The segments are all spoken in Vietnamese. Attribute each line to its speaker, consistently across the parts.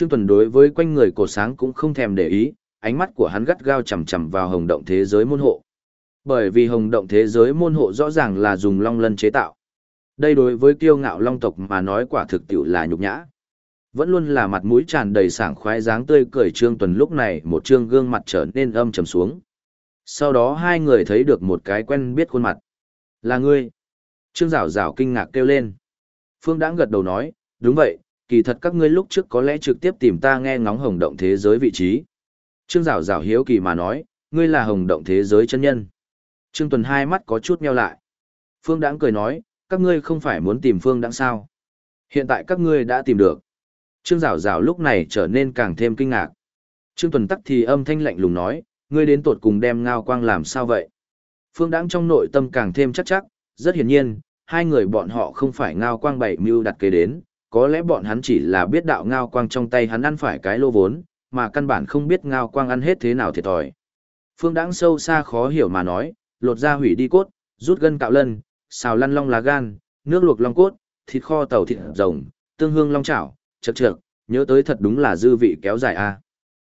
Speaker 1: Trương Tuần đối với quanh người cột sáng cũng không thèm để ý, ánh mắt của hắn gắt gao chằm chằm vào hồng động thế giới môn hộ. Bởi vì hồng động thế giới môn hộ rõ ràng là dùng long lân chế tạo. Đây đối với kiêu ngạo long tộc mà nói quả thực tiệu là nhục nhã. Vẫn luôn là mặt mũi tràn đầy sảng khoái dáng tươi cười Trương Tuần lúc này một trương gương mặt trở nên âm trầm xuống. Sau đó hai người thấy được một cái quen biết khuôn mặt. Là ngươi. Trương Giảo Giảo kinh ngạc kêu lên. Phương Đãng gật đầu nói, đúng vậy, kỳ thật các ngươi lúc trước có lẽ trực tiếp tìm ta nghe ngóng hồng động thế giới vị trí. Trương Giảo Giảo hiếu kỳ mà nói, ngươi là hồng động thế giới chân nhân. Trương Tuần hai mắt có chút nheo lại. Phương Đãng cười nói, các ngươi không phải muốn tìm Phương Đãng sao? Hiện tại các ngươi đã tìm được. Trương Giảo Giảo lúc này trở nên càng thêm kinh ngạc. Trương Tuần tắc thì âm thanh lạnh lùng nói, ngươi đến tột cùng đem Ngao Quang làm sao vậy? Phương Đãng trong nội tâm càng thêm chắc, rất hiển nhiên, hai người bọn họ không phải Ngao Quang bảy mưu đặt kế đến, có lẽ bọn hắn chỉ là biết đạo Ngao Quang trong tay hắn ăn phải cái lô vốn, mà căn bản không biết Ngao Quang ăn hết thế nào thiệt thòi. Phương Đãng sâu xa khó hiểu mà nói, lột ra hủy đi cốt, rút gân cạo lân, xào lăn long lá gan, nước luộc long cốt, thịt kho tàu thịt rồng, tương hương long chảo, chậc chậc, nhớ tới thật đúng là dư vị kéo dài a.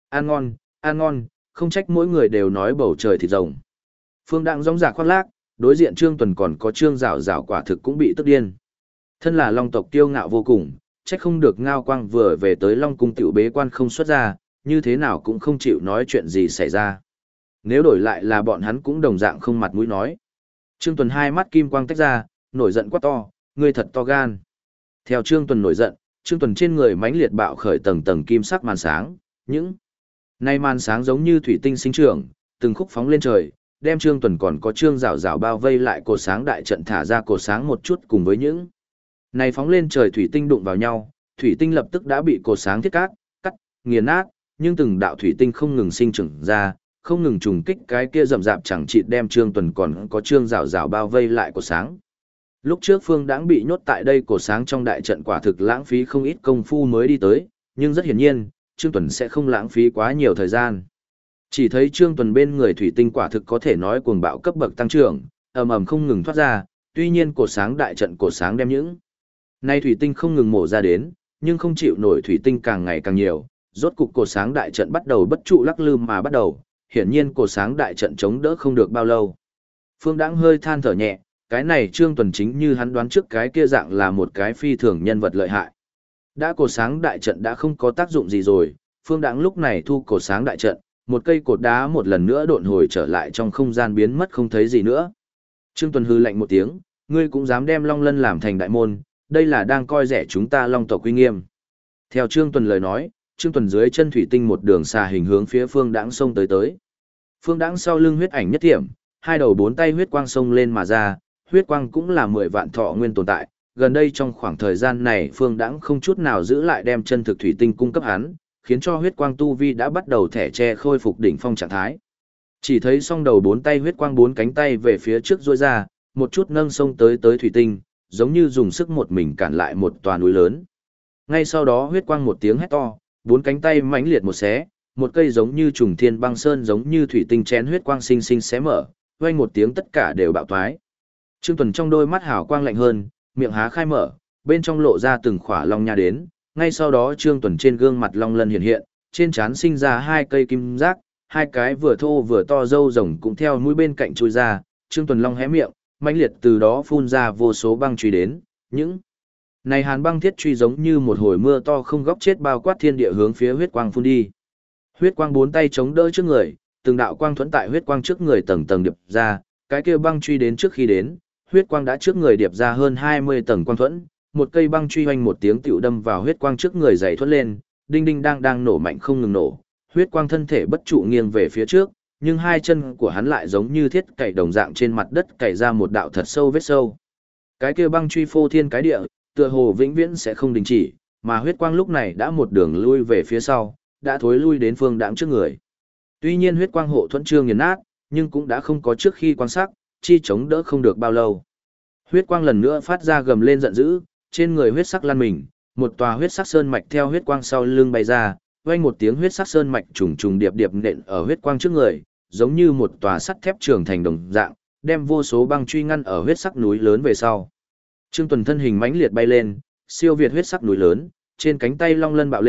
Speaker 1: Ăn ngon, không trách mỗi người đều nói bầu trời thịt rồng. Phương Đãng rõng rạc khoác lác, đối diện Trương Tuần còn có Trương Giảo Giảo quả thực cũng bị tức điên. Thân là long tộc kiêu ngạo vô cùng, trách không được Ngao Quang vừa về tới Long cung tiểu bế quan không xuất ra, như thế nào cũng không chịu nói chuyện gì xảy ra. Nếu đổi lại là bọn hắn cũng đồng dạng không mặt mũi nói. Trương Tuần hai mắt kim quang tách ra, nổi giận quát to, ngươi thật to gan. Theo Trương Tuần nổi giận, Trương Tuần trên người mãnh liệt bạo khởi tầng tầng kim sắc màn sáng, những nay màn sáng giống như thủy tinh sinh trưởng, từng khúc phóng lên trời, đem Trương Tuần còn có Trương Giảo Giảo bao vây lại cột sáng đại trận thả ra cột sáng một chút cùng với những này phóng lên trời thủy tinh đụng vào nhau, thủy tinh lập tức đã bị cột sáng thiết cắt, nghiền nát, nhưng từng đạo thủy tinh không ngừng sinh trưởng ra, không ngừng trùng kích cái kia rậm rạp chẳng chịt đem Trương Tuần còn có Trương Giảo Giảo bao vây lại cột sáng. Lúc trước Phương Đãng bị nhốt tại đây cột sáng trong đại trận quả thực lãng phí không ít công phu mới đi tới, nhưng rất hiển nhiên, Trương Tuần sẽ không lãng phí quá nhiều thời gian. Chỉ thấy Trương Tuần bên người thủy tinh quả thực có thể nói cuồng bạo cấp bậc tăng trưởng, ầm ầm không ngừng thoát ra, tuy nhiên cột sáng đại trận cột sáng đem những nay thủy tinh không ngừng mổ ra đến, nhưng không chịu nổi thủy tinh càng ngày càng nhiều, rốt cục cột sáng đại trận bắt đầu bất trụ lắc lư mà bắt đầu, hiển nhiên cột sáng đại trận chống đỡ không được bao lâu. Phương Đãng hơi than thở nhẹ, cái này Trương Tuần chính như hắn đoán trước cái kia dạng là một cái phi thường nhân vật lợi hại. Đã cột sáng đại trận đã không có tác dụng gì rồi, Phương Đãng lúc này thu cột sáng đại trận, một cây cột đá một lần nữa độn hồi trở lại trong không gian biến mất không thấy gì nữa. Trương Tuần hư lạnh một tiếng, ngươi cũng dám đem Long Lân làm thành đại môn, đây là đang coi rẻ chúng ta Long tộc uy nghiêm. Theo Trương Tuần lời nói, Trương Tuần dưới chân thủy tinh một đường xà hình hướng phía Phương Đãng xông tới. Phương Đãng sau lưng huyết ảnh nhất thiểm, hai đầu bốn tay huyết quang xông lên mà ra, huyết quang cũng là 10 vạn thọ nguyên tồn tại. Gần đây trong khoảng thời gian này Phương Đãng không chút nào giữ lại đem chân thực thủy tinh cung cấp hắn, khiến cho huyết quang tu vi đã bắt đầu thẻ che khôi phục đỉnh phong trạng thái. Chỉ thấy song đầu bốn tay huyết quang bốn cánh tay về phía trước duỗi ra, một chút nâng sông tới thủy tinh, giống như dùng sức một mình cản lại một tòa núi lớn. Ngay sau đó huyết quang một tiếng hét to, bốn cánh tay mãnh liệt một xé, một cây giống như trùng thiên băng sơn giống như thủy tinh chén huyết quang sinh sinh xé mở, vang một tiếng tất cả đều bạo toái. Trương Tuần trong đôi mắt hào quang lạnh hơn, miệng há khai mở, bên trong lộ ra từng khỏa long nha đến, ngay sau đó Trương Tuần trên gương mặt long lân hiện hiện, trên trán sinh ra hai cây kim giác, hai cái vừa thô vừa to râu rồng cũng theo mũi bên cạnh chui ra, Trương Tuần long hé miệng, mãnh liệt từ đó phun ra vô số băng truy đến, những này hàn băng thiết truy giống như một hồi mưa to không góc chết bao quát thiên địa hướng phía huyết quang phun đi. Huyết quang bốn tay chống đỡ trước người, từng đạo quang thuẫn tại huyết quang trước người tầng tầng điệp ra, cái kia băng truy đến trước khi đến, huyết quang đã trước người điệp ra hơn 20 tầng quang thuẫn, một cây băng truy hoành một tiếng tiểu đâm vào huyết quang trước người dày thuẫn lên, đinh đinh đang nổ mạnh không ngừng nổ, huyết quang thân thể bất trụ nghiêng về phía trước, nhưng hai chân của hắn lại giống như thiết cày đồng dạng trên mặt đất cày ra một đạo thật sâu vết sâu. Cái kia băng truy phô thiên cái địa, tựa hồ vĩnh viễn sẽ không đình chỉ, mà huyết quang lúc này đã một đường lui về phía sau, đã thối lui đến Phương Đãng trước người. Tuy nhiên huyết quang hộ thuẫn chưa nghiền nát, nhưng cũng đã không có trước khi quan sát, chi chống đỡ không được bao lâu. Huyết quang lần nữa phát ra gầm lên giận dữ, trên người huyết sắc lan mình, một tòa huyết sắc sơn mạch theo huyết quang sau lưng bay ra, vang một tiếng huyết sắc sơn mạch trùng trùng điệp điệp nện ở huyết quang trước người, giống như một tòa sắt thép trường thành đồng dạng, đem vô số băng truy ngăn ở huyết sắc núi lớn về sau. Trương Tuần thân hình mãnh liệt bay lên, siêu việt huyết sắc núi lớn, trên cánh tay long lân bạo lên,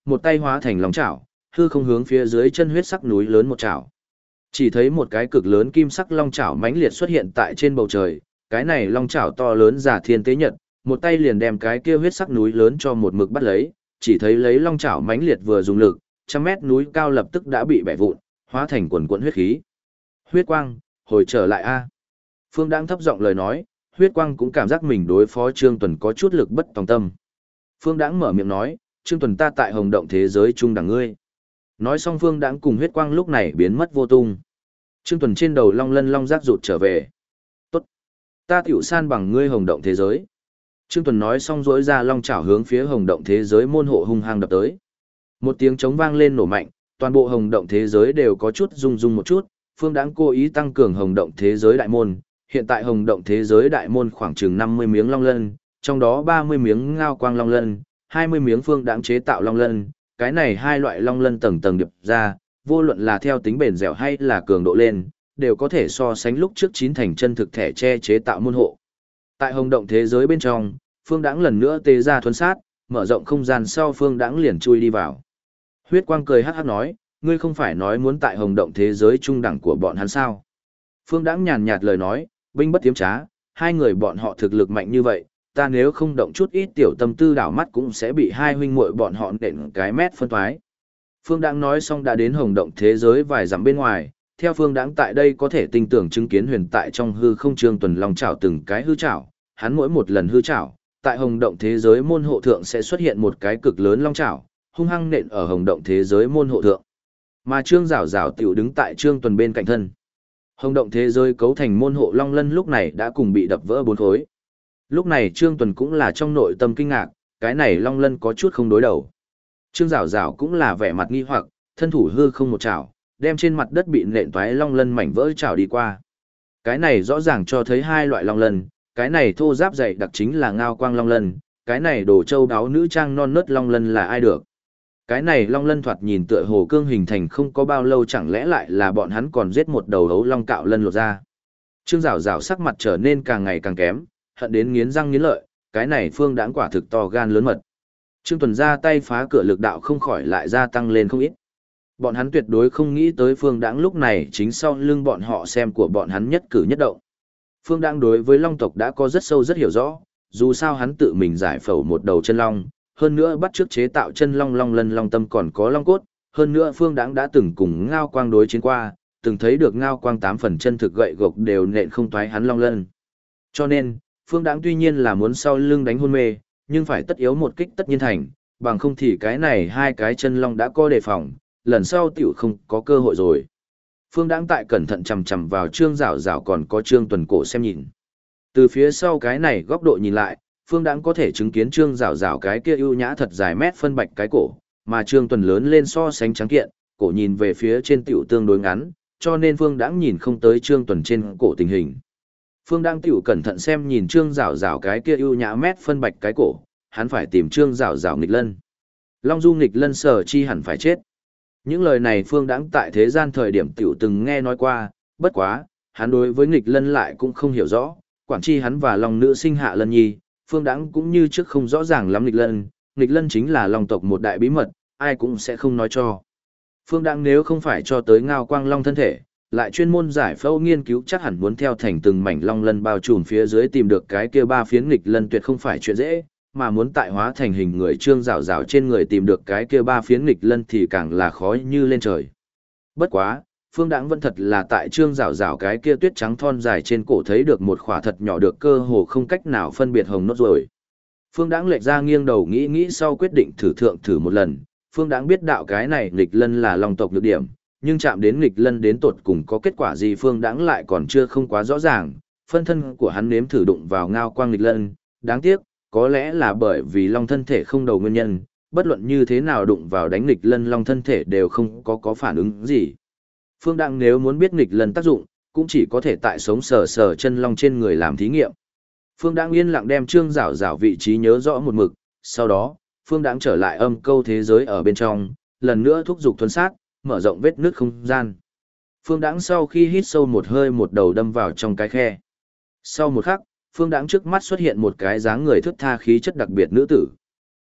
Speaker 1: một tay hóa thành long chảo, hư không hướng phía dưới chân huyết sắc núi lớn một chảo. Chỉ thấy một cái cực lớn kim sắc long chảo mãnh liệt xuất hiện tại trên bầu trời, cái này long chảo to lớn giả thiên tế nhật, một tay liền đem cái kia huyết sắc núi lớn cho một mực bắt lấy, chỉ thấy lấy long chảo mãnh liệt vừa dùng lực, trăm mét núi cao lập tức đã bị bẻ vụn, hóa thành quần quần huyết khí. Huyết quang, hồi trở lại a. Phương Đãng thấp giọng lời nói, huyết quang cũng cảm giác mình đối phó Trương Tuần có chút lực bất tòng tâm. Phương Đãng mở miệng nói, Trương Tuần ta tại hồng động thế giới chung đẳng ngươi. Nói xong Phương Đãng cùng huyết quang lúc này biến mất vô tung. Trương Tuần trên đầu long lân long giác rụt trở về. Tốt. Ta tiểu san bằng ngươi hồng động thế giới. Trương Tuần nói xong rỗi ra long chảo hướng phía hồng động thế giới môn hộ hung hăng đập tới. Một tiếng trống vang lên nổ mạnh, toàn bộ hồng động thế giới đều có chút rung rung một chút. Phương Đãng cố ý tăng cường hồng động thế giới đại môn. Hiện tại hồng động thế giới đại môn khoảng chừng 50 miếng long lân, trong đó 30 miếng ngao quang long lân, 20 miếng Phương Đãng chế tạo long lân. Cái này hai loại long lân tầng tầng điệp ra, vô luận là theo tính bền dẻo hay là cường độ lên, đều có thể so sánh lúc trước chín thành chân thực thẻ che chế tạo môn hộ. Tại hồng động thế giới bên trong, Phương Đãng lần nữa tê ra thuấn sát, mở rộng không gian sau Phương Đãng liền chui đi vào. Huyết quang cười hắc hắc nói, ngươi không phải nói muốn tại hồng động thế giới trung đẳng của bọn hắn sao? Phương Đãng nhàn nhạt lời nói, binh bất tiếm trá, hai người bọn họ thực lực mạnh như vậy, ta nếu không động chút ít tiểu tâm tư đảo mắt cũng sẽ bị hai huynh muội bọn họ nện cái mét phân toái. Phương Đãng nói xong đã đến hồng động thế giới vài dặm bên ngoài, theo Phương Đãng tại đây có thể tinh tưởng chứng kiến huyền tại trong hư không Trương Tuần long chảo từng cái hư chảo, hắn mỗi một lần hư chảo, tại hồng động thế giới môn hộ thượng sẽ xuất hiện một cái cực lớn long chảo, hung hăng nện ở hồng động thế giới môn hộ thượng. Mà Trương Giảo Giảo tiểu đứng tại Trương Tuần bên cạnh thân. Hồng động thế giới cấu thành môn hộ long lân lúc này đã cùng bị đập vỡ bốn khối. Lúc này Trương Tuần cũng là trong nội tâm kinh ngạc, cái này long lân có chút không đối đầu. Trương Giảo Giảo cũng là vẻ mặt nghi hoặc, thân thủ hư không một chảo, đem trên mặt đất bị nện toái long lân mảnh vỡ chảo đi qua. Cái này rõ ràng cho thấy hai loại long lân, cái này thô giáp dày đặc chính là ngao quang long lân, cái này đồ châu đáo nữ trang non nớt long lân là ai được. Cái này long lân thoạt nhìn tựa hồ cương hình thành không có bao lâu, chẳng lẽ lại là bọn hắn còn giết một đầu ấu long cạo lân lột ra. Trương Giảo Giảo sắc mặt trở nên càng ngày càng kém, hận đến nghiến răng nghiến lợi, cái này Phương Đãng quả thực to gan lớn mật. Trương Tuần ra tay phá cửa lực đạo không khỏi lại gia tăng lên không ít. Bọn hắn tuyệt đối không nghĩ tới Phương Đãng lúc này chính sau lưng bọn họ xem của bọn hắn nhất cử nhất động. Phương Đãng đối với long tộc đã có rất sâu rất hiểu rõ, dù sao hắn tự mình giải phẫu một đầu chân long, hơn nữa bắt chước chế tạo chân long long lân long tâm còn có long cốt, hơn nữa Phương Đãng đã từng cùng Ngao Quang đối chiến qua, từng thấy được Ngao Quang 8 phần chân thực gậy gộc đều nện không toái hắn long lân. Cho nên, Phương Đãng tuy nhiên là muốn sau lưng đánh hôn mê, nhưng phải tất yếu một kích tất nhiên thành, bằng không thì cái này hai cái chân long đã có đề phòng, lần sau tiểu không có cơ hội rồi. Phương Đãng tại cẩn thận chằm chằm vào Trương Giảo Giảo còn có Trương Tuần cổ xem nhìn. Từ phía sau cái này góc độ nhìn lại, Phương Đãng có thể chứng kiến Trương Giảo Giảo cái kia ưu nhã thật dài mét phân bạch cái cổ, mà Trương Tuần lớn lên so sánh trắng kiện, cổ nhìn về phía trên tiểu tương đối ngắn, cho nên Phương Đãng nhìn không tới Trương Tuần trên cổ tình hình. Phương Đãng tiểu cẩn thận xem nhìn Trương Giảo Giảo cái kia ưu nhã mét phân bạch cái cổ, hắn phải tìm Trương Giảo Giảo nghịch lân. Long Du nghịch lân sở chi hẳn phải chết. Những lời này Phương Đãng tại thế gian thời điểm tiểu từng nghe nói qua, bất quá, hắn đối với nghịch lân lại cũng không hiểu rõ, quản chi hắn và Long nữ sinh hạ lân nhi, Phương Đãng cũng như trước không rõ ràng lắm nghịch lân chính là Long tộc một đại bí mật, ai cũng sẽ không nói cho. Phương Đãng nếu không phải cho tới Ngao Quang Long thân thể, lại chuyên môn giải phẫu nghiên cứu chắc hẳn muốn theo thành từng mảnh long lân bao trùm phía dưới tìm được cái kia ba phiến nghịch lân tuyệt không phải chuyện dễ, mà muốn tại hóa thành hình người Trương Giảo Giảo trên người tìm được cái kia ba phiến nghịch lân thì càng là khó như lên trời. Bất quá, Phương Đãng vẫn thật là tại Trương Giảo Giảo cái kia tuyết trắng thon dài trên cổ thấy được một khỏa thật nhỏ được cơ hồ không cách nào phân biệt hồng nốt rồi. Phương Đãng lệch ra nghiêng đầu nghĩ sau quyết định thử một lần. Phương Đãng biết đạo cái này nghịch lân là long tộc nhược điểm, nhưng chạm đến nghịch lân đến tột cùng có kết quả gì Phương Đãng lại còn chưa không quá rõ ràng. Phân thân của hắn nếm thử đụng vào Ngao Quang nghịch lân, đáng tiếc, có lẽ là bởi vì long thân thể không đầu nguyên nhân, bất luận như thế nào đụng vào đánh nghịch lân long thân thể đều không có phản ứng gì. Phương Đãng nếu muốn biết nghịch lân tác dụng, cũng chỉ có thể tại sống sờ chân long trên người làm thí nghiệm. Phương Đãng yên lặng đem Trương Giảo Giảo vị trí nhớ rõ một mực, sau đó, Phương Đãng trở lại âm câu thế giới ở bên trong, lần nữa thúc giục thuần sát, mở rộng vết nứt không gian. Phương Đãng sau khi hít sâu một hơi một đầu đâm vào trong cái khe. Sau một khắc, Phương Đãng trước mắt xuất hiện một cái dáng người thướt tha khí chất đặc biệt nữ tử.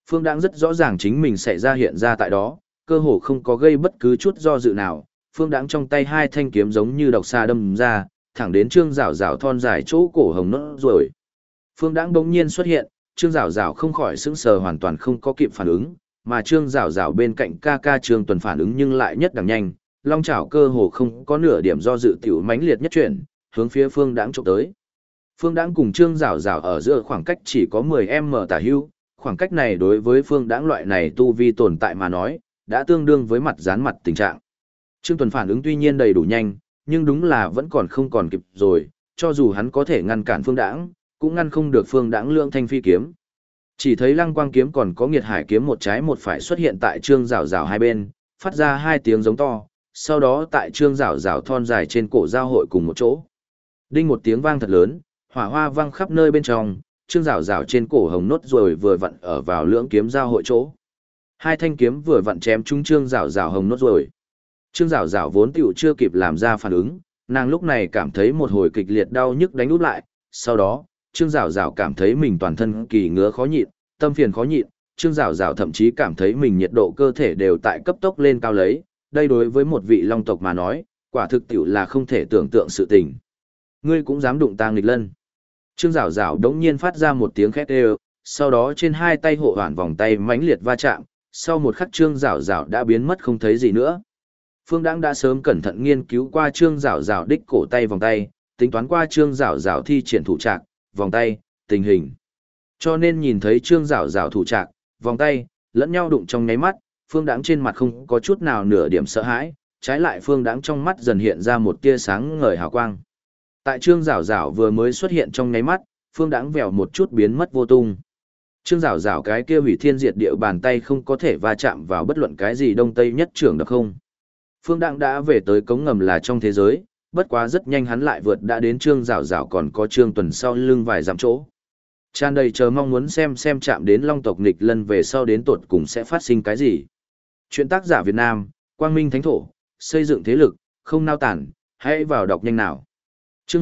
Speaker 1: Phương Đãng rất rõ ràng chính mình sẽ ra hiện ra tại đó, cơ hồ không có gây bất cứ chút do dự nào. Phương Đãng trong tay hai thanh kiếm giống như độc xà đâm ra, thẳng đến Trương Giảo Giảo thon dài chỗ cổ hồng nốt rồi. Phương Đãng bỗng nhiên xuất hiện, Trương Giảo Giảo không khỏi sững sờ, hoàn toàn không có kịp phản ứng, mà Trương Giảo Giảo bên cạnh ca ca Trương Tuần phản ứng nhưng lại nhất đẳng nhanh, long chảo cơ hồ không có nửa điểm do dự tiểu mãnh liệt nhất chuyển, hướng phía Phương Đãng chụp tới. Phương Đãng cùng Trương Giảo Giảo ở giữa khoảng cách chỉ có 10m tả hữu, khoảng cách này đối với Phương Đãng loại này tu vi tồn tại mà nói, đã tương đương với mặt dán mặt tình trạng. Trương Tuần phản ứng tuy nhiên đầy đủ nhanh, nhưng đúng là vẫn còn không còn kịp rồi, cho dù hắn có thể ngăn cản Phương Đãng, cũng ngăn không được Phương Đãng lượng thanh phi kiếm. Chỉ thấy Lăng Quang kiếm còn có Nghiệt Hải kiếm một trái một phải xuất hiện tại Trương Giảo Giảo hai bên, phát ra hai tiếng giống to, sau đó tại Trương Giảo Giảo thon dài trên cổ giao hội cùng một chỗ. Đinh một tiếng vang thật lớn, hỏa hoa vang khắp nơi bên trong, Trương Giảo Giảo trên cổ hồng nốt rồi vừa vặn ở vào lưỡng kiếm giao hội chỗ. Hai thanh kiếm vừa vặn chém trúng Trương Giảo Giảo hồng nốt rồi. Trương Giảo Giảo vốn tiểu chưa kịp làm ra phản ứng, nàng lúc này cảm thấy một hồi kịch liệt đau nhức đánh úp lại, sau đó, Trương Giảo Giảo cảm thấy mình toàn thân kỳ ngứa khó nhịn, tâm phiền khó nhịn, Trương Giảo Giảo thậm chí cảm thấy mình nhiệt độ cơ thể đều tại cấp tốc lên cao lấy, đây đối với một vị long tộc mà nói, quả thực tiểu là không thể tưởng tượng sự tình. Ngươi cũng dám đụng ta nghịch lân. Trương Giảo Giảo đống nhiên phát ra một tiếng khét đều, sau đó trên hai tay hộ hoàn vòng tay mãnh liệt va chạm, sau một khắc Trương Giảo Giảo đã biến mất không thấy gì nữa. Phương Đãng đã sớm cẩn thận nghiên cứu qua Trương Giảo Giảo đích cổ tay vòng tay, tính toán qua Trương Giảo Giảo thi triển thủ trạc, vòng tay, tình hình. Cho nên nhìn thấy Trương Giảo Giảo thủ trạc, vòng tay, lẫn nhau đụng trong nháy mắt, Phương Đãng trên mặt không có chút nào nửa điểm sợ hãi, trái lại Phương Đãng trong mắt dần hiện ra một tia sáng ngời hào quang. Tại Trương Giảo Giảo vừa mới xuất hiện trong nháy mắt, Phương Đãng vèo một chút biến mất vô tung. Trương Giảo Giảo cái kia hủy thiên diệt địa bàn tay không có thể va chạm vào bất luận cái gì đông tây nhất trưởng được không. Phương Đãng đã về tới cống ngầm là trong thế giới, bất quá rất nhanh hắn lại vượt đã đến Trương Giảo Giảo còn có Trương Tuần sau lưng vài dặm chỗ. Tràn đầy chờ mong muốn xem chạm đến long tộc nghịch lân về sau đến tột cùng sẽ phát sinh cái gì. Chuyện tác giả Việt Nam, Quang Minh Thánh Thổ, xây dựng thế lực, không nao tản, hãy vào đọc nhanh nào. Chương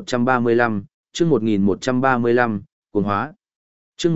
Speaker 1: 1135, chương 1135, cuồng hóa. Chương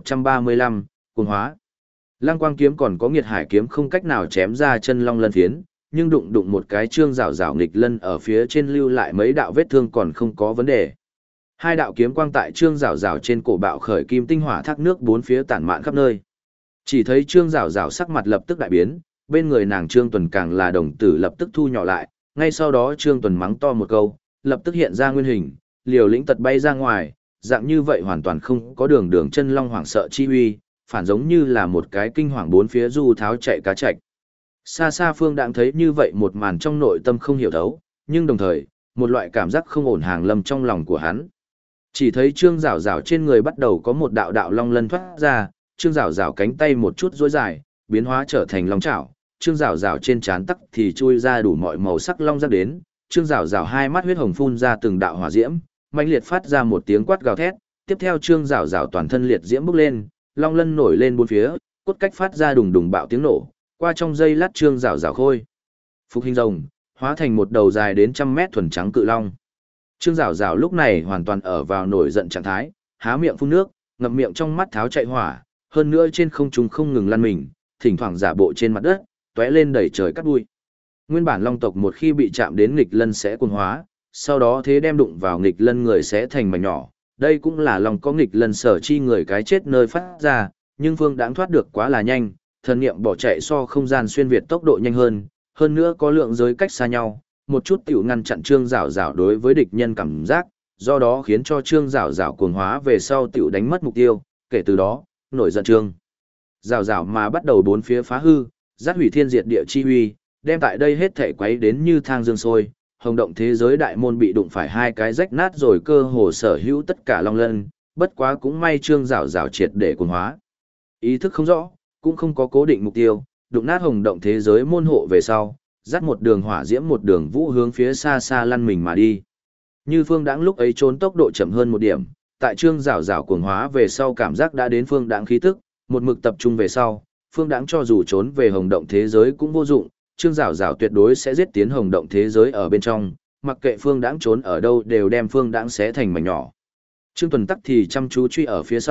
Speaker 1: 1135, cuồng hóa. Lăng Quang kiếm còn có Nghiệt Hải kiếm không cách nào chém ra chân long lân phiến, nhưng đụng một cái Trương Giảo Giảo nghịch lân ở phía trên lưu lại mấy đạo vết thương còn không có vấn đề. Hai đạo kiếm quang tại Trương Giảo Giảo trên cổ bạo khởi kim tinh hỏa thác nước bốn phía tản mạn khắp nơi. Chỉ thấy Trương Giảo Giảo sắc mặt lập tức đại biến, bên người nàng Trương Tuần càng là đồng tử lập tức thu nhỏ lại, ngay sau đó Trương Tuần mắng to một câu, lập tức hiện ra nguyên hình, liều lĩnh tật bay ra ngoài, dạng như vậy hoàn toàn không có đường chân long hoảng sợ chi uy, phản giống như là một cái kinh hoàng bốn phía du tháo chạy cá chạch. Xa xa Phương Đãng thấy như vậy một màn trong nội tâm không hiểu thấu, nhưng đồng thời, một loại cảm giác không ổn hàng lâm trong lòng của hắn. Chỉ thấy Trương Giảo Giảo trên người bắt đầu có một đạo đạo long lân thoát ra, Trương Giảo Giảo cánh tay một chút duỗi dài, biến hóa trở thành long chảo, Trương Giảo Giảo trên trán tắc thì chui ra đủ mọi màu sắc long giác đến, Trương Giảo Giảo hai mắt huyết hồng phun ra từng đạo hỏa diễm, mãnh liệt phát ra một tiếng quát gào thét, tiếp theo Trương Giảo Giảo toàn thân liệt diễm bốc lên, long lân nổi lên bốn phía, cốt cách phát ra đùng đùng bạo tiếng nổ, qua trong giây lát Trương Giảo Giảo khôi phục hình rồng, hóa thành một đầu dài đến 100 mét thuần trắng cự long. Trương Giảo Giảo lúc này hoàn toàn ở vào nổi giận trạng thái, há miệng phun nước, ngậm miệng trong mắt tháo chạy hỏa, hơn nữa trên không trung không ngừng lăn mình, thỉnh thoảng giả bộ trên mặt đất, tóe lên đầy trời cát bụi. Nguyên bản long tộc một khi bị chạm đến nghịch lân sẽ cuồng hóa, sau đó thế đem đụng vào nghịch lân người sẽ thành mảnh nhỏ. Đây cũng là long có nghịch lân sở chi người cái chết nơi phát ra, nhưng Phương Đãng thoát được quá là nhanh, thần niệm bỏ chạy so không gian xuyên việt tốc độ nhanh hơn nữa có lượng giới cách xa nhau, một chút tiểu ngăn chặn Trương Giảo Giảo đối với địch nhân cảm giác, do đó khiến cho Trương Giảo Giảo cuồng hóa về sau tiểu đánh mất mục tiêu, kể từ đó, nổi giận Trương Giảo Giảo mà bắt đầu bốn phía phá hư, dắt hủy thiên diệt địa chi huy, đem tại đây hết thể quấy đến như thang dương sôi, hồng động thế giới đại môn bị đụng phải hai cái rách nát rồi cơ hồ sở hữu tất cả long lân, bất quá cũng may Trương Giảo Giảo triệt để cuồng hóa. Ý thức không rõ, cũng không có cố định mục tiêu, đụng nát hồng động thế giới môn hộ về sau, dắt một đường hỏa diễm một đường vũ hướng phía xa xa lăn mình mà đi. Như Phương Đãng lúc ấy trốn tốc độ chậm hơn một điểm, tại Trương Giảo Giảo cuồng hóa về sau cảm giác đã đến Phương Đãng khí tức, một mực tập trung về sau, Phương Đãng cho dù trốn về hồng động thế giới cũng vô dụng, Trương Giảo Giảo tuyệt đối sẽ giết tiến hồng động thế giới ở bên trong, mặc kệ Phương Đãng trốn ở đâu đều đem Phương Đãng xé thành mảnh nhỏ. Trương Tuần tắc thì chăm chú truy ở phía sau,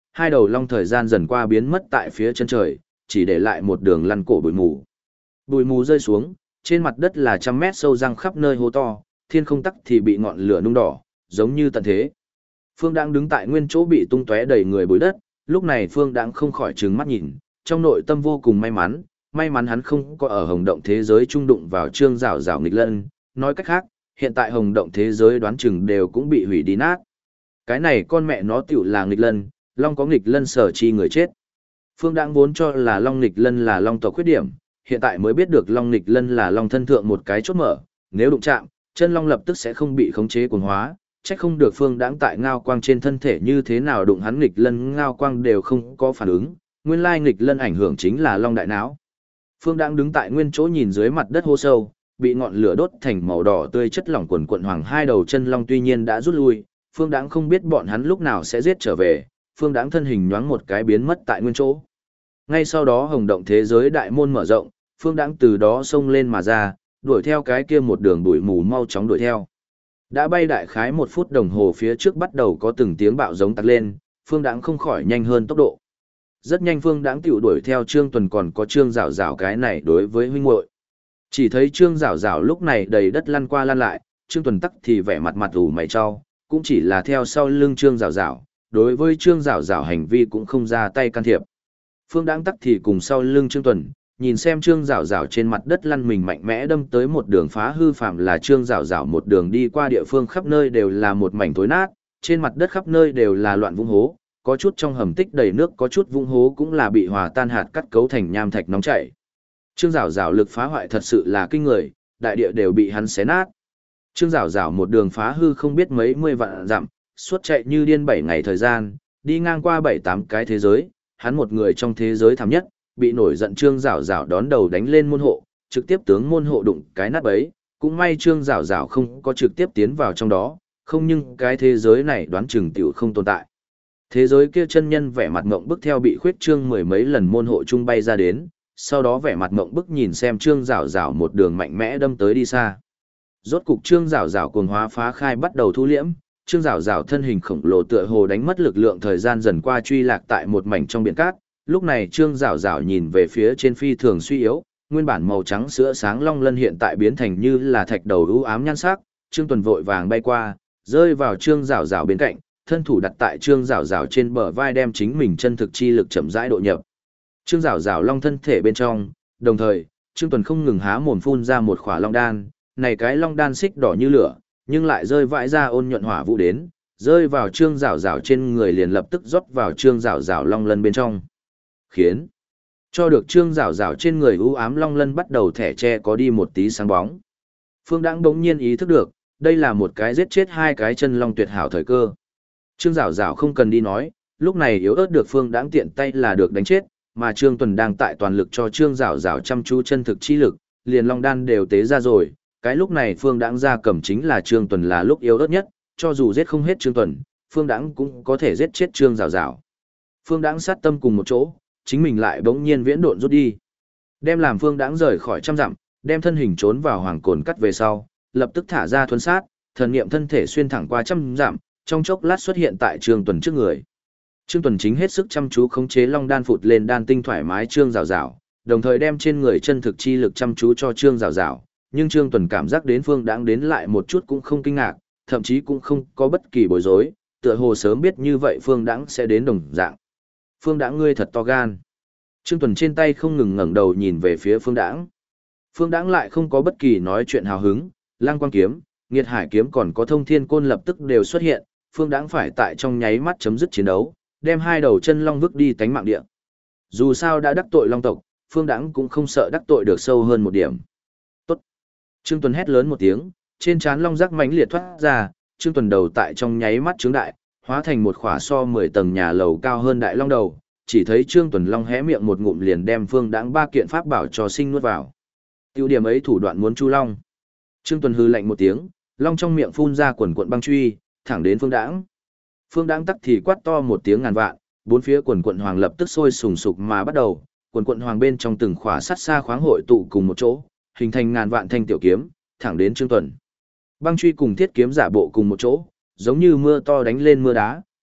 Speaker 1: hai đầu long thời gian dần qua biến mất tại phía chân trời, chỉ để lại một đường lăn cổ bụi mù. Bụi mù rơi xuống, trên mặt đất là trăm mét sâu răng khắp nơi hố to, thiên không tắc thì bị ngọn lửa nung đỏ, giống như tận thế. Phương Đãng đứng tại nguyên chỗ bị tung tóe đầy người bụi đất, lúc này Phương Đãng không khỏi trừng mắt nhìn, trong nội tâm vô cùng may mắn hắn không có ở hồng động thế giới trung đụng vào Trương Giảo Giảo nghịch lân, nói cách khác, hiện tại hồng động thế giới đoán chừng đều cũng bị hủy đi nát. Cái này con mẹ nó tiểu là nghịch lân, long có nghịch lân sở chi người chết. Phương Đãng vốn cho là long nghịch lân là long tộc khuyết điểm, hiện tại mới biết được long nghịch lân là long thân thượng một cái chốt mở, nếu đụng chạm, chân long lập tức sẽ không bị khống chế cuồng hóa, trách không được Phương Đãng tại ngao quang trên thân thể như thế nào đụng hắn nghịch lân ngao quang đều không có phản ứng, nguyên lai nghịch lân ảnh hưởng chính là long đại não. Phương Đãng đứng tại nguyên chỗ nhìn dưới mặt đất hố sâu, bị ngọn lửa đốt thành màu đỏ tươi chất lỏng quần quần hoàng hai đầu chân long tuy nhiên đã rút lui, Phương Đãng không biết bọn hắn lúc nào sẽ giết trở về, Phương Đãng thân hình nhoáng một cái biến mất tại nguyên chỗ. Ngay sau đó hồng động thế giới đại môn mở rộng, Phương Đãng từ đó xông lên mà ra, đuổi theo cái kia một đường bụi mù mau chóng đuổi theo. Đã bay đại khái 1 phút đồng hồ phía trước bắt đầu có từng tiếng bạo giống tắt lên, Phương Đãng không khỏi nhanh hơn tốc độ. Rất nhanh Phương Đãng tiểu đuổi theo Trương Tuần còn có Trương Giảo Giảo cái này đối với huynh muội. Chỉ thấy Trương Giảo Giảo lúc này đầy đất lăn qua lăn lại, Trương Tuần tắc thì vẻ mặt mặt ủ mày cho, cũng chỉ là theo sau lưng Trương Giảo Giảo, đối với Trương Giảo Giảo hành vi cũng không ra tay can thiệp. Phương Đãng tắc thì cùng sau lưng Trương Tuần, nhìn xem Trương Giảo Giảo trên mặt đất lăn mình mạnh mẽ đâm tới một đường phá hư phạm là Trương Giảo Giảo một đường đi qua địa phương khắp nơi đều là một mảnh tối nát, trên mặt đất khắp nơi đều là loạn vũng hố, có chút trong hầm tích đầy nước, có chút vũng hố cũng là bị hòa tan hạt cắt cấu thành nham thạch nóng chảy. Trương Giảo Giảo lực phá hoại thật sự là kinh người, đại địa đều bị hắn xé nát. Trương Giảo Giảo một đường phá hư không biết mấy mươi vạn dặm, suốt chạy như điên 7 ngày thời gian, đi ngang qua 7-8 cái thế giới, hắn một người trong thế giới thảm nhất, bị nổi giận Trương Giảo Giảo đón đầu đánh lên môn hộ, trực tiếp tướng môn hộ đụng cái nát bấy, cũng may Trương Giảo Giảo không có trực tiếp tiến vào trong đó, không nhưng cái thế giới này đoán chừng tiểu không tồn tại. Thế giới kia chân nhân vẻ mặt ngộng bức theo bị khuyết trương mười mấy lần môn hộ trung bay ra đến, sau đó vẻ mặt ngộng bức nhìn xem Trương Giảo Giảo một đường mạnh mẽ đâm tới đi xa. Rốt cục Trương Giảo Giảo cuồng hóa phá khai bắt đầu thu liễm, Trương Giảo Giảo thân hình khổng lồ tựa hồ đánh mất lực lượng thời gian dần qua truy lạc tại một mảnh trong biển cát. Lúc này Trương Giảo Giảo nhìn về phía trên phi thường suy yếu, nguyên bản màu trắng sữa sáng long lân hiện tại biến thành như là thạch đầu u ám nhan sắc. Trương Tuần vội vàng bay qua, rơi vào Trương Giảo Giảo bên cạnh, thân thủ đặt tại Trương Giảo Giảo trên bờ vai đem chính mình chân thực chi lực chậm rãi độ nhập. Trương Giảo Giảo long thân thể bên trong, đồng thời, Trương Tuần không ngừng há mồm phun ra một khỏa long đan, này cái long đan xích đỏ như lửa, nhưng lại rơi vãi ra ôn nhuận hỏa vụ đến, rơi vào Trương Giảo Giảo trên người liền lập tức rót vào Trương Giảo Giảo long lân bên trong. Khiến cho được Trương Giảo Giảo trên người u ám long lân bắt đầu thẻ tre có đi một tí sáng bóng. Phương Đãng bỗng nhiên ý thức được, đây là một cái giết chết 2 cái chân long tuyệt hảo thời cơ. Trương Giảo Giảo không cần đi nói, lúc này yếu ớt được Phương Đãng tiện tay là được đánh chết, mà Trương Tuần đang tại toàn lực cho Trương Giảo Giảo chăm chú chân thực chi lực, liền long đan đều tế ra rồi, cái lúc này Phương Đãng ra cầm chính là Trương Tuần là lúc yếu ớt nhất, cho dù giết không hết Trương Tuần, Phương Đãng cũng có thể giết chết Trương Giảo Giảo. Phương Đãng sát tâm cùng một chỗ, chính mình lại bỗng nhiên viễn độn rút đi. Đem làm Phương Đãng rời khỏi trăm dặm, đem thân hình trốn vào hoàng cồn cắt về sau, lập tức thả ra thuần sát, thần niệm thân thể xuyên thẳng qua trăm dặm, trong chốc lát xuất hiện tại Trương Tuần trước người. Trương Tuần chính hết sức chăm chú khống chế long đan phụt lên đan tinh thoải mái Trương Giảo Giảo, đồng thời đem trên người chân thực chi lực chăm chú cho Trương Giảo Giảo, nhưng Trương Tuần cảm giác đến Phương Đãng đến lại một chút cũng không kinh ngạc, thậm chí cũng không có bất kỳ bối rối, tựa hồ sớm biết như vậy Phương Đãng sẽ đến đồng dạng. Phương Đãng ngươi thật to gan. Trương Tuần trên tay không ngừng ngẩng đầu nhìn về phía Phương Đãng. Phương Đãng lại không có bất kỳ nói chuyện hào hứng, Lăng Quang kiếm, Nghiệt Hải kiếm còn có Thông Thiên côn lập tức đều xuất hiện, Phương Đãng phải tại trong nháy mắt chấm dứt chiến đấu, đem 2 đầu chân long vứt đi tánh mạng địa. Dù sao đã đắc tội long tộc, Phương Đãng cũng không sợ đắc tội được sâu hơn một điểm. Tốt. Trương Tuần hét lớn một tiếng, trên trán long rắc mãnh liệt thoát ra, Trương Tuần đầu tại trong nháy mắt trướng đại, hóa thành một khỏa so 10 tầng nhà lầu cao hơn đại long đầu, chỉ thấy Trương Tuần long hé miệng một ngụm liền đem Phương Đãng 3 kiện pháp bảo cho sinh nuốt vào. Tiêu điểm ấy thủ đoạn muốn chu long. Trương Tuần hừ lạnh một tiếng, long trong miệng phun ra quần quần băng truy, thẳng đến Phương Đãng. Phương Đãng tắc thì quát to một tiếng ngàn vạn, bốn phía quần quần hoàng lập tức sôi sùng sục mà bắt đầu, quần quần hoàng bên trong từng khỏa sắt xa khoáng hội tụ cùng một chỗ, hình thành ngàn vạn thanh tiểu kiếm, thẳng đến Trương Tuần. Băng truy cùng thiết kiếm giả bộ cùng một chỗ, giống như mưa to đánh lên mưa đá,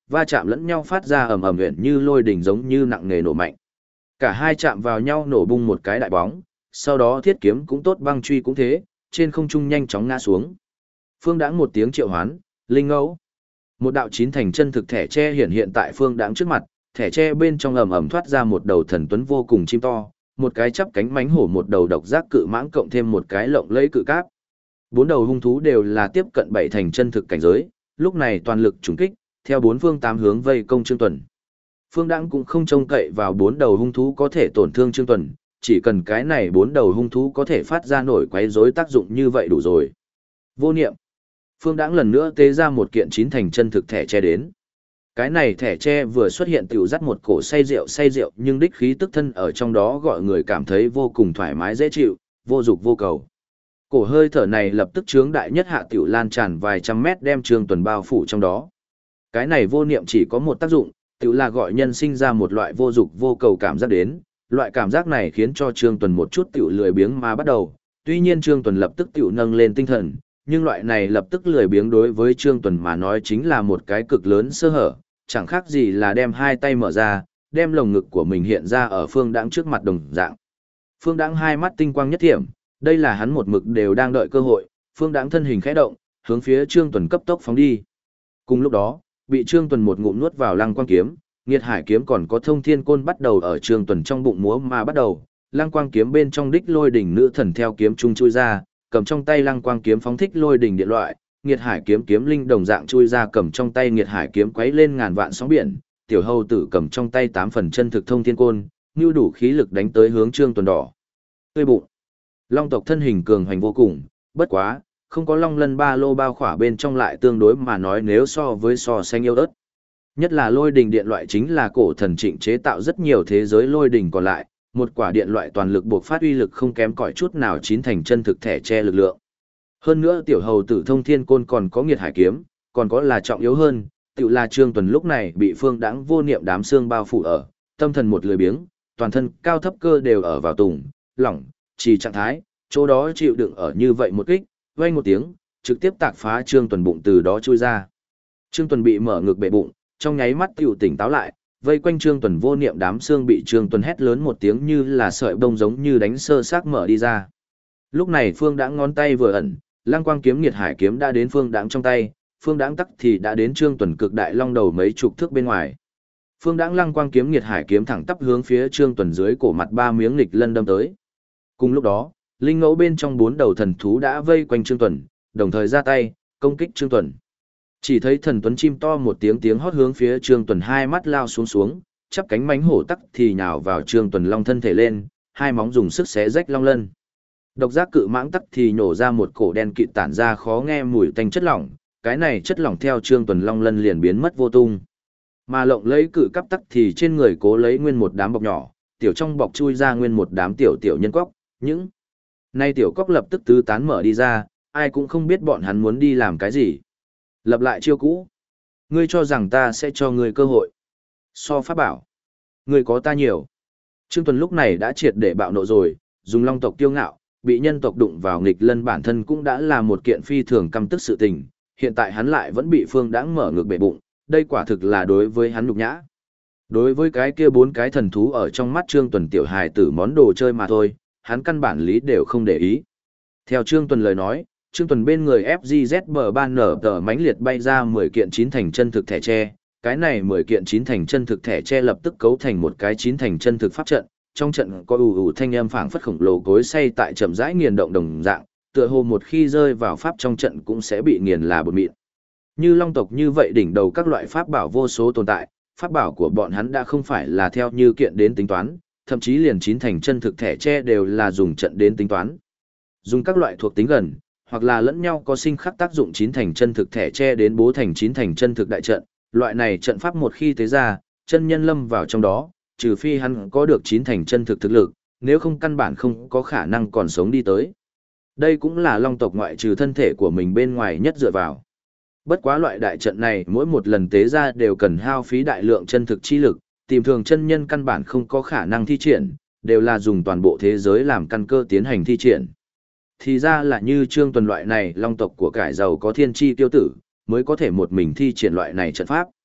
Speaker 1: va chạm lẫn nhau phát ra ầm ầm uyển như lôi đỉnh giống như nặng nề nổ mạnh. Cả hai chạm vào nhau nổ bung một cái đại bóng, sau đó thiết kiếm cũng tốt băng truy cũng thế, trên không trung nhanh chóng ngã xuống. Phương Đãng một tiếng triệu hoán, linh ngẫu. Một đạo chín thành chân thực thẻ tre hiện tại Phương Đãng trước mặt, thẻ tre bên trong ầm ầm thoát ra một đầu thần tuấn vô cùng chim to, một cái chắp cánh mánh hổ, một đầu độc giác cự mãng cộng thêm một cái lộng lẫy cự cáp. Bốn đầu hung thú đều là tiếp cận bảy thành chân thực cảnh giới, lúc này toàn lực trùng kích, theo bốn phương tám hướng vây công Trương Tuần. Phương Đãng cũng không trông cậy vào bốn đầu hung thú có thể tổn thương Trương Tuần, chỉ cần cái này bốn đầu hung thú có thể phát ra nổi quấy rối tác dụng như vậy đủ rồi. Vô niệm. Phương Đãng lần nữa tế ra một kiện chín thành chân thực thẻ tre đến. Cái này thẻ tre vừa xuất hiện tiểu dắt một cổ say rượu nhưng đích khí tức thân ở trong đó gọi người cảm thấy vô cùng thoải mái dễ chịu, vô dục vô cầu. Cổ hơi thở này lập tức chướng đại nhất hạ tiểu lan tràn vài trăm mét đem Trương Tuần bao phủ trong đó. Cái này vô niệm chỉ có một tác dụng, tiểu là gọi nhân sinh ra một loại vô dục vô cầu cảm giác đến, loại cảm giác này khiến cho Trương Tuần một chút tiểu lười biếng mà bắt đầu, tuy nhiên Trương Tuần lập tức tiểu nâng lên tinh thần, nhưng loại này lập tức lười biếng đối với Trương Tuần mà nói chính là một cái cực lớn sơ hở, chẳng khác gì là đem hai tay mở ra, đem lồng ngực của mình hiện ra ở Phương Đãng trước mặt đồng dạng. Phương Đãng hai mắt tinh quang nhất thiểm, đây là hắn một mực đều đang đợi cơ hội, Phương Đãng thân hình khẽ động, hướng phía Trương Tuần cấp tốc phóng đi. Cùng lúc đó, bị Trương Tuần một ngụm nuốt vào Lăng Quang kiếm, Nghiệt Hải kiếm còn có Thông Thiên côn bắt đầu ở Trương Tuần trong bụng múa mà bắt đầu, Lăng Quang kiếm bên trong đích lôi đỉnh nữ thần theo kiếm trung chui ra, cầm trong tay Lăng Quang kiếm phóng thích lôi đỉnh điện loại, Nghiệt Hải kiếm kiếm linh đồng dạng chui ra cầm trong tay Nghiệt Hải kiếm quấy lên ngàn vạn sóng biển, tiểu hầu tử cầm trong tay 8 phần chân thực Thông Thiên côn, nưu đủ khí lực đánh tới hướng Trương Tuần đỏ. Tươi bụng. Long tộc thân hình cường hoành vô cùng, bất quá, không có long lân ba lô bao khỏa bên trong lại tương đối mà nói nếu so với so xanh yêu ớt. Nhất là lôi đình điện loại chính là cổ thần trịnh chế tạo rất nhiều thế giới lôi đình còn lại, một quả điện loại toàn lực buộc phát uy lực không kém cỏi chút nào chín thành chân thực thẻ che lực lượng. Hơn nữa tiểu hầu tử Thông Thiên côn còn có Nghiệt Hải kiếm, còn có là trọng yếu hơn, tiểu là Trương Tuần lúc này bị Phương Đãng vô niệm đám xương bao phủ ở, tâm thần một lười biếng, toàn thân cao thấp cơ đều ở vào tùng, lỏng, trì trạng thái, chỗ đó chịu đựng ở như vậy một kích, vang một tiếng, trực tiếp tạc phá Trương Tuần bụng từ đó chui ra. Trương Tuần bị mở ngực bể bụng, trong nháy mắt tiểu tỉnh táo lại, vây quanh Trương Tuần vô niệm đám xương bị Trương Tuần hét lớn một tiếng như là sợi bông giống như đánh sơ xác mở đi ra. Lúc này Phương Đãng ngón tay vừa ẩn, Lăng Quang kiếm Nghiệt Hải kiếm đã đến Phương Đãng trong tay, Phương Đãng tắc thì đã đến Trương Tuần cực đại long đầu mấy chục thước bên ngoài. Phương Đãng Lăng Quang kiếm Nghiệt Hải kiếm thẳng tắp hướng phía Trương Tuần dưới cổ mặt ba miếng nghịch lân đâm tới. Cùng lúc đó, linh ngẫu bên trong bốn đầu thần thú đã vây quanh Trương Tuần, đồng thời ra tay công kích Trương Tuần. Chỉ thấy thần tuấn chim to một tiếng hót hướng phía Trương Tuần hai mắt lao xuống, chắp cánh mánh hổ tắc thì nhào vào Trương Tuần long thân thể lên, hai móng dùng sức xé rách long lân. Độc giác cự mãng tắc thì nhổ ra một cổ đen kịt tản ra khó nghe mùi tanh chất lỏng, cái này chất lỏng theo Trương Tuần long lân liền biến mất vô tung. Mà lộng lấy cự cắp tắc thì trên người cố lấy nguyên một đám bọc nhỏ, tiểu trong bọc chui ra nguyên một đám tiểu nhân cóc, những nay tiểu cóc lập tức tứ tán mở đi ra, ai cũng không biết bọn hắn muốn đi làm cái gì. Lập lại chiêu cũ. Ngươi cho rằng ta sẽ cho ngươi cơ hội. So pháp bảo. Ngươi có ta nhiều. Trương Tuần lúc này đã triệt để bạo nộ rồi, dùng long tộc kiêu ngạo, bị nhân tộc đụng vào nghịch lân bản thân cũng đã là một kiện phi thường căm tức sự tình. Hiện tại hắn lại vẫn bị Phương Đãng mở ngược bể bụng, đây quả thực là đối với hắn nhục nhã. Đối với cái kia bốn cái thần thú ở trong mắt Trương Tuần tiểu hài tử món đồ chơi mà thôi, hắn căn bản lý đều không để ý. Theo Trương Tuần lời nói, Trương Tuần bên người FGZ bờ ban nở tờ mãnh liệt bay ra 10 kiện chín thành chân thực thẻ tre, cái này 10 kiện chín thành chân thực thẻ tre lập tức cấu thành một cái chín thành chân thực pháp trận, trong trận có ù thanh âm phảng phất khổng lồ cối xay tại chậm rãi nghiền động đồng dạng, tựa hồ một khi rơi vào pháp trong trận cũng sẽ bị nghiền là bột mịn. Như long tộc như vậy đỉnh đầu các loại pháp bảo vô số tồn tại, pháp bảo của bọn hắn đã không phải là theo như kiện đến tính toán, thậm chí liền chín thành chân thực thẻ tre đều là dùng trận đến tính toán. Dùng các loại thuộc tính gần, hoặc là lẫn nhau có sinh khắc tác dụng chín thành chân thực thẻ tre đến bố thành chín thành chân thực đại trận, loại này trận pháp một khi tế ra, chân nhân lâm vào trong đó, trừ phi hắn có được chín thành chân thực thực lực, nếu không căn bản không có khả năng còn sống đi tới. Đây cũng là long tộc ngoại trừ thân thể của mình bên ngoài nhất dựa vào. Bất quá loại đại trận này mỗi một lần tế ra đều cần hao phí đại lượng chân thực chi lực, tìm thường chân nhân căn bản không có khả năng thi triển, đều là dùng toàn bộ thế giới làm căn cơ tiến hành thi triển. Thì ra là như Trương Tuần loại này long tộc của cải giàu có thiên chi tiêu tử, mới có thể một mình thi triển loại này trận pháp.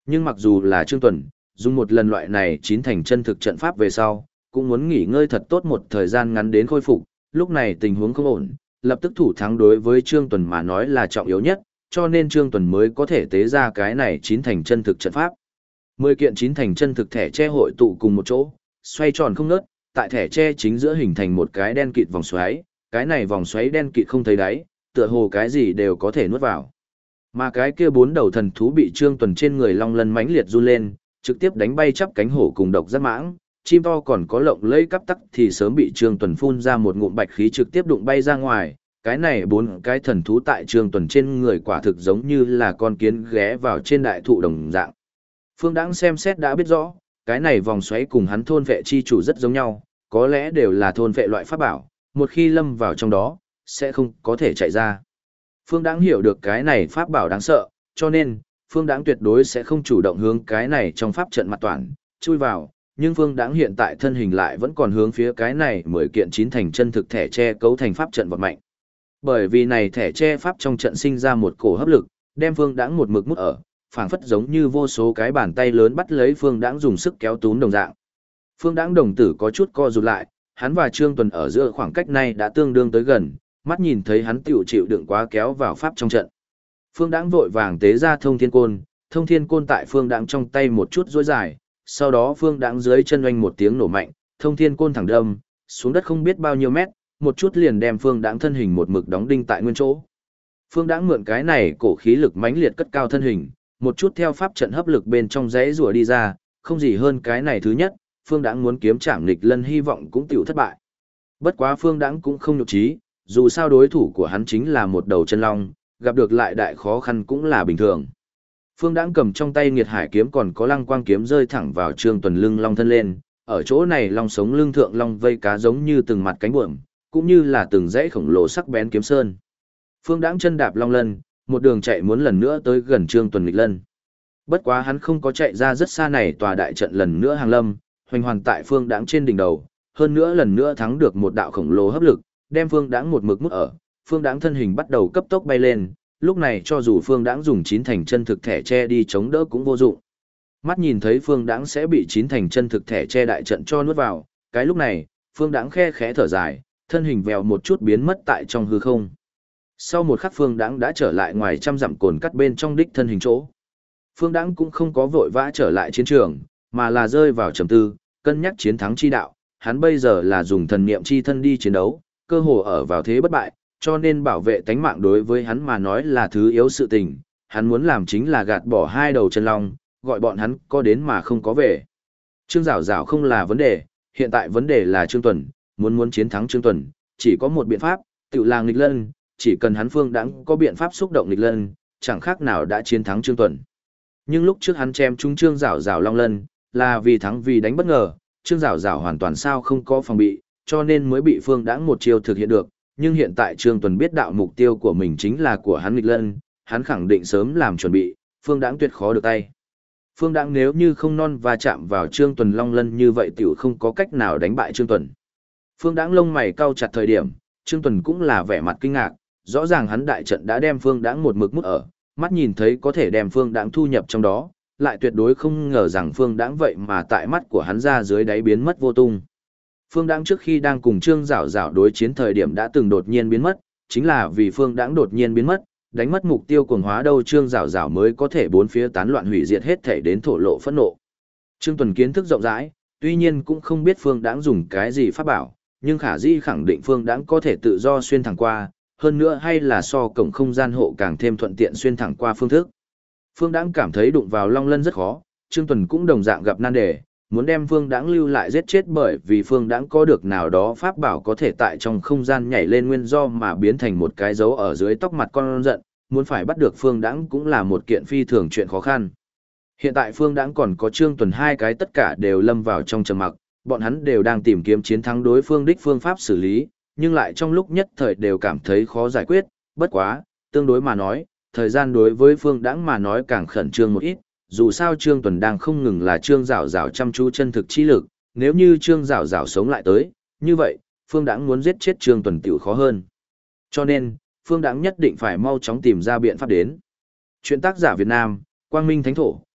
Speaker 1: Nhưng mặc dù là Trương Tuần, dùng một lần loại này chín thành chân thực trận pháp về sau, cũng muốn nghỉ ngơi thật tốt một thời gian ngắn đến khôi phục, lúc này tình huống không ổn, lập tức thủ thắng đối với Trương Tuần mà nói là trọng yếu nhất, cho nên Trương Tuần mới có thể tế ra cái này chín thành chân thực trận pháp. 10 kiện chín thành chân thực thẻ tre hội tụ cùng một chỗ, xoay tròn không ngớt, tại thẻ tre chính giữa hình thành một cái đen kịt vòng xoáy, cái này vòng xoáy đen kịt không thấy đáy, tựa hồ cái gì đều có thể nuốt vào. Mà cái kia 4 đầu thần thú bị Trương Tuần trên người long lân mãnh liệt run lên, trực tiếp đánh bay chắp cánh hổ cùng độc giác mãng, chim to còn có lộng lẫy cắp tắc thì sớm bị Trương Tuần phun ra một ngụm bạch khí trực tiếp đụng bay ra ngoài. Cái này 4 cái thần thú tại Trương Tuần trên người quả thực giống như là con kiến ghé vào trên đại thụ đồng dạng. Phương Đãng xem xét đã biết rõ, cái này vòng xoáy cùng hắn thôn vệ chi chủ rất giống nhau, có lẽ đều là thôn vệ loại pháp bảo, một khi lâm vào trong đó, sẽ không có thể chạy ra. Phương Đãng hiểu được cái này pháp bảo đáng sợ, cho nên, Phương Đãng tuyệt đối sẽ không chủ động hướng cái này trong pháp trận mặt toàn, chui vào, nhưng Phương Đãng hiện tại thân hình lại vẫn còn hướng phía cái này 10 kiện chín thành chân thực thẻ tre cấu thành pháp trận vật mạnh. Bởi vì này thẻ tre pháp trong trận sinh ra một cổ hấp lực, đem Phương Đãng một mực mút ở, phảng phất giống như vô số cái bàn tay lớn bắt lấy Phương Đãng dùng sức kéo túm đồng dạng. Phương Đãng đồng tử có chút co rụt lại, hắn và Trương Tuần ở giữa khoảng cách này đã tương đương tới gần, mắt nhìn thấy hắn tiểu chịu đựng quá kéo vào pháp trong trận. Phương Đãng vội vàng tế ra thông thiên côn tại Phương Đãng trong tay một chút duỗi dài, sau đó Phương Đãng dưới chân oanh một tiếng nổ mạnh, thông thiên côn thẳng đâm, xuống đất không biết bao nhiêu mét, một chút liền đem Phương Đãng thân hình một mực đóng đinh tại nguyên chỗ. Phương Đãng mượn cái này cổ khí lực mãnh liệt cất cao thân hình, một chút theo pháp trận hấp lực bên trong rẽ rùa đi ra, không gì hơn cái này thứ nhất, Phương Đãng muốn kiếm trảm nghịch lân hy vọng cũng tiểu thất bại. Bất quá Phương Đãng cũng không nhục trí, dù sao đối thủ của hắn chính là một đầu chân long, gặp được lại đại khó khăn cũng là bình thường. Phương Đãng cầm trong tay Nghiệt Hải kiếm còn có Lăng Quang kiếm rơi thẳng vào Trương Tuần lưng long thân lên, ở chỗ này long sống lưng thượng long vây cá giống như từng mặt cánh buồm, cũng như là từng dãy khổng lồ sắc bén kiếm sơn. Phương Đãng chân đạp long lân, một đường chạy muốn lần nữa tới gần Trương Tuần nghịch lân. Bất quá hắn không có chạy ra rất xa này tòa đại trận lần nữa hàng lâm, hoành hoàn tại Phương Đãng trên đỉnh đầu, hơn nữa lần nữa thắng được một đạo khổng lồ hấp lực, đem Phương Đãng một mực mút ở, Phương Đãng thân hình bắt đầu cấp tốc bay lên, lúc này cho dù Phương Đãng dùng chín thành chân thực thẻ che đi chống đỡ cũng vô dụng. Mắt nhìn thấy Phương Đãng sẽ bị chín thành chân thực thẻ che đại trận cho nuốt vào, cái lúc này, Phương Đãng khe khẽ thở dài, thân hình vèo một chút biến mất tại trong hư không. Sau một khắc Phương Đãng đã trở lại ngoài trăm dặm cồn cắt bên trong đích thân hình chỗ. Phương Đãng cũng không có vội vã trở lại chiến trường, mà là rơi vào trầm tư, cân nhắc chiến thắng chi đạo, hắn bây giờ là dùng thần niệm chi thân đi chiến đấu, cơ hồ ở vào thế bất bại, cho nên bảo vệ tánh mạng đối với hắn mà nói là thứ yếu sự tình, hắn muốn làm chính là gạt bỏ hai đầu chân long, gọi bọn hắn có đến mà không có về. Trương Giảo Giảo không là vấn đề, hiện tại vấn đề là Trương Tuần, muốn chiến thắng Trương Tuần, chỉ có một biện pháp, tự là nghịch lân, chỉ cần hắn Phương Đãng có biện pháp xúc động nghịch lân, chẳng khác nào đã chiến thắng Trương Tuần. Nhưng lúc trước hắn chém trúng Trương Giảo Giảo long lân, là vì thắng vì đánh bất ngờ, Trương Giảo Giảo hoàn toàn sao không có phòng bị, cho nên mới bị Phương Đãng một chiêu thực hiện được, nhưng hiện tại Trương Tuần biết đạo mục tiêu của mình chính là của hắn nghịch lân, hắn khẳng định sớm làm chuẩn bị, Phương Đãng tuyệt khó được tay. Phương Đãng nếu như không non và chạm vào Trương Tuần long lân như vậy tiểu không có cách nào đánh bại Trương Tuần. Phương Đãng lông mày cau chặt thời điểm, Trương Tuần cũng là vẻ mặt kinh ngạc, rõ ràng hắn đại trận đã đem Phương Đãng một mực mút ở, mắt nhìn thấy có thể đem Phương Đãng thu nhập trong đó, lại tuyệt đối không ngờ rằng Phương Đãng vậy mà tại mắt của hắn ra dưới đáy biến mất vô tung. Phương Đãng trước khi đang cùng Trương Giảo Giảo đối chiến thời điểm đã từng đột nhiên biến mất, chính là vì Phương Đãng đột nhiên biến mất, đánh mất mục tiêu cuồng hóa đâu Trương Giảo Giảo mới có thể bốn phía tán loạn hủy diệt hết thể đến thổ lộ phẫn nộ. Trương Tuần kiến thức rộng rãi, tuy nhiên cũng không biết Phương Đãng dùng cái gì pháp bảo, nhưng khả dĩ khẳng định Phương Đãng có thể tự do xuyên thẳng qua, hơn nữa hay là so cổng không gian hộ càng thêm thuận tiện xuyên thẳng qua phương thức. Phương Đãng cảm thấy đụng vào Long Lân rất khó, Trương Tuần cũng đồng dạng gặp nan đề, muốn đem Phương Đãng lưu lại giết chết bởi vì Phương Đãng có được nào đó pháp bảo có thể tại trong không gian nhảy lên nguyên do mà biến thành một cái dấu ở dưới tóc mặt con giận, muốn phải bắt được Phương Đãng cũng là một kiện phi thường chuyện khó khăn. Hiện tại Phương Đãng còn có Trương Tuần hai cái tất cả đều lâm vào trong trầm mặc, bọn hắn đều đang tìm kiếm chiến thắng đối phương đích phương pháp xử lý, nhưng lại trong lúc nhất thời đều cảm thấy khó giải quyết, bất quá, tương đối mà nói, thời gian đối với Phương Đãng mà nói càng khẩn trương một ít, dù sao Trương Tuần đang không ngừng là Trương Giảo Giảo chăm chú chân thực chi lực, nếu như Trương Giảo Giảo sống lại tới, như vậy, Phương Đãng muốn giết chết Trương Tuần tiểu khó hơn. Cho nên, Phương Đãng nhất định phải mau chóng tìm ra biện pháp đến. Chuyện tác giả Việt Nam, Quang Minh Thánh Thổ,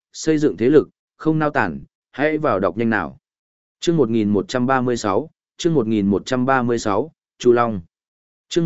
Speaker 1: xây dựng thế lực, không nao tản, hãy vào đọc nhanh nào. Chương 1136, chương 1136, Chu Long. Chương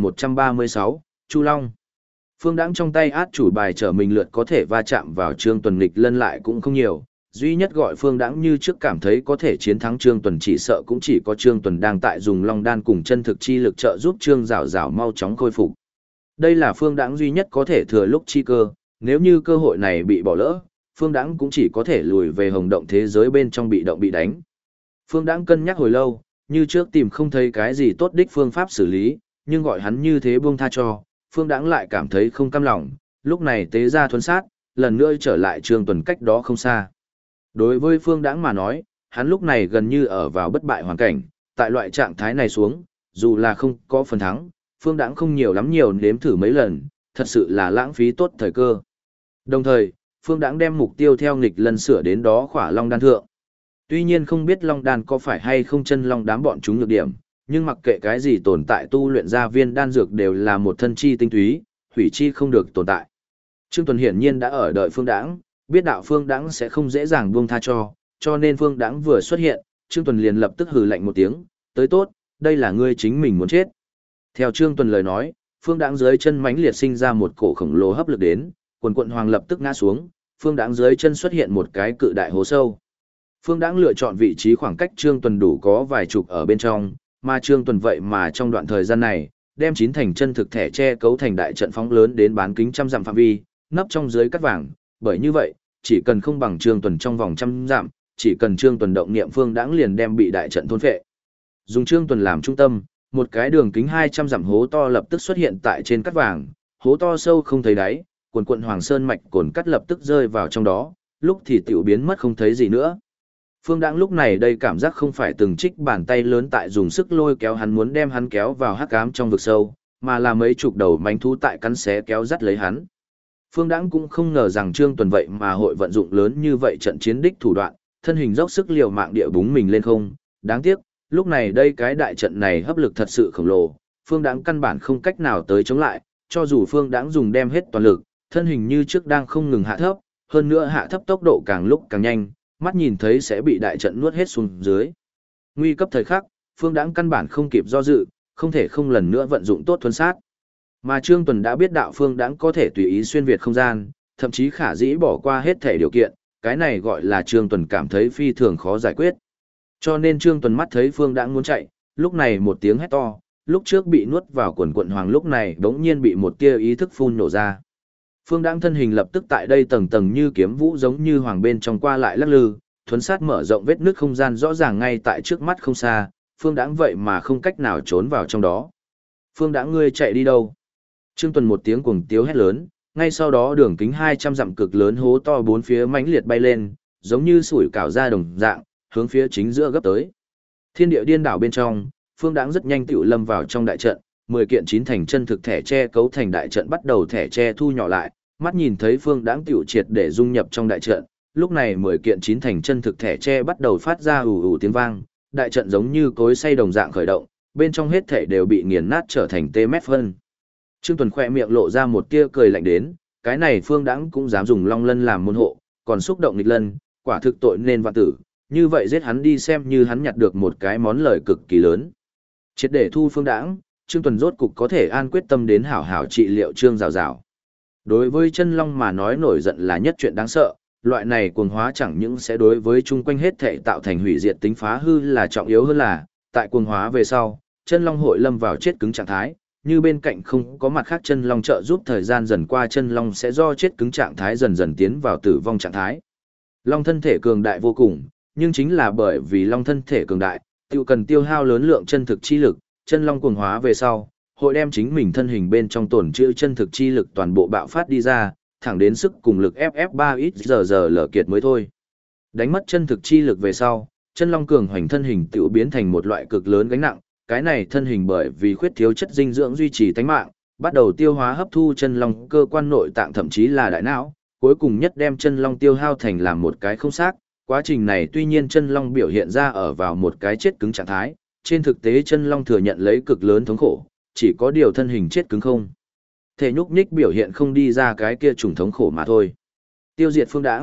Speaker 1: 1136, Chu Long. Phương Đãng trong tay át chủ bài trở mình lượt có thể va chạm vào Trương Tuần nghịch lân lại cũng không nhiều, duy nhất gọi Phương Đãng như trước cảm thấy có thể chiến thắng Trương Tuần chỉ sợ cũng chỉ có Trương Tuần đang tại dùng Long Đan cùng chân thực chi lực trợ giúp Trương Giảo Giảo mau chóng khôi phục. Đây là Phương Đãng duy nhất có thể thừa lúc chi cơ, nếu như cơ hội này bị bỏ lỡ, Phương Đãng cũng chỉ có thể lùi về hồng động thế giới bên trong bị động bị đánh. Phương Đãng cân nhắc hồi lâu, như trước tìm không thấy cái gì tốt đích phương pháp xử lý, nhưng gọi hắn như thế buông tha cho, Phương Đãng lại cảm thấy không cam lòng, lúc này tế ra thuần sát, lần nữa trở lại Trương Tuần cách đó không xa. Đối với Phương Đãng mà nói, hắn lúc này gần như ở vào bất bại hoàn cảnh, tại loại trạng thái này xuống, dù là không có phần thắng, Phương Đãng không nhiều lắm nhiều nếm thử mấy lần, thật sự là lãng phí tốt thời cơ. Đồng thời, Phương Đãng đem mục tiêu theo nghịch lân sửa đến đó khỏa Long Đan thượng. Tuy nhiên không biết Long Đan có phải hay không chân Long đám bọn chúng nhược điểm, nhưng mặc kệ cái gì tồn tại tu luyện ra viên đan dược đều là một thân chi tinh túy, hủy chi không được tồn tại. Trương Tuần hiển nhiên đã ở đợi Phương Đãng, biết đạo Phương Đãng sẽ không dễ dàng buông tha cho nên Phương Đãng vừa xuất hiện, Trương Tuần liền lập tức hừ lạnh một tiếng, tới tốt, đây là ngươi chính mình muốn chết. Theo Trương Tuần lời nói, Phương Đãng dưới chân mãnh liệt sinh ra một cổ khổng lồ hấp lực đến, quần quận hoàng lập tức ngã xuống, Phương Đãng dưới chân xuất hiện một cái cự đại hố sâu. Phương Đãng lựa chọn vị trí khoảng cách Trương Tuần đủ có vài chục ở bên trong, mà Trương Tuần vậy mà trong đoạn thời gian này, đem 9 thành chân thực thẻ che cấu thành đại trận phóng lớn đến bán kính trăm dặm phạm vi, nấp trong dưới cắt vàng, bởi như vậy, chỉ cần không bằng Trương Tuần trong vòng trăm dặm, chỉ cần Trương Tuần động niệm Phương Đãng liền đem bị đại trận thôn phệ. Dùng Trương Tuần làm trung tâm, một cái đường kính 200 dặm hố to lập tức xuất hiện tại trên cắt vàng, hố to sâu không thấy đáy, quần quận Hoàng Sơn mạch cồn cắt lập tức rơi vào trong đó, lúc thì tiểu biến mất không thấy gì nữa. Phương Đãng lúc này đây cảm giác không phải từng trích bàn tay lớn tại dùng sức lôi kéo hắn muốn đem hắn kéo vào hắc ám trong vực sâu, mà là mấy chục đầu mánh thú tại cắn xé kéo dắt lấy hắn. Phương Đãng cũng không ngờ rằng Trương Tuần vậy mà hội vận dụng lớn như vậy trận chiến đích thủ đoạn, thân hình dốc sức liều mạng địa búng mình lên không, đáng tiếc, lúc này đây cái đại trận này hấp lực thật sự khổng lồ, Phương Đãng căn bản không cách nào tới chống lại, cho dù Phương Đãng dùng đem hết toàn lực, thân hình như trước đang không ngừng hạ thấp, hơn nữa hạ thấp tốc độ càng lúc càng nhanh, mắt nhìn thấy sẽ bị đại trận nuốt hết xuống dưới. Nguy cấp thời khắc, Phương Đãng căn bản không kịp do dự, không thể không lần nữa vận dụng tốt thuần sát. Mà Trương Tuần đã biết đạo Phương Đãng có thể tùy ý xuyên việt không gian, thậm chí khả dĩ bỏ qua hết thể điều kiện, cái này gọi là Trương Tuần cảm thấy phi thường khó giải quyết. Cho nên Trương Tuần mắt thấy Phương Đãng muốn chạy, lúc này một tiếng hét to, lúc trước bị nuốt vào quần quận hoàng lúc này bỗng nhiên bị một tia ý thức phun nổ ra. Phương Đãng thân hình lập tức tại đây tầng tầng như kiếm vũ giống như hoàng bên trong qua lại lắc lư, thuấn sát mở rộng vết nước không gian rõ ràng ngay tại trước mắt không xa, Phương Đãng vậy mà không cách nào trốn vào trong đó. Phương Đãng ngươi chạy đi đâu? Trương Tuần một tiếng cuồng tiếu hét lớn, ngay sau đó đường kính 200 dặm cực lớn hố to bốn phía mãnh liệt bay lên, giống như sủi cảo ra đồng dạng, hướng phía chính giữa gấp tới. Thiên địa điên đảo bên trong, Phương Đãng rất nhanh tựu lâm vào trong đại trận, 10 kiện chín thành chân thực thẻ che cấu thành đại trận bắt đầu thẻ che thu nhỏ lại, mắt nhìn thấy Phương Đãng tựu triệt để dung nhập trong đại trận, lúc này 10 kiện chín thành chân thực thẻ che bắt đầu phát ra ù ù tiếng vang, đại trận giống như cối xay đồng dạng khởi động, bên trong hết thảy đều bị nghiền nát trở thành tê mét phân. Trương Tuần khỏe miệng lộ ra một tia cười lạnh đến, cái này Phương Đãng cũng dám dùng Long Lân làm môn hộ, còn xúc động nghịch lân, quả thực tội nên vạn tử, như vậy giết hắn đi xem như hắn nhặt được một cái món lời cực kỳ lớn. Triệt để thu Phương Đãng, Trương Tuần rốt cục có thể an quyết tâm đến hảo hảo trị liệu Trương Giảo Giảo. Đối với chân long mà nói nổi giận là nhất chuyện đáng sợ, loại này cuồng hóa chẳng những sẽ đối với chung quanh hết thể tạo thành hủy diệt tính phá hư là trọng yếu hơn là, tại cuồng hóa về sau, chân long hội lâm vào chết cứng trạng thái, như bên cạnh không có mặt khác chân long trợ giúp thời gian dần qua chân long sẽ do chết cứng trạng thái dần dần tiến vào tử vong trạng thái. Long thân thể cường đại vô cùng, nhưng chính là bởi vì long thân thể cường đại, tiêu cần tiêu hao lớn lượng chân thực chi lực, chân long cuồng hóa về sau, hội đem chính mình thân hình bên trong tổn trữ chân thực chi lực toàn bộ bạo phát đi ra, thẳng đến sức cùng lực FF3 ít giờ lở kiệt mới thôi. Đánh mất chân thực chi lực về sau, chân long cường hoành thân hình tiểu biến thành một loại cực lớn gánh nặng, cái này thân hình bởi vì khuyết thiếu chất dinh dưỡng duy trì tánh mạng, bắt đầu tiêu hóa hấp thu chân long cơ quan nội tạng thậm chí là đại não, cuối cùng nhất đem chân long tiêu hao thành làm một cái không xác. Quá trình này tuy nhiên chân long biểu hiện ra ở vào một cái chết cứng trạng thái, trên thực tế chân long thừa nhận lấy cực lớn thống khổ, chỉ có điều thân hình chết cứng không thể nhúc nhích biểu hiện không đi ra cái kia trùng thống khổ mà thôi. Tiêu diệt Phương Đãng,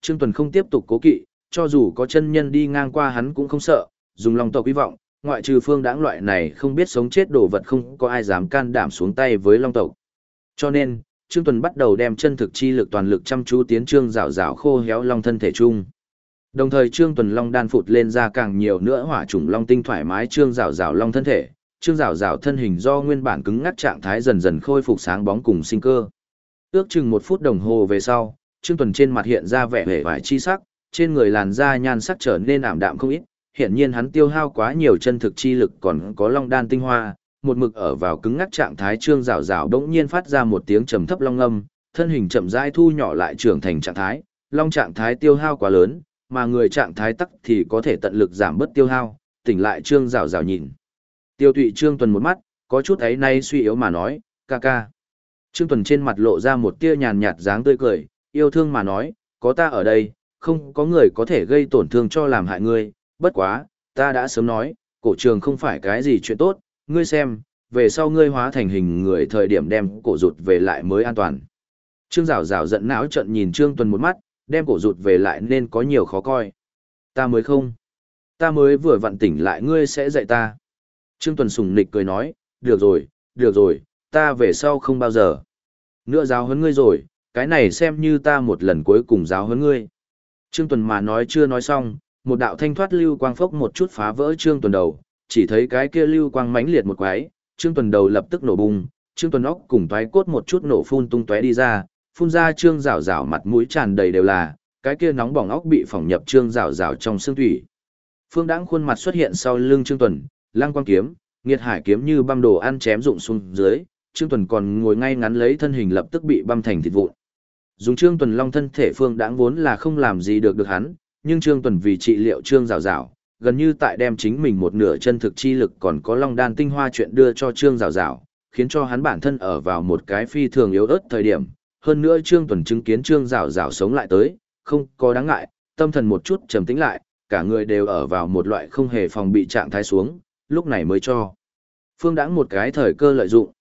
Speaker 1: Trương Tuần không tiếp tục cố kỵ, cho dù có chân nhân đi ngang qua hắn cũng không sợ, dùng long tộc hy vọng, ngoại trừ Phương Đãng loại này không biết sống chết đồ vật không có ai dám can đảm xuống tay với long tộc. Cho nên, Trương Tuần bắt đầu đem chân thực chi lực toàn lực chăm chú tiến Trương Giảo Giảo khô héo long thân thể chung. Đồng thời Trương Tuần long đan phụt lên ra càng nhiều nữa hỏa chủng long tinh thoải mái Trương Giảo Giảo long thân thể, Trương Giảo Giảo thân hình do nguyên bản cứng ngắc trạng thái dần dần khôi phục sáng bóng cùng sinh cơ. Ước chừng 1 phút đồng hồ về sau, Trương Tuần trên mặt hiện ra vẻ hề vải chi sắc, trên người làn da nhan sắc trở nên ảm đạm không ít, hiển nhiên hắn tiêu hao quá nhiều chân thực chi lực còn có long đan tinh hoa, một mực ở vào cứng ngắc trạng thái Trương Giảo Giảo đống nhiên phát ra một tiếng trầm thấp long âm, thân hình chậm rãi thu nhỏ lại trưởng thành trạng thái, long trạng thái tiêu hao quá lớn, mà người trạng thái tắc thì có thể tận lực giảm bớt tiêu hao, tỉnh lại Trương Giảo Giảo nhìn. Tiêu Tụy Trương Tuần một mắt, có chút ấy nay suy yếu mà nói, ca ca. Trương Tuần trên mặt lộ ra một tia nhàn nhạt dáng tươi cười, yêu thương mà nói, có ta ở đây, không có người có thể gây tổn thương cho làm hại ngươi, bất quá, ta đã sớm nói, cổ trường không phải cái gì chuyện tốt, ngươi xem, về sau ngươi hóa thành hình người thời điểm đem cổ rụt về lại mới an toàn. Trương Giảo Giảo giận não trận nhìn Trương Tuần một mắt, đem cổ rụt về lại nên có nhiều khó coi. Ta mới không. Ta mới vừa vặn tỉnh lại ngươi sẽ dạy ta. Trương Tuần sùng nịch cười nói, được rồi, ta về sau không bao giờ nữa giáo huấn ngươi rồi, cái này xem như ta một lần cuối cùng giáo huấn ngươi. Trương Tuần mà nói chưa nói xong, một đạo thanh thoát lưu quang phốc một chút phá vỡ Trương Tuần đầu, chỉ thấy cái kia lưu quang mãnh liệt một quái, Trương Tuần đầu lập tức nổ bung, Trương Tuần óc cùng toái cốt một chút nổ phun tung tóe đi ra, phun ra Trương Giảo Giảo mặt mũi tràn đầy đều là, cái kia nóng bỏng óc bị phỏng nhập Trương Giảo Giảo trong xương thủy. Phương Đãng khuôn mặt xuất hiện sau lưng Trương Tuần, lăng quang kiếm, nghiệt hải kiếm như băm đồ ăn chém rụng xuống dưới, Trương Tuần còn ngồi ngay ngắn lấy thân hình lập tức bị băm thành thịt vụn. Dùng Trương Tuần long thân thể Phương Đãng vốn là không làm gì được hắn, nhưng Trương Tuần vì trị liệu Trương Giảo Giảo, gần như tại đem chính mình một nửa chân thực chi lực còn có long đan tinh hoa chuyện đưa cho Trương Giảo Giảo, khiến cho hắn bản thân ở vào một cái phi thường yếu ớt thời điểm. Hơn nữa Trương Tuần chứng kiến Trương Giảo Giảo sống lại tới, không có đáng ngại, tâm thần một chút trầm tĩnh lại, cả người đều ở vào một loại không hề phòng bị trạng thái xuống, lúc này mới cho Phương Đãng một cái thời cơ lợi dụng.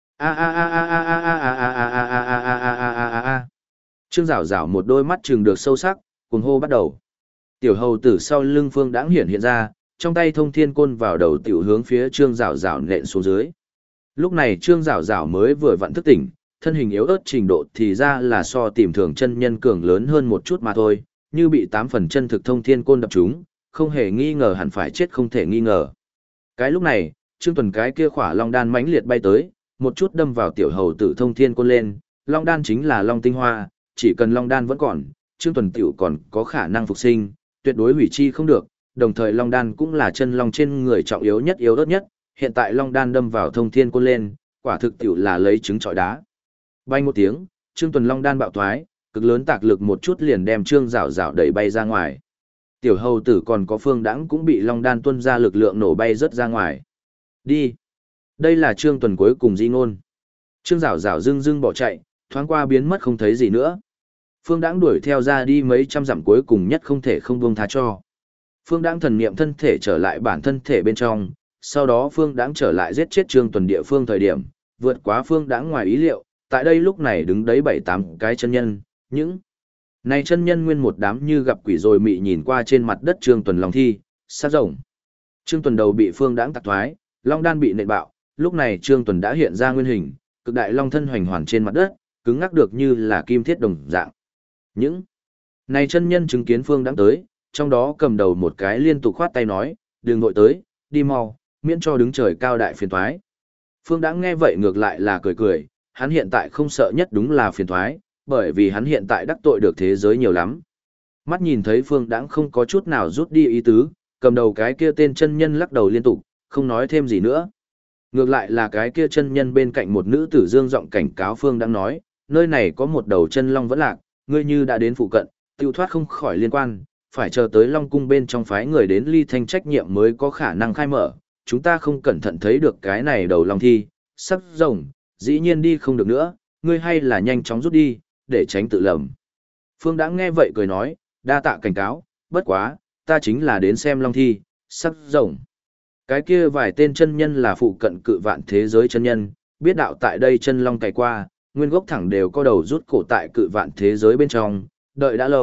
Speaker 1: Trương Giảo Giảo một đôi mắt trừng được sâu sắc, cuồng hô bắt đầu. Tiểu hầu tử sau lưng Phương Đãng hiện ra, trong tay thông thiên côn vào đầu tiểu hướng phía Trương Giảo Giảo nện xuống dưới. Lúc này Trương Giảo Giảo mới vừa vặn thức tỉnh, thân hình yếu ớt trình độ thì ra là so tìm thường chân nhân cường lớn hơn một chút mà thôi, như bị 8 phần chân thực thông thiên côn đập trúng, không hề nghi ngờ hẳn phải chết không thể nghi ngờ. Cái lúc này, Trương Tuần cái kia khỏa long đan mãnh liệt bay tới, một chút đâm vào tiểu hầu tử thông thiên côn lên, long đan chính là long tinh hoa, chỉ cần long đan vẫn còn, Trương Tuần tiểu còn có khả năng phục sinh, tuyệt đối hủy chi không được, đồng thời long đan cũng là chân long trên người trọng yếu nhất yếu ớt nhất, hiện tại long đan đâm vào thông thiên côn lên, quả thực tiểu là lấy trứng trọi đá. Bay một tiếng, Trương Tuần long đan bạo thoái, cực lớn tạc lực một chút liền đem Trương Giảo Giảo đẩy bay ra ngoài. Tiểu hầu tử còn có Phương Đãng cũng bị long đan tuôn ra lực lượng nổ bay rất ra ngoài. Đi. Đây là Trương Tuần cuối cùng di ngôn. Trương Giảo Giảo dưng dưng bỏ chạy, thoáng qua biến mất không thấy gì nữa. Phương Đãng đuổi theo ra đi mấy trăm dặm cuối cùng nhất không thể không buông tha cho. Phương Đãng thần niệm thân thể trở lại bản thân thể bên trong, sau đó Phương Đãng trở lại giết chết Trương Tuần địa phương thời điểm, vượt quá Phương Đãng ngoài ý liệu, tại đây lúc này đứng đấy 7-8 cái chân nhân, những này chân nhân nguyên một đám như gặp quỷ rồi mị nhìn qua trên mặt đất Trương Tuần long thi, sát rồng. Trương Tuần đầu bị Phương Đãng tạc thoái, long đan bị nện bạo, lúc này Trương Tuần đã hiện ra nguyên hình, cực đại long thân hoành hoàn trên mặt đất, cứng ngắc được như là kim thiết đồng dạng. Những này chân nhân chứng kiến Phương Đãng tới, trong đó cầm đầu một cái liên tục khoát tay nói, đừng vội tới, đi mau, miễn cho đứng trời cao đại phiền toái. Phương Đãng nghe vậy ngược lại là cười cười, hắn hiện tại không sợ nhất đúng là phiền toái, bởi vì hắn hiện tại đắc tội được thế giới nhiều lắm. Mắt nhìn thấy Phương Đãng không có chút nào rút đi ý tứ, cầm đầu cái kia tên chân nhân lắc đầu liên tục, không nói thêm gì nữa. Ngược lại là cái kia chân nhân bên cạnh một nữ tử dương giọng cảnh cáo Phương Đãng nói, nơi này có một đầu chân long vẫn lạc, ngươi như đã đến phụ cận, tiêu thoát không khỏi liên quan, phải chờ tới Long Cung bên trong phái người đến ly thanh trách nhiệm mới có khả năng khai mở, chúng ta không cẩn thận thấy được cái này đầu long thi, sắc rồng, dĩ nhiên đi không được nữa, ngươi hay là nhanh chóng rút đi, để tránh tự lầm. Phương Đãng nghe vậy cười nói, đa tạ cảnh cáo, bất quá, ta chính là đến xem long thi, sắc rồng. Cái kia vài tên chân nhân là phụ cận cự vạn thế giới chân nhân, biết đạo tại đây chân long cày qua, nguyên gốc thẳng đều có đầu rút cổ tại cự vạn thế giới bên trong, đợi đã lâu,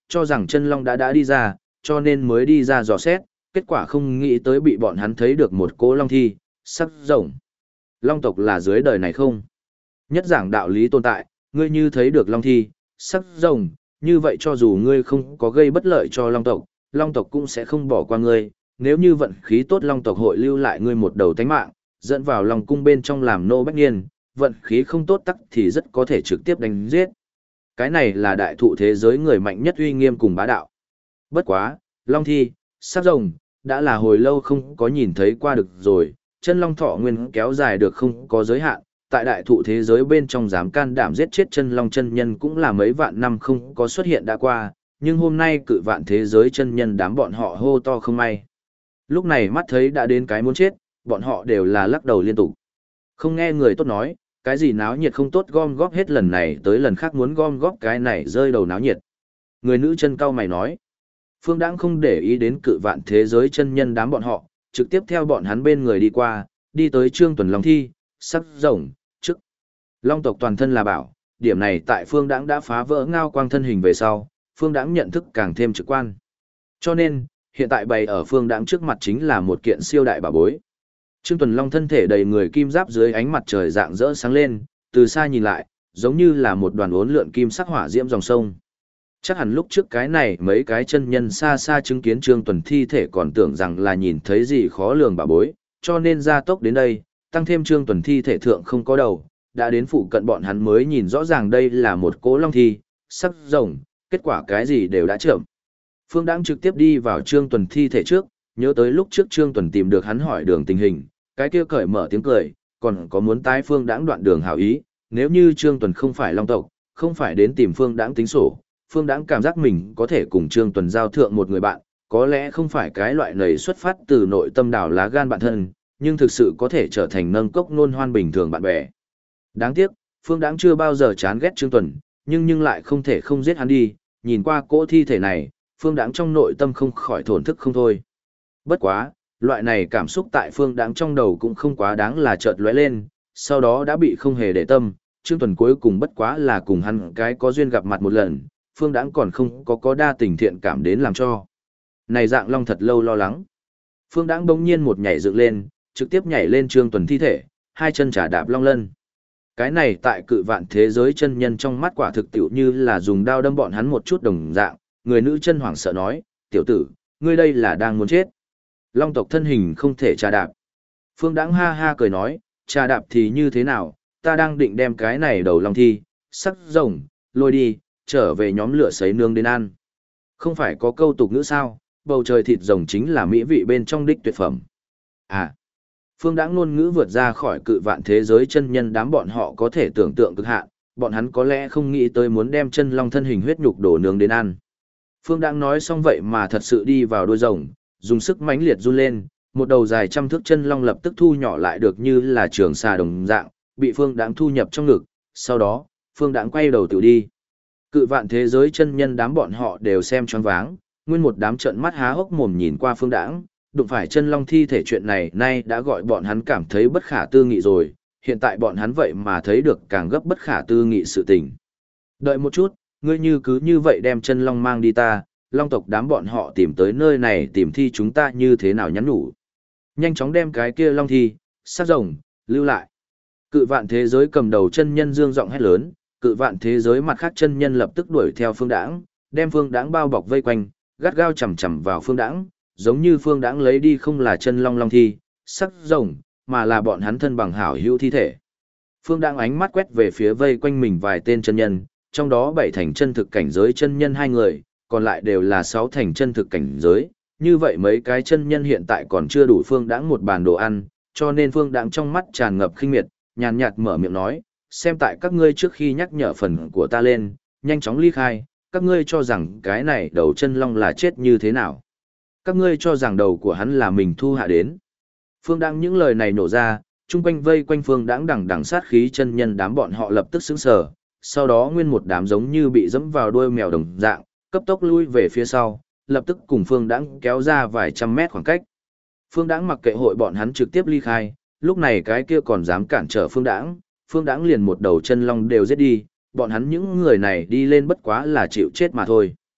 Speaker 1: cho rằng chân long đã đi ra, cho nên mới đi ra dò xét, kết quả không nghĩ tới bị bọn hắn thấy được một cỗ long thi, sắc rồng. Long tộc là dưới đời này không? Nhất giảng đạo lý tồn tại, ngươi như thấy được long thi, sắc rồng, như vậy cho dù ngươi không có gây bất lợi cho long tộc cũng sẽ không bỏ qua ngươi, nếu như vận khí tốt long tộc hội lưu lại ngươi một đầu tánh mạng, dẫn vào lòng cung bên trong làm nô bách niên, vận khí không tốt tắc thì rất có thể trực tiếp đánh giết. Cái này là đại thụ thế giới người mạnh nhất uy nghiêm cùng bá đạo. Bất quá, long thi, sắc rồng, đã là hồi lâu không có nhìn thấy qua được rồi, chân long thọ nguyên kéo dài được không có giới hạn, tại đại thụ thế giới bên trong dám can đảm giết chết chân long chân nhân cũng là mấy vạn năm không có xuất hiện đã qua, nhưng hôm nay cự vạn thế giới chân nhân đám bọn họ hô to không may. Lúc này mắt thấy đã đến cái muốn chết, bọn họ đều là lắc đầu liên tục. Không nghe người tốt nói, cái gì náo nhiệt không tốt gom góp hết lần này tới lần khác muốn gom góp cái này rơi đầu náo nhiệt. Người nữ chân cao mày nói. Phương Đãng không để ý đến cự vạn thế giới chân nhân đám bọn họ, trực tiếp theo bọn hắn bên người đi qua, đi tới Trương Tuần Long thi, sắc rồng, trước. Long tộc toàn thân là bảo, điểm này tại Phương Đãng đã phá vỡ ngao quang thân hình về sau, Phương Đãng nhận thức càng thêm trực quan. Cho nên, hiện tại bày ở Phương Đãng trước mặt chính là một kiện siêu đại bảo bối. Trương Tuần Long thân thể đầy người kim giáp dưới ánh mặt trời rạng rỡ sáng lên, từ xa nhìn lại, giống như là một đoàn uốn lượn kim sắc hỏa diễm dòng sông. Chắc hẳn lúc trước cái này mấy cái chân nhân xa xa chứng kiến Trương Tuần thi thể còn tưởng rằng là nhìn thấy gì khó lường bảo bối, cho nên ra tốc đến đây, tăng thêm Trương Tuần thi thể thượng không có đầu, đã đến phụ cận bọn hắn mới nhìn rõ ràng đây là một cỗ long thi, sắc rồng, kết quả cái gì đều đã chậm. Phương Đãng trực tiếp đi vào Trương Tuần thi thể trước, nhớ tới lúc trước Trương Tuần tìm được hắn hỏi đường tình hình, cái kia cởi mở tiếng cười, còn có muốn tái Phương Đãng đoạn đường hảo ý, nếu như Trương Tuần không phải long tộc, không phải đến tìm Phương Đãng tính sổ, Phương Đãng cảm giác mình có thể cùng Trương Tuần giao thượng một người bạn, có lẽ không phải cái loại này xuất phát từ nội tâm đảo lá gan bạn thân, nhưng thực sự có thể trở thành nâng cốc nôn hoan bình thường bạn bè. Đáng tiếc, Phương Đãng chưa bao giờ chán ghét Trương Tuần, nhưng lại không thể không giết hắn đi, nhìn qua cỗ thi thể này, Phương Đãng trong nội tâm không khỏi thổn thức không thôi. Bất quá, loại này cảm xúc tại Phương Đãng trong đầu cũng không quá đáng là chợt lóe lên, sau đó đã bị không hề để tâm, Trương Tuần cuối cùng bất quá là cùng hắn cái có duyên gặp mặt một lần, Phương Đãng còn không có đa tình thiện cảm đến làm cho. Này dạng long thật lâu lo lắng. Phương Đãng bỗng nhiên một nhảy dựng lên, trực tiếp nhảy lên Trương Tuần thi thể, hai chân trả đạp long lân. Cái này tại cự vạn thế giới chân nhân trong mắt quả thực tiểu như là dùng đao đâm bọn hắn một chút đồng dạng, người nữ chân hoảng sợ nói, tiểu tử, ngươi đây là đang muốn chết. Long tộc thân hình không thể trà đạp. Phương Đãng ha ha cười nói, trà đạp thì như thế nào, ta đang định đem cái này đầu long thi, sắc rồng, lôi đi, trở về nhóm lửa sấy nướng đến ăn. Không phải có câu tục ngữ sao, bầu trời thịt rồng chính là mỹ vị bên trong đích tuyệt phẩm. À, Phương Đãng ngôn ngữ vượt ra khỏi cự vạn thế giới chân nhân đám bọn họ có thể tưởng tượng cực hạn, bọn hắn có lẽ không nghĩ tới muốn đem chân long thân hình huyết nhục đổ nướng đến ăn. Phương Đãng nói xong vậy mà thật sự đi vào đuôi rồng, dùng sức mãnh liệt run lên, một đầu dài trăm thước chân long lập tức thu nhỏ lại được như là trường xà đồng dạng, bị Phương Đãng thu nhập trong ngực, sau đó, Phương Đãng quay đầu tự đi. Cự vạn thế giới chân nhân đám bọn họ đều xem choáng váng, nguyên một đám trợn mắt há hốc mồm nhìn qua Phương Đãng, đụng phải chân long thi thể chuyện này nay đã gọi bọn hắn cảm thấy bất khả tư nghị rồi, hiện tại bọn hắn vậy mà thấy được càng gấp bất khả tư nghị sự tình. Đợi một chút, ngươi như cứ như vậy đem chân long mang đi ta, long tộc đám bọn họ tìm tới nơi này tìm thi chúng ta như thế nào nhắn nhủ. Nhanh chóng đem cái kia long thi, sát rồng, lưu lại. Cự vạn thế giới cầm đầu chân nhân dương giọng hét lớn, cự vạn thế giới mặt khác chân nhân lập tức đuổi theo Phương Đãng, đem Phương Đãng bao bọc vây quanh, gắt gao chầm chầm vào Phương Đãng, giống như Phương Đãng lấy đi không là chân long long thi, sắc rồng, mà là bọn hắn thân bằng hảo hữu thi thể. Phương Đãng ánh mắt quét về phía vây quanh mình vài tên chân nhân, trong đó 7 thành chân thực cảnh giới chân nhân 2 người, còn lại đều là 6 thành chân thực cảnh giới. Như vậy mấy cái chân nhân hiện tại còn chưa đủ Phương Đãng một bàn đồ ăn, cho nên Phương Đãng trong mắt tràn ngập khinh miệt, nhàn nhạt mở miệng nói, xem tại các ngươi trước khi nhắc nhở phần của ta lên, nhanh chóng ly khai, các ngươi cho rằng cái này đầu chân long là chết như thế nào. Các ngươi cho rằng đầu của hắn là mình thu hạ đến. Phương Đãng những lời này nổ ra, chung quanh vây quanh Phương Đãng đằng đằng sát khí chân nhân đám bọn họ lập tức sững sờ, sau đó nguyên một đám giống như bị dẫm vào đuôi mèo đồng dạng, cấp tốc lui về phía sau, lập tức cùng Phương Đãng kéo ra vài trăm mét khoảng cách. Phương Đãng mặc kệ hội bọn hắn trực tiếp ly khai, lúc này cái kia còn dám cản trở Phương Đãng liền một đầu chân long đều giết đi, bọn hắn những người này đi lên bất quá là chịu chết mà thôi.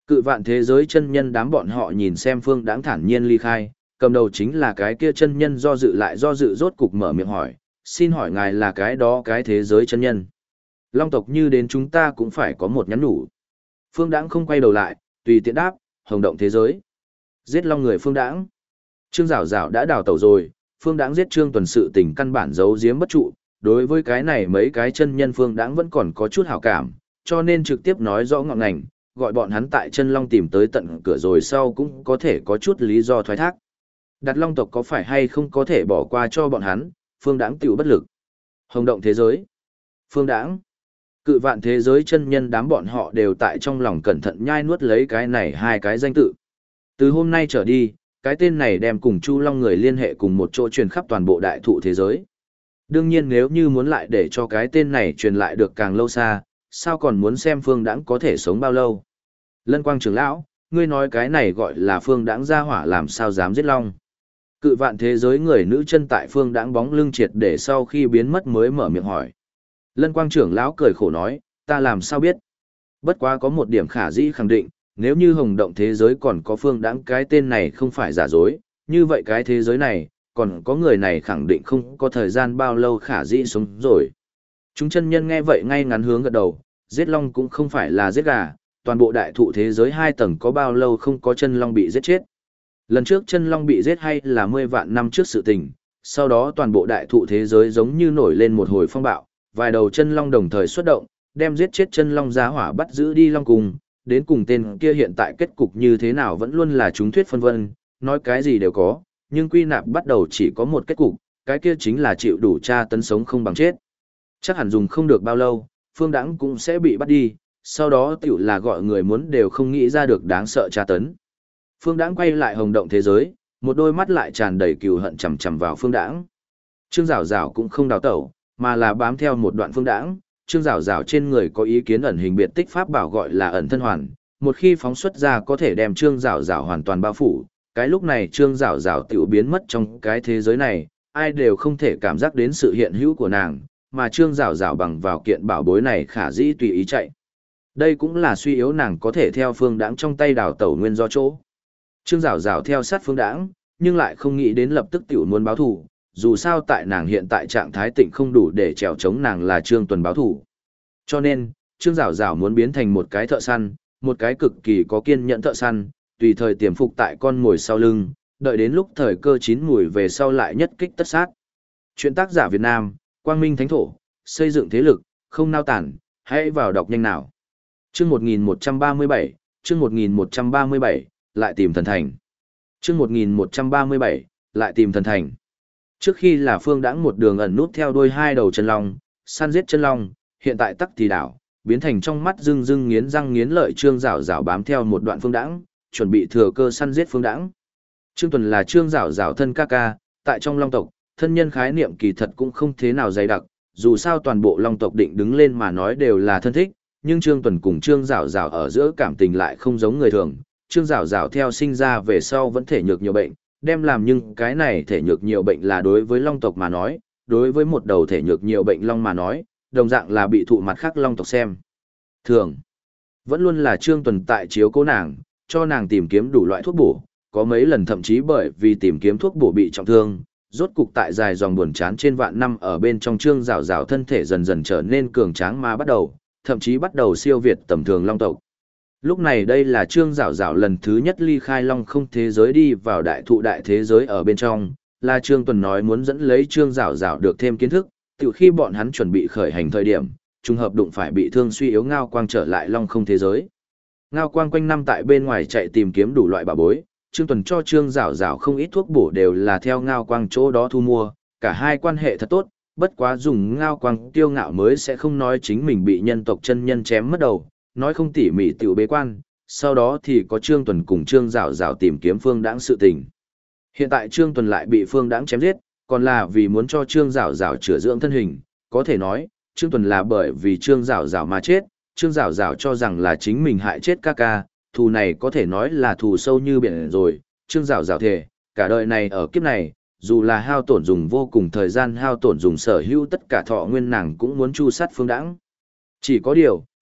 Speaker 1: Cự vạn thế giới chân nhân đám bọn họ nhìn xem Phương Đãng thản nhiên ly khai, cầm đầu chính là cái kia chân nhân do dự lại do dự rốt cục mở miệng hỏi, xin hỏi ngài là cái đó cái thế giới chân nhân. Long tộc như đến chúng ta cũng phải có một nhắn nhủ. Phương Đãng không quay đầu lại, tùy tiện đáp, hồng động thế giới. Giết long người Phương Đãng. Trương Giảo Giảo đã đào tẩu rồi, Phương Đãng giết Trương Tuần sự tình căn bản giấu giếm bất trụ, đối với cái này mấy cái chân nhân Phương Đãng vẫn còn có chút hảo cảm, cho nên trực tiếp nói rõ ngọn ngành, gọi bọn hắn tại chân long tìm tới tận cửa rồi sau cũng có thể có chút lý do thoái thác. Đặt long tộc có phải hay không có thể bỏ qua cho bọn hắn, Phương Đãng tiểu bất lực. Hồng động thế giới. Phương Đãng. Cự vạn thế giới chân nhân đám bọn họ đều tại trong lòng cẩn thận nhai nuốt lấy cái này hai cái danh tự. Từ hôm nay trở đi, cái tên này đem cùng Chu Long người liên hệ cùng một chỗ truyền khắp toàn bộ đại thụ thế giới. Đương nhiên nếu như muốn lại để cho cái tên này truyền lại được càng lâu xa, sao còn muốn xem Phương Đãng có thể sống bao lâu. Lân Quang trưởng lão, ngươi nói cái này gọi là Phương Đãng gia hỏa làm sao dám giết long. Cự vạn thế giới người nữ chân tại Phương Đãng bóng lưng triệt để sau khi biến mất mới mở miệng hỏi. Lân Quang trưởng lão cười khổ nói, ta làm sao biết. Bất quá có một điểm khả dĩ khẳng định, nếu như hồng động thế giới còn có Phương Đãng cái tên này không phải giả dối, như vậy cái thế giới này, còn có người này khẳng định không có thời gian bao lâu khả dĩ sống rồi. Chúng chân nhân nghe vậy ngay ngắn hướng gật đầu, giết long cũng không phải là giết gà, toàn bộ đại thụ thế giới 2 tầng có bao lâu không có chân long bị giết chết. Lần trước chân long bị giết hay là 10 vạn năm trước sự tình, sau đó toàn bộ đại thụ thế giới giống như nổi lên một hồi phong bạo, vài đầu chân long đồng thời xuất động, đem giết chết chân long giá hỏa bắt giữ đi long cùng, đến cùng tên kia hiện tại kết cục như thế nào vẫn luôn là chúng thuyết phân vân, nói cái gì đều có, nhưng quy nạp bắt đầu chỉ có một kết cục, cái kia chính là chịu đủ tra tấn sống không bằng chết. Chắc hẳn dùng không được bao lâu, Phương Đãng cũng sẽ bị bắt đi, sau đó tiểu là gọi người muốn đều không nghĩ ra được đáng sợ tra tấn. Phương Đãng quay lại hồng động thế giới, một đôi mắt lại tràn đầy cừu hận chằm chằm vào Phương Đãng. Trương Giảo Giảo cũng không đào tẩu, mà là bám theo một đoạn Phương Đãng. Trương Giảo Giảo trên người có ý kiến ẩn hình biệt tích pháp bảo gọi là ẩn thân hoàn, một khi phóng xuất ra có thể đem Trương Giảo Giảo hoàn toàn bao phủ. Cái lúc này Trương Giảo Giảo tiểu biến mất trong cái thế giới này, ai đều không thể cảm giác đến sự hiện hữu của nàng, mà Trương Giảo Giảo bằng vào kiện bảo bối này khả dĩ tùy ý chạy. Đây cũng là suy yếu nàng có thể theo Phương Đãng trong tay đào tẩu nguyên do chỗ. Trương Giảo Giảo theo sát Phương Đãng, nhưng lại không nghĩ đến lập tức tiểu muốn báo thù, dù sao tại nàng hiện tại trạng thái tịnh không đủ để trèo chống nàng là Trương Tuần báo thù. Cho nên, Trương Giảo Giảo muốn biến thành một cái thợ săn, một cái cực kỳ có kiên nhẫn thợ săn, tùy thời tiềm phục tại con mồi sau lưng, đợi đến lúc thời cơ chín mùi về sau lại nhất kích tất sát. Chuyện tác giả Việt Nam, Quang Minh Thánh Thổ, xây dựng thế lực, không nao tản, hãy vào đọc nhanh nào. Chương 1137, chương 1137, lại tìm thần thành. Chương 1137, lại tìm thần thành. Trước khi là Phương Đãng một đường ẩn nút theo đuôi 2 đầu chân long, săn giết chân long, hiện tại tắc thì đảo, biến thành trong mắt rưng rưng nghiến răng nghiến lợi Trương Giảo Giảo bám theo một đoạn Phương Đãng, chuẩn bị thừa cơ săn giết Phương Đãng. Trương Tuần là Trương Giảo Giảo thân ca ca, tại trong long tộc, thân nhân khái niệm kỳ thật cũng không thế nào dày đặc, dù sao toàn bộ long tộc định đứng lên mà nói đều là thân thích, nhưng Trương Tuần cùng Trương Giảo Giảo ở giữa cảm tình lại không giống người thường. Trương Giảo Giảo theo sinh ra về sau vẫn thể nhược nhiều bệnh, đem làm nhưng cái này thể nhược nhiều bệnh là đối với long tộc mà nói, đối với một đầu thể nhược nhiều bệnh long mà nói, đồng dạng là bị thụ mặt khác long tộc xem. Thường, vẫn luôn là Trương Tuần tại chiếu cố nàng, cho nàng tìm kiếm đủ loại thuốc bổ, có mấy lần thậm chí bởi vì tìm kiếm thuốc bổ bị trọng thương, rốt cục tại dài dòng buồn chán trên vạn năm ở bên trong Trương Giảo Giảo thân thể dần dần trở nên cường tráng mà bắt đầu, thậm chí bắt đầu siêu việt tầm thường long tộc. Lúc này đây là Trương Giảo Giảo lần thứ nhất ly khai long không thế giới đi vào đại thụ đại thế giới ở bên trong, là Trương Tuần nói muốn dẫn lấy Trương Giảo Giảo được thêm kiến thức, từ khi bọn hắn chuẩn bị khởi hành thời điểm, trùng hợp đụng phải bị thương suy yếu Ngao Quang trở lại long không thế giới. Ngao Quang quanh năm tại bên ngoài chạy tìm kiếm đủ loại bảo bối, Trương Tuần cho Trương Giảo Giảo không ít thuốc bổ đều là theo Ngao Quang chỗ đó thu mua, cả hai quan hệ thật tốt, bất quá dùng Ngao Quang kiêu ngạo mới sẽ không nói chính mình bị nhân tộc chân nhân chém mất đầu, nói không tỉ mỉ tiểu bế quan, sau đó thì có Trương Tuần cùng Trương Giảo Giảo tìm kiếm Phương Đãng sự tình. Hiện tại Trương Tuần lại bị Phương Đãng chém giết, còn là vì muốn cho Trương Giảo Giảo chữa dưỡng thân hình, có thể nói, Trương Tuần là bởi vì Trương Giảo Giảo mà chết, Trương Giảo Giảo cho rằng là chính mình hại chết ca ca, thù này có thể nói là thù sâu như biển rồi, Trương Giảo Giảo thề, cả đời này ở kiếp này, dù là hao tổn dùng vô cùng thời gian hao tổn dùng sở hữu tất cả thọ nguyên nàng cũng muốn chu sát Phương Đãng. Chỉ có điều,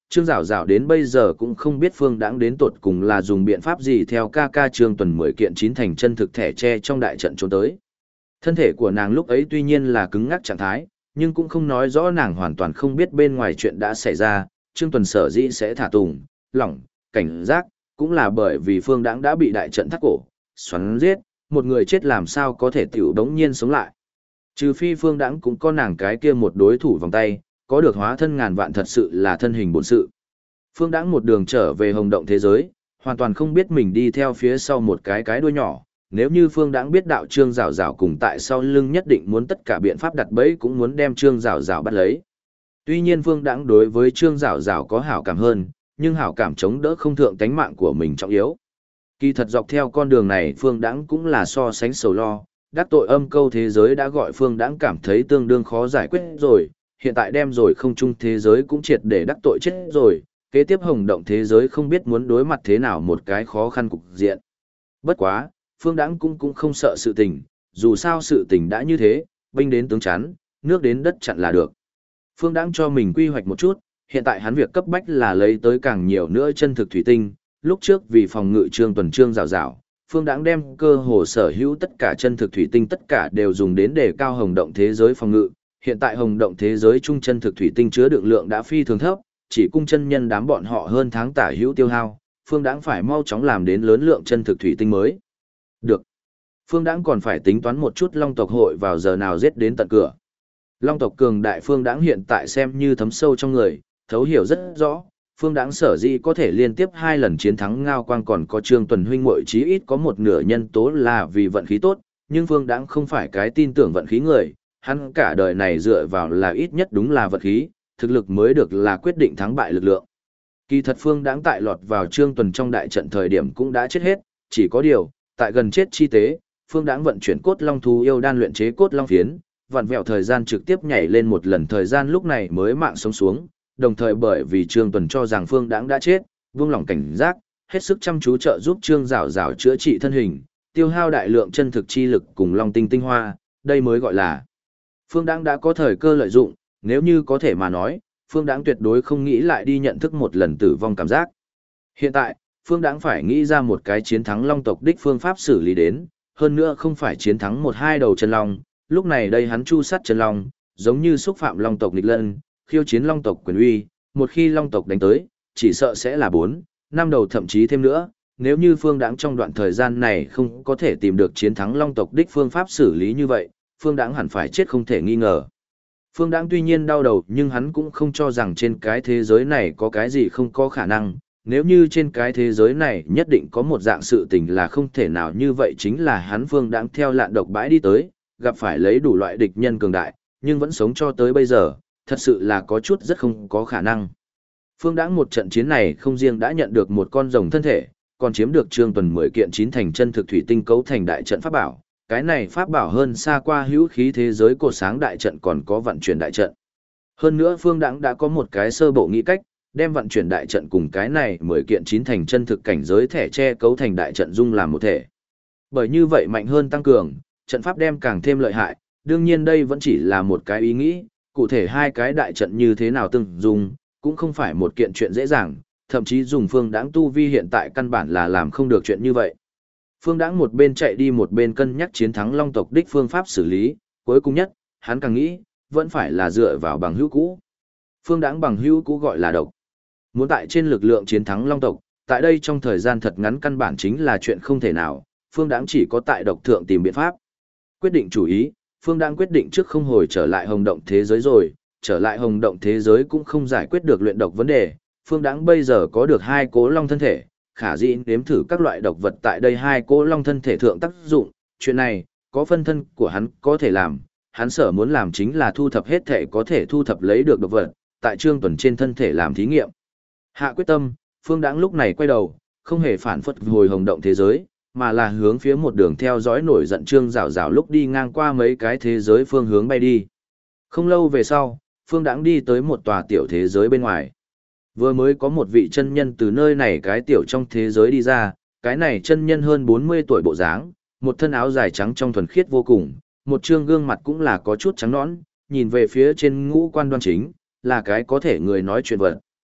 Speaker 1: Trương Giảo Giảo đến bây giờ cũng không biết Phương Đãng đến tột cùng là dùng biện pháp gì theo ca ca Trương Tuần 10 kiện chín thành chân thực thẻ tre trong đại trận trốn tới. Thân thể của nàng lúc ấy tuy nhiên là cứng ngắc trạng thái, nhưng cũng không nói rõ nàng hoàn toàn không biết bên ngoài chuyện đã xảy ra, Trương Tuần sở dĩ sẽ thả tùng, lỏng, cảnh giác, cũng là bởi vì Phương Đãng đã bị đại trận thắt cổ, xoắn giết, một người chết làm sao có thể tiểu đống nhiên sống lại. Trừ phi Phương Đãng cũng có nàng cái kia một đối thủ vòng tay, có được hóa thân ngàn vạn thật sự là thân hình bổn sự. Phương Đãng một đường trở về hồng động thế giới, hoàn toàn không biết mình đi theo phía sau một cái đuôi nhỏ. Nếu như Phương Đãng biết đạo Trương Giảo Giảo cùng tại sau lưng nhất định muốn tất cả biện pháp đặt bẫy cũng muốn đem Trương Giảo Giảo bắt lấy. Tuy nhiên Phương Đãng đối với Trương Giảo Giảo có hảo cảm hơn, nhưng hảo cảm chống đỡ không thượng tánh mạng của mình trọng yếu. Kỳ thật dọc theo con đường này Phương Đãng cũng là so sánh sầu lo, đắc tội âm câu thế giới đã gọi Phương Đãng cảm thấy tương đương khó giải quyết rồi, hiện tại đem rồi không chung thế giới cũng triệt để đắc tội chết rồi, kế tiếp hồng động thế giới không biết muốn đối mặt thế nào một cái khó khăn cục diện. Bất quá, Phương Đãng cũng không sợ sự tình, dù sao sự tình đã như thế, binh đến tướng chắn, nước đến đất chặn là được. Phương Đãng cho mình quy hoạch một chút, hiện tại hắn việc cấp bách là lấy tới càng nhiều nữa chân thực thủy tinh, lúc trước vì phòng ngự Trương Tuần Trương Giảo Giảo, Phương Đãng đem cơ hồ sở hữu tất cả chân thực thủy tinh tất cả đều dùng đến để cao hồng động thế giới phòng ngự. Hiện tại hồng động thế giới trung chân thực thủy tinh chứa đựng lượng đã phi thường thấp, chỉ cung chân nhân đám bọn họ hơn tháng tả hữu tiêu hao, Phương Đãng phải mau chóng làm đến lớn lượng chân thực thủy tinh mới. Được. Phương Đãng còn phải tính toán một chút Long tộc hội vào giờ nào giết đến tận cửa. Long tộc cường đại Phương Đãng hiện tại xem như thấm sâu trong người, thấu hiểu rất rõ, Phương Đãng sở dĩ có thể liên tiếp 2 lần chiến thắng Ngao Quang còn có Trương Tuần huynh muội chí ít có một nửa nhân tố là vì vận khí tốt, nhưng Phương Đãng không phải cái tin tưởng vận khí người, hắn cả đời này dựa vào là ít nhất đúng là vận khí, thực lực mới được là quyết định thắng bại lực lượng. Kỳ thật Phương Đãng tại lọt vào Trương Tuần trong đại trận thời điểm cũng đã chết hết, chỉ có điều, tại gần chết chi tế, Phương Đãng vận chuyển cốt long thú yêu đan luyện chế cốt long phiến, vặn vẹo thời gian trực tiếp nhảy lên một lần thời gian lúc này mới mạng sống xuống, đồng thời bởi vì Trương Tuần cho rằng Phương Đãng đã chết, vương lòng cảnh giác, hết sức chăm chú trợ giúp Trương Giảo Giảo chữa trị thân hình, tiêu hao đại lượng chân thực chi lực cùng long tinh tinh hoa, đây mới gọi là Phương Đãng đã có thời cơ lợi dụng, nếu như có thể mà nói, Phương Đãng tuyệt đối không nghĩ lại đi nhận thức một lần tử vong cảm giác. Hiện tại, Phương Đãng phải nghĩ ra một cái chiến thắng long tộc đích phương pháp xử lý đến, hơn nữa không phải chiến thắng một hai đầu chân long, lúc này đây hắn chu sát chân long, giống như xúc phạm long tộc nghịch lân, khiêu chiến long tộc quyền uy, một khi long tộc đánh tới, chỉ sợ sẽ là 4, 5 đầu thậm chí thêm nữa, nếu như Phương Đãng trong đoạn thời gian này không có thể tìm được chiến thắng long tộc đích phương pháp xử lý như vậy, Phương Đãng hẳn phải chết không thể nghi ngờ. Phương Đãng tuy nhiên đau đầu nhưng hắn cũng không cho rằng trên cái thế giới này có cái gì không có khả năng, nếu như trên cái thế giới này nhất định có một dạng sự tình là không thể nào như vậy chính là hắn Phương Đãng theo lạn độc bãi đi tới, gặp phải lấy đủ loại địch nhân cường đại, nhưng vẫn sống cho tới bây giờ, thật sự là có chút rất không có khả năng. Phương Đãng một trận chiến này không riêng đã nhận được một con rồng thân thể, còn chiếm được Trương Tuần 10 kiện chín thành chân thực thủy tinh cấu thành đại trận pháp bảo. Cái này pháp bảo hơn xa qua hữu khí thế giới cột sáng đại trận còn có vận chuyển đại trận. Hơn nữa Phương Đãng đã có một cái sơ bộ nghĩ cách, đem vận chuyển đại trận cùng cái này 10 kiện chín thành chân thực cảnh giới thẻ che cấu thành đại trận dung làm một thể. Bởi như vậy mạnh hơn tăng cường, trận pháp đem càng thêm lợi hại, đương nhiên đây vẫn chỉ là một cái ý nghĩ, cụ thể hai cái đại trận như thế nào tương dùng, cũng không phải một kiện chuyện dễ dàng, thậm chí dùng Phương Đãng tu vi hiện tại căn bản là làm không được chuyện như vậy. Phương Đãng một bên chạy đi một bên cân nhắc chiến thắng long tộc đích phương pháp xử lý, cuối cùng nhất, hắn càng nghĩ, vẫn phải là dựa vào bằng hữu cũ. Phương Đãng bằng hữu cũ gọi là độc. Muốn tại trên lực lượng chiến thắng long tộc, tại đây trong thời gian thật ngắn căn bản chính là chuyện không thể nào, Phương Đãng chỉ có tại độc thượng tìm biện pháp. Quyết định chủ ý, Phương Đãng quyết định trước không hồi trở lại hồng động thế giới rồi, trở lại hồng động thế giới cũng không giải quyết được luyện độc vấn đề, Phương Đãng bây giờ có được 2 cố long thân thể, khả dĩ nếm thử các loại độc vật tại đây 2 cố long thân thể thượng tác dụng, chuyện này, có phân thân của hắn có thể làm, hắn sở muốn làm chính là thu thập hết thể có thể thu thập lấy được độc vật, tại Trương Tuần trên thân thể làm thí nghiệm. Hạ quyết tâm, Phương Đãng lúc này quay đầu, không hề phản phất hồi hồng động thế giới, mà là hướng phía một đường theo dõi nổi giận Trương Giảo Giảo lúc đi ngang qua mấy cái thế giới phương hướng bay đi. Không lâu về sau, Phương Đãng đi tới một tòa tiểu thế giới bên ngoài. Vừa mới có một vị chân nhân từ nơi này cái tiểu trong thế giới đi ra, cái này chân nhân hơn 40 tuổi bộ dáng, một thân áo dài trắng trong thuần khiết vô cùng, một trương gương mặt cũng là có chút trắng nõn, nhìn về phía trên ngũ quan đoan chính, là cái có thể người nói chuyện vật.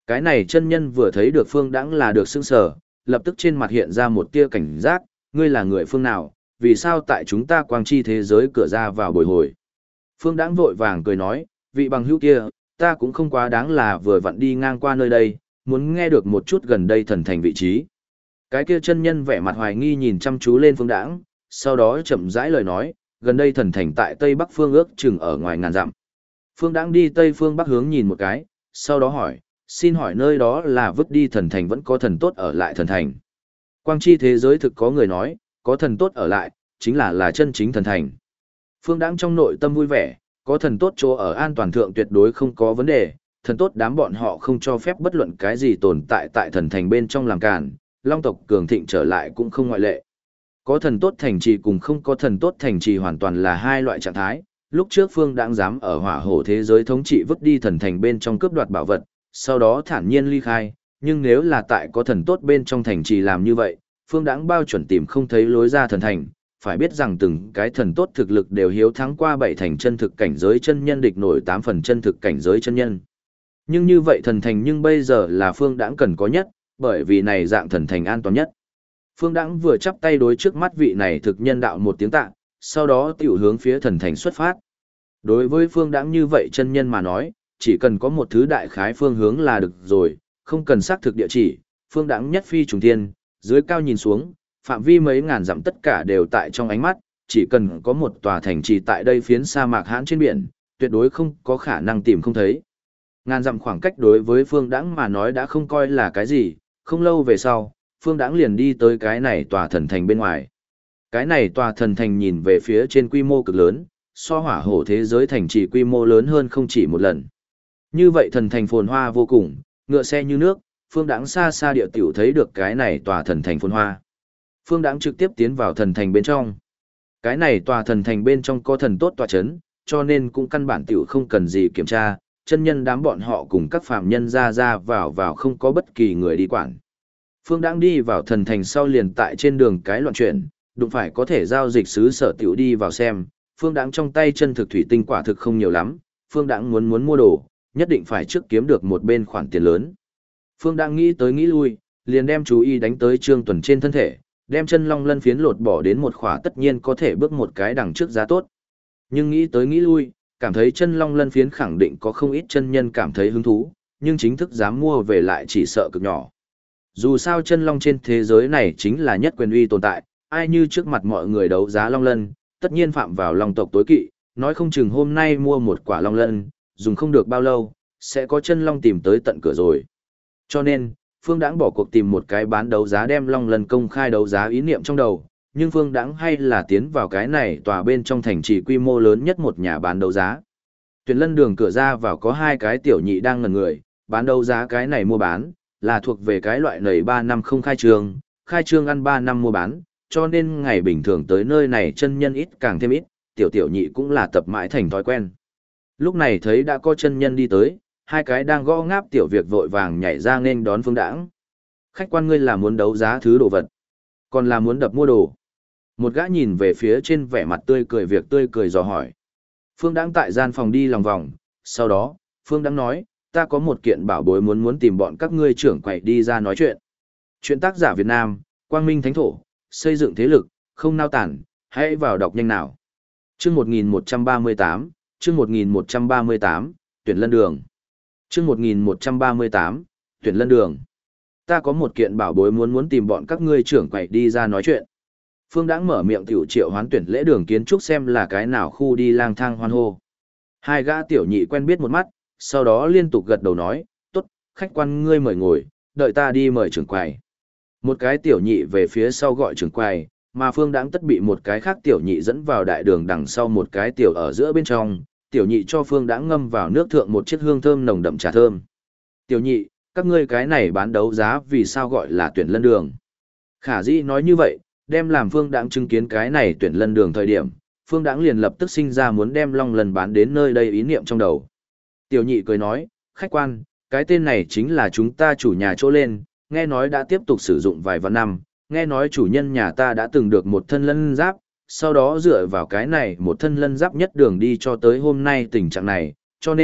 Speaker 1: Cái này chân nhân vừa thấy được Phương Đãng là được sững sờ, lập tức trên mặt hiện ra một tia cảnh giác, ngươi là người phương nào, vì sao tại chúng ta quang chi thế giới cửa ra vào bồi hồi. Phương Đãng vội vàng cười nói, vị bằng hữu kia, ta cũng không quá đáng là vừa vặn đi ngang qua nơi đây, muốn nghe được một chút gần đây thần thành vị trí. Cái kia chân nhân vẻ mặt hoài nghi nhìn chăm chú lên Phương Đãng, sau đó chậm rãi lời nói, gần đây thần thành tại Tây Bắc phương ước chừng ở ngoài ngàn dặm. Phương Đãng đi Tây phương Bắc hướng nhìn một cái, sau đó hỏi, xin hỏi nơi đó là vứt đi thần thành vẫn có thần tốt ở lại thần thành. Quang chi thế giới thực có người nói, có thần tốt ở lại, chính là chân chính thần thành. Phương Đãng trong nội tâm vui vẻ, có thần tốt chỗ ở an toàn thượng tuyệt đối không có vấn đề, thần tốt đám bọn họ không cho phép bất luận cái gì tồn tại tại thần thành bên trong làm cản, long tộc cường thịnh trở lại cũng không ngoại lệ. Có thần tốt thành trì cùng không có thần tốt thành trì hoàn toàn là hai loại trạng thái. Lúc trước Phương Đãng dám ở hỏa hổ thế giới thống trị vứt đi thần thành bên trong cướp đoạt bảo vật, sau đó thản nhiên ly khai, nhưng nếu là tại có thần tốt bên trong thành trì làm như vậy, Phương Đãng bao chuẩn tìm không thấy lối ra thần thành, phải biết rằng từng cái thần tốt thực lực đều hiếu thắng qua 7 thành chân thực cảnh giới chân nhân địch nổi 8 phần chân thực cảnh giới chân nhân. Nhưng như vậy thần thành nhưng bây giờ là Phương Đãng cần có nhất, bởi vì này dạng thần thành an toàn nhất. Phương Đãng vừa chắp tay đối trước mắt vị này thực nhân đạo một tiếng tạ, sau đó tiểu hướng phía thần thành xuất phát. Đối với Phương Đãng như vậy chân nhân mà nói, chỉ cần có một thứ đại khái phương hướng là được rồi, không cần xác thực địa chỉ. Phương Đãng nhất phi trùng thiên, dưới cao nhìn xuống, phạm vi mấy ngàn dặm tất cả đều tại trong ánh mắt, chỉ cần có một tòa thành trì tại đây phiến sa mạc hãn trên biển, tuyệt đối không có khả năng tìm không thấy. Ngàn dặm khoảng cách đối với Phương Đãng mà nói đã không coi là cái gì, không lâu về sau, Phương Đãng liền đi tới cái này tòa thần thành bên ngoài. Cái này tòa thần thành nhìn về phía trên quy mô cực lớn, so hỏa hổ thế giới thành trì quy mô lớn hơn không chỉ một lần. Như vậy thần thành phồn hoa vô cùng, ngựa xe như nước, Phương Đãng xa xa địa tiểu thấy được cái này tòa thần thành phồn hoa. Phương Đãng trực tiếp tiến vào thần thành bên trong. Cái này tòa thần thành bên trong có thần tốt tòa chấn, cho nên cũng căn bản tiểu không cần gì kiểm tra, chân nhân đám bọn họ cùng các phàm nhân ra vào không có bất kỳ người đi quản. Phương Đãng đi vào thần thành sau liền tại trên đường cái loạn chuyển, đụng phải có thể giao dịch xứ sở tiểu đi vào xem, Phương Đãng trong tay chân thực thủy tinh quả thực không nhiều lắm, Phương Đãng muốn mua đồ, nhất định phải trước kiếm được một bên khoản tiền lớn. Phương Đãng nghĩ tới nghĩ lui, liền đem chú ý đánh tới Trương Tuần trên thân thể, đem chân long lân phiến lột bỏ đến một khỏa tất nhiên có thể bước một cái đằng trước giá tốt. Nhưng nghĩ tới nghĩ lui, cảm thấy chân long lân phiến khẳng định có không ít chân nhân cảm thấy hứng thú, nhưng chính thức dám mua về lại chỉ sợ cực nhỏ. Dù sao chân long trên thế giới này chính là nhất quyền uy tồn tại, ai như trước mặt mọi người đấu giá long lân, tất nhiên phạm vào long tộc tối kỵ, nói không chừng hôm nay mua một quả long lân, dùng không được bao lâu, sẽ có chân long tìm tới tận cửa rồi. Cho nên, Phương Đãng bỏ cuộc tìm một cái bán đấu giá đem long lân công khai đấu giá ý niệm trong đầu, nhưng Phương Đãng hay là tiến vào cái này tòa bên trong thành trì quy mô lớn nhất một nhà bán đấu giá. Tuyển lân đường cửa ra vào có hai cái tiểu nhị đang ngẩn người, bán đấu giá cái này mua bán, là thuộc về cái loại nầy 3 năm không khai trương ăn 3 năm mua bán, cho nên ngày bình thường tới nơi này chân nhân ít càng thêm ít, tiểu nhị cũng là tập mãi thành thói quen. Lúc này thấy đã có chân nhân đi tới, hai cái đang gõ ngáp tiểu việc vội vàng nhảy ra nên đón Phương Đãng. Khách quan ngươi là muốn đấu giá thứ đồ vật, còn là muốn đập mua đồ. Một gã nhìn về phía trên vẻ mặt tươi cười việc tươi cười dò hỏi. Phương Đãng tại gian phòng đi lòng vòng, sau đó, Phương Đãng nói, ta có một kiện bảo bối muốn tìm bọn các ngươi trưởng quậy đi ra nói chuyện. Chuyện tác giả Việt Nam, Quang Minh Thánh Thổ, xây dựng thế lực, không nao tản, hãy vào đọc nhanh nào. Chương 1138, chương 1138, tuyển lân đường. Chương 1138, tuyển lân đường. Ta có một kiện bảo bối muốn tìm bọn các ngươi trưởng quậy đi ra nói chuyện. Phương Đãng mở miệng tiểu triệu hoán tuyển lễ đường kiến trúc xem là cái nào khu đi lang thang hoan hô. Hai gã tiểu nhị quen biết một mắt, sau đó liên tục gật đầu nói, tốt, khách quan ngươi mời ngồi, đợi ta đi mời trưởng quầy. Một cái tiểu nhị về phía sau gọi trưởng quầy, mà Phương Đãng tất bị một cái khác tiểu nhị dẫn vào đại đường đằng sau một cái tiểu ở giữa bên trong, tiểu nhị cho Phương Đãng ngâm vào nước thượng một chiếc hương thơm nồng đậm trà thơm. Tiểu nhị, các ngươi cái này bán đấu giá vì sao gọi là tuyển lân đường? Khả dĩ nói như vậy, đem làm Phương Đãng chứng kiến cái này tuyển lân đường thời điểm, Phương Đãng liền lập tức sinh ra muốn đem long lần bán đến nơi đây ý niệm trong đầu. Tiểu nhị cười nói, khách quan, cái tên này chính là chúng ta chủ nhà chỗ lên, nghe nói đã tiếp tục sử dụng vài vạn năm, nghe nói chủ nhân nhà ta đã từng được một thân lân giáp, sau đó dựa vào cái này một thân lân giáp nhất đường đi cho tới hôm nay tình trạng này, cho nên,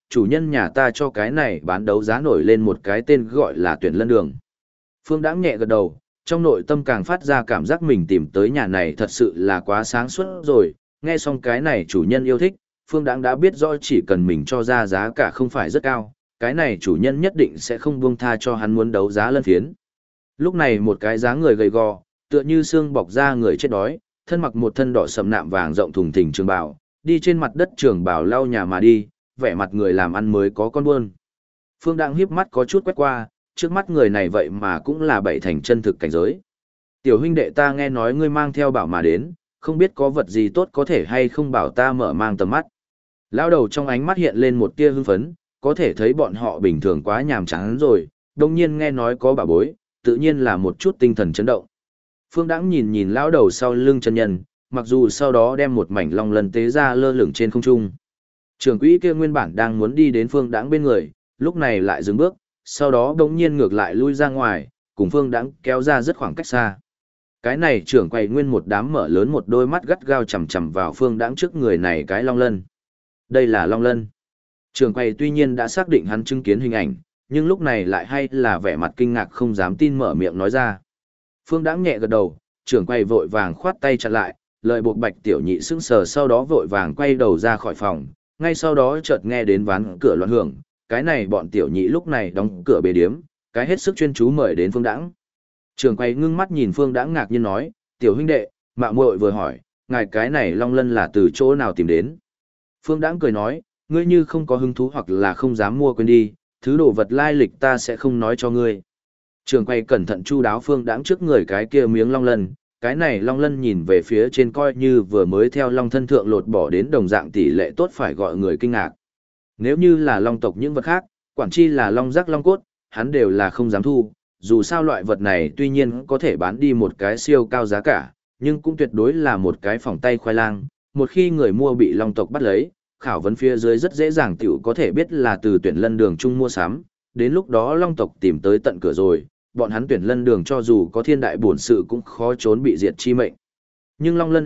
Speaker 1: chủ nhân nhà ta cho cái này bán đấu giá nổi lên một cái tên gọi là Tuyển Lân Đường. Phương Đãng nhẹ gật đầu, trong nội tâm càng phát ra cảm giác mình tìm tới nhà này thật sự là quá sáng suốt rồi, nghe xong cái này chủ nhân yêu thích, Phương Đãng đã biết rõ chỉ cần mình cho ra giá cả không phải rất cao, cái này chủ nhân nhất định sẽ không buông tha cho hắn muốn đấu giá lân phiến. Lúc này một cái dáng người gầy gò, tựa như xương bọc da người chết đói, thân mặc một thân đỏ sậm nạm vàng rộng thùng thình trường bào, đi trên mặt đất trường bào lau nhà mà đi, vẻ mặt người làm ăn mới có con buôn. Phương Đãng hiếp mắt có chút quét qua, trước mắt người này vậy mà cũng là bảy thành chân thực cảnh giới. Tiểu huynh đệ ta nghe nói ngươi mang theo bảo mà đến, không biết có vật gì tốt có thể hay không bảo ta mở mang tầm mắt. Lão đầu trong ánh mắt hiện lên một tia hưng phấn, có thể thấy bọn họ bình thường quá nhàm chán rồi, đồng nhiên nghe nói có bảo bối, tự nhiên là một chút tinh thần chấn động. Phương Đãng nhìn nhìn lão đầu sau lưng chân nhân, mặc dù sau đó đem một mảnh long lân tế ra lơ lửng trên không trung. Trưởng quỹ kia nguyên bản đang muốn đi đến Phương Đãng bên người, lúc này lại dừng bước, sau đó đống nhiên ngược lại lui ra ngoài, cùng Phương Đãng kéo ra rất khoảng cách xa. Cái này trưởng quầy nguyên một đám mở lớn một đôi mắt gắt gao chằm chằm vào Phương Đãng trước người này cái long lân. Đây là long lân. Trưởng quầy tuy nhiên đã xác định hắn chứng kiến hình ảnh, nhưng lúc này lại hay là vẻ mặt kinh ngạc không dám tin mở miệng nói ra. Phương Đãng nhẹ gật đầu, trưởng quầy vội vàng khoát tay chặn lại, lời buộc Bạch Tiểu Nhị sững sờ sau đó vội vàng quay đầu ra khỏi phòng, ngay sau đó chợt nghe đến ván cửa loạn hưởng, cái này bọn Tiểu Nhị lúc này đóng cửa bề điếm, cái hết sức chuyên chú mời đến Phương Đãng. Trưởng quầy ngưng mắt nhìn Phương Đãng ngạc nhiên nói, "Tiểu huynh đệ, mạo muội vừa hỏi, ngài cái này long lân là từ chỗ nào tìm đến?" Phương Đãng cười nói, "Ngươi như không có hứng thú hoặc là không dám mua quên đi, thứ đồ vật lai lịch ta sẽ không nói cho ngươi." Trường quay cẩn thận chu đáo Phương Đãng trước người cái kia miếng long lân, cái này long lân nhìn về phía trên coi như vừa mới theo long thân thượng lột bỏ đến đồng dạng tỷ lệ tốt phải gọi người kinh ngạc. Nếu như là long tộc những vật khác, quản chi là long giác long cốt, hắn đều là không dám thu, dù sao loại vật này tuy nhiên có thể bán đi một cái siêu cao giá cả, nhưng cũng tuyệt đối là một cái phỏng tay khoai lang, một khi người mua bị long tộc bắt lấy, khảo vấn phía dưới rất dễ dàng tiểu có thể biết là từ Tuyển Lân Đường chung mua sắm, đến lúc đó long tộc tìm tới tận cửa rồi, bọn hắn Tuyển Lân Đường cho dù có thiên đại bổn sự cũng khó trốn bị diệt chi mệnh. Nhưng long lân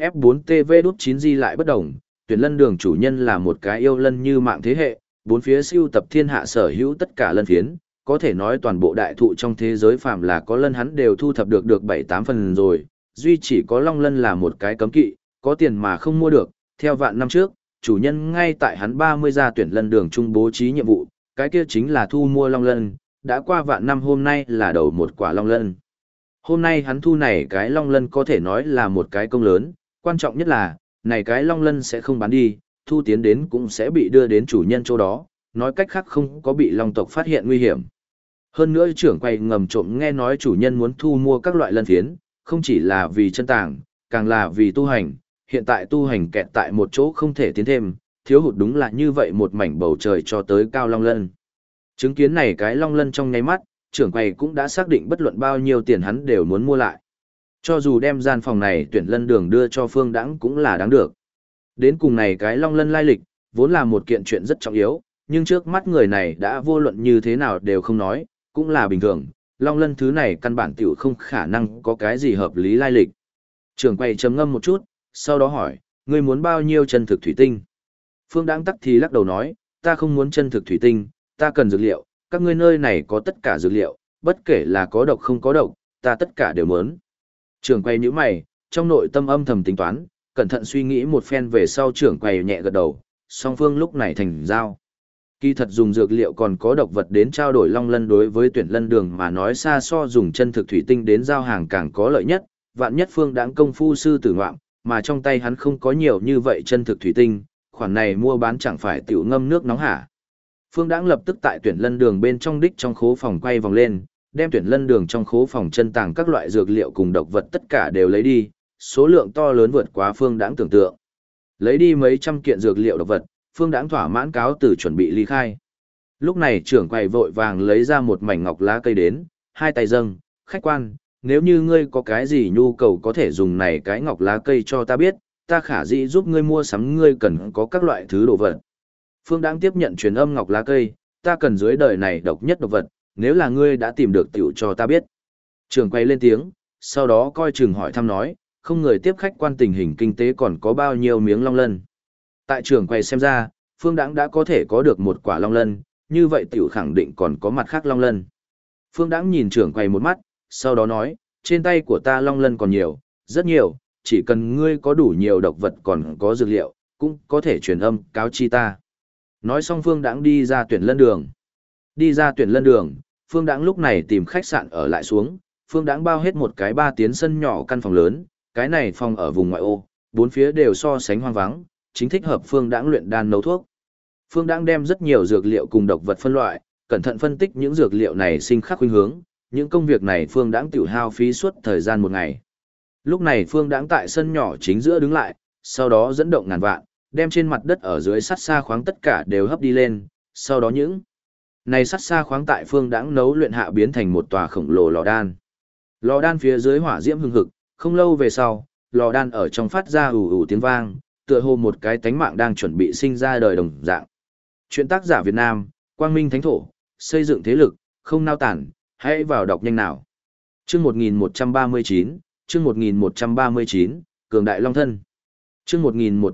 Speaker 1: F4TV-9G lại bất đồng, Tuyển Lân Đường chủ nhân là một cái yêu lân như mạng thế hệ, bốn phía siêu tập thiên hạ sở hữu tất cả lân phiến, có thể nói toàn bộ đại thụ trong thế giới phàm là có lân hắn đều thu thập được 7-8 phần rồi, duy chỉ có long lân là một cái cấm kỵ, có tiền mà không mua được, theo vạn năm trước, chủ nhân ngay tại hắn 30 gia Tuyển Lân Đường trung bố trí nhiệm vụ, cái kia chính là thu mua long lân, đã qua vạn năm hôm nay là đầu một quả long lân. Hôm nay hắn thu này cái long lân có thể nói là một cái công lớn, quan trọng nhất là, này cái long lân sẽ không bán đi, thu tiến đến cũng sẽ bị đưa đến chủ nhân chỗ đó, nói cách khác không có bị long tộc phát hiện nguy hiểm. Hơn nữa trưởng quầy ngầm trộm nghe nói chủ nhân muốn thu mua các loại lân phiến, không chỉ là vì chân tàng, càng là vì tu hành, hiện tại tu hành kẹt tại một chỗ không thể tiến thêm, thiếu hụt đúng là như vậy một mảnh bầu trời cho tới cao long lân. Chứng kiến này cái long lân trong nháy mắt, trưởng quầy cũng đã xác định bất luận bao nhiêu tiền hắn đều muốn mua lại. Cho dù đem gian phòng này Tuyển Lân Đường đưa cho Phương Đãng cũng là đáng được. Đến cùng này cái long lân lai lịch, vốn là một kiện chuyện rất trọng yếu, nhưng trước mắt người này đã vô luận như thế nào đều không nói, cũng là bình thường, long lân thứ này căn bản tiểu không khả năng có cái gì hợp lý lai lịch. Trưởng quầy trầm ngâm một chút, sau đó hỏi, ngươi muốn bao nhiêu chân thực thủy tinh? Phương Đãng tắc thì lắc đầu nói, ta không muốn chân thực thủy tinh, ta cần dược liệu, các ngươi nơi này có tất cả dược liệu, bất kể là có độc không có độc, ta tất cả đều muốn. Trưởng quầy nhíu mày, trong nội tâm âm thầm tính toán, cẩn thận suy nghĩ một phen về sau trưởng quầy nhẹ gật đầu, song phương lúc này thành giao. Kỳ thật dùng dược liệu còn có độc vật đến trao đổi long lân đối với Tuyển Lân Đường mà nói xa so dùng chân thực thủy tinh đến giao hàng càng có lợi nhất, vạn nhất Phương Đãng công phu sư tử ngoạm, mà trong tay hắn không có nhiều như vậy chân thực thủy tinh, khoản này mua bán chẳng phải tiểu ngâm nước nóng hả. Phương Đãng lập tức tại Tuyển Lân Đường bên trong đích trong khố phòng quay vòng lên, đem Tuyển Lân Đường trong khố phòng chân tàng các loại dược liệu cùng độc vật tất cả đều lấy đi, số lượng to lớn vượt quá Phương Đãng tưởng tượng. Lấy đi mấy trăm kiện dược liệu độc vật, Phương Đãng thỏa mãn cáo từ chuẩn bị ly khai. Lúc này trưởng quầy vội vàng lấy ra một mảnh ngọc lá cây đến, hai tay dâng, khách quan, nếu như ngươi có cái gì nhu cầu có thể dùng này cái ngọc lá cây cho ta biết, ta khả dĩ giúp ngươi mua sắm ngươi cần có các loại thứ đồ vật. Phương Đãng tiếp nhận truyền âm ngọc lá cây, ta cần dưới đời này độc nhất độc vật, nếu là ngươi đã tìm được tiểu cho ta biết. Trưởng quầy lên tiếng, sau đó coi chừng hỏi thăm nói, không người tiếp khách quan tình hình kinh tế còn có bao nhiêu miếng long lân. Tại trưởng quầy xem ra, Phương Đãng đã có thể có được một quả long lân, như vậy tiểu khẳng định còn có mặt khác long lân. Phương Đãng nhìn trưởng quầy một mắt, sau đó nói, trên tay của ta long lân còn nhiều, rất nhiều, chỉ cần ngươi có đủ nhiều độc vật còn có dược liệu, cũng có thể truyền âm cáo chi ta. Nói xong Phương Đãng đi ra tuyển lân đường. Đi ra tuyển lân đường, Phương Đãng lúc này tìm khách sạn ở lại xuống, Phương Đãng bao hết một cái 3 tiến sân nhỏ căn phòng lớn, cái này phòng ở vùng ngoại ô, bốn phía đều so sánh hoang vắng, chính thích hợp Phương Đãng luyện đan nấu thuốc. Phương Đãng đem rất nhiều dược liệu cùng độc vật phân loại, cẩn thận phân tích những dược liệu này sinh khắc khuynh hướng, những công việc này Phương Đãng tiểu hao phí suốt thời gian một ngày. Lúc này Phương Đãng tại sân nhỏ chính giữa đứng lại, sau đó dẫn động ngàn vạn, đem trên mặt đất ở dưới sắt xa khoáng tất cả đều hấp đi lên, sau đó những này sắt xa khoáng tại Phương Đãng nấu luyện hạ biến thành một tòa khổng lồ lò đan. Lò đan phía dưới hỏa diễm hừng hực, không lâu về sau, lò đan ở trong phát ra ù ù tiếng vang, tựa hồ một cái tánh mạng đang chuẩn bị sinh ra đời đồng dạng. Chuyện tác giả Việt Nam, Quang Minh Thánh Thổ, xây dựng thế lực, không nao tản, hãy vào đọc nhanh nào. Chương 1139, chương 1139, Cường Đại Long Thân. Chương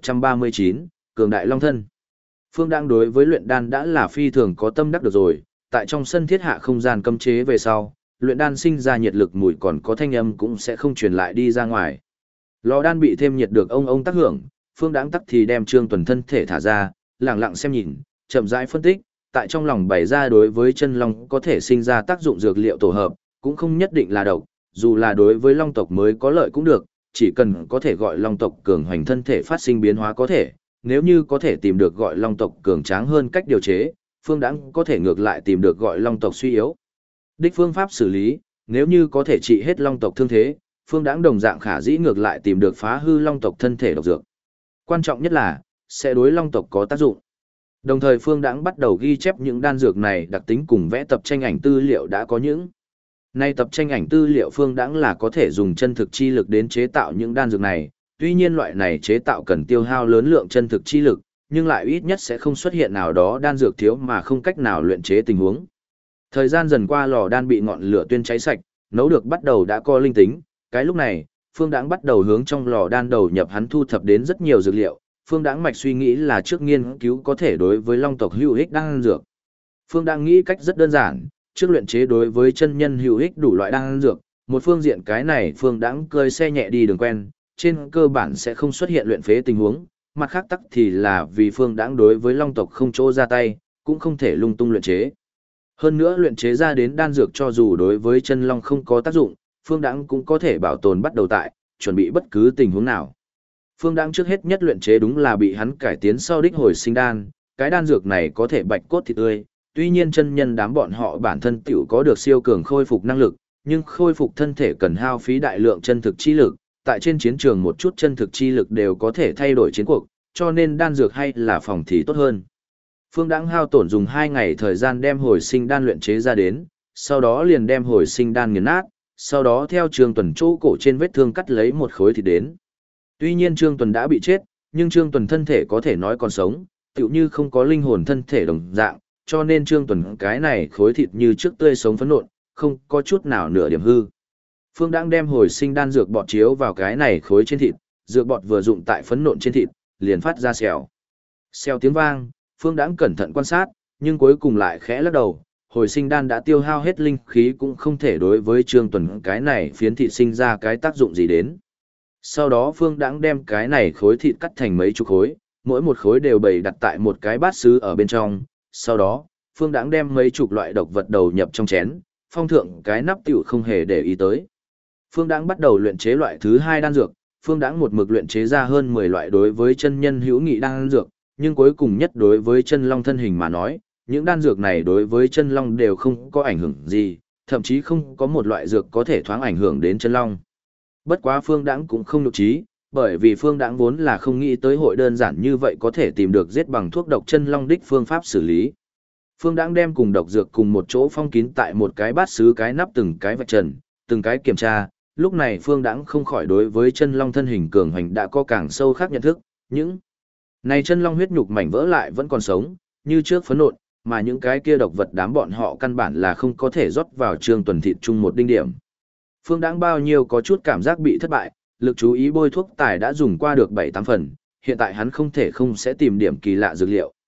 Speaker 1: 1139, Cường Đại Long Thân. Phương Đãng đối với luyện đan đã là phi thường có tâm đắc được rồi, tại trong sân thiết hạ không gian cấm chế về sau, luyện đan sinh ra nhiệt lực mùi còn có thanh âm cũng sẽ không truyền lại đi ra ngoài. Lò đan bị thêm nhiệt được ông tác hưởng, Phương Đãng tắc thì đem Trương Tuần thân thể thả ra, lặng lặng xem nhìn, chậm rãi phân tích, tại trong lòng bày ra đối với chân long có thể sinh ra tác dụng dược liệu tổ hợp, cũng không nhất định là độc, dù là đối với long tộc mới có lợi cũng được, chỉ cần có thể gọi long tộc cường hoành thân thể phát sinh biến hóa có thể, nếu như có thể tìm được gọi long tộc cường tráng hơn cách điều chế, Phương Đãng có thể ngược lại tìm được gọi long tộc suy yếu. Đích phương pháp xử lý, nếu như có thể trị hết long tộc thương thế, Phương Đãng đồng dạng khả dĩ ngược lại tìm được phá hư long tộc thân thể độc dược. Quan trọng nhất là, sẽ đối long tộc có tác dụng. Đồng thời Phương Đãng bắt đầu ghi chép những đan dược này đặc tính cùng vẽ tập tranh ảnh tư liệu đã có những. Nay tập tranh ảnh tư liệu Phương Đãng là có thể dùng chân thực chi lực đến chế tạo những đan dược này, tuy nhiên loại này chế tạo cần tiêu hao lớn lượng chân thực chi lực, nhưng lại ít nhất sẽ không xuất hiện nào đó đan dược thiếu mà không cách nào luyện chế tình huống. Thời gian dần qua lò đan bị ngọn lửa tuyên cháy sạch, nấu được bắt đầu đã có linh tính, cái lúc này, Phương Đãng bắt đầu hướng trong lò đan đầu nhập hắn thu thập đến rất nhiều dược liệu, Phương Đãng mạch suy nghĩ là trước nghiên cứu có thể đối với long tộc hữu ích đan dược. Phương Đãng nghĩ cách rất đơn giản, trước luyện chế đối với chân nhân hữu ích đủ loại đan dược, một phương diện cái này Phương Đãng cơi xe nhẹ đi đường quen, trên cơ bản sẽ không xuất hiện luyện phế tình huống, mặt khác tắc thì là vì Phương Đãng đối với long tộc không chỗ ra tay, cũng không thể lung tung luyện chế. Hơn nữa luyện chế ra đến đan dược cho dù đối với chân long không có tác dụng, Phương Đãng cũng có thể bảo tồn bắt đầu tại, chuẩn bị bất cứ tình huống nào. Phương Đãng trước hết nhất luyện chế đúng là bị hắn cải tiến sau đích hồi sinh đan, cái đan dược này có thể bạch cốt thịt tươi, tuy nhiên chân nhân đám bọn họ bản thân tiểu có được siêu cường khôi phục năng lực, nhưng khôi phục thân thể cần hao phí đại lượng chân thực chi lực, tại trên chiến trường một chút chân thực chi lực đều có thể thay đổi chiến cuộc, cho nên đan dược hay là phòng thì tốt hơn. Phương Đãng hao tổn dùng 2 ngày thời gian đem hồi sinh đan luyện chế ra đến, sau đó liền đem hồi sinh đan nghiền nát, sau đó theo Trương Tuần chỗ cổ trên vết thương cắt lấy một khối thịt đến. Tuy nhiên Trương Tuần đã bị chết, nhưng Trương Tuần thân thể có thể nói còn sống, tựu như không có linh hồn thân thể đồng dạng, cho nên Trương Tuần cái này khối thịt như trước tươi sống phấn nộn, không có chút nào nửa điểm hư. Phương Đãng đem hồi sinh đan dược bọt chiếu vào cái này khối trên thịt, dược bọt vừa dụng tại phấn nộn trên thịt, liền phát ra xèo. Xèo tiếng vang, Phương Đãng cẩn thận quan sát, nhưng cuối cùng lại khẽ lắc đầu, hồi sinh đan đã tiêu hao hết linh khí cũng không thể đối với Trương Tuần cái này phiến thịt sinh ra cái tác dụng gì đến. Sau đó Phương Đãng đem cái này khối thịt cắt thành mấy chục khối, mỗi một khối đều bày đặt tại một cái bát sứ ở bên trong. Sau đó, Phương Đãng đem mấy chục loại độc vật đầu nhập trong chén, phong thượng cái nắp tiểu không hề để ý tới. Phương Đãng bắt đầu luyện chế loại thứ 2 đan dược, Phương Đãng một mực luyện chế ra hơn 10 loại đối với chân nhân hữu nghị đan dược, nhưng cuối cùng nhất đối với chân long thân hình mà nói, những đan dược này đối với chân long đều không có ảnh hưởng gì, thậm chí không có một loại dược có thể thoáng ảnh hưởng đến chân long. Bất quá Phương Đãng cũng không nhục trí, bởi vì Phương Đãng vốn là không nghĩ tới hội đơn giản như vậy có thể tìm được giết bằng thuốc độc chân long đích phương pháp xử lý. Phương Đãng đem cùng độc dược cùng một chỗ phong kín tại một cái bát sứ cái nắp từng cái vạch trần, từng cái kiểm tra, lúc này Phương Đãng không khỏi đối với chân long thân hình cường hành đã có càng sâu khác nhận thức, những này chân long huyết nhục mảnh vỡ lại vẫn còn sống, như trước phấn nộn, mà những cái kia độc vật đám bọn họ căn bản là không có thể rót vào Trương Tuần thịt chung một đinh điểm. Phương Đãng bao nhiêu có chút cảm giác bị thất bại, lực chú ý bôi thuốc tài đã dùng qua được 7-8 phần, hiện tại hắn không thể không sẽ tìm điểm kỳ lạ dược liệu.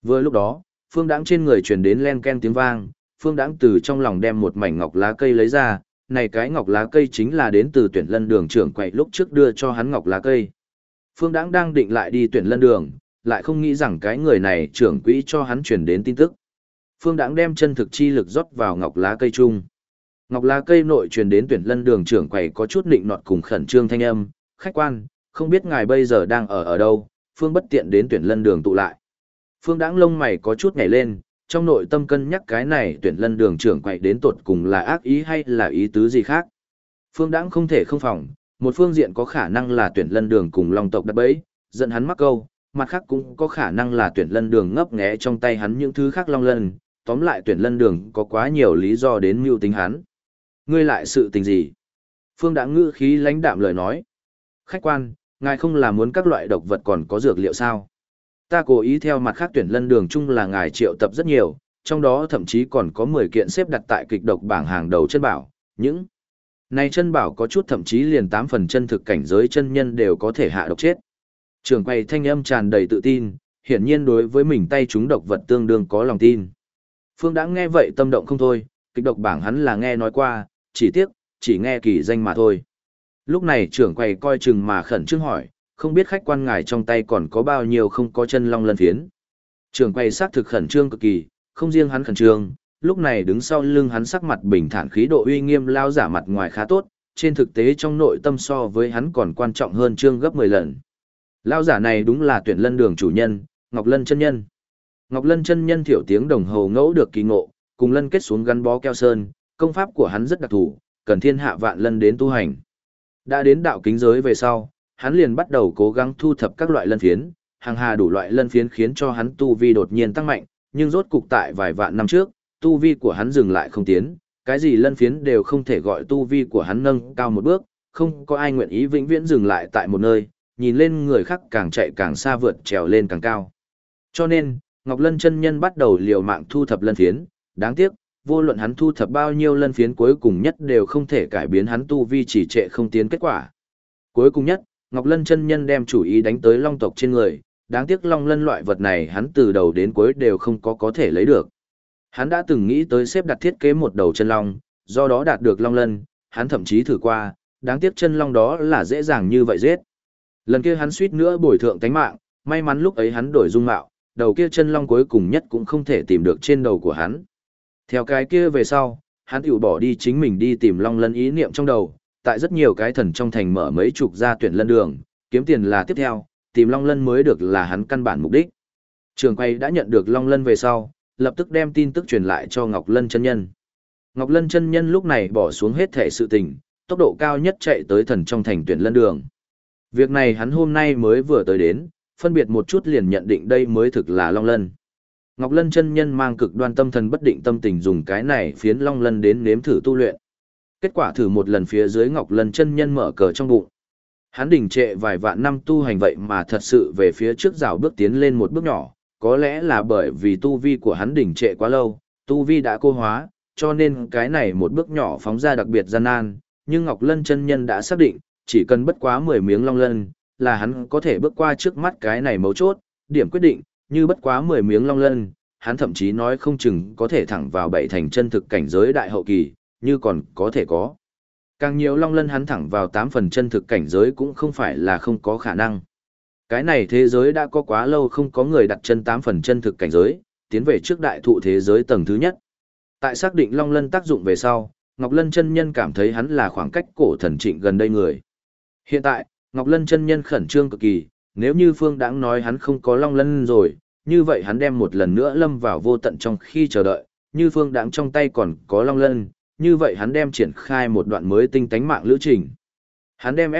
Speaker 1: Vừa lúc đó, Phương Đãng trên người truyền đến len ken tiếng vang, Phương Đãng từ trong lòng đem một mảnh ngọc lá cây lấy ra, này cái ngọc lá cây chính là đến từ Tuyển Lân Đường trưởng quầy lúc trước đưa cho hắn ngọc lá cây. Phương Đãng đang định lại đi Tuyển Lân Đường, lại không nghĩ rằng cái người này trưởng quỹ cho hắn truyền đến tin tức. Phương Đãng đem chân thực chi lực rót vào ngọc lá cây chung. Ngọc lá cây nội truyền đến Tuyển Lân Đường trưởng quầy có chút nịnh nọt cùng khẩn trương thanh âm, "Khách quan, không biết ngài bây giờ đang ở đâu, Phương bất tiện đến Tuyển Lân Đường tụ lại." Phương Đãng lông mày có chút nhảy lên, trong nội tâm cân nhắc cái này Tuyển Lân Đường trưởng quầy đến tột cùng là ác ý hay là ý tứ gì khác. Phương Đãng không thể không phòng, một phương diện có khả năng là Tuyển Lân Đường cùng Long tộc đặt bẫy, dẫn hắn mắc câu, mặt khác cũng có khả năng là Tuyển Lân Đường ngấp nghé trong tay hắn những thứ khác Long Lân, tóm lại Tuyển Lân Đường có quá nhiều lý do đến mưu tính hắn. Ngươi lại sự tình gì? Phương Đãng ngữ khí lãnh đạm lời nói. "Khách quan, ngài không là muốn các loại độc vật còn có dược liệu sao? Ta cố ý theo mặt khác Tuyển Lân Đường chung là ngài triệu tập rất nhiều, trong đó thậm chí còn có 10 kiện xếp đặt tại kịch độc bảng hàng đầu chân bảo, những này chân bảo có chút thậm chí liền 8 phần chân thực cảnh giới chân nhân đều có thể hạ độc chết." Trường quầy thanh âm tràn đầy tự tin, hiển nhiên đối với mình tay chúng độc vật tương đương có lòng tin. Phương Đãng nghe vậy tâm động không thôi, kịch độc bảng hắn là nghe nói qua, chỉ tiếc, chỉ nghe kỳ danh mà thôi. Lúc này trưởng quầy coi chừng mà khẩn trương hỏi, "Không biết khách quan ngài trong tay còn có bao nhiêu không có chân long lân phiến?" Trưởng quầy xác thực khẩn trương cực kỳ, không riêng hắn khẩn trương, lúc này đứng sau lưng hắn sắc mặt bình thản khí độ uy nghiêm lao giả mặt ngoài khá tốt, trên thực tế trong nội tâm so với hắn còn quan trọng hơn trương gấp 10 lần. Lao giả này đúng là Tuyển Lân Đường chủ nhân, Ngọc Lân chân nhân. Ngọc Lân chân nhân thiểu tiếng đồng hồ ngẫu được kỳ ngộ, cùng lân kết xuống gắn bó keo sơn, công pháp của hắn rất đặc thù, cần thiên hạ vạn lân đến tu hành. Đã đến đạo kính giới về sau, hắn liền bắt đầu cố gắng thu thập các loại lân phiến, hàng hà đủ loại lân phiến khiến cho hắn tu vi đột nhiên tăng mạnh, nhưng rốt cục tại vài vạn năm trước, tu vi của hắn dừng lại không tiến, cái gì lân phiến đều không thể gọi tu vi của hắn nâng cao một bước, không có ai nguyện ý vĩnh viễn dừng lại tại một nơi, nhìn lên người khác càng chạy càng xa vượt trèo lên càng cao. Cho nên, Ngọc Lân chân nhân bắt đầu liều mạng thu thập lân phiến, đáng tiếc, vô luận hắn thu thập bao nhiêu lân phiến cuối cùng nhất đều không thể cải biến hắn tu vi chỉ trệ không tiến kết quả. Cuối cùng nhất, Ngọc Lân chân nhân đem chủ ý đánh tới long tộc trên người, đáng tiếc long lân loại vật này hắn từ đầu đến cuối đều không có thể lấy được. Hắn đã từng nghĩ tới xếp đặt thiết kế một đầu chân long, do đó đạt được long lân, hắn thậm chí thử qua, đáng tiếc chân long đó là dễ dàng như vậy giết. Lần kia hắn suýt nữa bồi thượng tánh mạng, may mắn lúc ấy hắn đổi dung mạo, đầu kia chân long cuối cùng nhất cũng không thể tìm được trên đầu của hắn. Theo cái kia về sau, hắn tiểu bỏ đi chính mình đi tìm long lân ý niệm trong đầu, tại rất nhiều cái thần trong thành mở mấy chục gia Tuyển Lân Đường, kiếm tiền là tiếp theo, tìm long lân mới được là hắn căn bản mục đích. Trường quay đã nhận được long lân về sau, lập tức đem tin tức truyền lại cho Ngọc Lân chân nhân. Ngọc Lân chân nhân lúc này bỏ xuống hết thể sự tình, tốc độ cao nhất chạy tới thần trong thành Tuyển Lân Đường. Việc này hắn hôm nay mới vừa tới đến, phân biệt một chút liền nhận định đây mới thực là long lân. Ngọc Lân chân nhân mang cực đoan tâm thần bất định tâm tình dùng cái này phiến long lân đến nếm thử tu luyện. Kết quả thử một lần phía dưới Ngọc Lân chân nhân mở cờ trong bụng. Hắn đình trệ vài vạn năm tu hành vậy mà thật sự về phía trước rào bước tiến lên một bước nhỏ, có lẽ là bởi vì tu vi của hắn đình trệ quá lâu, tu vi đã cô hóa, cho nên cái này một bước nhỏ phóng ra đặc biệt gian nan, nhưng Ngọc Lân chân nhân đã xác định, chỉ cần bất quá 10 miếng long lân, là hắn có thể bước qua trước mắt cái này mấu chốt, điểm quyết định, như bất quá 10 miếng long lân, hắn thậm chí nói không chừng có thể thẳng vào 7 thành chân thực cảnh giới đại hậu kỳ, như còn có thể có. Càng nhiều long lân hắn thẳng vào 8 phần chân thực cảnh giới cũng không phải là không có khả năng. Cái này thế giới đã có quá lâu không có người đặt chân 8 phần chân thực cảnh giới, tiến về trước đại thụ thế giới tầng thứ nhất. Tại xác định long lân tác dụng về sau, Ngọc Lân chân nhân cảm thấy hắn là khoảng cách cổ thần trịnh gần đây người. Hiện tại, Ngọc Lân chân nhân khẩn trương cực kỳ, nếu như Phương Đãng nói hắn không có long lân rồi, như vậy hắn đem một lần nữa lâm vào vô tận trong khi chờ đợi, như Phương Đãng trong tay còn có long lân, như vậy hắn đem triển khai một đoạn mới tinh tánh mạng lữ trình. Hắn đem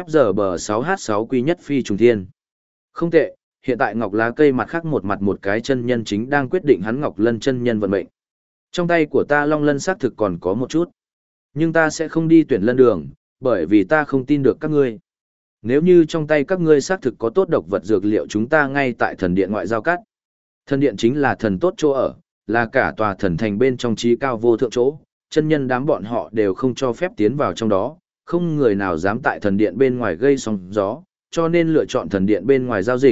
Speaker 1: FGB6H6 quy nhất phi trùng thiên. Không tệ, hiện tại Ngọc Lá Cây mặt khác một mặt một cái chân nhân chính đang quyết định hắn Ngọc Lân chân nhân vận mệnh. Trong tay của ta long lân xác thực còn có một chút, nhưng ta sẽ không đi Tuyển Lân Đường, bởi vì ta không tin được các ngươi. Nếu như trong tay các ngươi xác thực có tốt độc vật dược liệu chúng ta ngay tại thần điện ngoại giao cắt. Thần điện chính là thần tốt chỗ ở, là cả tòa thần thành bên trong trí cao vô thượng chỗ, chân nhân đám bọn họ đều không cho phép tiến vào trong đó, không người nào dám tại thần điện bên ngoài gây sóng gió, cho nên lựa chọn thần điện bên ngoài giao dịch,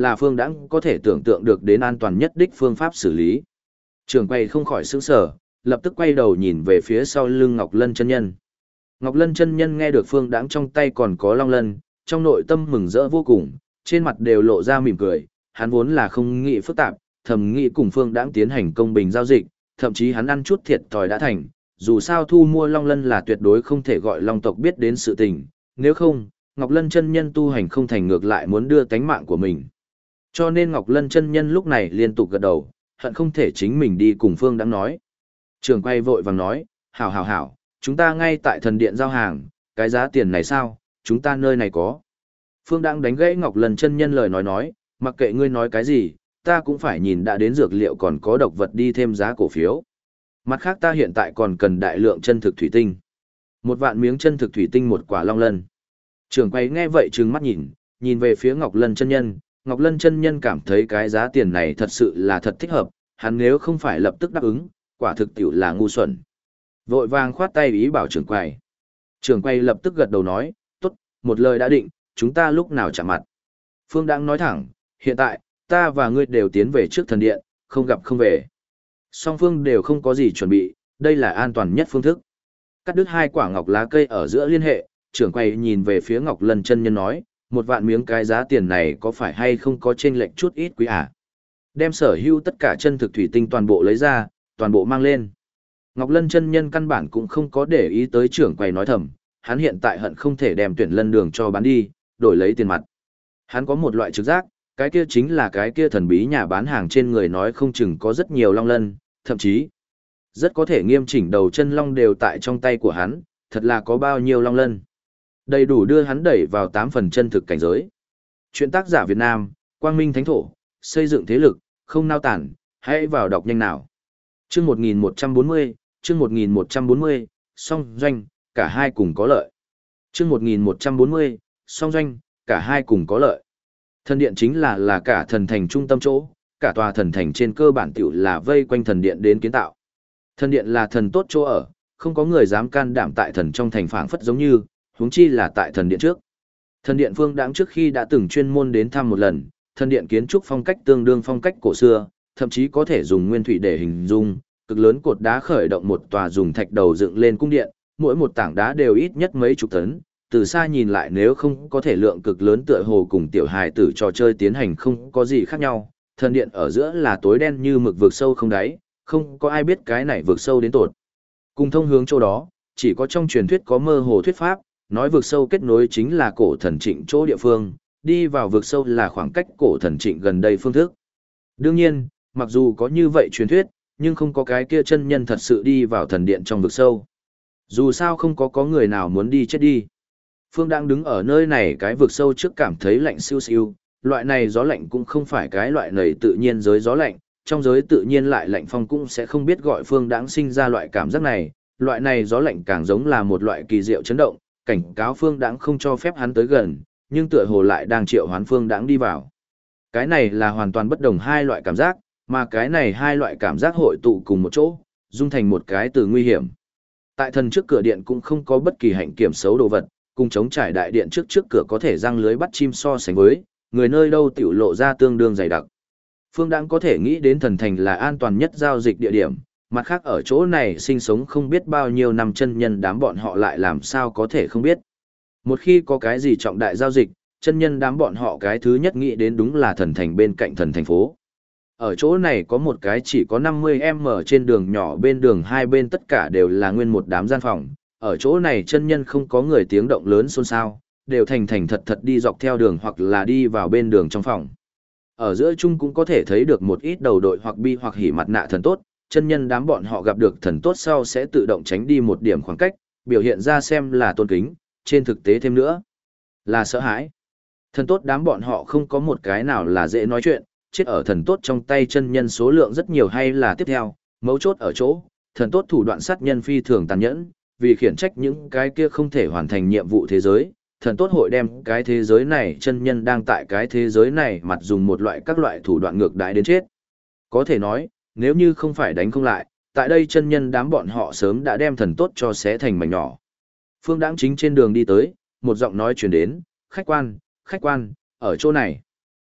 Speaker 1: là Phương Đãng có thể tưởng tượng được đến an toàn nhất đích phương pháp xử lý. Trường quay không khỏi sững sờ, lập tức quay đầu nhìn về phía sau lưng Ngọc Lân chân nhân. Ngọc Lân chân nhân nghe được Phương Đãng trong tay còn có long lân, trong nội tâm mừng rỡ vô cùng, trên mặt đều lộ ra mỉm cười, hắn vốn là không nghĩ phức tạp, thầm nghĩ cùng Phương Đãng tiến hành công bình giao dịch, thậm chí hắn ăn chút thiệt thòi đã thành, dù sao thu mua long lân là tuyệt đối không thể gọi long tộc biết đến sự tình, nếu không, Ngọc Lân chân nhân tu hành không thành ngược lại muốn đưa tánh mạng của mình. Cho nên Ngọc Lân chân nhân lúc này liên tục gật đầu, hận không thể chính mình đi cùng Phương Đãng nói. Trường quay vội vàng nói, hảo, chúng ta ngay tại thần điện giao hàng, cái giá tiền này sao, chúng ta nơi này có. Phương Đãng đánh gãy Ngọc Lân chân nhân lời nói, mặc kệ ngươi nói cái gì, ta cũng phải nhìn đã đến dược liệu còn có độc vật đi thêm giá cổ phiếu. Mặt khác ta hiện tại còn cần đại lượng chân thực thủy tinh. 1.000 miếng chân thực thủy tinh một quả long lân. Trường quay nghe vậy trừng mắt nhìn về phía Ngọc Lân chân nhân. Ngọc Lân chân nhân cảm thấy cái giá tiền này thật sự là thật thích hợp, hắn nếu không phải lập tức đáp ứng, quả thực tiểu là ngu xuẩn. Vội vàng khoát tay ý bảo trưởng quầy. Trưởng quầy lập tức gật đầu nói, tốt, một lời đã định, chúng ta lúc nào chạm mặt. Phương Đãng nói thẳng, hiện tại, ta và ngươi đều tiến về trước thần điện, không gặp không về. Song phương đều không có gì chuẩn bị, đây là an toàn nhất phương thức. Cắt đứt 2 quả ngọc lá cây ở giữa liên hệ, trưởng quầy nhìn về phía Ngọc Lân chân nhân nói, 1.000 miếng cái giá tiền này có phải hay không có chênh lệch chút ít quý à? Đem sở hữu tất cả chân thực thủy tinh toàn bộ lấy ra, toàn bộ mang lên. Ngọc Lân chân nhân căn bản cũng không có để ý tới trưởng quầy nói thầm, hắn hiện tại hận không thể đem tuyển lân đường cho bán đi, đổi lấy tiền mặt. Hắn có một loại trực giác, cái kia chính là cái kia thần bí nhà bán hàng trên người nói không chừng có rất nhiều long lân, thậm chí rất có thể nghiêm chỉnh đầu chân long đều tại trong tay của hắn, thật là có bao nhiêu long lân. Đầy đủ đưa hắn đẩy vào 8 phần chân thực cảnh giới. Chuyện tác giả Việt Nam, Quang Minh Thánh Thổ, xây dựng thế lực, không nao tản, hãy vào đọc nhanh nào. Chương 1140, song doanh, cả hai cùng có lợi. Chương 1140, song doanh, cả hai cùng có lợi. Thần điện chính là cả thần thành trung tâm chỗ, cả tòa thần thành trên cơ bản tiểu là vây quanh thần điện đến kiến tạo. Thần điện là thần tốt chỗ ở, không có người dám can đảm tại thần trong thành phảng phất giống như, huống chi là tại thần điện trước. Thần điện Phương Đãng trước khi đã từng chuyên môn đến thăm một lần, thần điện kiến trúc phong cách tương đương phong cách cổ xưa, thậm chí có thể dùng nguyên thủy để hình dung, cực lớn cột đá khởi động một tòa dùng thạch đầu dựng lên cung điện, mỗi một tảng đá đều ít nhất mấy chục tấn, từ xa nhìn lại nếu không có thể lượng cực lớn tựa hồ cùng tiểu hài tử trò chơi tiến hành không có gì khác nhau, thần điện ở giữa là tối đen như mực vực sâu không đáy, không có ai biết cái này vực sâu đến tột. Cùng thông hướng chỗ đó, chỉ có trong truyền thuyết có mơ hồ thuyết pháp, nói vực sâu kết nối chính là cổ thần trịnh chỗ địa phương, đi vào vực sâu là khoảng cách cổ thần trịnh gần đây phương thức. Đương nhiên, mặc dù có như vậy truyền thuyết, nhưng không có cái kia chân nhân thật sự đi vào thần điện trong vực sâu. Dù sao không có người nào muốn đi chết đi. Phương đang đứng ở nơi này cái vực sâu trước cảm thấy lạnh siêu siêu, loại này gió lạnh cũng không phải cái loại này tự nhiên giới gió lạnh, trong giới tự nhiên lại lạnh phong cũng sẽ không biết gọi Phương Đãng sinh ra loại cảm giác này, loại này gió lạnh càng giống là một loại kỳ diệu chấn động, cảnh cáo Phương Đãng không cho phép hắn tới gần, nhưng tựa hồ lại đang triệu hoán Phương Đãng đi vào. Cái này là hoàn toàn bất đồng hai loại cảm giác, mà cái này hai loại cảm giác hội tụ cùng một chỗ, dung thành một cái từ nguy hiểm. Tại thần trước cửa điện cũng không có bất kỳ hạnh kiểm xấu đồ vật, cùng chống trải đại điện trước cửa có thể răng lưới bắt chim so sánh với, người nơi đâu tiểu lộ ra tương đương dày đặc. Phương Đãng có thể nghĩ đến thần thành là an toàn nhất giao dịch địa điểm, mặt khác ở chỗ này sinh sống không biết bao nhiêu năm chân nhân đám bọn họ lại làm sao có thể không biết. Một khi có cái gì trọng đại giao dịch, chân nhân đám bọn họ cái thứ nhất nghĩ đến đúng là thần thành bên cạnh thần thành phố. Ở chỗ này có một cái chỉ có 50m trên đường nhỏ bên đường hai bên tất cả đều là nguyên một đám gian phòng. Ở chỗ này chân nhân không có người tiếng động lớn xôn xao, đều thành thành thật thật đi dọc theo đường hoặc là đi vào bên đường trong phòng. Ở giữa chung cũng có thể thấy được một ít đầu đội hoặc bi hoặc hỉ mặt nạ thần tốt, chân nhân đám bọn họ gặp được thần tốt sau sẽ tự động tránh đi một điểm khoảng cách, biểu hiện ra xem là tôn kính, trên thực tế thêm nữa là sợ hãi. Thần tốt đám bọn họ không có một cái nào là dễ nói chuyện, chết ở thần tốt trong tay chân nhân số lượng rất nhiều hay là tiếp theo, mấu chốt ở chỗ, thần tốt thủ đoạn sát nhân phi thường tàn nhẫn, vì khiển trách những cái kia không thể hoàn thành nhiệm vụ thế giới, thần tốt hội đem cái thế giới này chân nhân đang tại cái thế giới này mặt dùng một loại các loại thủ đoạn ngược đãi đến chết. Có thể nói, nếu như không phải đánh không lại, tại đây chân nhân đám bọn họ sớm đã đem thần tốt cho xé thành mảnh nhỏ. Phương Đãng chính trên đường đi tới, một giọng nói truyền đến, khách quan, ở chỗ này.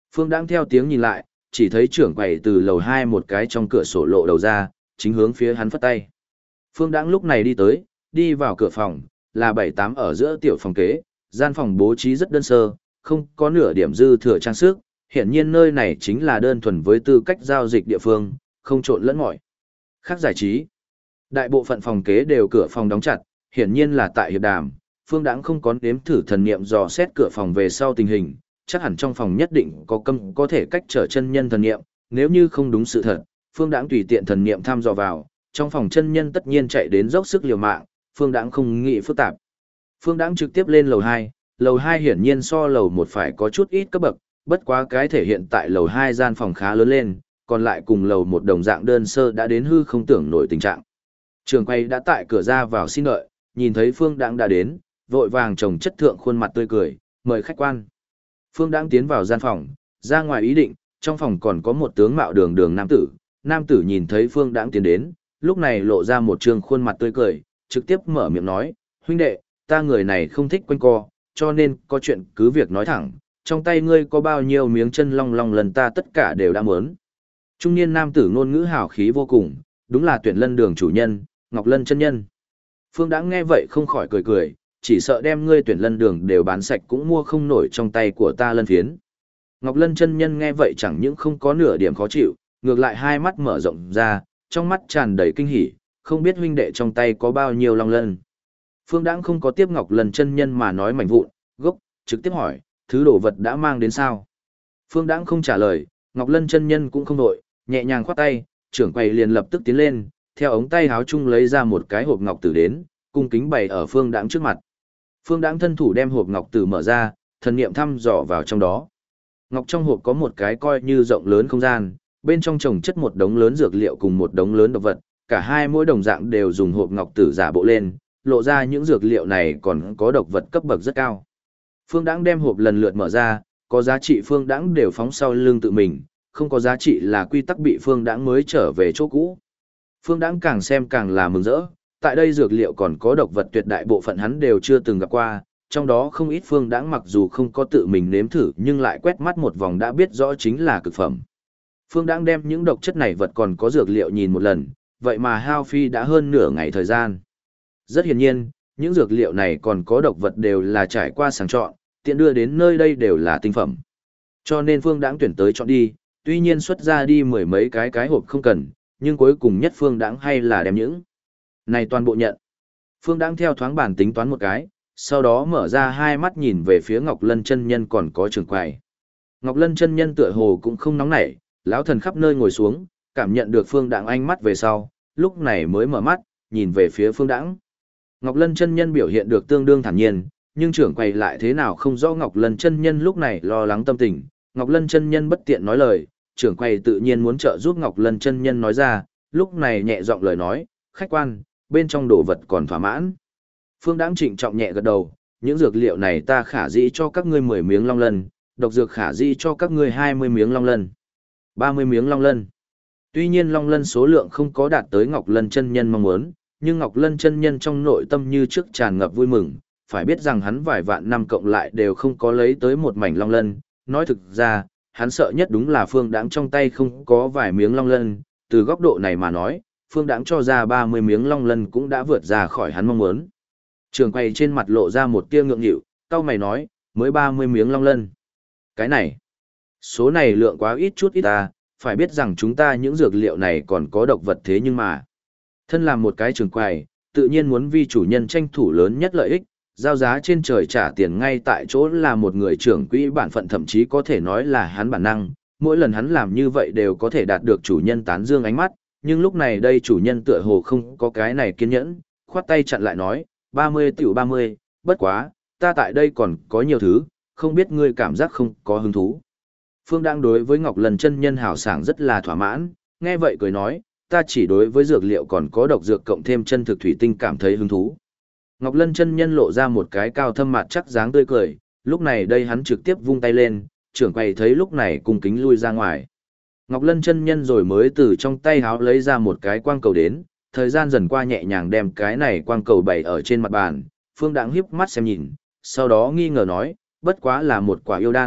Speaker 1: Phương Đãng theo tiếng nhìn lại, chỉ thấy trưởng quầy từ lầu 2 một cái trong cửa sổ lộ đầu ra, chính hướng phía hắn phất tay. Phương Đãng lúc này đi tới, đi vào cửa phòng, là 7-8 ở giữa tiểu phòng kế, gian phòng bố trí rất đơn sơ, không có nửa điểm dư thừa trang sức, hiển nhiên nơi này chính là đơn thuần với tư cách giao dịch địa phương, không trộn lẫn mọi. Khác giải trí. Đại bộ phận phòng kế đều cửa phòng đóng chặt, hiển nhiên là tại hiệp đàm, Phương Đãng không có nếm thử thần niệm dò xét cửa phòng về sau tình hình, chắc hẳn trong phòng nhất định có thể cách trở chân nhân thần niệm, nếu như không đúng sự thật, Phương Đãng tùy tiện thần niệm thăm dò vào, trong phòng chân nhân tất nhiên chạy đến dốc sức liều mạng, Phương Đãng không nghĩ phức tạp. Phương Đãng trực tiếp lên lầu 2 hiển nhiên so lầu 1 phải có chút ít cấp bậc, bất quá cái thể hiện tại lầu 2 gian phòng khá lớn lên, còn lại cùng lầu 1 đồng dạng đơn sơ đã đến hư không tưởng nổi tình trạng. Trường quay đã tại cửa ra vào xin đợi, nhìn thấy Phương Đãng đã đến, vội vàng chồng chất thượng khuôn mặt tươi cười, mời khách quan. Phương Đãng tiến vào gian phòng, ra ngoài ý định, trong phòng còn có một tướng mạo đường đường nam tử nhìn thấy Phương Đãng tiến đến, lúc này lộ ra một trương khuôn mặt tươi cười, trực tiếp mở miệng nói, huynh đệ, ta người này không thích quanh co, cho nên có chuyện cứ việc nói thẳng, trong tay ngươi có bao nhiêu miếng chân long long lần ta tất cả đều đã muốn. Trung niên nam tử ngôn ngữ hào khí vô cùng, đúng là Tuyển Lân Đường chủ nhân, Ngọc Lân chân nhân. Phương Đãng nghe vậy không khỏi cười cười, chỉ sợ đem ngươi Tuyển Lân Đường đều bán sạch cũng mua không nổi trong tay của ta lân phiến. Ngọc Lân chân nhân nghe vậy chẳng những không có nửa điểm khó chịu, ngược lại hai mắt mở rộng ra, trong mắt tràn đầy kinh hỉ, không biết huynh đệ trong tay có bao nhiêu long lân. Phương Đãng không có tiếp Ngọc Lân chân nhân mà nói mảnh vụn, gốc, trực tiếp hỏi, thứ đồ vật đã mang đến sao? Phương Đãng không trả lời, Ngọc Lân chân nhân cũng không đổi, nhẹ nhàng khoát tay, trưởng quầy liền lập tức tiến lên, theo ống tay háo chung lấy ra một cái hộp ngọc tử đến, cung kính bày ở Phương Đãng trước mặt. Phương Đãng thân thủ đem hộp ngọc tử mở ra, thần niệm thăm dò vào trong đó. Ngọc trong hộp có một cái coi như rộng lớn không gian, bên trong chồng chất một đống lớn dược liệu cùng một đống lớn độc vật, cả hai mỗi đồng dạng đều dùng hộp ngọc tử giả bộ lên, lộ ra những dược liệu này còn có độc vật cấp bậc rất cao. Phương Đãng đem hộp lần lượt mở ra, có giá trị Phương Đãng đều phóng sau lưng tự mình, không có giá trị là quy tắc bị Phương Đãng mới trở về chỗ cũ. Phương Đãng càng xem càng là mừng rỡ, tại đây dược liệu còn có độc vật tuyệt đại bộ phận hắn đều chưa từng gặp qua, trong đó không ít Phương Đãng mặc dù không có tự mình nếm thử nhưng lại quét mắt một vòng đã biết rõ chính là cực phẩm. Phương Đãng đem những độc chất này vật còn có dược liệu nhìn một lần, vậy mà hao phi đã hơn nửa ngày thời gian. Rất hiển nhiên, những dược liệu này còn có độc vật đều là trải qua sàng chọn, tiện đưa đến nơi đây đều là tinh phẩm. Cho nên Phương Đãng tuyển tới chọn đi, tuy nhiên xuất ra đi mười mấy cái hộp không cần, nhưng cuối cùng nhất Phương Đãng hay là đem những này toàn bộ nhận. Phương Đãng theo thoáng bản tính toán một cái, sau đó mở ra hai mắt nhìn về phía Ngọc Lân chân nhân còn có trường quầy. Ngọc Lân chân nhân tựa hồ cũng không nóng nảy, lão thần khắp nơi ngồi xuống, cảm nhận được Phương Đãng ánh mắt về sau, lúc này mới mở mắt, nhìn về phía Phương Đãng. Ngọc Lân chân nhân biểu hiện được tương đương thản nhiên, nhưng trưởng quầy lại thế nào không rõ Ngọc Lân chân nhân lúc này lo lắng tâm tình. Ngọc Lân chân nhân bất tiện nói lời, trưởng quầy tự nhiên muốn trợ giúp Ngọc Lân chân nhân nói ra, lúc này nhẹ giọng lời nói, khách quan, bên trong đồ vật còn thỏa mãn. Phương Đãng trịnh trọng nhẹ gật đầu, những dược liệu này ta khả dĩ cho các ngươi 10 miếng long lân, độc dược khả dĩ cho các ngươi 20 miếng long lân, 30 miếng long lân. Tuy nhiên long lân số lượng không có đạt tới Ngọc Lân chân nhân mong muốn, nhưng Ngọc Lân chân nhân trong nội tâm như trước tràn ngập vui mừng, phải biết rằng hắn vài vạn năm cộng lại đều không có lấy tới một mảnh long lân, nói thực ra, hắn sợ nhất đúng là Phương Đãng trong tay không có vài miếng long lân, từ góc độ này mà nói, Phương Đãng cho ra 30 miếng long lân cũng đã vượt ra khỏi hắn mong muốn. Trường quay trên mặt lộ ra một tia ngượng nghịu, cau mày nói, mới 30 miếng long lân. Cái này, số này lượng quá ít chút ít ta, phải biết rằng chúng ta những dược liệu này còn có độc vật thế nhưng mà. Thân làm một cái trường quầy, tự nhiên muốn vì chủ nhân tranh thủ lớn nhất lợi ích, giao giá trên trời trả tiền ngay tại chỗ là một người trưởng quỹ bản phận thậm chí có thể nói là hắn bản năng, mỗi lần hắn làm như vậy đều có thể đạt được chủ nhân tán dương ánh mắt, nhưng lúc này đây chủ nhân tựa hồ không có cái này kiên nhẫn, khoát tay chặn lại nói, 30 tiểu 30, bất quá, ta tại đây còn có nhiều thứ, không biết ngươi cảm giác không có hứng thú. Phương đang đối với Ngọc Lần chân nhân hào sảng rất là thỏa mãn, nghe vậy cười nói, ta chỉ đối với dược liệu còn có độc dược cộng thêm chân thực thủy tinh cảm thấy hứng thú. Ngọc Lân chân nhân lộ ra một cái cao thâm mặt chắc dáng tươi cười, lúc này đây hắn trực tiếp vung tay lên, trưởng quầy thấy lúc này cung kính lui ra ngoài. Ngọc Lân chân nhân rồi mới từ trong tay háo lấy ra một cái quang cầu đến, thời gian dần qua nhẹ nhàng đem cái này quang cầu bày ở trên mặt bàn, Phương Đãng hiếp mắt xem nhìn, sau đó nghi ngờ nói, bất quá là một quả yêu đan,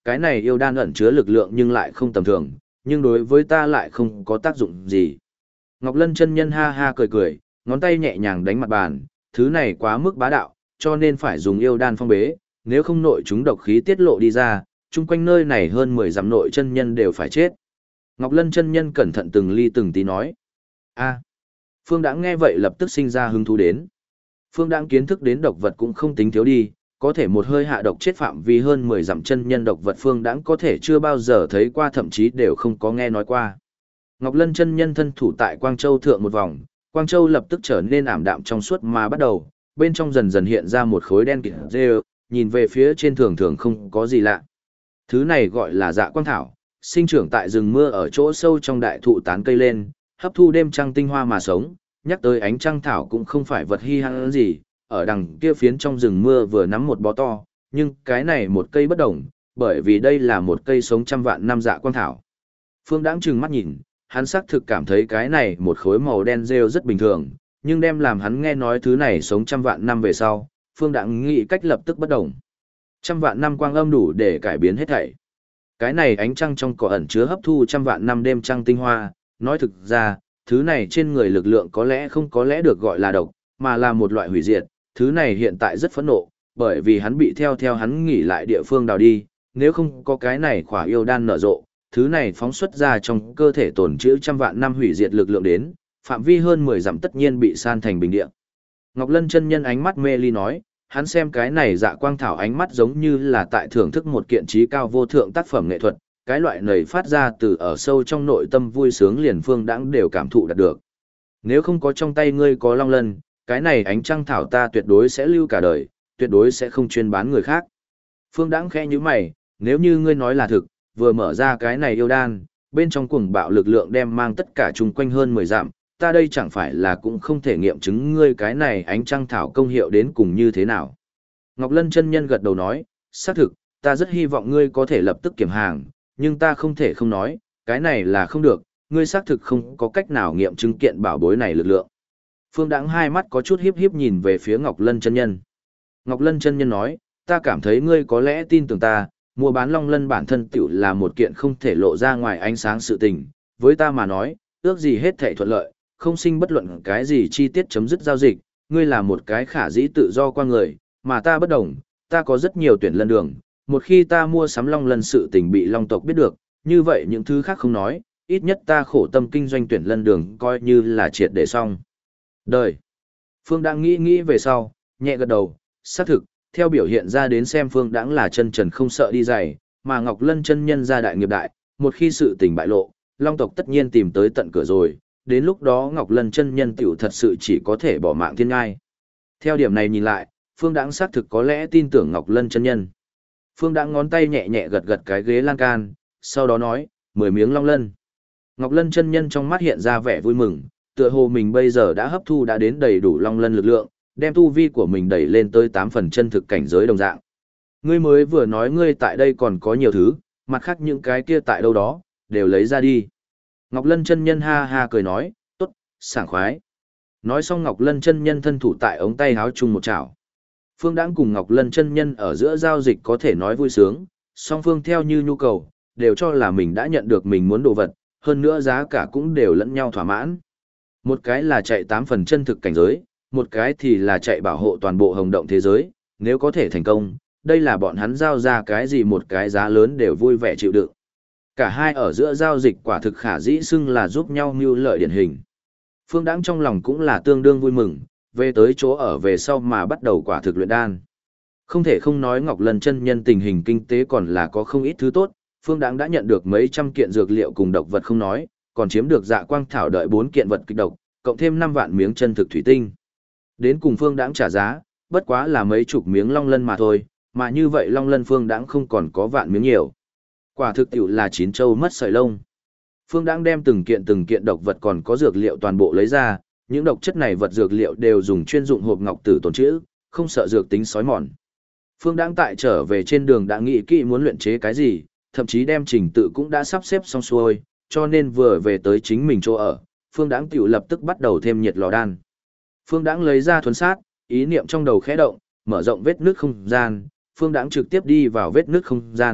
Speaker 1: cái này yêu đan ẩn chứa lực lượng nhưng lại không tầm thường, nhưng đối với ta lại không có tác dụng gì. Ngọc Lân chân nhân ha ha cười cười, ngón tay nhẹ nhàng đánh mặt bàn, thứ này quá mức bá đạo, cho nên phải dùng yêu đan phong bế, nếu không nội chúng độc khí tiết lộ đi ra, chung quanh nơi này hơn 10 dặm nội chân nhân đều phải chết. Ngọc Lân chân nhân cẩn thận từng ly từng tí nói. A. Phương Đãng nghe vậy lập tức sinh ra hứng thú đến. Phương Đãng kiến thức đến độc vật cũng không tính thiếu đi, có thể một hơi hạ độc chết phạm vi hơn 10 dặm chân nhân độc vật Phương Đãng có thể chưa bao giờ thấy qua, thậm chí đều không có nghe nói qua. Ngọc Lân chân nhân thân thủ tại Quang Châu thượng một vòng, Quang Châu lập tức trở nên ảm đạm trong suốt mà bắt đầu, bên trong dần dần hiện ra một khối đen kịt rêu, nhìn về phía trên thường thường không có gì lạ. Thứ này gọi là Dạ Quang Thảo, sinh trưởng tại rừng mưa ở chỗ sâu trong đại thụ tán cây lên, hấp thu đêm trăng tinh hoa mà sống, nhắc tới ánh trăng thảo cũng không phải vật hi hãn gì, ở đằng kia phiến trong rừng mưa vừa nắm một bó to, nhưng cái này một cây bất đồng, bởi vì đây là một cây sống trăm vạn năm Dạ Quang Thảo. Phương Đãng trừng mắt nhìn, hắn xác thực cảm thấy cái này một khối màu đen rêu rất bình thường, nhưng đem làm hắn nghe nói thứ này sống trăm vạn năm về sau, Phương Đãng nghĩ cách lập tức bất đồng. Trăm vạn năm quang âm đủ để cải biến hết thảy. Cái này ánh trăng trong cỏ ẩn chứa hấp thu trăm vạn năm đêm trăng tinh hoa, nói thực ra, thứ này trên người lực lượng có lẽ không có lẽ được gọi là độc, mà là một loại hủy diệt, thứ này hiện tại rất phẫn nộ, bởi vì hắn bị theo hắn nghỉ lại địa phương đào đi, nếu không có cái này khỏa yêu đan nở rộ, thứ này phóng xuất ra trong cơ thể tồn trữ trăm vạn năm hủy diệt lực lượng đến, phạm vi hơn 10 dặm tất nhiên bị san thành bình địa. Ngọc Lân chân nhân ánh mắt mê ly nói, hắn xem cái này Dạ Quang Thảo ánh mắt giống như là tại thưởng thức một kiện trí cao vô thượng tác phẩm nghệ thuật, cái loại này phát ra từ ở sâu trong nội tâm vui sướng liền Phương Đãng đều cảm thụ đạt được. Nếu không có trong tay ngươi có Long Lân, cái này ánh trăng thảo ta tuyệt đối sẽ lưu cả đời, tuyệt đối sẽ không chuyên bán người khác. Phương Đãng khẽ nhíu mày, nếu như ngươi nói là thực, vừa mở ra cái này yêu đan, bên trong cuồng bạo lực lượng đem mang tất cả chung quanh hơn 10 dặm, ta đây chẳng phải là cũng không thể nghiệm chứng ngươi cái này ánh trăng thảo công hiệu đến cùng như thế nào. Ngọc Lân chân nhân gật đầu nói, xác thực, ta rất hy vọng ngươi có thể lập tức kiểm hàng, nhưng ta không thể không nói, cái này là không được, ngươi xác thực không có cách nào nghiệm chứng kiện bảo bối này lực lượng. Phương Đãng hai mắt có chút hiếp hiếp nhìn về phía Ngọc Lân chân nhân. Ngọc Lân chân nhân nói, ta cảm thấy ngươi có lẽ tin tưởng ta, mua bán Long Lân bản thân tiểu là một kiện không thể lộ ra ngoài ánh sáng sự tình, với ta mà nói, ước gì hết thảy thuận lợi, không sinh bất luận cái gì chi tiết chấm dứt giao dịch, ngươi là một cái khả dĩ tự do qua người, mà ta bất đồng, ta có rất nhiều tuyển lân đường, một khi ta mua sắm Long Lân sự tình bị Long tộc biết được, như vậy những thứ khác không nói, ít nhất ta khổ tâm kinh doanh tuyển lân đường coi như là triệt để xong. Đời. Phương Đãng nghĩ về sau, nhẹ gật đầu, xác thực, theo biểu hiện ra đến xem Phương Đãng là chân trần không sợ đi dày, mà Ngọc Lân chân nhân ra đại nghiệp đại, một khi sự tình bại lộ, Long tộc tất nhiên tìm tới tận cửa rồi, đến lúc đó Ngọc Lân chân nhân tiểu thật sự chỉ có thể bỏ mạng thiên ngai. Theo điểm này nhìn lại, Phương Đãng xác thực có lẽ tin tưởng Ngọc Lân chân nhân. Phương Đãng ngón tay nhẹ nhẹ gật gật cái ghế lan can, sau đó nói, 10 miếng Long Lân. Ngọc Lân chân nhân trong mắt hiện ra vẻ vui mừng, tựa hồ mình bây giờ đã hấp thu đã đến đầy đủ Long Lân lực lượng, đem tu vi của mình đẩy lên tới 8 phần chân thực cảnh giới đồng dạng. Ngươi mới vừa nói ngươi tại đây còn có nhiều thứ, mặt khác những cái kia tại đâu đó, đều lấy ra đi. Ngọc Lân chân nhân ha ha cười nói, tốt, sảng khoái. Nói xong Ngọc Lân chân nhân thân thủ tại ống tay háo chung một chảo. Phương Đãng cùng Ngọc Lân chân nhân ở giữa giao dịch có thể nói vui sướng, song phương theo như nhu cầu, đều cho là mình đã nhận được mình muốn đồ vật, hơn nữa giá cả cũng đều lẫn nhau thỏa mãn. Một cái là chạy 8 phần chân thực cảnh giới, một cái thì là chạy bảo hộ toàn bộ hồng động thế giới, nếu có thể thành công, đây là bọn hắn giao ra cái gì một cái giá lớn đều vui vẻ chịu đựng. Cả hai ở giữa giao dịch quả thực khả dĩ xưng là giúp nhau mưu lợi điển hình. Phương Đãng trong lòng cũng là tương đương vui mừng, về tới chỗ ở về sau mà bắt đầu quả thực luyện đan. Không thể không nói Ngọc Lân chân nhân tình hình kinh tế còn là có không ít thứ tốt, Phương Đãng đã nhận được mấy trăm kiện dược liệu cùng độc vật không nói, còn chiếm được Dạ Quang Thảo đợi 4 kiện vật kịch độc, cộng thêm 5 vạn miếng chân thực thủy tinh. Đến cùng Phương Đãng trả giá, bất quá là mấy chục miếng Long Lân mà thôi, mà như vậy Long Lân Phương Đãng không còn có vạn miếng nhiều. Quả thực tiểu là chín châu mất sợi lông. Phương Đãng đem từng kiện độc vật còn có dược liệu toàn bộ lấy ra, những độc chất này vật dược liệu đều dùng chuyên dụng hộp ngọc tử tồn trữ, không sợ dược tính sói mòn. Phương Đãng tại trở về trên đường đã nghĩ kỹ muốn luyện chế cái gì, thậm chí đem trình tự cũng đã sắp xếp xong xuôi, cho nên vừa về tới chính mình chỗ ở, Phương Đãng tiểu lập tức bắt đầu thêm nhiệt lò đan. Phương Đãng lấy ra thuần sát, ý niệm trong đầu khẽ động, mở rộng vết nước không gian, Phương Đãng trực tiếp đi vào vết nước không gian,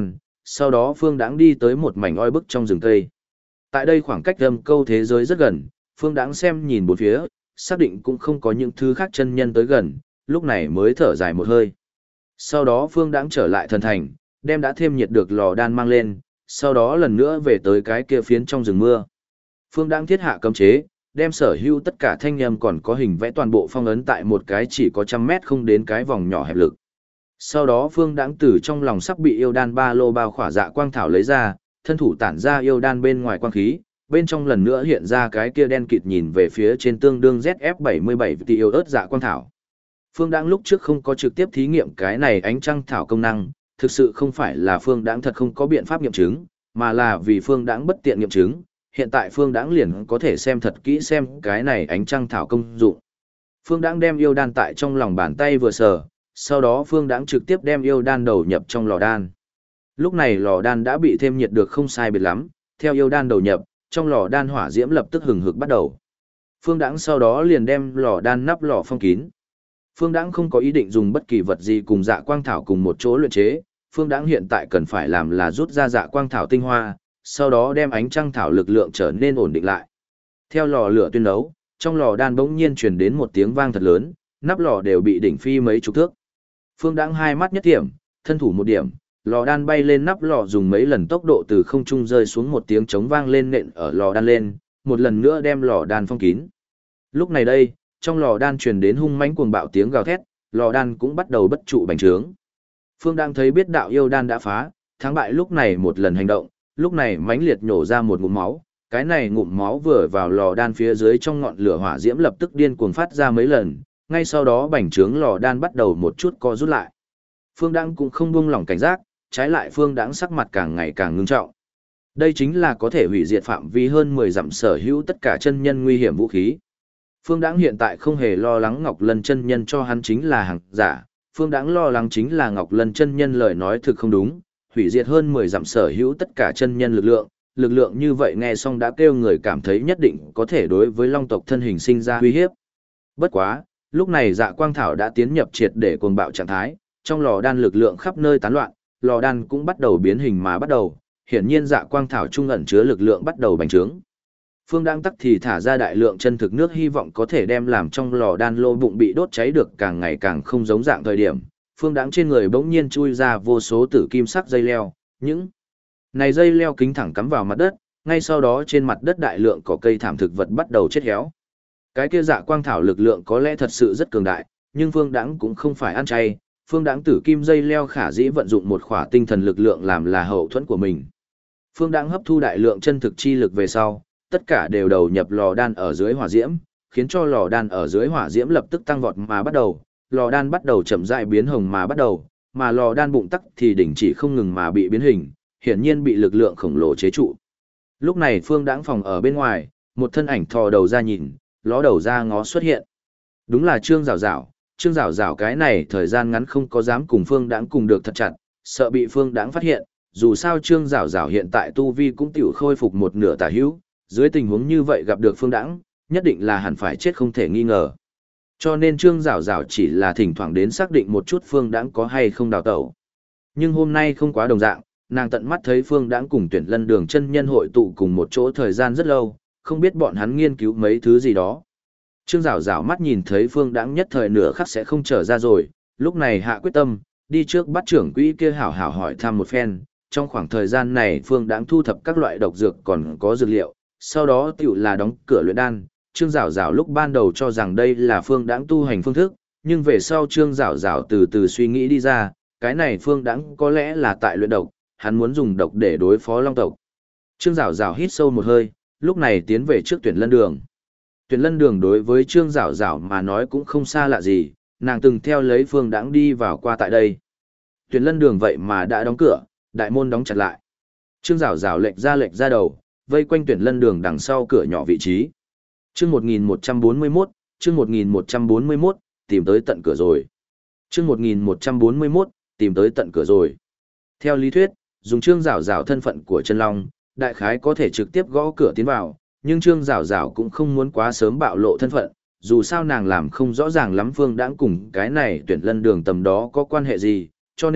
Speaker 1: sau đó Phương Đãng đi tới một mảnh oi bức trong rừng cây. Tại đây khoảng cách Âm Câu thế giới rất gần, Phương Đãng xem nhìn bốn phía, xác định cũng không có những thứ khác chân nhân tới gần, lúc này mới thở dài một hơi. Sau đó Phương Đãng trở lại thần thành, đem đã thêm nhiệt được lò đan mang lên, sau đó lần nữa về tới cái kia phiến trong rừng mưa. Phương Đãng thiết hạ cấm chế, đem sở hữu tất cả thanh âm còn có hình vẽ toàn bộ phong ấn tại một cái chỉ có 100 mét không đến cái vòng nhỏ hẹp lực. Sau đó Phương Đãng từ trong lòng sắp bị yêu đan ba lô bao khỏa dạ quang thảo lấy ra, thân thủ tản ra yêu đan bên ngoài quang khí, bên trong lần nữa hiện ra cái kia đen kịt nhìn về phía trên tương đương ZF-77 tỷ yêu ớt dạ quang thảo. Phương Đãng lúc trước không có trực tiếp thí nghiệm cái này ánh trăng thảo công năng, thực sự không phải là Phương Đãng thật không có biện pháp nghiệm chứng, mà là vì Phương Đãng bất tiện nghiệm chứng, hiện tại Phương Đãng liền có thể xem thật kỹ xem cái này ánh trăng thảo công dụng. Phương Đãng đem yêu đan tại trong lòng bàn tay vừa sờ, sau đó Phương Đãng trực tiếp đem yêu đan đầu nhập trong lò đan. Lúc này lò đan đã bị thêm nhiệt được không sai biệt lắm, theo yêu đan đầu nhập, trong lò đan hỏa diễm lập tức hừng hực bắt đầu. Phương Đãng sau đó liền đem lò đan nắp lò phong kín. Phương Đãng không có ý định dùng bất kỳ vật gì cùng dạ quang thảo cùng một chỗ luyện chế, Phương Đãng hiện tại cần phải làm là rút ra dạ quang thảo tinh hoa, sau đó đem ánh trăng thảo lực lượng trở nên ổn định lại. Theo lò lửa tuyên nấu, trong lò đan bỗng nhiên truyền đến một tiếng vang thật lớn, nắp lò đều bị đỉnh phi mấy chục thước. Phương Đãng hai mắt nhất điểm, thân thủ một điểm, lò đan bay lên nắp lò dùng mấy lần tốc độ từ không trung rơi xuống một tiếng trống vang lên nện ở lò đan lên, một lần nữa đem lò đan phong kín. Lúc này đây, trong lò đan truyền đến hung mãnh cuồng bạo tiếng gào thét, lò đan cũng bắt đầu bất trụ bành trướng. Phương Đãng thấy biết đạo yêu đan đã phá, thắng bại lúc này một lần hành động, lúc này mãnh liệt nhổ ra một ngụm máu, cái này ngụm máu vừa vào lò đan phía dưới trong ngọn lửa hỏa diễm lập tức điên cuồng phát ra mấy lần, ngay sau đó bành trướng lò đan bắt đầu một chút co rút lại. Phương Đãng cũng không buông lỏng cảnh giác, trái lại Phương Đãng sắc mặt càng ngày càng ngưng trọng. Đây chính là có thể hủy diệt phạm vi hơn 10 dặm sở hữu tất cả chân nhân nguy hiểm vũ khí. Phương Đãng hiện tại không hề lo lắng Ngọc Lân chân nhân cho hắn chính là hàng giả, Phương Đãng lo lắng chính là Ngọc Lân chân nhân lời nói thực không đúng, hủy diệt hơn 10 dặm sở hữu tất cả chân nhân lực lượng như vậy nghe xong đã kêu người cảm thấy nhất định có thể đối với long tộc thân hình sinh ra uy hiếp. Bất quá, lúc này dạ quang thảo đã tiến nhập triệt để cuồng bạo trạng thái, trong lò đan lực lượng khắp nơi tán loạn, lò đan cũng bắt đầu biến hình mà bắt đầu, hiển nhiên dạ quang thảo trung ẩn chứa lực lượng bắt đầu bành trướng. Phương Đãng tắc thì thả ra đại lượng chân thực nước hy vọng có thể đem làm trong lò đan lô bụng bị đốt cháy được càng ngày càng không giống dạng thời điểm. Phương Đãng trên người bỗng nhiên chui ra vô số tử kim sắc dây leo, những này dây leo kính thẳng cắm vào mặt đất, ngay sau đó trên mặt đất đại lượng cỏ cây thảm thực vật bắt đầu chết héo. Cái kia dạ quang thảo lực lượng có lẽ thật sự rất cường đại, nhưng Phương Đãng cũng không phải ăn chay, Phương Đãng tử kim dây leo khả dĩ vận dụng một khỏa tinh thần lực lượng làm là hậu thuẫn của mình. Phương Đãng hấp thu đại lượng chân thực chi lực về sau, tất cả đều đầu nhập lò đan ở dưới hỏa diễm, khiến cho lò đan ở dưới hỏa diễm lập tức tăng vọt mà bắt đầu, lò đan bắt đầu chậm rãi biến hồng mà bắt đầu, mà lò đan bụng tắc thì đình chỉ không ngừng mà bị biến hình, hiển nhiên bị lực lượng khổng lồ chế trụ. Lúc này Phương Đãng phòng ở bên ngoài, một thân ảnh thò đầu ra nhìn, ló đầu ra ngó xuất hiện. Đúng là Trương Giảo Giảo, Trương Giảo Giảo cái này thời gian ngắn không có dám cùng Phương Đãng cùng được thật chặt, sợ bị Phương Đãng phát hiện, dù sao Trương Giảo Giảo hiện tại tu vi cũng tiểu khôi phục một nửa tả hữu, dưới tình huống như vậy gặp được Phương Đãng, nhất định là hẳn phải chết không thể nghi ngờ. Cho nên Trương Giảo Giảo chỉ là thỉnh thoảng đến xác định một chút Phương Đãng có hay không đào tẩu. Nhưng hôm nay không quá đồng dạng, nàng tận mắt thấy Phương Đãng cùng Tuyển Lân Đường chân nhân hội tụ cùng một chỗ thời gian rất lâu, không biết bọn hắn nghiên cứu mấy thứ gì đó. Trương Giảo Giảo mắt nhìn thấy Phương Đãng nhất thời nửa khắc sẽ không trở ra rồi, lúc này hạ quyết tâm, đi trước bắt trưởng quỹ kia hảo hảo hỏi thăm một phen, trong khoảng thời gian này Phương Đãng thu thập các loại độc dược còn có dược liệu, sau đó tiểu là đóng cửa luyện đan. Trương Giảo Giảo lúc ban đầu cho rằng đây là Phương Đãng tu hành phương thức, nhưng về sau Trương Giảo Giảo từ từ suy nghĩ đi ra, cái này Phương Đãng có lẽ là tại luyện độc, hắn muốn dùng độc để đối phó long tộc. Trương Giảo Giảo hít sâu một hơi, lúc này tiến về trước Tuyển Lân Đường. Tuyển Lân Đường đối với Trương Giảo Giảo mà nói cũng không xa lạ gì, nàng từng theo lấy Phương Đãng đi vào qua tại đây. Tuyển Lân Đường vậy mà đã đóng cửa, đại môn đóng chặt lại. Trương Giảo Giảo lệch ra đầu, vây quanh Tuyển Lân Đường đằng sau cửa nhỏ vị trí. Chương 1141, chương 1141, tìm tới tận cửa rồi. Chương 1141, tìm tới tận cửa rồi. Theo lý thuyết, dùng Trương Giảo Giảo thân phận của chân long, đại khái có thể trực tiếp gõ cửa tiến vào, nhưng Trương Giảo Giảo cũng không muốn quá sớm bạo lộ thân phận, dù sao nàng làm không rõ ràng lắm Phương Đãng cùng cái này Tuyển Lân Đường tầm đó có quan hệ gì, cho nên,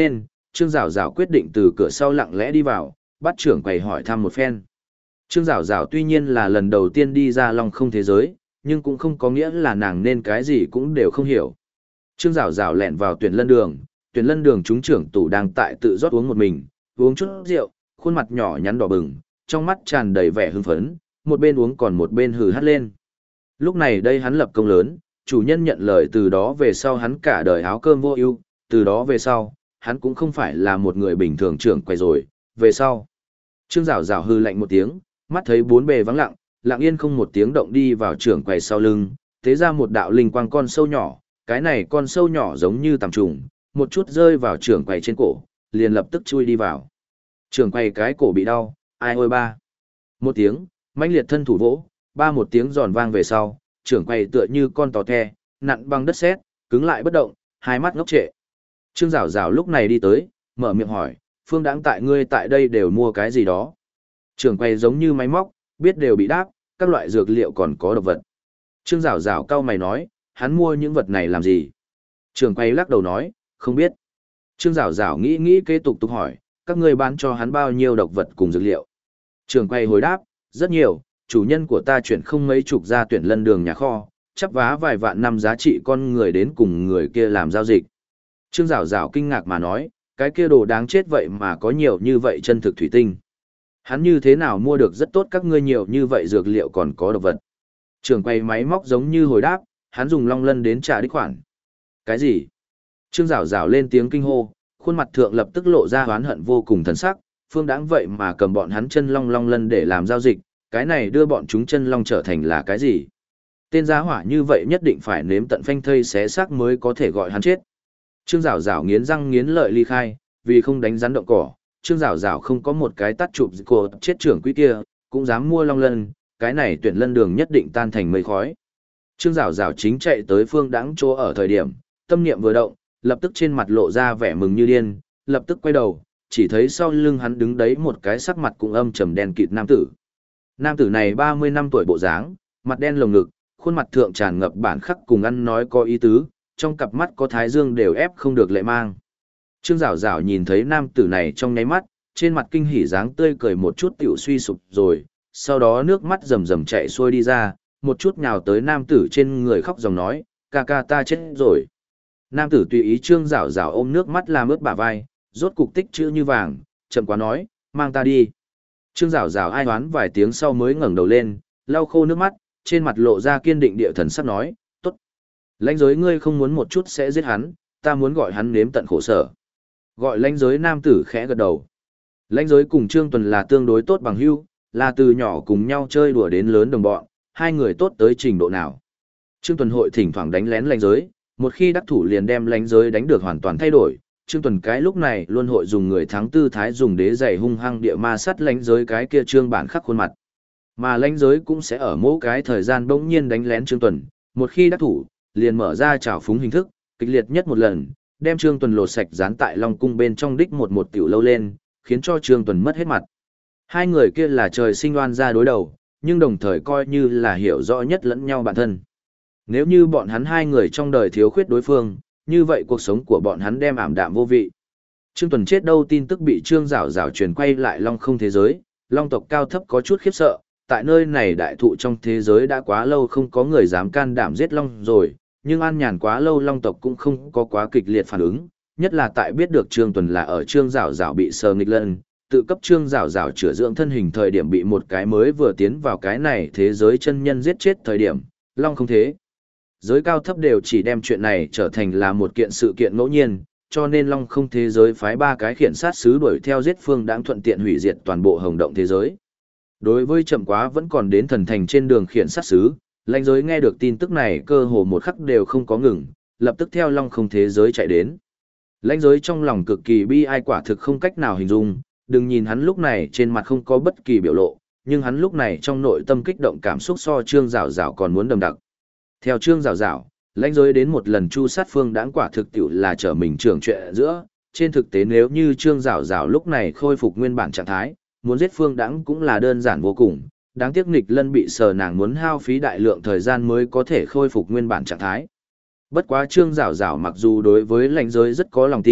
Speaker 1: Trương Giảo Giảo quyết định từ cửa sau lặng lẽ đi vào, bắt trưởng quầy hỏi thăm một phen. Trương Giảo Giảo tuy nhiên là lần đầu tiên đi ra Long Không thế giới, nhưng cũng không có nghĩa là nàng nên cái gì cũng đều không hiểu. Trương Giảo Giảo lẹn vào tuyển lân đường chúng trưởng tủ đang tại tự rót uống một mình, uống chút rượu, khuôn mặt nhỏ nhắn đỏ bừng, trong mắt tràn đầy vẻ hưng phấn, một bên uống còn một bên hừ hắt lên. Lúc này đây hắn lập công lớn, chủ nhân nhận lời từ đó về sau hắn cả đời áo cơm vô ưu, từ đó về sau, hắn cũng không phải là một người bình thường trưởng quầy rồi, về sau. Trương Giảo Giảo hừ lạnh một tiếng, mắt thấy bốn bề vắng lặng, lặng yên không một tiếng động đi vào trưởng quầy sau lưng, thế ra một đạo linh quang con sâu nhỏ, cái này con sâu nhỏ giống như tằm trùng, một chút rơi vào trưởng quầy trên cổ, liền lập tức chui đi vào. Trưởng quầy cái cổ bị đau, ai ôi ba. Một tiếng, mãnh liệt thân thủ vỗ, ba một tiếng giòn vang về sau, trưởng quầy tựa như con tò the, nặn băng đất sét, cứng lại bất động, hai mắt ngốc trệ. Trương Giảo Giảo lúc này đi tới, mở miệng hỏi, Phương Đãng tại ngươi tại đây đều mua cái gì đó? Trưởng quầy giống như máy móc, biết đều bị đáp, các loại dược liệu còn có độc vật. Trương Giảo Giảo cau mày nói, hắn mua những vật này làm gì? Trưởng quầy lắc đầu nói, không biết. Trương Giảo Giảo nghĩ kế tục hỏi, các ngươi bán cho hắn bao nhiêu độc vật cùng dược liệu? Trưởng quầy hồi đáp, rất nhiều, chủ nhân của ta chuyển không mấy chục ra tuyển lân đường nhà kho, chắp vá vài vạn năm giá trị con người đến cùng người kia làm giao dịch. Trương Giảo Giảo kinh ngạc mà nói, cái kia đồ đáng chết vậy mà có nhiều như vậy chân thực thủy tinh. Hắn như thế nào mua được rất tốt các ngươi nhiều như vậy dược liệu còn có độc vật. Trưởng quầy máy móc giống như hồi đáp, hắn dùng long lân đến trả đích khoản. Cái gì? Trương Giảo Giảo lên tiếng kinh hô, khuôn mặt thượng lập tức lộ ra oán hận vô cùng thần sắc, Phương Đãng vậy mà cầm bọn hắn chân long long lân để làm giao dịch, cái này đưa bọn chúng chân long trở thành là cái gì? Tên giá hỏa như vậy nhất định phải nếm tận phanh thây xé xác mới có thể gọi hắn chết. Trương Giảo Giảo nghiến răng nghiến lợi ly khai, vì không đánh rắn động cỏ, Trương Giảo Giảo không có một cái tát chụp của chết trưởng quỹ kia, cũng dám mua long lân, cái này tuyển lân đường nhất định tan thành mây khói. Trương Giảo Giảo chính chạy tới Phương Đãng chỗ ở thời điểm, tâm niệm vừa động, lập tức trên mặt lộ ra vẻ mừng như điên, lập tức quay đầu, chỉ thấy sau lưng hắn đứng đấy một cái sắc mặt cũng âm trầm đen kịt nam tử. Nam tử này 30 năm tuổi bộ dáng, mặt đen lồng ngực, khuôn mặt thượng tràn ngập bản khắc cùng ăn nói có ý tứ, trong cặp mắt có thái dương đều ép không được lệ mang. Trương Giảo Giảo nhìn thấy nam tử này trong nháy mắt, trên mặt kinh hỉ dáng tươi cười một chút tiểu suy sụp rồi, sau đó nước mắt rầm rầm chạy xuôi đi ra, một chút nhào tới nam tử trên người khóc dòng nói, ca ca ta chết rồi. Nam tử tùy ý Trương Giảo Giảo ôm nước mắt làm ướt bả vai, rốt cục tích chữ như vàng, chậm quá nói, mang ta đi. Trương Giảo Giảo ai hoán vài tiếng sau mới ngẩng đầu lên, lau khô nước mắt, trên mặt lộ ra kiên định địa thần sắc nói, tốt. Lãnh giới ngươi không muốn một chút sẽ giết hắn, ta muốn gọi hắn nếm tận khổ sở. Gọi lãnh giới nam tử khẽ gật đầu. Lãnh giới cùng Trương Tuần là tương đối tốt bằng hữu, là từ nhỏ cùng nhau chơi đùa đến lớn đồng bọn, hai người tốt tới trình độ nào. Trương Tuần hội thỉnh thoảng đánh lén lãnh giới, một khi đắc thủ liền đem lãnh giới đánh được hoàn toàn thay đổi. Trương Tuần cái lúc này luôn hội dùng người thắng tư thái dùng đế giày hung hăng địa ma sắt lãnh giới cái kia trương bản khắc khuôn mặt. Mà lãnh giới cũng sẽ ở mỗi cái thời gian bỗng nhiên đánh lén Trương Tuần, một khi đắc thủ, liền mở ra trào phúng hình thức, kịch liệt nhất một lần, đem Trương Tuần lột sạch dán tại Long cung bên trong đích một tiểu lâu lên, khiến cho Trương Tuần mất hết mặt. Hai người kia là trời sinh oan gia đối đầu, nhưng đồng thời coi như là hiểu rõ nhất lẫn nhau bản thân. Nếu như bọn hắn hai người trong đời thiếu khuyết đối phương, như vậy cuộc sống của bọn hắn đem ảm đạm vô vị. Trương Tuần chết đâu tin tức bị Trương Giảo Giảo truyền quay lại Long không thế giới, Long tộc cao thấp có chút khiếp sợ, tại nơi này đại thụ trong thế giới đã quá lâu không có người dám can đảm giết Long rồi, nhưng an nhàn quá lâu Long tộc cũng không có quá kịch liệt phản ứng, nhất là tại biết được Trương Tuần là ở Trương Giảo Giảo bị sờ nghịch lần, tự cấp Trương Giảo Giảo chữa dưỡng thân hình thời điểm bị một cái mới vừa tiến vào cái này thế giới chân nhân giết chết thời điểm, Long không thế. Giới cao thấp đều chỉ đem chuyện này trở thành là một kiện sự kiện ngẫu nhiên, cho nên Long không thế giới phái ba cái khiển sát sứ đuổi theo giết Phương Đãng thuận tiện hủy diệt toàn bộ hồng động thế giới. Đối với chậm quá vẫn còn đến thần thành trên đường khiển sát sứ, lãnh giới nghe được tin tức này cơ hồ một khắc đều không có ngừng, lập tức theo Long không thế giới chạy đến. Lãnh giới trong lòng cực kỳ bi ai quả thực không cách nào hình dung, đừng nhìn hắn lúc này trên mặt không có bất kỳ biểu lộ, nhưng hắn lúc này trong nội tâm kích động cảm xúc so Trương Giảo Giảo còn muốn đậm đặc. Theo Trương Giảo Giảo, lãnh giới đến một lần chu sát Phương Đãng quả thực tiểu là trở mình trưởng chuyện giữa, trên thực tế nếu như Trương Giảo Giảo lúc này khôi phục nguyên bản trạng thái, muốn giết Phương Đãng cũng là đơn giản vô cùng, đáng tiếc nghịch lân bị sờ nàng muốn hao phí đại lượng thời gian mới có thể khôi phục nguyên bản trạng thái. Bất quá Trương Giảo Giảo mặc dù đối với lãnh giới rất có lòng tin,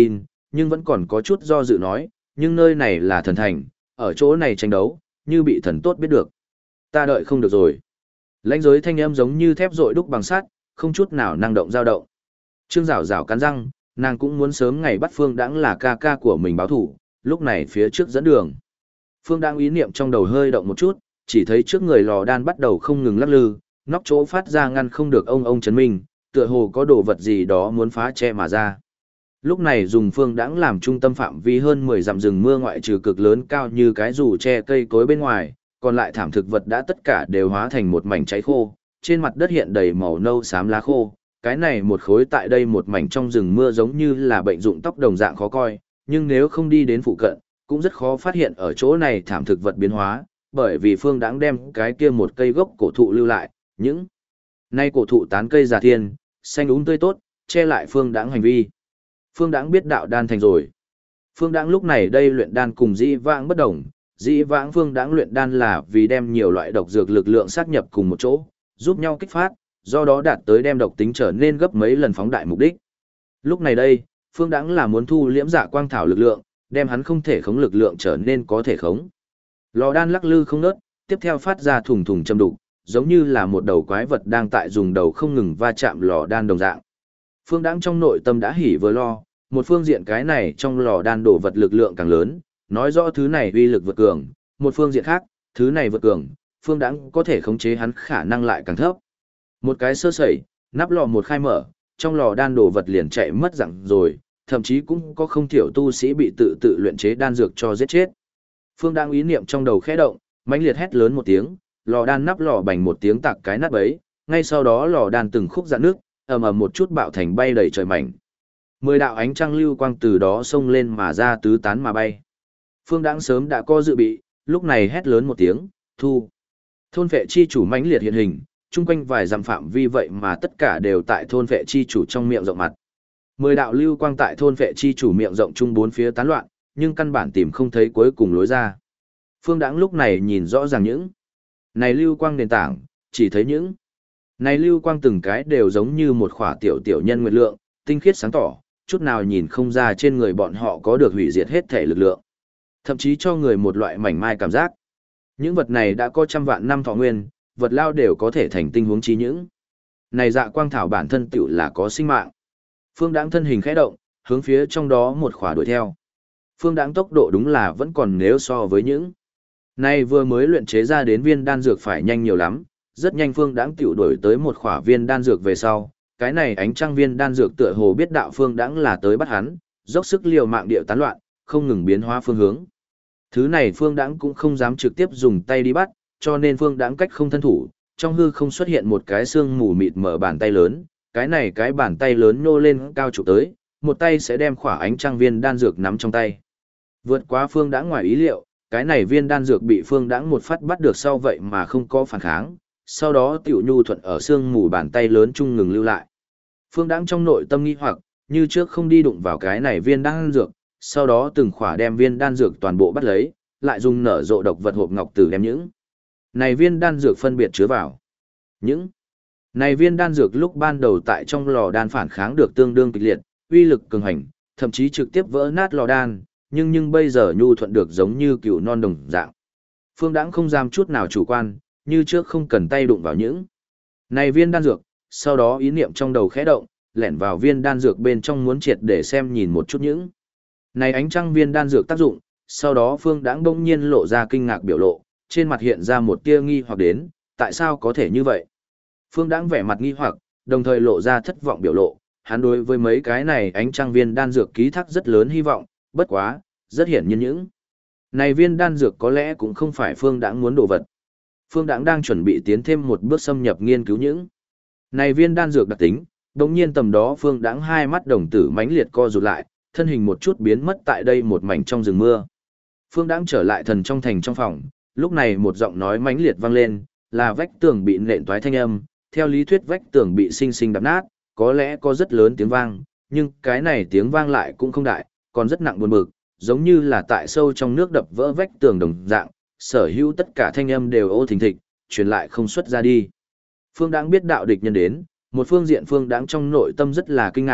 Speaker 1: nhưng vẫn còn có chút do dự nói, nhưng nơi này là thần thành, ở chỗ này tranh đấu, như bị thần tốt biết được. Ta đợi không được rồi. Lãnh giới thanh âm giống như thép rội đúc bằng sắt, không chút nào năng động dao động. Trương Giảo Giảo cắn răng, nàng cũng muốn sớm ngày bắt Phương Đãng là ca ca của mình báo thủ, lúc này phía trước dẫn đường. Phương Đãng ý niệm trong đầu hơi động một chút, chỉ thấy trước người lò đan bắt đầu không ngừng lắc lư, nóc chỗ phát ra ngăn không được ông chấn minh, tựa hồ có đồ vật gì đó muốn phá che mà ra. Lúc này dùng Phương Đãng làm trung tâm phạm vi hơn 10 dặm rừng mưa ngoại trừ cực lớn cao như cái dù che cây cối bên ngoài, còn lại thảm thực vật đã tất cả đều hóa thành một mảnh cháy khô, trên mặt đất hiện đầy màu nâu xám lá khô. Cái này một khối tại đây một mảnh trong rừng mưa giống như là bệnh rụng tóc đồng dạng khó coi, nhưng nếu không đi đến phụ cận, cũng rất khó phát hiện ở chỗ này thảm thực vật biến hóa, bởi vì Phương Đãng đem cái kia một cây gốc cổ thụ lưu lại, những nay cổ thụ tán cây già thiên, xanh tươi tốt, che lại Phương Đãng hành vi. Phương Đãng biết đạo đan thành rồi. Phương Đãng lúc này đây luyện đan cùng dĩ vãng bất đồng, dĩ vãng Phương Đãng luyện đan là vì đem nhiều loại độc dược lực lượng sát nhập cùng một chỗ, giúp nhau kích phát, do đó đạt tới đem độc tính trở nên gấp mấy lần phóng đại mục đích. Lúc này đây, Phương Đãng là muốn thu liễm Dạ Quang Thảo lực lượng, đem hắn không thể khống lực lượng trở nên có thể khống. Lò đan lắc lư không ngớt, tiếp theo phát ra thùng thùng châm đục, giống như là một đầu quái vật đang tại dùng đầu không ngừng va chạm lò đan đồng dạng. Phương Đãng trong nội tâm đã hỉ vừa lo, một phương diện cái này trong lò đan đổ vật lực lượng càng lớn, nói rõ thứ này uy lực vượt cường, một phương diện khác, thứ này vượt cường, Phương Đãng có thể khống chế hắn khả năng lại càng thấp. Một cái sơ sẩy, nắp lò một khai mở, trong lò đan đổ vật liền chạy mất dạng rồi, thậm chí cũng có không thiểu tu sĩ bị tự luyện chế đan dược cho giết chết. Phương Đãng ý niệm trong đầu khẽ động, mãnh liệt hét lớn một tiếng, lò đan nắp lò bành một tiếng tạc cái nắp ấy, ngay sau đó lò đan từng khúc rạn nước, ầm ầm một chút bạo thành bay đầy trời mảnh. 10 đạo ánh trăng lưu quang từ đó xông lên mà ra tứ tán mà bay. Phương Đãng sớm đã có dự bị, lúc này hét lớn một tiếng, thu. Thôn vệ chi chủ mãnh liệt hiện hình, chung quanh vài dặm phạm vi vậy mà tất cả đều tại thôn vệ chi chủ trong miệng rộng mặt. 10 đạo lưu quang tại thôn vệ chi chủ miệng rộng chung bốn phía tán loạn, nhưng căn bản tìm không thấy cuối cùng lối ra. Phương Đãng lúc này nhìn rõ ràng những này lưu quang nền tảng, chỉ thấy những này lưu quang từng cái đều giống như một khỏa tiểu tiểu nhân nguyệt lượng, tinh khiết sáng tỏ, chút nào nhìn không ra trên người bọn họ có được hủy diệt hết thể lực lượng. Thậm chí cho người một loại mảnh mai cảm giác. Những vật này đã có trăm vạn năm thọ nguyên, vật lao đều có thể thành tinh huống trí những. Này Dạ Quang Thảo bản thân tiểu là có sinh mạng. Phương Đãng thân hình khẽ động, hướng phía trong đó một khỏa đuổi theo. Phương Đãng tốc độ đúng là vẫn còn nếu so với những này vừa mới luyện chế ra đến viên đan dược phải nhanh nhiều lắm, rất nhanh Phương Đãng tiểu đuổi tới một khỏa viên đan dược về sau, cái này ánh trăng viên đan dược tựa hồ biết đạo Phương Đãng là tới bắt hắn, dốc sức liều mạng điệu tán loạn, không ngừng biến hóa phương hướng. Thứ này Phương Đãng cũng không dám trực tiếp dùng tay đi bắt, cho nên Phương Đãng cách không thân thủ, trong hư không xuất hiện một cái xương mù mịt mở bàn tay lớn, cái này cái bàn tay lớn nhô lên cao chụp tới, một tay sẽ đem khỏa ánh trăng viên đan dược nắm trong tay. Vượt quá Phương Đãng ngoài ý liệu, cái này viên đan dược bị Phương Đãng một phát bắt được sau vậy mà không có phản kháng, sau đó tiểu nhu thuận ở xương mù bàn tay lớn chung ngừng lưu lại. Phương Đãng trong nội tâm nghi hoặc, như trước không đi đụng vào cái này viên đan dược, sau đó từng khỏa đem viên đan dược toàn bộ bắt lấy, lại dùng nở rộ độc vật hộp ngọc tử đem những này viên đan dược phân biệt chứa vào. Những này viên đan dược lúc ban đầu tại trong lò đan phản kháng được tương đương kịch liệt, uy lực cường hành, thậm chí trực tiếp vỡ nát lò đan, nhưng bây giờ nhu thuận được giống như cừu non đồng dạng. Phương Đãng không dám chút nào chủ quan, như trước không cần tay đụng vào những này viên đan dược, sau đó ý niệm trong đầu khẽ động, lẻn vào viên đan dược bên trong muốn triệt để xem nhìn một chút những này ánh trăng viên đan dược tác dụng, sau đó Phương Đãng bỗng nhiên lộ ra kinh ngạc biểu lộ, trên mặt hiện ra một tia nghi hoặc đến, tại sao có thể như vậy? Phương Đãng vẻ mặt nghi hoặc, đồng thời lộ ra thất vọng biểu lộ, hắn đối với mấy cái này ánh trăng viên đan dược ký thác rất lớn hy vọng, bất quá, rất hiển nhiên những này viên đan dược có lẽ cũng không phải Phương Đãng muốn đồ vật. Phương Đãng đang chuẩn bị tiến thêm một bước xâm nhập nghiên cứu những này viên đan dược đặc tính, đột nhiên tầm đó Phương Đãng hai mắt đồng tử mãnh liệt co rụt lại, thân hình một chút biến mất tại đây một mảnh trong rừng mưa. Phương Đãng trở lại thần trong thành trong phòng, lúc này một giọng nói mãnh liệt vang lên, là vách tường bị nện toái thanh âm, theo lý thuyết vách tường bị sinh sinh đập nát, có lẽ có rất lớn tiếng vang, nhưng cái này tiếng vang lại cũng không đại, còn rất nặng buồn bực, giống như là tại sâu trong nước đập vỡ vách tường đồng dạng, sở hữu tất cả thanh âm đều ô thình thịch, truyền lại không xuất ra đi. Phương Đãng biết đạo địch nhân đến, một phương diện Phương Đãng trong nội tâm rất là kinh ngạc,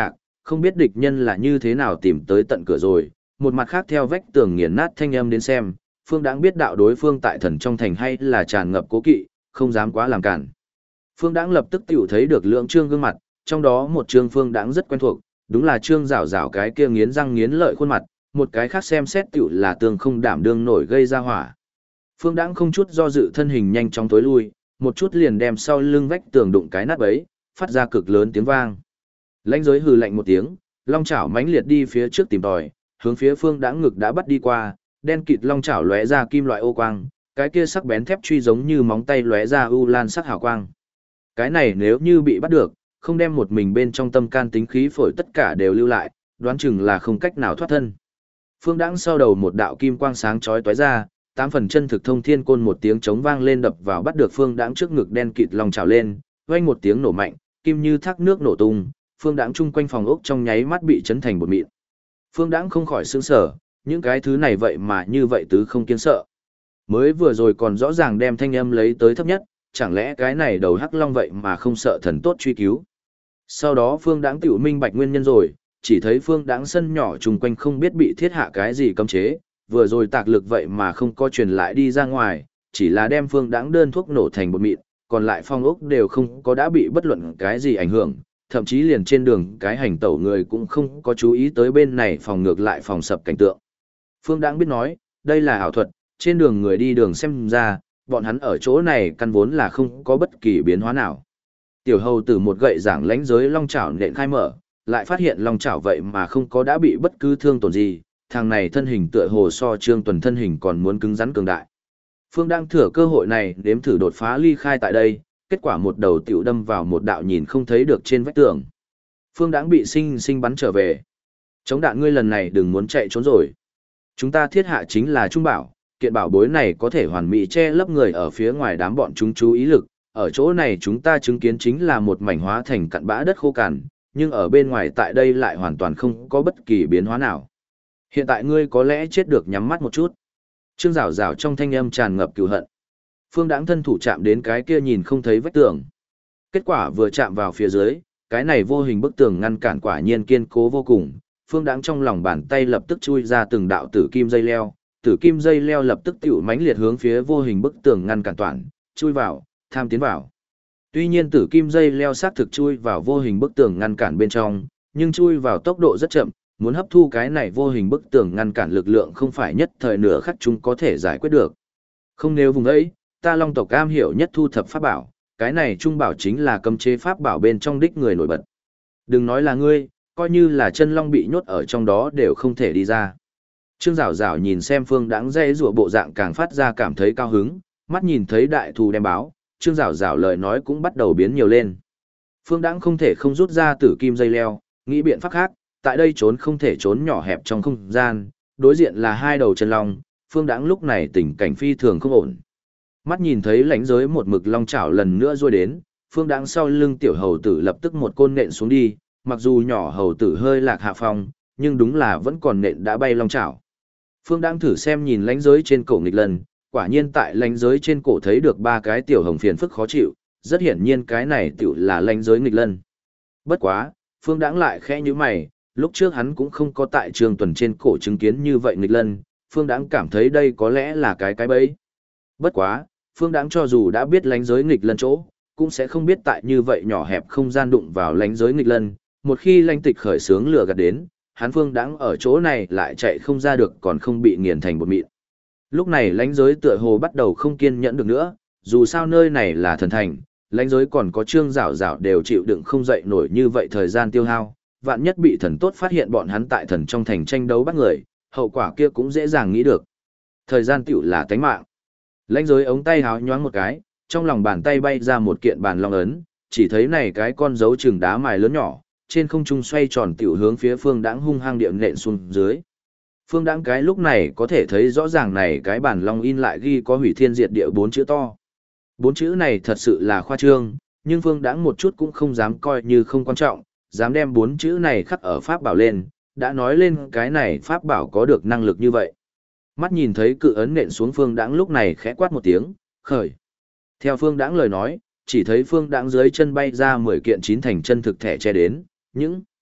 Speaker 1: không biết địch nhân là như thế nào tìm tới tận cửa rồi, một mặt khác theo vách tường nghiền nát thanh âm đến xem, Phương Đãng biết đạo đối phương tại thần trong thành hay là tràn ngập cố kỵ, không dám quá làm cản. Phương Đãng lập tức tiểu thấy được lượng trương gương mặt, trong đó một trương Phương Đãng rất quen thuộc, đúng là trương rảo rảo cái kia nghiến răng nghiến lợi khuôn mặt, một cái khác xem xét tiểu là tương không đảm đương nổi gây ra hỏa. Phương Đãng không chút do dự thân hình nhanh chóng tối lui, một chút liền đem sau lưng vách tường đụng cái nát bấy, phát ra cực lớn tiếng vang. Lãnh Giới hừ lạnh một tiếng, long chảo mãnh liệt đi phía trước tìm tòi, hướng phía Phương Đãng ngực đã bắt đi qua, đen kịt long chảo lóe ra kim loại ô quang, cái kia sắc bén thép truy giống như móng tay lóe ra u lan sắc hào quang. Cái này nếu như bị bắt được, không đem một mình bên trong tâm can tính khí phổi tất cả đều lưu lại, đoán chừng là không cách nào thoát thân. Phương Đãng sau đầu một đạo kim quang sáng chói tóe ra, tám phần chân thực thông thiên côn một tiếng trống vang lên đập vào bắt được Phương Đãng trước ngực đen kịt long trào lên, vang một tiếng nổ mạnh, kim như thác nước nổ tung, Phương Đãng chung quanh phòng ốc trong nháy mắt bị chấn thành bột mịn. Phương Đãng không khỏi sửng sở, những cái thứ này vậy mà như vậy tứ không kiên sợ. Mới vừa rồi còn rõ ràng đem thanh âm lấy tới thấp nhất, chẳng lẽ cái này đầu hắc long vậy mà không sợ thần tốt truy cứu. Sau đó Phương Đãng tiểu minh bạch nguyên nhân rồi, chỉ thấy Phương Đãng sân nhỏ chung quanh không biết bị thiết hạ cái gì cấm chế, vừa rồi tạc lực vậy mà không có truyền lại đi ra ngoài, chỉ là đem Phương Đãng đơn thuốc nổ thành bột mịn, còn lại phong ốc đều không có đã bị bất luận cái gì ảnh hưởng, thậm chí liền trên đường cái hành tẩu người cũng không có chú ý tới bên này phòng ngược lại phòng sập cảnh tượng. Phương Đãng biết nói, đây là ảo thuật, trên đường người đi đường xem ra, bọn hắn ở chỗ này căn vốn là không có bất kỳ biến hóa nào. Tiểu hầu tử một gậy giảng Lãnh Giới long chảo nện khai mở, lại phát hiện long chảo vậy mà không có đã bị bất cứ thương tổn gì, thằng này thân hình tựa hồ so Trương Tuần thân hình còn muốn cứng rắn cường đại. Phương đang thừa cơ hội này nếm thử đột phá ly khai tại đây, kết quả một đầu tiểu đâm vào một đạo nhìn không thấy được trên vách tường. Phương Đãng bị sinh bắn trở về. Chống đạn ngươi lần này đừng muốn chạy trốn rồi. Chúng ta thiết hạ chính là trung bảo, kiện bảo bối này có thể hoàn mỹ che lấp người ở phía ngoài đám bọn chúng chú ý lực. Ở chỗ này chúng ta chứng kiến chính là một mảnh hóa thành cặn bã đất khô cằn, nhưng ở bên ngoài tại đây lại hoàn toàn không có bất kỳ biến hóa nào. Hiện tại ngươi có lẽ chết được nhắm mắt một chút. Trương Giảo Giảo trong thanh âm tràn ngập cừu hận. Phương Đãng thân thủ chạm đến cái kia nhìn không thấy vách tường. Kết quả vừa chạm vào phía dưới, cái này vô hình bức tường ngăn cản quả nhiên kiên cố vô cùng. Phương Đãng trong lòng bàn tay lập tức chui ra từng đạo tử kim dây leo, tử kim dây leo lập tức tiểu mãnh liệt hướng phía vô hình bức tường ngăn cản toàn, chui vào, tham tiến vào. Tuy nhiên tử kim dây leo xác thực chui vào vô hình bức tường ngăn cản bên trong, nhưng chui vào tốc độ rất chậm, muốn hấp thu cái này vô hình bức tường ngăn cản lực lượng không phải nhất thời nửa khắc chúng có thể giải quyết được. Không nếu vùng ấy, ta Long tộc am hiểu nhất thu thập pháp bảo, cái này trung bảo chính là cấm chế pháp bảo bên trong đích người nổi bật. Đừng nói là ngươi, coi như là chân long bị nhốt ở trong đó đều không thể đi ra. Trương Giảo Giảo nhìn xem Phương Đãng dễ rủa bộ dạng càng phát ra cảm thấy cao hứng, mắt nhìn thấy đại thù đem báo, Trương Giảo Giảo lời nói cũng bắt đầu biến nhiều lên. Phương Đãng không thể không rút ra tử kim dây leo, nghĩ biện pháp khác, tại đây trốn không thể trốn nhỏ hẹp trong không gian, đối diện là hai đầu chân long, Phương Đãng lúc này tình cảnh phi thường không ổn. Mắt nhìn thấy Lãnh Giới một mực long chảo lần nữa rôi đến, Phương Đãng sau lưng tiểu hầu tử lập tức một côn nện xuống đi, mặc dù nhỏ hầu tử hơi lạc hạ phong, nhưng đúng là vẫn còn nện đã bay long chảo. Phương Đãng thử xem nhìn Lãnh Giới trên cổ nghịch lần, quả nhiên tại Lãnh Giới trên cổ thấy được ba cái tiểu hồng phiền phức khó chịu, rất hiển nhiên cái này tiểu là Lãnh Giới nghịch lân. Bất quá, Phương Đãng lại khẽ nhíu mày, lúc trước hắn cũng không có tại Trương Tuần trên cổ chứng kiến như vậy nghịch lân, Phương Đãng cảm thấy đây có lẽ là cái bẫy. Bất quá, Phương Đãng cho dù đã biết Lãnh Giới nghịch lân chỗ, cũng sẽ không biết tại như vậy nhỏ hẹp không gian đụng vào Lãnh Giới nghịch lân, một khi Lãnh Tịch khởi sướng lửa gạt đến, hắn Phương Đãng ở chỗ này lại chạy không ra được còn không bị nghiền thành bột mịn. Lúc này Lãnh Giới tựa hồ bắt đầu không kiên nhẫn được nữa, dù sao nơi này là thần thành, Lãnh Giới còn có Trương Giảo Giảo đều chịu đựng không dậy nổi như vậy thời gian tiêu hao, vạn nhất bị thần tốt phát hiện bọn hắn tại thần trong thành tranh đấu bắt người, hậu quả kia cũng dễ dàng nghĩ được. Thời gian tiểu là tánh mạng. Lãnh Giới ống tay háo nhoáng một cái, trong lòng bàn tay bay ra một kiện bàn long ấn, chỉ thấy này cái con dấu chừng đá mài lớn nhỏ, trên không trung xoay tròn tiểu hướng phía Phương Đãng hung hăng địa nện xuống dưới. Phương Đãng cái lúc này có thể thấy rõ ràng này cái bàn long in lại ghi có hủy thiên diệt địa 4 chữ to. 4 chữ này thật sự là khoa trương, nhưng Phương Đãng một chút cũng không dám coi như không quan trọng, dám đem 4 chữ này khắc ở pháp bảo lên, đã nói lên cái này pháp bảo có được năng lực như vậy. Mắt nhìn thấy cự ấn nện xuống Phương Đãng lúc này khẽ quát một tiếng, khởi. Theo Phương Đãng lời nói, chỉ thấy Phương Đãng dưới chân bay ra 10 kiện chín thành chân thực thẻ che đến, những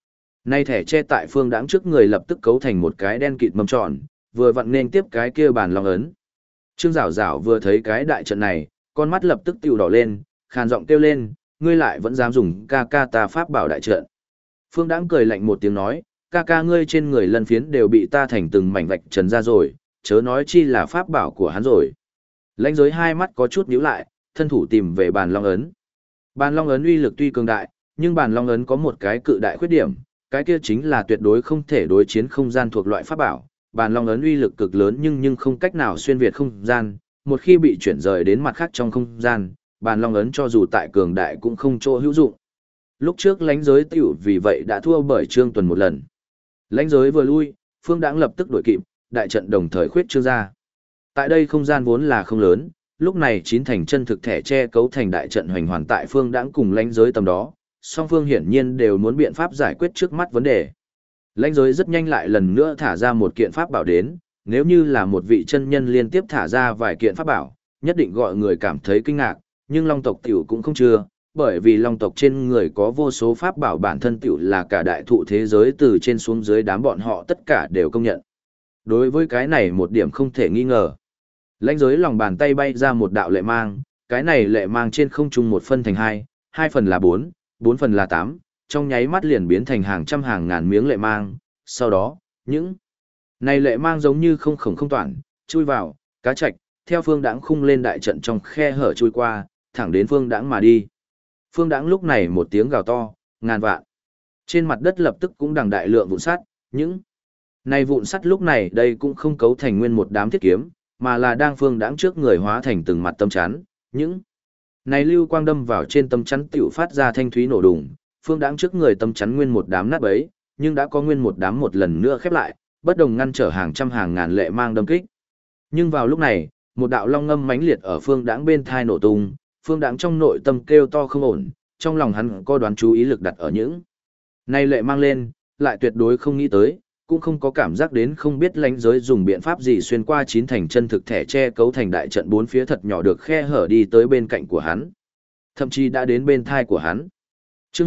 Speaker 1: Nay thẻ che tại Phương Đãng trước người lập tức cấu thành một cái đen kịt mâm tròn, vừa vặn nên tiếp cái kia bàn long ấn. Trương Giảo Giảo vừa thấy cái đại trận này, con mắt lập tức tiêu đỏ lên, khàn giọng kêu lên, ngươi lại vẫn dám dùng ca ca ta pháp bảo đại trận. Phương Đãng cười lạnh một tiếng nói, ca ca ngươi trên người lân phiến đều bị ta thành từng mảnh vạch trần ra rồi, chớ nói chi là pháp bảo của hắn rồi. Lãnh Giới hai mắt có chút nhíu lại, thân thủ tìm về bàn long ấn. Bàn long ấn uy lực tuy cường đại, nhưng bàn long ấn có một cái cự đại khuyết điểm, cái kia chính là tuyệt đối không thể đối chiến không gian thuộc loại pháp bảo. Bàn long ấn uy lực cực lớn nhưng không cách nào xuyên việt không gian, một khi bị chuyển rời đến mặt khác trong không gian, bàn long ấn cho dù tại cường đại cũng không chỗ hữu dụng. Lúc trước Lãnh Giới tiểu vì vậy đã thua bởi Trương Tuần một lần. Lãnh Giới vừa lui, Phương Đãng lập tức đuổi kịp, đại trận đồng thời khuyết trương ra. Tại đây không gian vốn là không lớn, lúc này chín thành chân thực thẻ che cấu thành đại trận hoành hoàn tại Phương Đãng cùng Lãnh Giới tầm đó, song phương hiển nhiên đều muốn biện pháp giải quyết trước mắt vấn đề. Lãnh Giới rất nhanh lại lần nữa thả ra một kiện pháp bảo đến, nếu như là một vị chân nhân liên tiếp thả ra vài kiện pháp bảo, nhất định gọi người cảm thấy kinh ngạc, nhưng Long tộc tiểu cũng không chưa, bởi vì Long tộc trên người có vô số pháp bảo bản thân tiểu là cả đại thụ thế giới từ trên xuống dưới đám bọn họ tất cả đều công nhận. Đối với cái này một điểm không thể nghi ngờ. Lãnh Giới lòng bàn tay bay ra một đạo lệ mang, cái này lệ mang trên không trung một phân thành hai, hai phần là bốn, bốn phần là tám, trong nháy mắt liền biến thành hàng trăm hàng ngàn miếng lệ mang, sau đó, những này lệ mang giống như không khổng không toản, chui vào, cá trạch, theo Phương Đãng khung lên đại trận trong khe hở chui qua, thẳng đến Phương Đãng mà đi. Phương Đãng lúc này một tiếng gào to, ngàn vạn. Trên mặt đất lập tức cũng đằng đại lượng vụn sắt, những này vụn sắt lúc này đây cũng không cấu thành nguyên một đám thiết kiếm, mà là đang Phương Đãng trước người hóa thành từng mặt tâm chắn, những này lưu quang đâm vào trên tâm chắn tiểu phát ra thanh thúy nổ đùng, Phương Đãng trước người tâm chắn nguyên một đám nát bấy, nhưng đã có nguyên một đám một lần nữa khép lại, bất đồng ngăn trở hàng trăm hàng ngàn lệ mang đâm kích. Nhưng vào lúc này, một đạo long ngâm mãnh liệt ở Phương Đãng bên thai nổ tung, Phương Đãng trong nội tâm kêu to không ổn, trong lòng hắn có đoán chú ý lực đặt ở những này lệ mang lên, lại tuyệt đối không nghĩ tới, cũng không có cảm giác đến không biết Lãnh Giới dùng biện pháp gì xuyên qua chín thành chân thực thẻ che cấu thành đại trận bốn phía thật nhỏ được khe hở đi tới bên cạnh của hắn. Thậm chí đã đến bên thai của hắn. Chương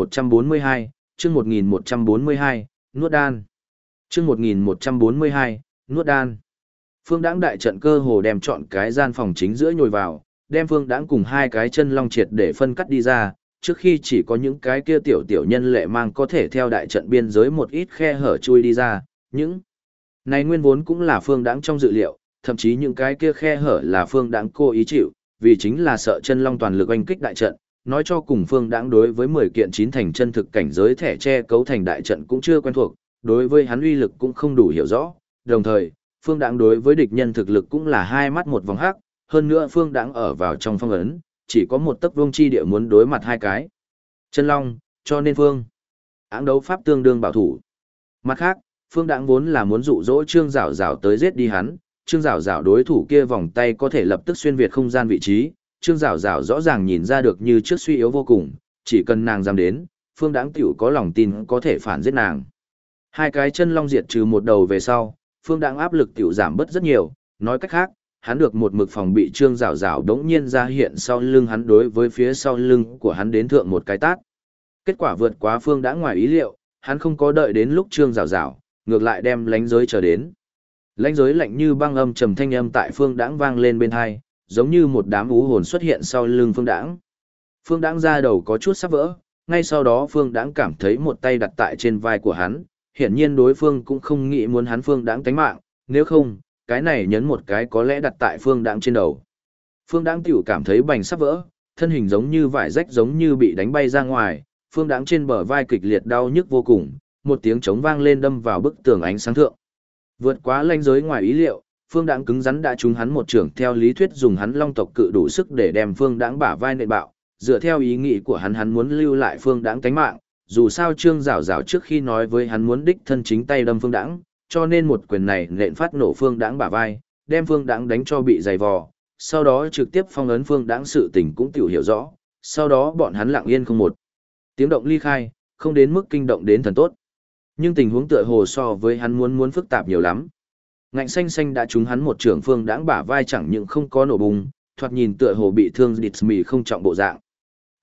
Speaker 1: 1142, chương 1142, nuốt đan. Chương 1142, nuốt đan. Phương Đãng đại trận cơ hồ đem chọn cái gian phòng chính giữa nhồi vào, đem Phương Đãng cùng hai cái chân long triệt để phân cắt đi ra, trước khi chỉ có những cái kia tiểu tiểu nhân lệ mang có thể theo đại trận biên giới một ít khe hở chui đi ra, những này nguyên vốn cũng là Phương Đãng trong dự liệu, thậm chí những cái kia khe hở là Phương Đãng cố ý chịu, vì chính là sợ chân long toàn lực oanh kích đại trận, nói cho cùng Phương Đãng đối với 10 kiện chín thành chân thực cảnh giới thẻ che cấu thành đại trận cũng chưa quen thuộc, đối với hắn uy lực cũng không đủ hiểu rõ, đồng thời, Phương Đãng đối với địch nhân thực lực cũng là hai mắt một vòng hắc, hơn nữa Phương Đãng ở vào trong phong ấn, chỉ có một tấc vuông chi địa muốn đối mặt hai cái chân long, cho nên Phương Đãng đấu pháp tương đương bảo thủ. Mặt khác, Phương Đãng vốn là muốn dụ dỗ Trương Giảo Giảo tới giết đi hắn, Trương Giảo Giảo đối thủ kia vòng tay có thể lập tức xuyên việt không gian vị trí, Trương Giảo Giảo rõ ràng nhìn ra được như trước suy yếu vô cùng, chỉ cần nàng dám đến, Phương Đãng tiểu có lòng tin có thể phản giết nàng. Hai cái chân long diệt trừ một đầu về sau, Phương Đãng áp lực tiểu giảm bớt rất nhiều, nói cách khác, hắn được một mực phòng bị Trương Giảo Giảo đống nhiên ra hiện sau lưng hắn đối với phía sau lưng của hắn đến thượng một cái tát. Kết quả vượt quá Phương Đãng ngoài ý liệu, hắn không có đợi đến lúc Trương Giảo Giảo, ngược lại đem Lãnh Giới chờ đến. Lãnh Giới lạnh như băng âm trầm thanh âm tại Phương Đãng vang lên bên tai, giống như một đám ú hồn xuất hiện sau lưng Phương Đãng. Phương Đãng ra đầu có chút sắp vỡ, ngay sau đó Phương Đãng cảm thấy một tay đặt tại trên vai của hắn, hiển nhiên đối phương cũng không nghĩ muốn hắn Phương Đãng tánh mạng, nếu không, cái này nhấn một cái có lẽ đặt tại Phương Đãng trên đầu. Phương Đãng tiểu cảm thấy bành sắp vỡ, thân hình giống như vải rách giống như bị đánh bay ra ngoài, Phương Đãng trên bờ vai kịch liệt đau nhức vô cùng, một tiếng trống vang lên đâm vào bức tường ánh sáng thượng. Vượt quá Lãnh Giới ngoài ý liệu, Phương Đãng cứng rắn đã trúng hắn một trưởng, theo lý thuyết dùng hắn long tộc cự đủ sức để đem Phương Đãng bả vai nện bạo, dựa theo ý nghĩ của hắn muốn lưu lại Phương Đãng tánh mạng, dù sao Trương Giảo Giảo trước khi nói với hắn muốn đích thân chính tay đâm Phương Đãng, cho nên một quyền này nện phát nổ Phương Đãng bả vai, đem Phương Đãng đánh cho bị dày vò, sau đó trực tiếp phong ấn Phương Đãng sự tình cũng tiểu hiểu rõ, sau đó bọn hắn lặng yên không một tiếng động ly khai, không đến mức kinh động đến thần tốt. Nhưng tình huống tựa hồ so với hắn muốn phức tạp nhiều lắm. Ngạnh xanh xanh đã trúng hắn một trưởng, Phương Đãng bả vai chẳng những không có nổ bùng, thoạt nhìn tựa hồ bị thương địt mì không trọng bộ dạng.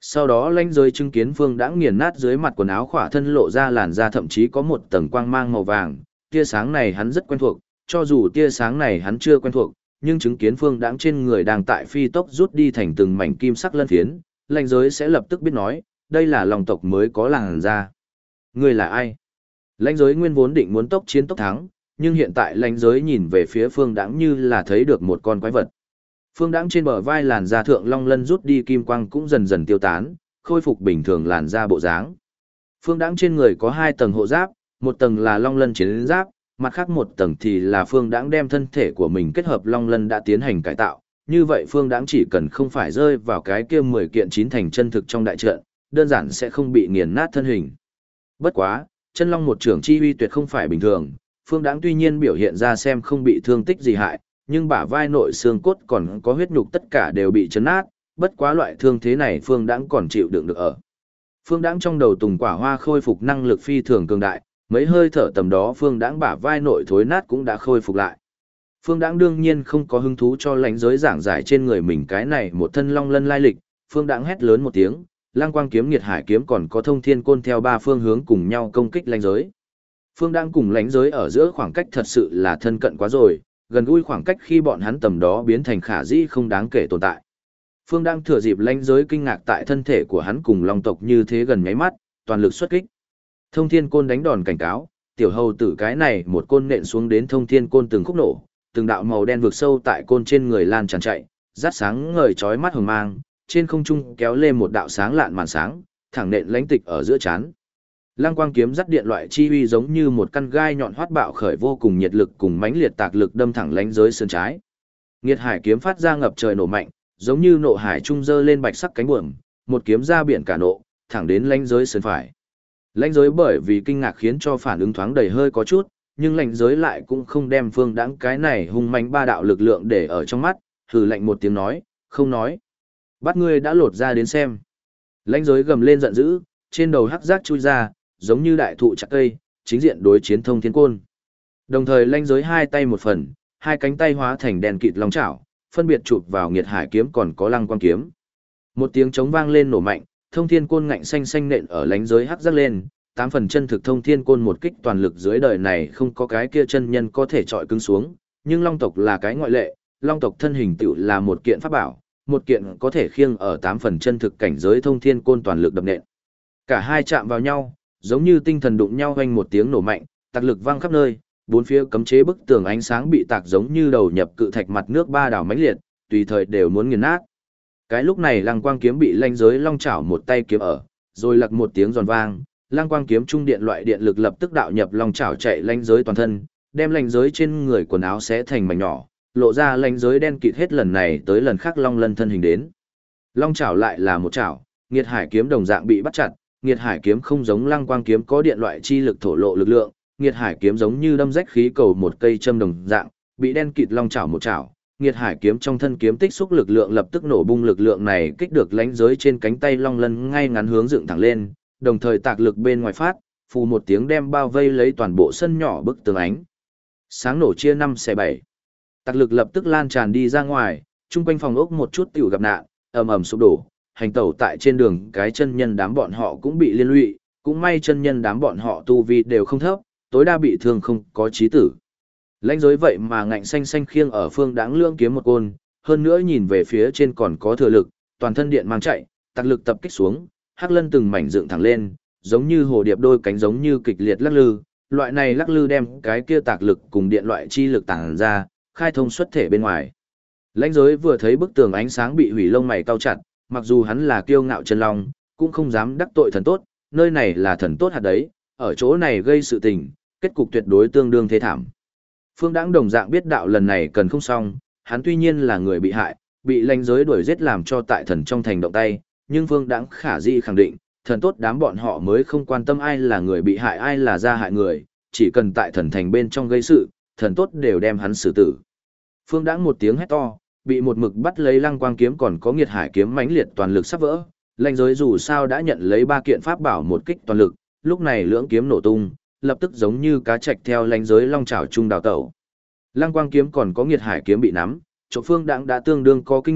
Speaker 1: Sau đó lãnh giới chứng kiến Phương Đãng nghiền nát dưới mặt quần áo khỏa thân lộ ra làn da, thậm chí có một tầng quang mang màu vàng, tia sáng này hắn rất quen thuộc, cho dù tia sáng này hắn chưa quen thuộc, nhưng chứng kiến Phương Đãng trên người đang tại phi tốc rút đi thành từng mảnh kim sắc lân phiến, lãnh giới sẽ lập tức biết nói, đây là Long tộc mới có làn da. Ngươi là ai? Lãnh giới nguyên vốn định muốn tốc chiến tốc thắng, nhưng hiện tại lãnh giới nhìn về phía Phương Đãng như là thấy được một con quái vật. Phương Đãng trên bờ vai làn da thượng long lân rút đi kim quang cũng dần dần tiêu tán, khôi phục bình thường làn da bộ dáng. Phương Đãng trên người có 2 tầng hộ giáp, một tầng là long lân chiến giáp, mặt khác một tầng thì là Phương Đãng đem thân thể của mình kết hợp long lân đã tiến hành cải tạo. Như vậy Phương Đãng chỉ cần không phải rơi vào cái kia 10 kiện chín thành chân thực trong đại trận, đơn giản sẽ không bị nghiền nát thân hình. Bất quá, chân long một trưởng chi uy tuyệt không phải bình thường, Phương Đãng tuy nhiên biểu hiện ra xem không bị thương tích gì hại, nhưng bả vai nội xương cốt còn có huyết nhục tất cả đều bị chấn nát, bất quá loại thương thế này Phương Đãng còn chịu đựng được ở. Phương Đãng trong đầu tùng quả hoa khôi phục năng lực phi thường cường đại, mấy hơi thở tầm đó Phương Đãng bả vai nội thối nát cũng đã khôi phục lại. Phương Đãng đương nhiên không có hứng thú cho lãnh giới giảng giải trên người mình cái này một thân long lân lai lịch, Phương Đãng hét lớn một tiếng, Lang Quang kiếm, Nghiệt Hải kiếm còn có Thông Thiên côn theo 3 phương hướng cùng nhau công kích lãnh giới. Phương Đãng cùng lãnh giới ở giữa khoảng cách thật sự là thân cận quá rồi, gần gũi khoảng cách khi bọn hắn tầm đó biến thành khả dĩ không đáng kể tồn tại. Phương Đãng thừa dịp lãnh giới kinh ngạc tại thân thể của hắn cùng long tộc như thế gần nháy mắt, toàn lực xuất kích. Thông Thiên côn đánh đòn cảnh cáo, tiểu hầu tử cái này một côn nện xuống đến Thông Thiên côn từng khúc nổ, từng đạo màu đen vượt sâu tại côn trên người lan tràn chạy, rát sáng ngời chói mắt hừng mang, trên không trung kéo lên một đạo sáng lạn màn sáng, thẳng nện lãnh tịch ở giữa chán. Lăng quang kiếm dắt điện loại chi uy giống như một căn gai nhọn hoắt bạo khởi vô cùng nhiệt lực cùng mãnh liệt tạc lực đâm thẳng lãnh giới sườn trái. Nghiệt Hải kiếm phát ra ngập trời nổ mạnh, giống như nộ hải trung dơ lên bạch sắc cánh buồm, một kiếm ra biển cả nộ, thẳng đến lãnh giới sườn phải. Lãnh giới bởi vì kinh ngạc khiến cho phản ứng thoáng đầy hơi có chút, nhưng lãnh giới lại cũng không đem Phương Đãng cái này hung mãnh ba đạo lực lượng để ở trong mắt, hừ lạnh một tiếng nói, không nói. Bắt ngươi đã lột ra đến xem. Lãnh giới gầm lên giận dữ, trên đầu hắc giác chui ra, giống như đại thụ chặt cây, chính diện đối chiến Thông Thiên côn. Đồng thời lãnh giới 2 tay một phần, 2 cánh tay hóa thành đèn kịt long chảo, phân biệt chụp vào Nghiệt Hải kiếm còn có Lăng Quang kiếm. Một tiếng trống vang lên nổ mạnh, Thông Thiên côn ngạnh xanh xanh nện ở lãnh giới hắc giác lên, 8 phần chân thực Thông Thiên côn một kích toàn lực dưới đời này không có cái kia chân nhân có thể chọi cứng xuống, nhưng Long tộc là cái ngoại lệ, Long tộc thân hình tựu là một kiện pháp bảo, một kiện có thể khiêng ở 8 phần chân thực cảnh giới Thông Thiên côn toàn lực đập nện. Cả hai chạm vào nhau, giống như tinh thần đụng nhau vang một tiếng nổ mạnh, tạc lực vang khắp nơi, bốn phía cấm chế bức tường ánh sáng bị tạc giống như đầu nhập cự thạch mặt nước ba đảo mãnh liệt, tùy thời đều muốn nghiền nát. Cái lúc này Lăng Quang kiếm bị lãnh giới long chảo một tay kiếm ở, rồi lặc một tiếng giòn vang, Lăng Quang kiếm trung điện loại điện lực lập tức đạo nhập long chảo chạy lãnh giới toàn thân, đem lãnh giới trên người quần áo xé thành mảnh nhỏ, lộ ra lãnh giới đen kịt hết lần này tới lần khác long lân thân hình đến. Long chảo lại là một chảo, Nghiệt Hải kiếm đồng dạng bị bắt chặt, Nghiệt Hải kiếm không giống Lăng Quang kiếm có điện loại chi lực thổ lộ lực lượng, Nghiệt Hải kiếm giống như đâm rách khí cầu một cây châm đồng dạng, bị đen kịt long chảo một chảo. Nghiệt Hải kiếm trong thân kiếm tích xúc lực lượng lập tức nổ bung, lực lượng này kích được lãnh giới trên cánh tay long lân ngay ngắn hướng dựng thẳng lên, đồng thời tạc lực bên ngoài phát, phù một tiếng đem bao vây lấy toàn bộ sân nhỏ bức tường ánh sáng nổ chia 5/7. Tạc lực lập tức lan tràn đi ra ngoài, chung quanh phòng ốc một chút tiểu gặp nạn, ầm ầm sụp đổ, hành tẩu tại trên đường cái chân nhân đám bọn họ cũng bị liên lụy, cũng may chân nhân đám bọn họ tu vi đều không thấp, tối đa bị thương không có chí tử. Lãnh giới vậy mà ngạnh xanh xanh khiêng ở Phương Đãng lưỡng kiếm một côn, hơn nữa nhìn về phía trên còn có thừa lực, toàn thân điện mang chạy, tạc lực tập kích xuống, hắc lân từng mảnh dựng thẳng lên, giống như hồ điệp đôi cánh giống như kịch liệt lắc lư, loại này lắc lư đem cái kia tạc lực cùng điện loại chi lực tản ra, khai thông xuất thể bên ngoài. Lãnh giới vừa thấy bức tường ánh sáng bị hủy, lông mày cau chặt, mặc dù hắn là kiêu ngạo chân long, cũng không dám đắc tội thần tốt, nơi này là thần tốt hạt đấy, ở chỗ này gây sự tình, kết cục tuyệt đối tương đương thế thảm. Phương Đãng đồng dạng biết đạo lần này cần không xong, hắn tuy nhiên là người bị hại, bị lãnh giới đuổi giết làm cho tại thần trong thành động tay, nhưng Phương Đãng khả dĩ khẳng định, thần tốt đám bọn họ mới không quan tâm ai là người bị hại ai là gia hại người, chỉ cần tại thần thành bên trong gây sự, thần tốt đều đem hắn xử tử. Phương Đãng một tiếng hét to, bị một mực bắt lấy Lăng Quang kiếm còn có Nghiệt Hải kiếm mãnh liệt toàn lực sắp vỡ, lãnh giới dù sao đã nhận lấy 3 kiện pháp bảo một kích toàn lực, lúc này lưỡng kiếm nổ tung, lập tức giống như cá trạch theo lãnh giới long chảo trung đào tẩu. Lăng Quang kiếm còn có Nghiệt Hải kiếm bị nắm, chỗ Phương Đãng đã tương đương có kinh nghiệm,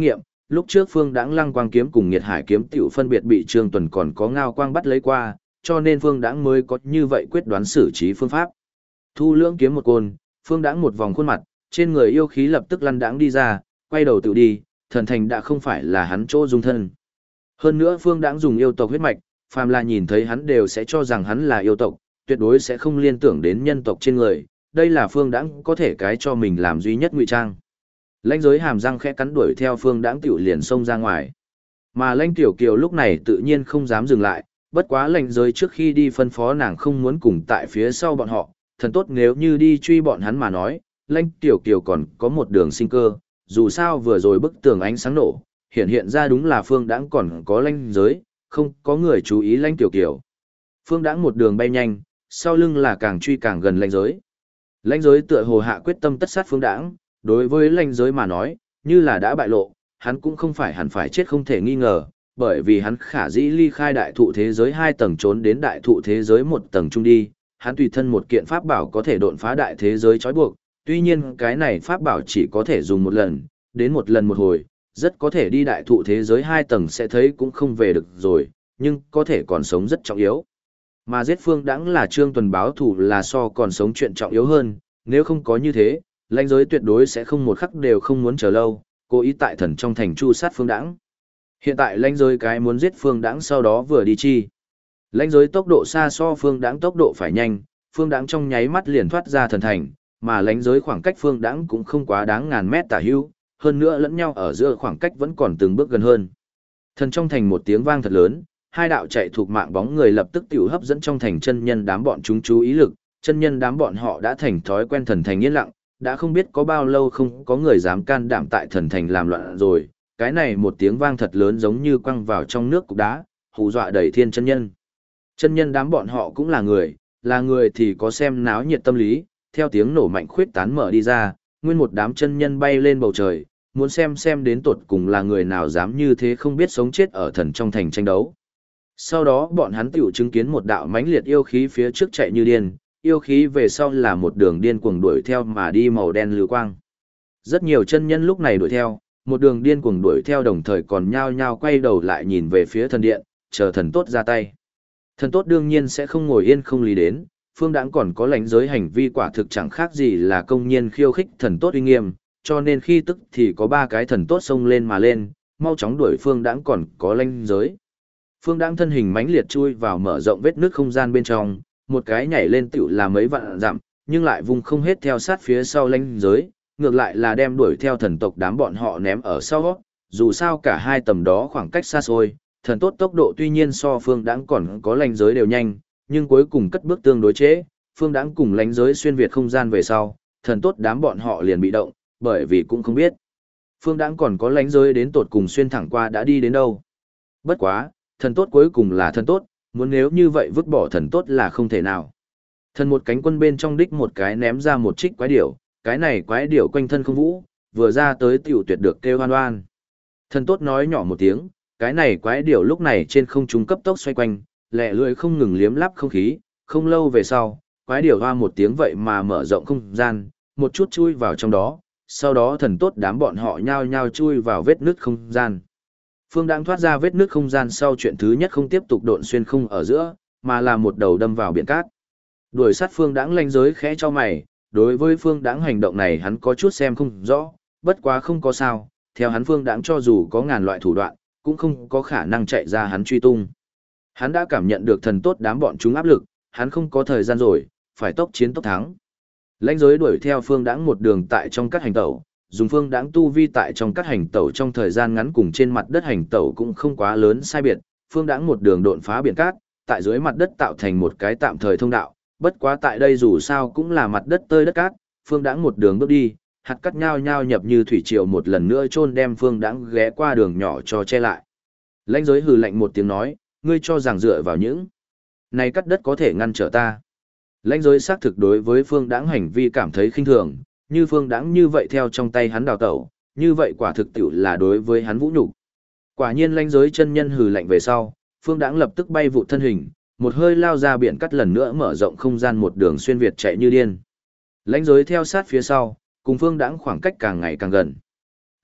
Speaker 1: lúc trước Phương Đãng Lăng Quang kiếm cùng Nhiệt Hải kiếm tiểu phân biệt bị Trương Tuần còn có Ngao Quang bắt lấy qua, cho nên Phương Đãng mới có như vậy quyết đoán xử trí phương pháp. Thu lưỡng kiếm một côn, Phương Đãng một vòng khuôn mặt, trên người yêu khí lập tức lăn đãng đi ra, quay đầu tự đi, thần thành đã không phải là hắn chỗ dung thân. Hơn nữa Phương Đãng dùng yêu tộc huyết mạch, phàm là nhìn thấy hắn đều sẽ cho rằng hắn là yêu tộc, tuyệt đối sẽ không liên tưởng đến nhân tộc trên người, đây là Phương Đãng có thể cái cho mình làm duy nhất ngụy trang. Lãnh Giới hàm răng khẽ cắn đuổi theo Phương Đãng tiểu liền xông ra ngoài. Mà Lãnh Tiểu Kiều lúc này tự nhiên không dám dừng lại, bất quá Lãnh Giới trước khi đi phân phó nàng không muốn cùng tại phía sau bọn họ, thần tốt nếu như đi truy bọn hắn mà nói, Lãnh Tiểu Kiều còn có một đường sinh cơ, dù sao vừa rồi bức tường ánh sáng nổ, hiện ra đúng là Phương Đãng còn có Lãnh Giới, không có người chú ý Lãnh Tiểu Kiều. Phương Đãng một đường bay nhanh, sau lưng là càng truy càng gần Lãnh Giới. Lãnh Giới tựa hồ hạ quyết tâm tất sát Phương Đãng, đối với Lãnh Giới mà nói, như là đã bại lộ, hắn cũng không phải hẳn phải chết không thể nghi ngờ, bởi vì hắn khả dĩ ly khai đại thụ thế giới 2 tầng trốn đến đại thụ thế giới 1 tầng trung đi, hắn tùy thân một kiện pháp bảo có thể độn phá đại thế giới trói buộc, tuy nhiên cái này pháp bảo chỉ có thể dùng một lần, đến một lần một hồi, rất có thể đi đại thụ thế giới 2 tầng sẽ thấy cũng không về được rồi, nhưng có thể còn sống rất trọng yếu. Mà giết Phương Đãng là Trương Tuần báo thù là so còn sống chuyện trọng yếu hơn, nếu không có như thế, Lãnh Giới tuyệt đối sẽ không một khắc đều không muốn chờ lâu, cố ý tại thần trong thành chu sát Phương Đãng. Hiện tại Lãnh Giới cái muốn giết Phương Đãng sau đó vừa đi chi. Lãnh Giới tốc độ xa so Phương Đãng tốc độ phải nhanh, Phương Đãng trong nháy mắt liền thoát ra thần thành, mà Lãnh Giới khoảng cách Phương Đãng cũng không quá đáng ngàn mét tả hữu, hơn nữa lẫn nhau ở giữa khoảng cách vẫn còn từng bước gần hơn. Thần trong thành một tiếng vang thật lớn, hai đạo chạy thuộc mạng bóng người lập tức tiểu hấp dẫn trong thành chân nhân đám bọn chúng chú ý lực, chân nhân đám bọn họ đã thành thói quen thần thành yên lặng, đã không biết có bao lâu không có người dám can đảm tại thần thành làm loạn rồi, cái này một tiếng vang thật lớn giống như quăng vào trong nước cục đá, hù dọa đầy thiên chân nhân. Chân nhân đám bọn họ cũng là người thì có xem náo nhiệt tâm lý, theo tiếng nổ mạnh khuyết tán mở đi ra, nguyên một đám chân nhân bay lên bầu trời, muốn xem đến tột cùng là người nào dám như thế không biết sống chết ở thần trong thành tranh đấu. Sau đó bọn hắn tiểu chứng kiến một đạo mãnh liệt yêu khí phía trước chạy như điên, yêu khí về sau là một đường điên cuồng đuổi theo mà đi màu đen lưu quang. Rất nhiều chân nhân lúc này đuổi theo, một đường điên cuồng đuổi theo đồng thời còn nhao nhao quay đầu lại nhìn về phía thần điện, chờ thần tốt ra tay. Thần tốt đương nhiên sẽ không ngồi yên không lý đến, Phương Đãng còn có Lãnh Giới hành vi quả thực chẳng khác gì là công nhiên khiêu khích thần tốt uy nghiêm, cho nên khi tức thì có 3 cái thần tốt xông lên mà lên, mau chóng đuổi Phương Đãng còn có Lãnh Giới. Phương Đãng thân hình mãnh liệt chui vào mở rộng vết nước không gian bên trong, một cái nhảy lên tiểu là mấy vạn dặm, nhưng lại vùng không hết theo sát phía sau Lãnh Giới, ngược lại là đem đuổi theo thần tộc đám bọn họ ném ở sau, dù sao cả hai tầm đó khoảng cách xa xôi, thần tốt tốc độ tuy nhiên so Phương Đãng còn có Lãnh Giới đều nhanh, nhưng cuối cùng cất bước tương đối chế, Phương Đãng cùng Lãnh Giới xuyên việt không gian về sau, thần tốt đám bọn họ liền bị động, bởi vì cũng không biết Phương Đãng còn có Lãnh Giới đến tột cùng xuyên thẳng qua đã đi đến đâu. Bất quá, thần tốt cuối cùng là thần tốt, muốn nếu như vậy vứt bỏ thần tốt là không thể nào. Thần một cánh quân bên trong đích một cái ném ra một trích quái điểu, cái này quái điểu quanh thân không vũ, vừa ra tới tiểu tuyệt được kêu hoan oan. Thần tốt nói nhỏ một tiếng, cái này quái điểu lúc này trên không trung cấp tốc xoay quanh, lẹ lưỡi không ngừng liếm lắp không khí, không lâu về sau, quái điểu hoa một tiếng vậy mà mở rộng không gian, một chút chui vào trong đó, sau đó thần tốt đám bọn họ nhao nhao chui vào vết nứt không gian. Phương Đãng thoát ra vết nứt không gian sau chuyện thứ nhất không tiếp tục độn xuyên không ở giữa, mà là một đầu đâm vào biển cát. Đuổi sát Phương Đãng Lãnh Giới khẽ cho mày, đối với Phương Đãng hành động này hắn có chút xem không rõ, bất quá không có sao, theo hắn Phương Đãng cho dù có ngàn loại thủ đoạn, cũng không có khả năng chạy ra hắn truy tung. Hắn đã cảm nhận được thần tốt đám bọn chúng áp lực, hắn không có thời gian rồi, phải tốc chiến tốc thắng. Lãnh Giới đuổi theo Phương Đãng một đường tại trong các hành tẩu, dùng Phương Đãng tu vi tại trong các hành tẩu trong thời gian ngắn cùng trên mặt đất hành tẩu cũng không quá lớn sai biệt, Phương Đãng một đường độn phá biển cát, tại dưới mặt đất tạo thành một cái tạm thời thông đạo, bất quá tại đây dù sao cũng là mặt đất tơi đất cát, Phương Đãng một đường bước đi, hạt cát nhao nhao nhập như thủy triều một lần nữa chôn đem Phương Đãng ghé qua đường nhỏ cho che lại. Lãnh Giới hừ lạnh một tiếng nói, ngươi cho rằng dựa vào những này cắt đất có thể ngăn trở ta. Lãnh Giới xác thực đối với Phương Đãng hành vi cảm thấy khinh thường, như Phương Đãng như vậy theo trong tay hắn đào tẩu, như vậy quả thực tiểu là đối với hắn vũ nhục. Quả nhiên Lãnh Giới chân nhân hừ lạnh về sau, Phương Đãng lập tức bay vụt thân hình, một hơi lao ra biển cắt lần nữa mở rộng không gian một đường xuyên việt chạy như điên. Lãnh Giới theo sát phía sau, cùng Phương Đãng khoảng cách càng ngày càng gần.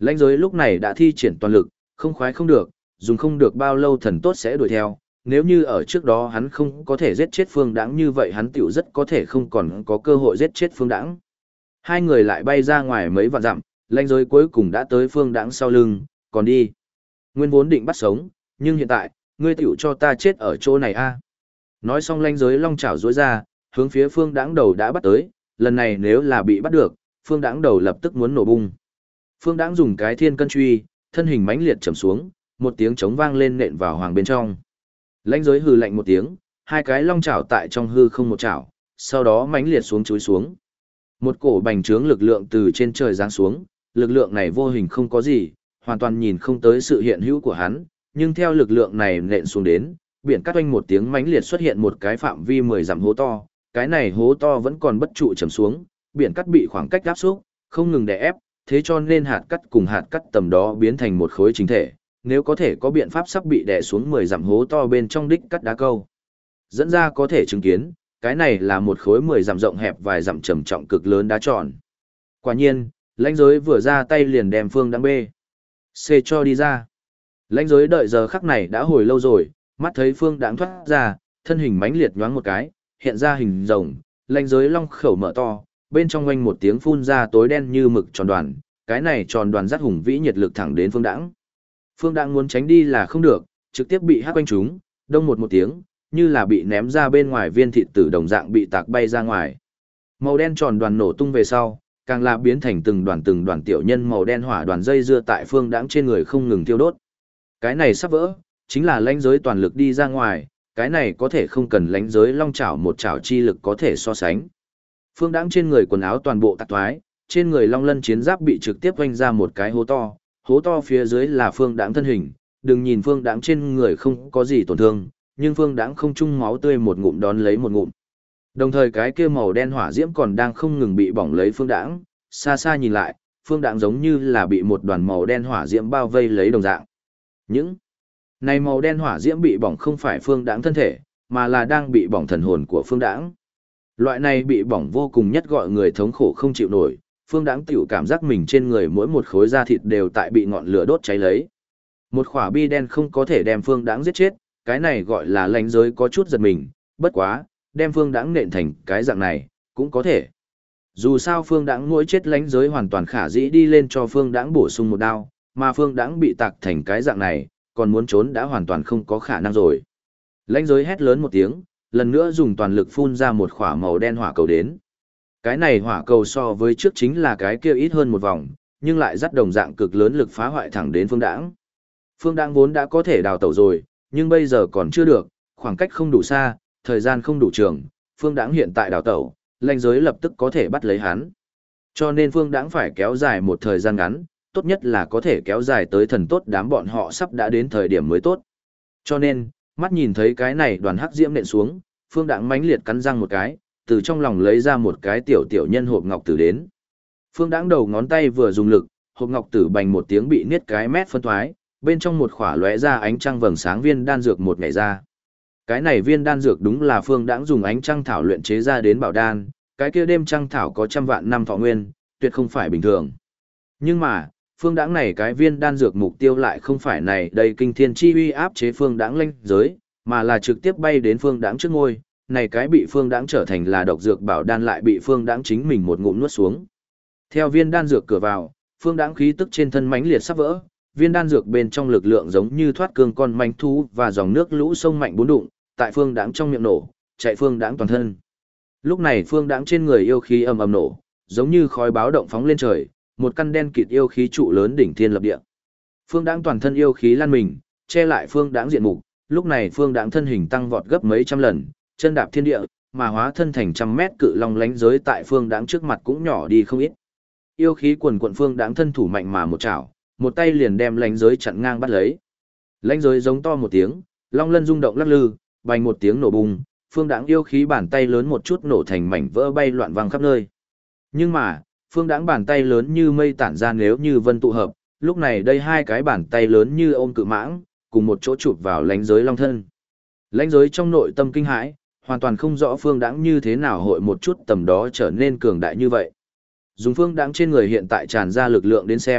Speaker 1: Lãnh giới lúc này đã thi triển toàn lực, không khoái không được, dùng không được bao lâu thần tốt sẽ đuổi theo. Nếu như ở trước đó hắn không có thể giết chết Phương Đãng như vậy hắn tiểu rất có thể không còn có cơ hội giết chết Phương Đãng. Hai người lại bay ra ngoài mấy vạn dặm, lãnh giới cuối cùng đã tới Phương Đãng sau lưng, còn đi. Nguyên vốn định bắt sống, nhưng hiện tại, ngươi tiểu cho ta chết ở chỗ này a. Nói xong lãnh giới long chảo duỗi ra, hướng phía Phương Đãng đầu đã bắt tới, lần này nếu là bị bắt được, Phương Đãng đầu lập tức muốn nổ bung. Phương Đãng dùng cái thiên cân truy, thân hình mãnh liệt chầm xuống, một tiếng trống vang lên nện vào hoàng bên trong. Lãnh giới hừ lạnh một tiếng, hai cái long chảo tại trong hư không một chảo, sau đó mãnh liệt xuống chúi xuống. Một cổ bành trướng lực lượng từ trên trời giáng xuống, lực lượng này vô hình không có gì, hoàn toàn nhìn không tới sự hiện hữu của hắn, nhưng theo lực lượng này nện xuống đến, biển cắt oanh một tiếng mãnh liệt xuất hiện một cái phạm vi 10 dặm hố to, cái này hố to vẫn còn bất trụ trầm xuống, biển cắt bị khoảng cách áp xúc, không ngừng đè ép, thế cho nên hạt cắt cùng hạt cắt tầm đó biến thành một khối chính thể, nếu có thể có biện pháp sắp bị đè xuống 10 dặm hố to bên trong đích cắt đá câu. Dẫn ra có thể chứng kiến, cái này là một khối 10 dặm rộng hẹp vài dặm trầm trọng cực lớn đá tròn. Quả nhiên, lãnh giới vừa ra tay liền đem Phương Đãng bê C cho đi ra. Lãnh giới đợi giờ khắc này đã hồi lâu rồi, mắt thấy Phương Đãng thoát ra, thân hình mãnh liệt nhoáng một cái, hiện ra hình rồng, lãnh giới long khẩu mở to, bên trong oanh một tiếng phun ra tối đen như mực tròn đoàn, cái này tròn đoàn dắt hùng vĩ nhiệt lực thẳng đến Phương Đãng. Phương Đãng muốn tránh đi là không được, trực tiếp bị hắc quanh trúng, đông một tiếng, như là bị ném ra bên ngoài viên thịt tử đồng dạng bị tạc bay ra ngoài. Màu đen tròn đoàn nổ tung về sau, càng là biến thành từng đoàn tiểu nhân màu đen hỏa đoàn dây dưa tại Phương Đãng trên người không ngừng thiêu đốt. Cái này sắp vỡ, chính là lãnh giới toàn lực đi ra ngoài, cái này có thể không cần lãnh giới long chảo một chảo chi lực có thể so sánh. Phương Đãng trên người quần áo toàn bộ tạc toái, trên người long lân chiến giáp bị trực tiếp vanh ra một cái hố to phía dưới là Phương Đãng thân hình, đừng nhìn Phương Đãng trên người không có gì tổn thương, nhưng Phương Đãng không chung máu tươi một ngụm đón lấy một ngụm. Đồng thời cái kia màu đen hỏa diễm còn đang không ngừng bị bỏng lấy Phương Đãng, xa xa nhìn lại, Phương Đãng giống như là bị một đoàn màu đen hỏa diễm bao vây lấy đồng dạng. Những này màu đen hỏa diễm bị bỏng không phải Phương Đãng thân thể, mà là đang bị bỏng thần hồn của Phương Đãng. Loại này bị bỏng vô cùng nhất gọi người thống khổ không chịu nổi, Phương Đãng tiểu cảm giác mình trên người mỗi một khối da thịt đều tại bị ngọn lửa đốt cháy lấy. Một khỏa bi đen không có thể đem Phương Đãng giết chết, cái này gọi là lãnh giới có chút giật mình, bất quá, đem Phương Đãng nện thành cái dạng này, cũng có thể. Dù sao Phương Đãng mỗi chết lãnh giới hoàn toàn khả dĩ đi lên cho Phương Đãng bổ sung một đao, mà Phương Đãng bị tạc thành cái dạng này, còn muốn trốn đã hoàn toàn không có khả năng rồi. Lãnh giới hét lớn một tiếng, lần nữa dùng toàn lực phun ra một khỏa màu đen hỏa cầu đến. Cái này hỏa cầu so với trước chính là cái kia ít hơn một vòng, nhưng lại dắt đồng dạng cực lớn lực phá hoại thẳng đến Phương Đãng. Phương Đãng vốn đã có thể đào tẩu rồi, nhưng bây giờ còn chưa được, khoảng cách không đủ xa, thời gian không đủ trường, Phương Đãng hiện tại đào tẩu, lãnh giới lập tức có thể bắt lấy hắn. Cho nên Phương Đãng phải kéo dài một thời gian ngắn, tốt nhất là có thể kéo dài tới thần tốt đám bọn họ sắp đã đến thời điểm mới tốt. Cho nên, mắt nhìn thấy cái này đoàn hắc diễm nện xuống, Phương Đãng mãnh liệt cắn răng một cái, từ trong lòng lấy ra một cái tiểu nhân hộp ngọc tử đến. Phương Đãng đầu ngón tay vừa dùng lực, hộp ngọc tử bành một tiếng bị niết cái mét phân thoái, bên trong một khỏa lóe ra ánh trăng vầng sáng viên đan dược một nhảy ra. Cái này viên đan dược đúng là Phương Đãng dùng ánh trăng thảo luyện chế ra đến bảo đan, cái kia đêm trăng thảo có trăm vạn năm thọ nguyên, tuyệt không phải bình thường. Nhưng mà, Phương Đãng này cái viên đan dược mục tiêu lại không phải này đầy kinh thiên chi uy áp chế Phương Đãng lãnh giới, mà là trực tiếp bay đến Phương Đãng trước ngôi, này cái bị Phương Đãng trở thành là độc dược bảo đan lại bị Phương Đãng chính mình một ngụm nuốt xuống. Theo viên đan dược cửa vào, Phương Đãng khí tức trên thân mãnh liệt sắp vỡ, viên đan dược bên trong lực lượng giống như thoát cương con manh thú và dòng nước lũ sông mạnh bốn đụng, tại Phương Đãng trong miệng nổ, chạy Phương Đãng toàn thân. Lúc này Phương Đãng trên người yêu khí ầm ầm nổ, giống như khói báo động phóng lên trời, một căn đen kịt yêu khí trụ lớn đỉnh thiên lập địa. Phương Đãng toàn thân yêu khí lan mình, che lại Phương Đãng diện mục, lúc này Phương Đãng thân hình tăng vọt gấp mấy trăm lần, chân đạp thiên địa, mà hóa thân thành trăm mét cự long lánh giới tại Phương Đãng trước mặt cũng nhỏ đi không ít. Yêu khí quần quần Phương Đãng thân thủ mạnh mà một chảo, một tay liền đem lánh giới chặn ngang bắt lấy. Lánh giới giống to một tiếng, long lân rung động lắc lư, bành một tiếng nổ bùng, Phương Đãng yêu khí bàn tay lớn một chút nổ thành mảnh vỡ bay loạn vang khắp nơi. Nhưng mà, Phương Đãng bàn tay lớn như mây tản ra nếu như vân tụ hợp, lúc này đây hai cái bàn tay lớn như ôm cự mãng, cùng một chỗ chụp vào lánh giới long thân. Lánh giới trong nội tâm kinh hãi, hoàn toàn không rõ Phương Đãng như thế nào hội một chút tầm đó trở nên cường đại như vậy. Dùng Phương Đãng trên người hiện tại tràn ra lực lượng đến xem,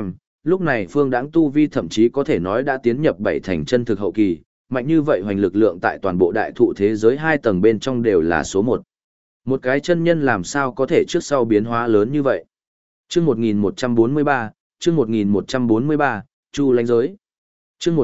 Speaker 1: lúc này Phương Đãng tu vi thậm chí có thể nói đã tiến nhập 7 thành chân thực hậu kỳ, mạnh như vậy hoành lực lượng tại toàn bộ đại thụ thế giới 2 tầng bên trong đều là số 1. Một cái chân nhân làm sao có thể trước sau biến hóa lớn như vậy? Chương 1143, chương 1143, Chu Lánh Giới. Chương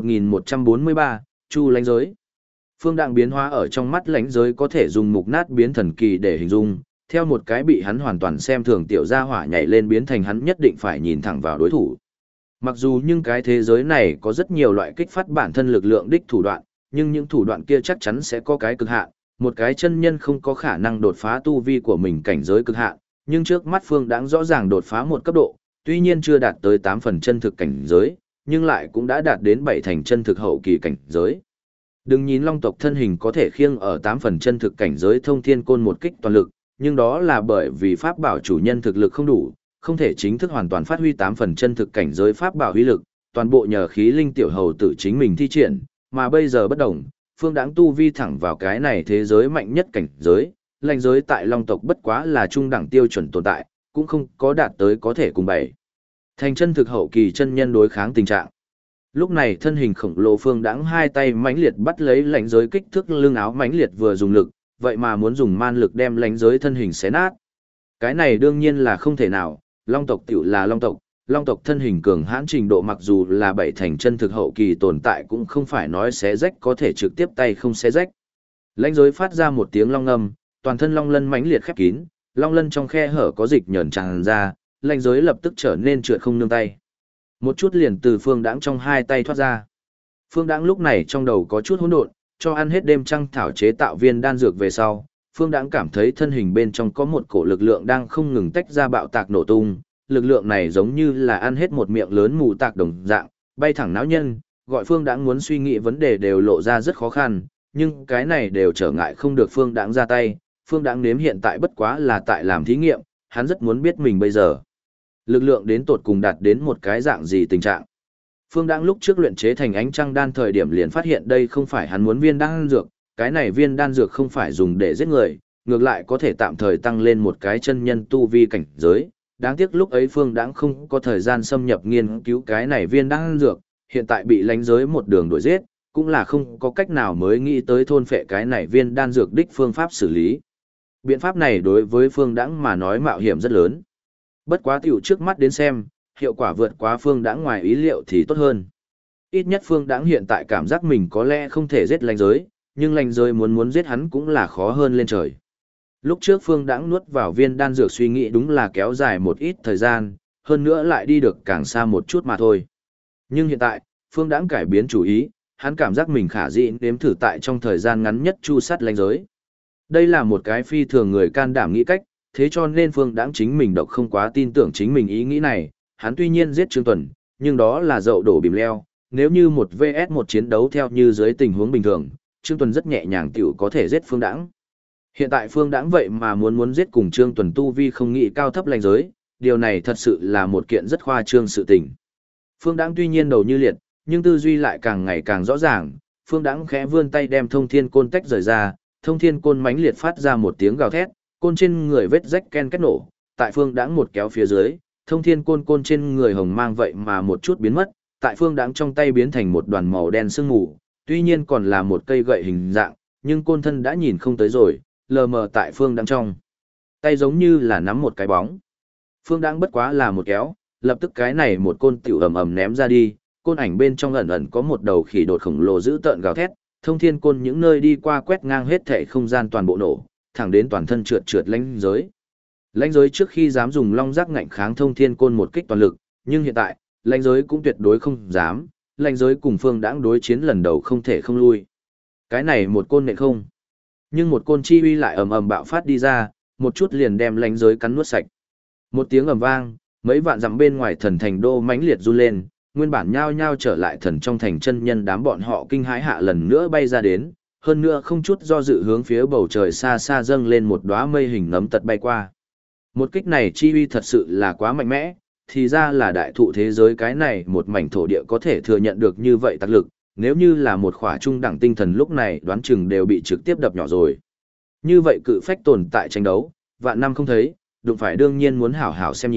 Speaker 1: 1143, Chu Lánh Giới. Phương Đãng biến hóa ở trong mắt Lánh Giới có thể dùng mục nát biến thần kỳ để hình dung, theo một cái bị hắn hoàn toàn xem thường tiểu gia hỏa nhảy lên biến thành hắn nhất định phải nhìn thẳng vào đối thủ. Mặc dù nhưng cái thế giới này có rất nhiều loại kích phát bản thân lực lượng đích thủ đoạn, nhưng những thủ đoạn kia chắc chắn sẽ có cái cực hạn, một cái chân nhân không có khả năng đột phá tu vi của mình cảnh giới cực hạn, nhưng trước mắt Phương Đãng rõ ràng đột phá một cấp độ, tuy nhiên chưa đạt tới 8 phần chân thực cảnh giới, nhưng lại cũng đã đạt đến 7 thành chân thực hậu kỳ cảnh giới. Đừng nhìn Long tộc thân hình có thể khiêng ở 8 phần chân thực cảnh giới Thông Thiên Côn một kích toàn lực, nhưng đó là bởi vì pháp bảo chủ nhân thực lực không đủ, không thể chính thức hoàn toàn phát huy 8 phần chân thực cảnh giới pháp bảo uy lực, toàn bộ nhờ khí linh tiểu hầu tự chính mình thi triển, mà bây giờ bất đồng, Phương Đãng tu vi thẳng vào cái này thế giới mạnh nhất cảnh giới, Lánh giới tại Long tộc bất quá là trung đẳng tiêu chuẩn tồn tại, cũng không có đạt tới có thể cùng bảy thành chân thực hậu kỳ chân nhân đối kháng tình trạng. Lúc này thân hình khổng lồ Phương Đãng hai tay mãnh liệt bắt lấy Lánh giới kích thước lưng áo mãnh liệt vừa dùng lực, vậy mà muốn dùng man lực đem Lánh giới thân hình xé nát. Cái này đương nhiên là không thể nào, Long tộc tiểu là Long tộc thân hình cường hãn trình độ mặc dù là 7 thành chân thực hậu kỳ tồn tại cũng không phải nói xé rách có thể trực tiếp tay không xé rách. Lánh giới phát ra một tiếng long ngâm, toàn thân long lân mãnh liệt khép kín, long lân trong khe hở có dịch nhờn tràn ra, Lánh giới lập tức trở nên trượt không nương tay. Một chút liền từ Phương Đãng trong hai tay thoát ra. Phương Đãng lúc này trong đầu có chút hỗn độn, cho ăn hết đêm trăng thảo chế tạo viên đan dược về sau, Phương Đãng cảm thấy thân hình bên trong có một cổ lực lượng đang không ngừng tách ra bạo tạc nổ tung, lực lượng này giống như là ăn hết một miệng lớn mù tạc đồng dạng, bay thẳng não nhân, gọi Phương Đãng muốn suy nghĩ vấn đề đều lộ ra rất khó khăn, nhưng cái này đều trở ngại không được Phương Đãng ra tay, Phương Đãng nếm hiện tại bất quá là tại làm thí nghiệm, hắn rất muốn biết mình bây giờ lực lượng đến tột cùng đạt đến một cái dạng gì tình trạng. Phương Đãng lúc trước luyện chế thành ánh trăng đan thời điểm liền phát hiện đây không phải hắn muốn viên đan dược, cái này viên đan dược không phải dùng để giết người, ngược lại có thể tạm thời tăng lên một cái chân nhân tu vi cảnh giới. Đáng tiếc lúc ấy Phương Đãng không có thời gian xâm nhập nghiên cứu cái này viên đan dược, hiện tại bị Lánh giới một đường đuổi giết, cũng là không có cách nào mới nghĩ tới thôn phệ cái này viên đan dược đích phương pháp xử lý. Biện pháp này đối với Phương Đãng mà nói mạo hiểm rất lớn. Bất quá tiểu trước mắt đến xem, hiệu quả vượt quá Phương Đãng ngoài ý liệu thì tốt hơn. Ít nhất Phương Đãng hiện tại cảm giác mình có lẽ không thể giết Lánh giới, nhưng Lánh giới muốn giết hắn cũng là khó hơn lên trời. Lúc trước Phương Đãng nuốt vào viên đan dược suy nghĩ đúng là kéo dài một ít thời gian, hơn nữa lại đi được càng xa một chút mà thôi. Nhưng hiện tại, Phương Đãng cải biến chủ ý, hắn cảm giác mình khả dĩ nếm thử tại trong thời gian ngắn nhất chu sát Lánh giới. Đây là một cái phi thường người can đảm nghĩ cách, thế cho nên Phương Đãng chính mình độc không quá tin tưởng chính mình ý nghĩ này, hắn tuy nhiên giết Trương Tuần, nhưng đó là dậu đổ bìm leo, nếu như một vs một chiến đấu theo như dưới tình huống bình thường, Trương Tuần rất nhẹ nhàng tiểu có thể giết Phương Đãng. Hiện tại Phương Đãng vậy mà muốn giết cùng Trương Tuần tu vi không nghĩ cao thấp Lánh giới, điều này thật sự là một kiện rất khoa trương sự tình. Phương Đãng tuy nhiên đầu như liệt, nhưng tư duy lại càng ngày càng rõ ràng, Phương Đãng khẽ vươn tay đem Thông Thiên Côn tách rời ra, Thông Thiên Côn mãnh liệt phát ra một tiếng gào thét, côn trên người vết rách ken két nổ, tại Phương Đãng một kéo phía dưới, Thông Thiên Côn trên người hồng mang vậy mà một chút biến mất, tại Phương Đãng trong tay biến thành một đoàn màu đen sương mù, tuy nhiên còn là một cây gậy hình dạng, nhưng côn thân đã nhìn không tới rồi, lờ mờ tại Phương Đãng trong tay giống như là nắm một cái bóng. Phương Đãng bất quá là một kéo, lập tức cái này một côn tiểu ầm ầm ném ra đi, côn ảnh bên trong ẩn ẩn có một đầu khỉ đột khổng lồ dữ tợn gào thét, Thông Thiên Côn những nơi đi qua quét ngang hết thảy không gian toàn bộ nổ, thẳng đến toàn thân trượt Lánh giới. Lánh giới trước khi dám dùng long giác ngạnh kháng Thông Thiên Côn một kích toàn lực, nhưng hiện tại, Lánh giới cũng tuyệt đối không dám, Lánh giới cùng Phương Đãng đối chiến lần đầu không thể không lui. Cái này một côn nện không. Nhưng một côn chi uy lại ầm ầm bạo phát đi ra, một chút liền đem Lánh giới cắn nuốt sạch. Một tiếng ầm vang, mấy vạn dặm bên ngoài thần thành đô mãnh liệt run lên, nguyên bản nhao nhao trở lại thần trong thành chân nhân đám bọn họ kinh hãi hạ lần nữa bay ra đến, hơn nữa không chút do dự hướng phía bầu trời xa xa dâng lên một đóa mây hình nấm tật bay qua. Một kích này chi uy thật sự là quá mạnh mẽ, thì ra là đại thụ thế giới cái này một mảnh thổ địa có thể thừa nhận được như vậy tác lực, nếu như là một khỏa trung đẳng tinh thần lúc này đoán chừng đều bị trực tiếp đập nhỏ rồi. Như vậy cự phách tồn tại tranh đấu, vạn năm không thấy, đụng phải đương nhiên muốn hảo hảo xem nhìn,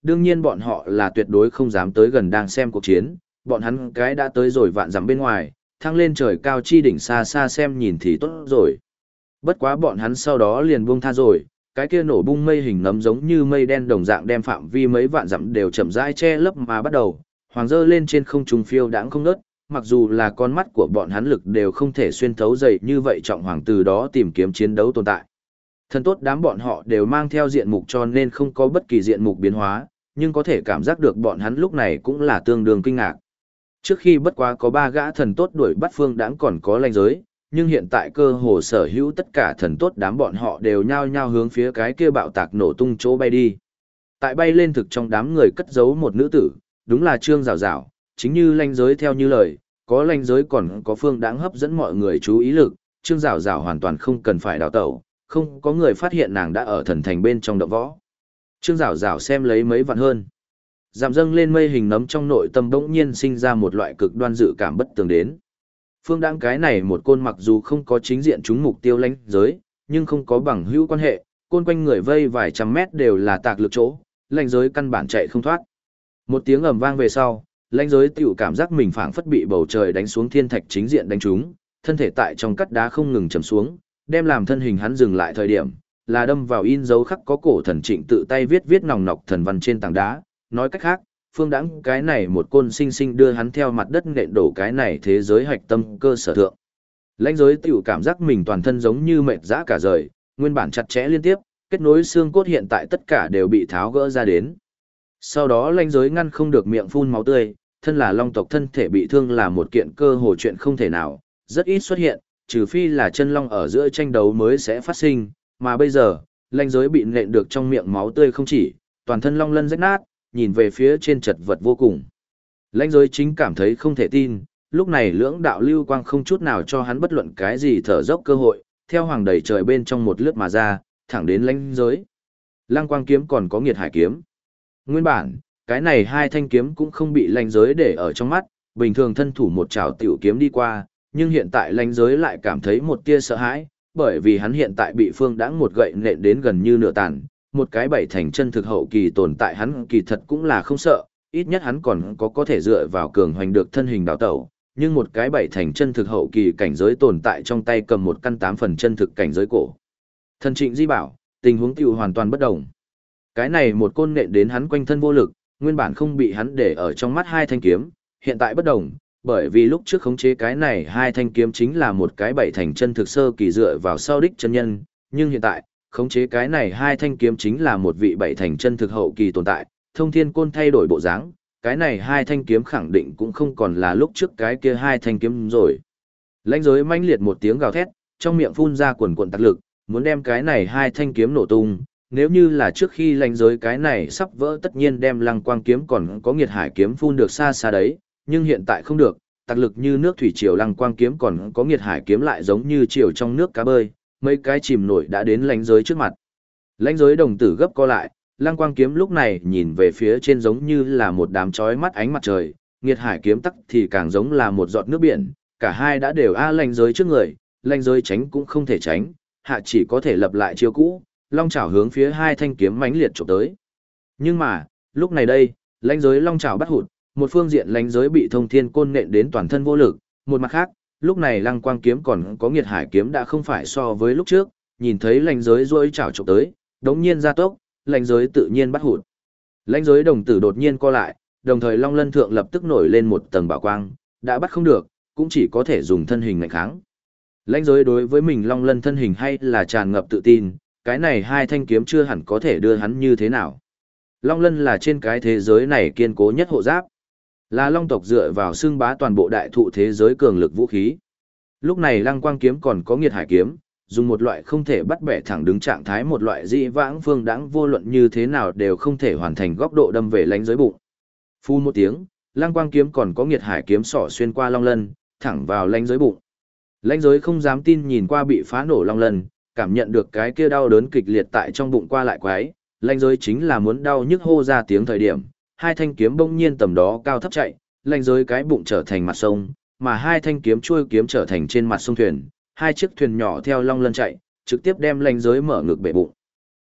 Speaker 1: đương nhiên bọn họ là tuyệt đối không dám tới gần đang xem cuộc chiến, bọn hắn cái đã tới rồi vạn dặm bên ngoài, thăng lên trời cao chi đỉnh xa xa xem nhìn thì tốt rồi. Bất quá bọn hắn sau đó liền buông tha rồi, cái kia nổ bung mây hình nấm giống như mây đen đồng dạng đem phạm vi mấy vạn dặm đều chậm rãi che lấp mà bắt đầu, hoàng dơ lên trên không trung phiêu đãng không ngớt, mặc dù là con mắt của bọn hắn lực đều không thể xuyên thấu dày như vậy trọng hoàng từ đó tìm kiếm chiến đấu tồn tại. Thần tốt đám bọn họ đều mang theo diện mục cho nên không có bất kỳ diện mục biến hóa, nhưng có thể cảm giác được bọn hắn lúc này cũng là tương đương kinh ngạc. Trước khi bất quá có 3 gã thần tốt đuổi bắt phương đãng còn có lanh giới, nhưng hiện tại cơ hồ sở hữu tất cả thần tốt đám bọn họ đều nhao nhao hướng phía cái kia bạo tạc nổ tung chỗ bay đi. Tại bay lên thực trong đám người cất giấu một nữ tử, đúng là Trương Giảo Giảo, chính như lanh giới theo như lời, có lanh giới còn có phương đãng hấp dẫn mọi người chú ý lực, Trương Giảo Giảo hoàn toàn không cần phải đào tẩu, không có người phát hiện nàng đã ở thần thành bên trong động võ. Trương Giảo Giảo xem lấy mấy vạn hơn. Giảm dâng lên mây hình nấm trong nội tâm bỗng nhiên sinh ra một loại cực đoan dự cảm bất tường đến. Phương đãng cái này một côn mặc dù không có chính diện trúng mục tiêu lãnh giới, nhưng không có bằng hữu quan hệ, côn quanh người vây vài trăm mét đều là tạc lực chỗ, lãnh giới căn bản chạy không thoát. Một tiếng ầm vang về sau, lãnh giới tiểu cảm giác mình phảng phất bị bầu trời đánh xuống thiên thạch chính diện đánh trúng, thân thể tại trong cắt đá không ngừng chầm xuống, đem làm thân hình hắn dừng lại thời điểm, là đâm vào in dấu khắc có cổ thần Trịnh tự tay viết nòng nọc thần văn trên tảng đá, nói cách khác, phương đãng cái này một côn sinh sinh đưa hắn theo mặt đất nện đổ cái này thế giới hạch tâm cơ sở thượng. Lãnh giới tiểu cảm giác mình toàn thân giống như mệt dã cả rời, nguyên bản chặt chẽ liên tiếp, kết nối xương cốt hiện tại tất cả đều bị tháo gỡ ra đến. Sau đó lãnh giới ngăn không được miệng phun máu tươi, thân là long tộc thân thể bị thương là một kiện cơ hồ chuyện không thể nào, rất ít xuất hiện, trừ phi là chân long ở giữa tranh đấu mới sẽ phát sinh, mà bây giờ, lãnh giới bị nện được trong miệng máu tươi không chỉ, toàn thân long lân rách nát, nhìn về phía trên chật vật vô cùng. Lãnh giới chính cảm thấy không thể tin, lúc này lưỡng đạo lưu quang không chút nào cho hắn bất luận cái gì thở dốc cơ hội, theo hoàng đầy trời bên trong một lướt mà ra, thẳng đến lãnh giới. Lăng quang kiếm còn có nghiệt hải kiếm. Nguyên bản, cái này hai thanh kiếm cũng không bị lãnh giới để ở trong mắt, bình thường thân thủ một chảo tiểu kiếm đi qua, nhưng hiện tại lãnh giới lại cảm thấy một tia sợ hãi, bởi vì hắn hiện tại bị phương đãng một gậy nện đến gần như nửa tàn, một cái bảy thành chân thực hậu kỳ tồn tại hắn kỳ thật cũng là không sợ, ít nhất hắn còn có thể dựa vào cường hoành được thân hình đào tẩu, nhưng một cái bảy thành chân thực hậu kỳ cảnh giới tồn tại trong tay cầm một căn 8 phần chân thực cảnh giới cổ. Thần Trịnh Di bảo, tình huống tiểu hoàn toàn bất đồng. Cái này một côn nện đến hắn quanh thân vô lực, nguyên bản không bị hắn để ở trong mắt hai thanh kiếm, hiện tại bất đồng, bởi vì lúc trước khống chế cái này hai thanh kiếm chính là một cái bảy thành chân thực sơ kỳ dựa vào sau đích chân nhân, nhưng hiện tại, khống chế cái này hai thanh kiếm chính là một vị bảy thành chân thực hậu kỳ tồn tại, thông thiên côn thay đổi bộ dáng, cái này hai thanh kiếm khẳng định cũng không còn là lúc trước cái kia hai thanh kiếm rồi. Lãnh giới manh liệt một tiếng gào thét, trong miệng phun ra quần quần tạc lực, muốn đem cái này hai thanh kiếm nổ tung, nếu như là trước khi lãnh giới cái này sắp vỡ tất nhiên đem lăng quang kiếm còn có nghiệt hải kiếm phun được xa xa đấy, nhưng hiện tại không được, tạc lực như nước thủy triều lăng quang kiếm còn có nghiệt hải kiếm lại giống như triều trong nước cá bơi, mấy cái chìm nổi đã đến lãnh giới trước mặt. Lãnh giới đồng tử gấp co lại, lăng quang kiếm lúc này nhìn về phía trên giống như là một đám chói mắt ánh mặt trời, nghiệt hải kiếm tắc thì càng giống là một giọt nước biển, cả hai đã đều lãnh giới trước người, lãnh giới tránh cũng không thể tránh, hạ chỉ có thể lập lại chiêu cũ, long chảo hướng phía hai thanh kiếm mãnh liệt chụp tới. Nhưng mà, lúc này đây, lãnh giới long chảo bắt hụt, một phương diện lãnh giới bị thông thiên côn nện đến toàn thân vô lực, một mặt khác, lúc này lăng quang kiếm còn có nghiệt hải kiếm đã không phải so với lúc trước, nhìn thấy lãnh giới duỗi chảo chụp tới, đống nhiên ra tốc, lãnh giới tự nhiên bắt hụt. Lãnh giới đồng tử đột nhiên co lại, đồng thời long lân thượng lập tức nổi lên một tầng bảo quang, đã bắt không được, cũng chỉ có thể dùng thân hình ngạnh kháng. Lãnh giới đối với mình long lân thân hình hay là tràn ngập tự tin, cái này hai thanh kiếm chưa hẳn có thể đưa hắn như thế nào. Long lân là trên cái thế giới này kiên cố nhất hộ giáp, là long tộc dựa vào xương bá toàn bộ đại thụ thế giới cường lực vũ khí. Lúc này lăng quang kiếm còn có nghiệt hải kiếm, dùng một loại không thể bắt bẻ thẳng đứng trạng thái một loại dị vãng phương đãng vô luận như thế nào đều không thể hoàn thành góc độ đâm về lãnh giới bụng. Phu một tiếng, lăng quang kiếm còn có nghiệt hải kiếm sỏ xuyên qua long lân, thẳng vào lãnh giới bụng. Lãnh giới không dám tin nhìn qua bị phá nổ long lân, cảm nhận được cái kia đau đớn kịch liệt tại trong bụng qua lại quái, lãnh giới chính là muốn đau nhức hô ra tiếng thời điểm, hai thanh kiếm bỗng nhiên tầm đó cao thấp chạy, lãnh giới cái bụng trở thành mặt sông, mà hai thanh kiếm chuôi kiếm trở thành trên mặt sông thuyền, hai chiếc thuyền nhỏ theo long lân chạy, trực tiếp đem lãnh giới mở ngực bể bụng.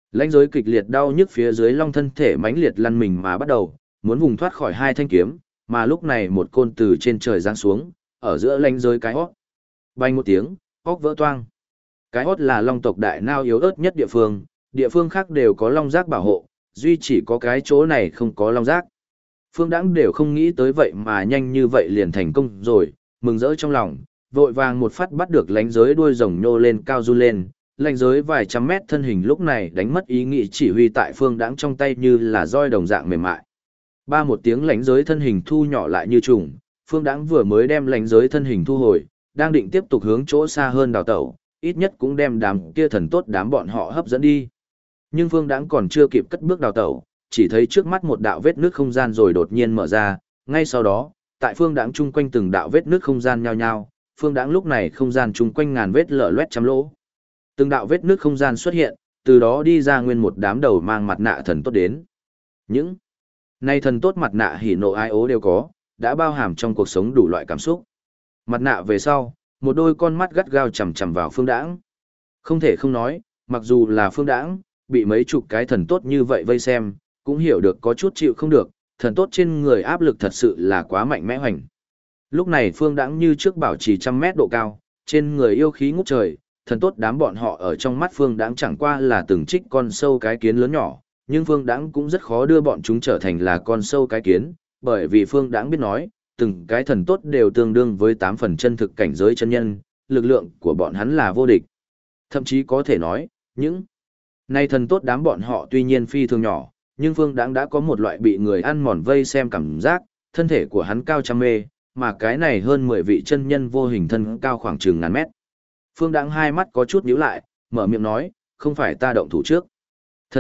Speaker 1: Lãnh giới kịch liệt đau nhức phía dưới long thân thể mãnh liệt lăn mình mà bắt đầu, muốn vùng thoát khỏi hai thanh kiếm, mà lúc này một côn từ trên trời giáng xuống, ở giữa lãnh giới cái hót. Bay một tiếng, hót vỡ toang. Cái hót là long tộc đại nao yếu ớt nhất địa phương khác đều có long giác bảo hộ, duy chỉ có cái chỗ này không có long giác. Phương Đãng đều không nghĩ tới vậy mà nhanh như vậy liền thành công rồi, mừng rỡ trong lòng, vội vàng một phát bắt được lãnh giới đuôi rồng nhô lên cao run lên, lãnh giới vài trăm mét thân hình lúc này đánh mất ý nghĩ chỉ huy tại Phương Đãng trong tay như là roi đồng dạng mềm mại. Ba một tiếng lãnh giới thân hình thu nhỏ lại như trùng, Phương Đãng vừa mới đem lãnh giới thân hình thu hồi, đang định tiếp tục hướng chỗ xa hơn đào tẩu, ít nhất cũng đem đám kia thần tốt đám bọn họ hấp dẫn đi. Nhưng Phương Đãng còn chưa kịp cất bước đào tẩu, chỉ thấy trước mắt một đạo vết nước không gian rồi đột nhiên mở ra, ngay sau đó, tại Phương Đãng chung quanh từng đạo vết nước không gian nhao nhao, Phương Đãng lúc này không gian chung quanh ngàn vết lở loét trăm lỗ. Từng đạo vết nước không gian xuất hiện, từ đó đi ra nguyên một đám đầu mang mặt nạ thần tốt đến. Những nay thần tốt mặt nạ hỉ nộ ai ố đều có, đã bao hàm trong cuộc sống đủ loại cảm xúc. Mặt nạ về sau, một đôi con mắt gắt gao chằm chằm vào Phương Đãng. Không thể không nói, mặc dù là Phương Đãng, bị mấy chục cái thần tốt như vậy vây xem, cũng hiểu được có chút chịu không được, thần tốt trên người áp lực thật sự là quá mạnh mẽ hoành. Lúc này Phương Đãng như trước bảo trì 100 mét độ cao, trên người yêu khí ngút trời, thần tốt đám bọn họ ở trong mắt Phương Đãng chẳng qua là từng trích con sâu cái kiến lớn nhỏ, nhưng Phương Đãng cũng rất khó đưa bọn chúng trở thành là con sâu cái kiến, bởi vì Phương Đãng biết nói, từng cái thần tốt đều tương đương với 8 phần chân thực cảnh giới chân nhân, lực lượng của bọn hắn là vô địch. Thậm chí có thể nói, những nay thần tốt đám bọn họ tuy nhiên phi thường nhỏ, nhưng Phương Đãng đã có một loại bị người ăn mòn vây xem cảm giác, thân thể của hắn cao trăm mê, mà cái này hơn 10 vị chân nhân vô hình thân cao khoảng chừng ngàn mét. Phương Đãng hai mắt có chút nhíu lại, mở miệng nói, không phải ta động thủ trước. Thần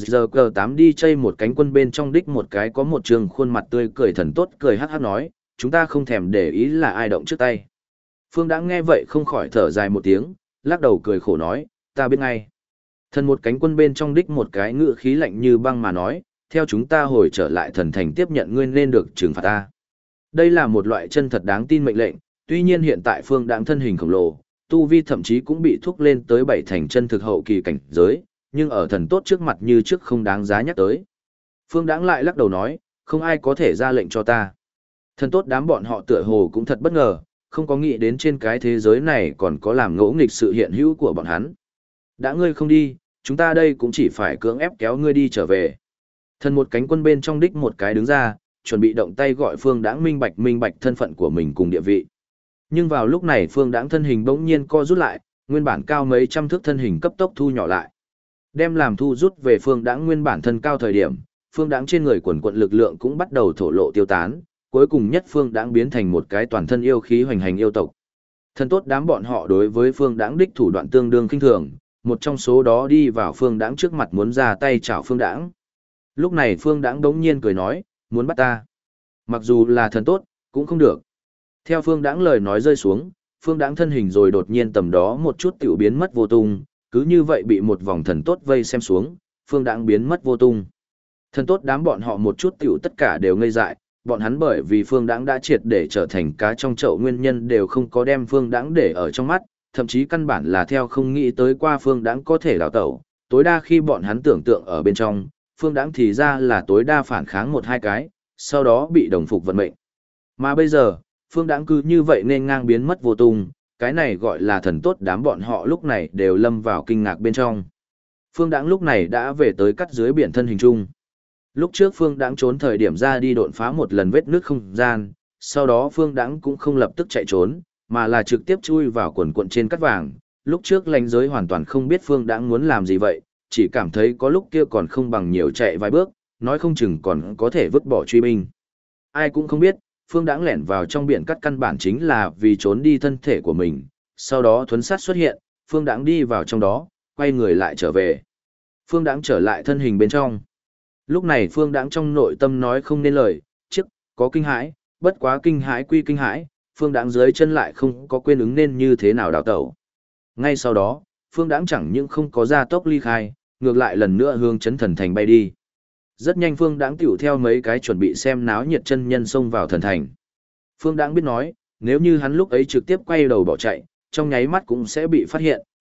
Speaker 1: ZHZG8 đi chơi một cánh quân bên trong đích một cái có một trường khuôn mặt tươi cười thần tốt cười hắc hắc nói, chúng ta không thèm để ý là ai động trước tay. Phương Đãng nghe vậy không khỏi thở dài một tiếng, lắc đầu cười khổ nói, ta biết ngay. Thần một cánh quân bên trong đích một cái ngựa khí lạnh như băng mà nói, theo chúng ta hồi trở lại thần thành tiếp nhận ngươi nên được trừng phạt ta. Đây là một loại chân thật đáng tin mệnh lệnh, tuy nhiên hiện tại Phương Đãng thân hình khổng lồ, tu vi thậm chí cũng bị thúc lên tới 7 thành chân thực hậu kỳ cảnh giới, nhưng ở thần tốt trước mặt như trước không đáng giá nhắc tới. Phương Đãng lại lắc đầu nói, không ai có thể ra lệnh cho ta. Thần tốt đám bọn họ tựa hồ cũng thật bất ngờ, không có nghĩ đến trên cái thế giới này còn có làm ngỗ nghịch sự hiện hữu của bọn hắn. Đã ngươi không đi, chúng ta đây cũng chỉ phải cưỡng ép kéo ngươi đi trở về. Thần một cánh quân bên trong đích một cái đứng ra, chuẩn bị động tay gọi Phương Đãng minh bạch thân phận của mình cùng địa vị. Nhưng vào lúc này Phương Đãng thân hình bỗng nhiên co rút lại, nguyên bản cao mấy trăm thước thân hình cấp tốc thu nhỏ lại. Đem làm thu rút về Phương Đãng nguyên bản thân cao thời điểm, Phương Đãng trên người quần quận lực lượng cũng bắt đầu thổ lộ tiêu tán, cuối cùng nhất Phương Đãng biến thành một cái toàn thân yêu khí hoành hành yêu tộc. Thần tốt đám bọn họ đối với Phương Đãng đích thủ đoạn tương đương khinh thường, một trong số đó đi vào Phương Đãng trước mặt muốn ra tay chảo Phương Đãng. Lúc này Phương Đãng đống nhiên cười nói, muốn bắt ta. Mặc dù là thần tốt, cũng không được. Theo Phương Đãng lời nói rơi xuống, Phương Đãng thân hình rồi đột nhiên tầm đó một chút tiểu biến mất vô tung, cứ như vậy bị một vòng thần tốt vây xem xuống, Phương Đãng biến mất vô tung. Thần tốt đám bọn họ một chút tiểu tất cả đều ngây dại, bọn hắn bởi vì Phương Đãng đã triệt để trở thành cá trong chậu nguyên nhân đều không có đem Phương Đãng để ở trong mắt, thậm chí căn bản là theo không nghĩ tới qua Phương Đãng có thể đào tẩu, tối đa khi bọn hắn tưởng tượng ở bên trong, Phương Đãng thì ra là tối đa phản kháng một hai cái, sau đó bị đồng phục vận mệnh. Mà bây giờ, Phương Đãng cứ như vậy nên ngang biến mất vô tung, cái này gọi là thần tốt đám bọn họ lúc này đều lâm vào kinh ngạc bên trong. Phương Đãng lúc này đã về tới cắt dưới biển thân hình trung. Lúc trước Phương Đãng trốn thời điểm ra đi độn phá một lần vết nước không gian, sau đó Phương Đãng cũng không lập tức chạy trốn, mà là trực tiếp chui vào quần quận trên cắt vàng. Lúc trước lãnh giới hoàn toàn không biết Phương Đãng muốn làm gì vậy, chỉ cảm thấy có lúc kia còn không bằng nhiều chạy vài bước, nói không chừng còn có thể vứt bỏ truy binh. Ai cũng không biết, Phương Đãng lẻn vào trong biển cắt căn bản chính là vì trốn đi thân thể của mình, sau đó thuấn sát xuất hiện, Phương Đãng đi vào trong đó, quay người lại trở về. Phương Đãng trở lại thân hình bên trong. Lúc này Phương Đãng trong nội tâm nói không nên lời, có kinh hãi, bất quá kinh hãi quy kinh hãi, Phương Đãng dưới chân lại không có quên ứng nên như thế nào đào tẩu. Ngay sau đó, Phương Đãng chẳng những không có ra tốc ly khai, ngược lại lần nữa hướng chấn thần thành bay đi. Rất nhanh Phương Đãng tiểu theo mấy cái chuẩn bị xem náo nhiệt chân nhân xông vào thần thành. Phương Đãng biết nói, nếu như hắn lúc ấy trực tiếp quay đầu bỏ chạy, trong nháy mắt cũng sẽ bị phát hiện,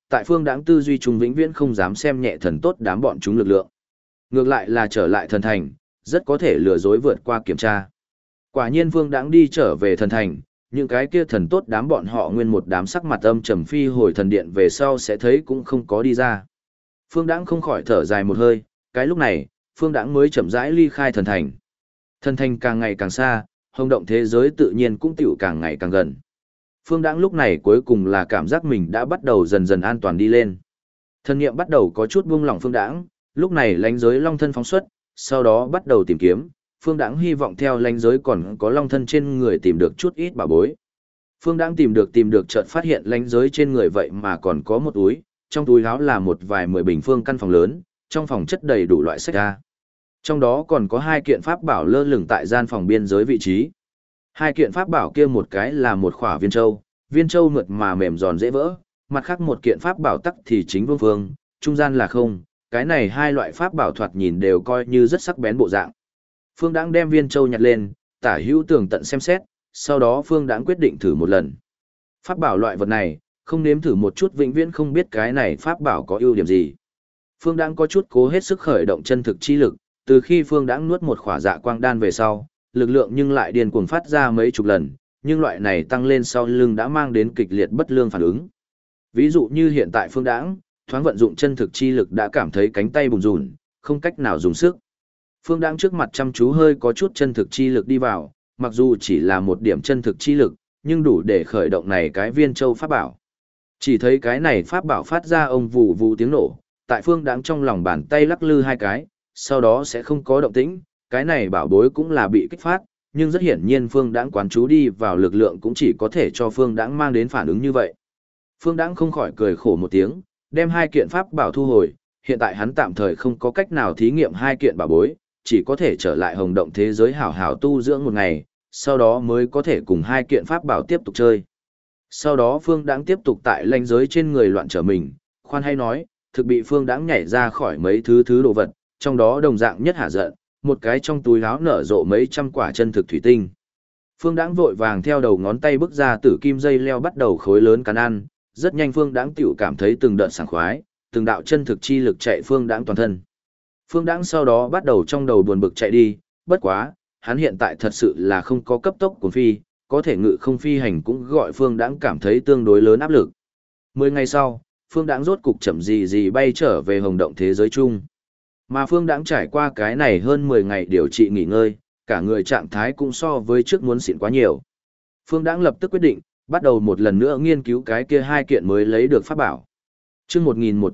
Speaker 1: tại Phương Đãng tư duy trung vĩnh viễn không dám xem nhẹ thần tốt đám bọn chúng lực lượng. Ngược lại là trở lại thần thành, rất có thể lừa dối vượt qua kiểm tra. Quả nhiên Phương Đãng đi trở về thần thành, những cái kia thần tốt đám bọn họ nguyên một đám sắc mặt âm trầm phi hồi thần điện về sau sẽ thấy cũng không có đi ra. Phương Đãng không khỏi thở dài một hơi, cái lúc này, Phương Đãng mới chậm rãi ly khai thần thành. Thần thành càng ngày càng xa, hồng động thế giới tự nhiên cũng tiểu càng ngày càng gần. Phương Đãng lúc này cuối cùng là cảm giác mình đã bắt đầu dần dần an toàn đi lên. Thần niệm bắt đầu có chút buông lỏng Phương Đãng, lúc này lãnh giới long thân phóng xuất, sau đó bắt đầu tìm kiếm, Phương Đãng hy vọng theo lãnh giới còn có long thân trên người tìm được chút ít bảo bối. Phương Đãng tìm được chợt phát hiện lãnh giới trên người vậy mà còn có một túi, trong túi áo là một vài 10 bình phương căn phòng lớn, trong phòng chất đầy đủ loại sách ra. Trong đó còn có 2 kiện pháp bảo lơ lửng tại gian phòng biên giới vị trí. 2 kiện pháp bảo kia một cái là một khỏa viên châu mượt mà mềm giòn dễ vỡ, mặt khác một kiện pháp bảo tắc thì chính vương phương, trung gian là không, cái này 2 loại pháp bảo thoạt nhìn đều coi như rất sắc bén bộ dạng. Phương Đãng đem viên châu nhặt lên, tả hữu tường tận xem xét, sau đó Phương Đãng quyết định thử một lần. Pháp bảo loại vật này, không nếm thử một chút vĩnh viễn không biết cái này pháp bảo có ưu điểm gì. Phương Đãng có chút cố hết sức khởi động chân thực chi lực, từ khi Phương Đãng nuốt một khỏa dạ quang đan về sau, lực lượng nhưng lại điên cuồng phát ra mấy chục lần, nhưng loại này tăng lên sau lưng đã mang đến kịch liệt bất lương phản ứng. Ví dụ như hiện tại Phương Đãng, thoáng vận dụng chân thực chi lực đã cảm thấy cánh tay bùn rùn, không cách nào dùng sức. Phương Đãng trước mặt chăm chú hơi có chút chân thực chi lực đi vào, mặc dù chỉ là một điểm chân thực chi lực, nhưng đủ để khởi động này cái viên châu pháp bảo. Chỉ thấy cái này pháp bảo phát ra ông vù vù tiếng nổ, tại Phương Đãng trong lòng bàn tay lắc lư 2 cái, sau đó sẽ không có động tĩnh, cái này bảo bối cũng là bị kích phát, nhưng rất hiển nhiên Phương Đãng quán chú đi vào lực lượng cũng chỉ có thể cho Phương Đãng mang đến phản ứng như vậy. Phương Đãng không khỏi cười khổ một tiếng, đem 2 kiện pháp bảo thu hồi, hiện tại hắn tạm thời không có cách nào thí nghiệm 2 kiện bảo bối, chỉ có thể trở lại hồng động thế giới hảo hảo tu dưỡng một ngày, sau đó mới có thể cùng 2 kiện pháp bảo tiếp tục chơi. Sau đó Phương Đãng tiếp tục tại lãnh giới trên người loạn trở mình, khoan hay nói, thực bị Phương Đãng nhảy ra khỏi mấy thứ đồ vật, trong đó đồng dạng nhất hả giận, một cái trong túi áo nở rộ mấy trăm quả chân thực thủy tinh. Phương Đãng vội vàng theo đầu ngón tay bước ra tử kim dây leo bắt đầu khối lớn cắn ăn, rất nhanh Phương Đãng tiểu cảm thấy từng đợt sảng khoái, từng đạo chân thực chi lực chạy Phương Đãng toàn thân. Phương Đãng sau đó bắt đầu trong đầu buồn bực chạy đi, bất quá, hắn hiện tại thật sự là không có cấp tốc cuốn phi, có thể ngự không phi hành cũng gọi Phương Đãng cảm thấy tương đối lớn áp lực. 10 ngày sau, Phương Đãng rốt cục chậm gì bay trở về hồng động thế giới chung. Mà Phương Đãng trải qua cái này hơn 10 ngày điều trị nghỉ ngơi, cả người trạng thái cũng so với trước muốn xịn quá nhiều. Phương Đãng lập tức quyết định, bắt đầu một lần nữa nghiên cứu cái kia 2 kiện mới lấy được pháp bảo. Chương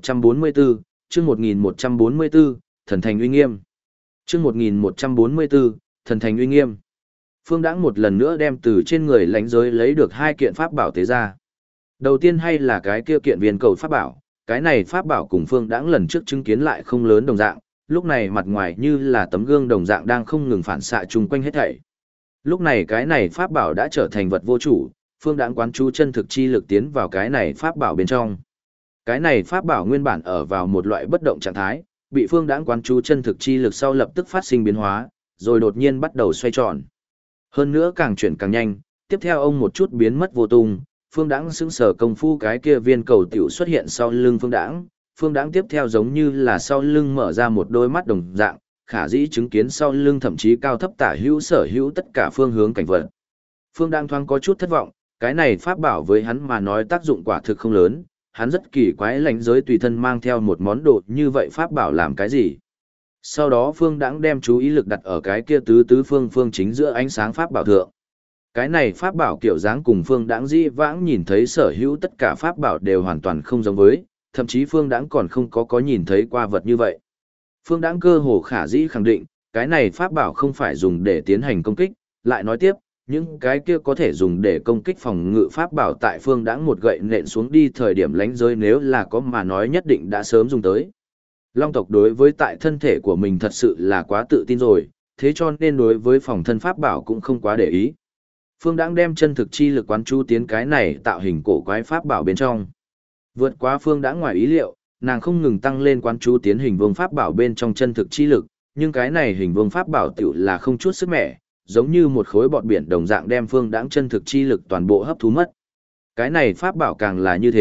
Speaker 1: 1144, chương 1144, Thần Thành Uy Nghiêm. Chương 1144, Thần Thành Uy Nghiêm. Phương Đãng một lần nữa đem từ trên người lãnh giới lấy được 2 kiện pháp bảo tế ra. Đầu tiên hay là cái kia kiện viên cầu pháp bảo, cái này pháp bảo cùng Phương Đãng lần trước chứng kiến lại không lớn đồng dạng, lúc này mặt ngoài như là tấm gương đồng dạng đang không ngừng phản xạ chung quanh hết thảy. Lúc này cái này pháp bảo đã trở thành vật vô chủ, Phương Đãng quán chú chân thực chi lực tiến vào cái này pháp bảo bên trong. Cái này pháp bảo nguyên bản ở vào một loại bất động trạng thái, bị Phương Đãng quán chú chân thực chi lực sau lập tức phát sinh biến hóa, rồi đột nhiên bắt đầu xoay tròn. Hơn nữa càng chuyển càng nhanh, tiếp theo ông một chút biến mất vô tung, Phương Đãng sững sờ công phu cái kia viên cầu tiểu xuất hiện sau lưng Phương Đãng tiếp theo giống như là sau lưng mở ra một đôi mắt đồng dạng, khả dĩ chứng kiến sau lưng thậm chí cao thấp tả hữu sở hữu tất cả phương hướng cảnh vật. Phương Đãng thoáng có chút thất vọng, cái này pháp bảo với hắn mà nói tác dụng quả thực không lớn, hắn rất kỳ quái lãnh giới tùy thân mang theo một món đồ như vậy pháp bảo làm cái gì. Sau đó Phương Đãng đem chú ý lực đặt ở cái kia tứ phương chính giữa ánh sáng pháp bảo thượng. Cái này pháp bảo kiểu dáng cùng Phương Đãng dĩ vãng nhìn thấy sở hữu tất cả pháp bảo đều hoàn toàn không giống với, thậm chí Phương Đãng còn không có nhìn thấy qua vật như vậy. Phương Đãng cơ hồ khả dĩ khẳng định, cái này pháp bảo không phải dùng để tiến hành công kích, lại nói tiếp, những cái kia có thể dùng để công kích phòng ngự pháp bảo tại Phương Đãng một gậy nện xuống đi thời điểm lánh rơi nếu là có mà nói nhất định đã sớm dùng tới. Long tộc đối với tại thân thể của mình thật sự là quá tự tin rồi, thế cho nên đối với phòng thân pháp bảo cũng không quá để ý. Phương Đãng đem chân thực chi lực quán chú tiến cái này tạo hình cổ quái pháp bảo bên trong. Vượt quá Phương Đãng ngoài ý liệu, nàng không ngừng tăng lên quán chú tiến hình vuông pháp bảo bên trong chân thực chi lực, nhưng cái này hình vuông pháp bảo tiểu là không chút sức mẻ, giống như một khối bọt biển đồng dạng đem Phương Đãng chân thực chi lực toàn bộ hấp thu mất. Cái này pháp bảo càng là như thế,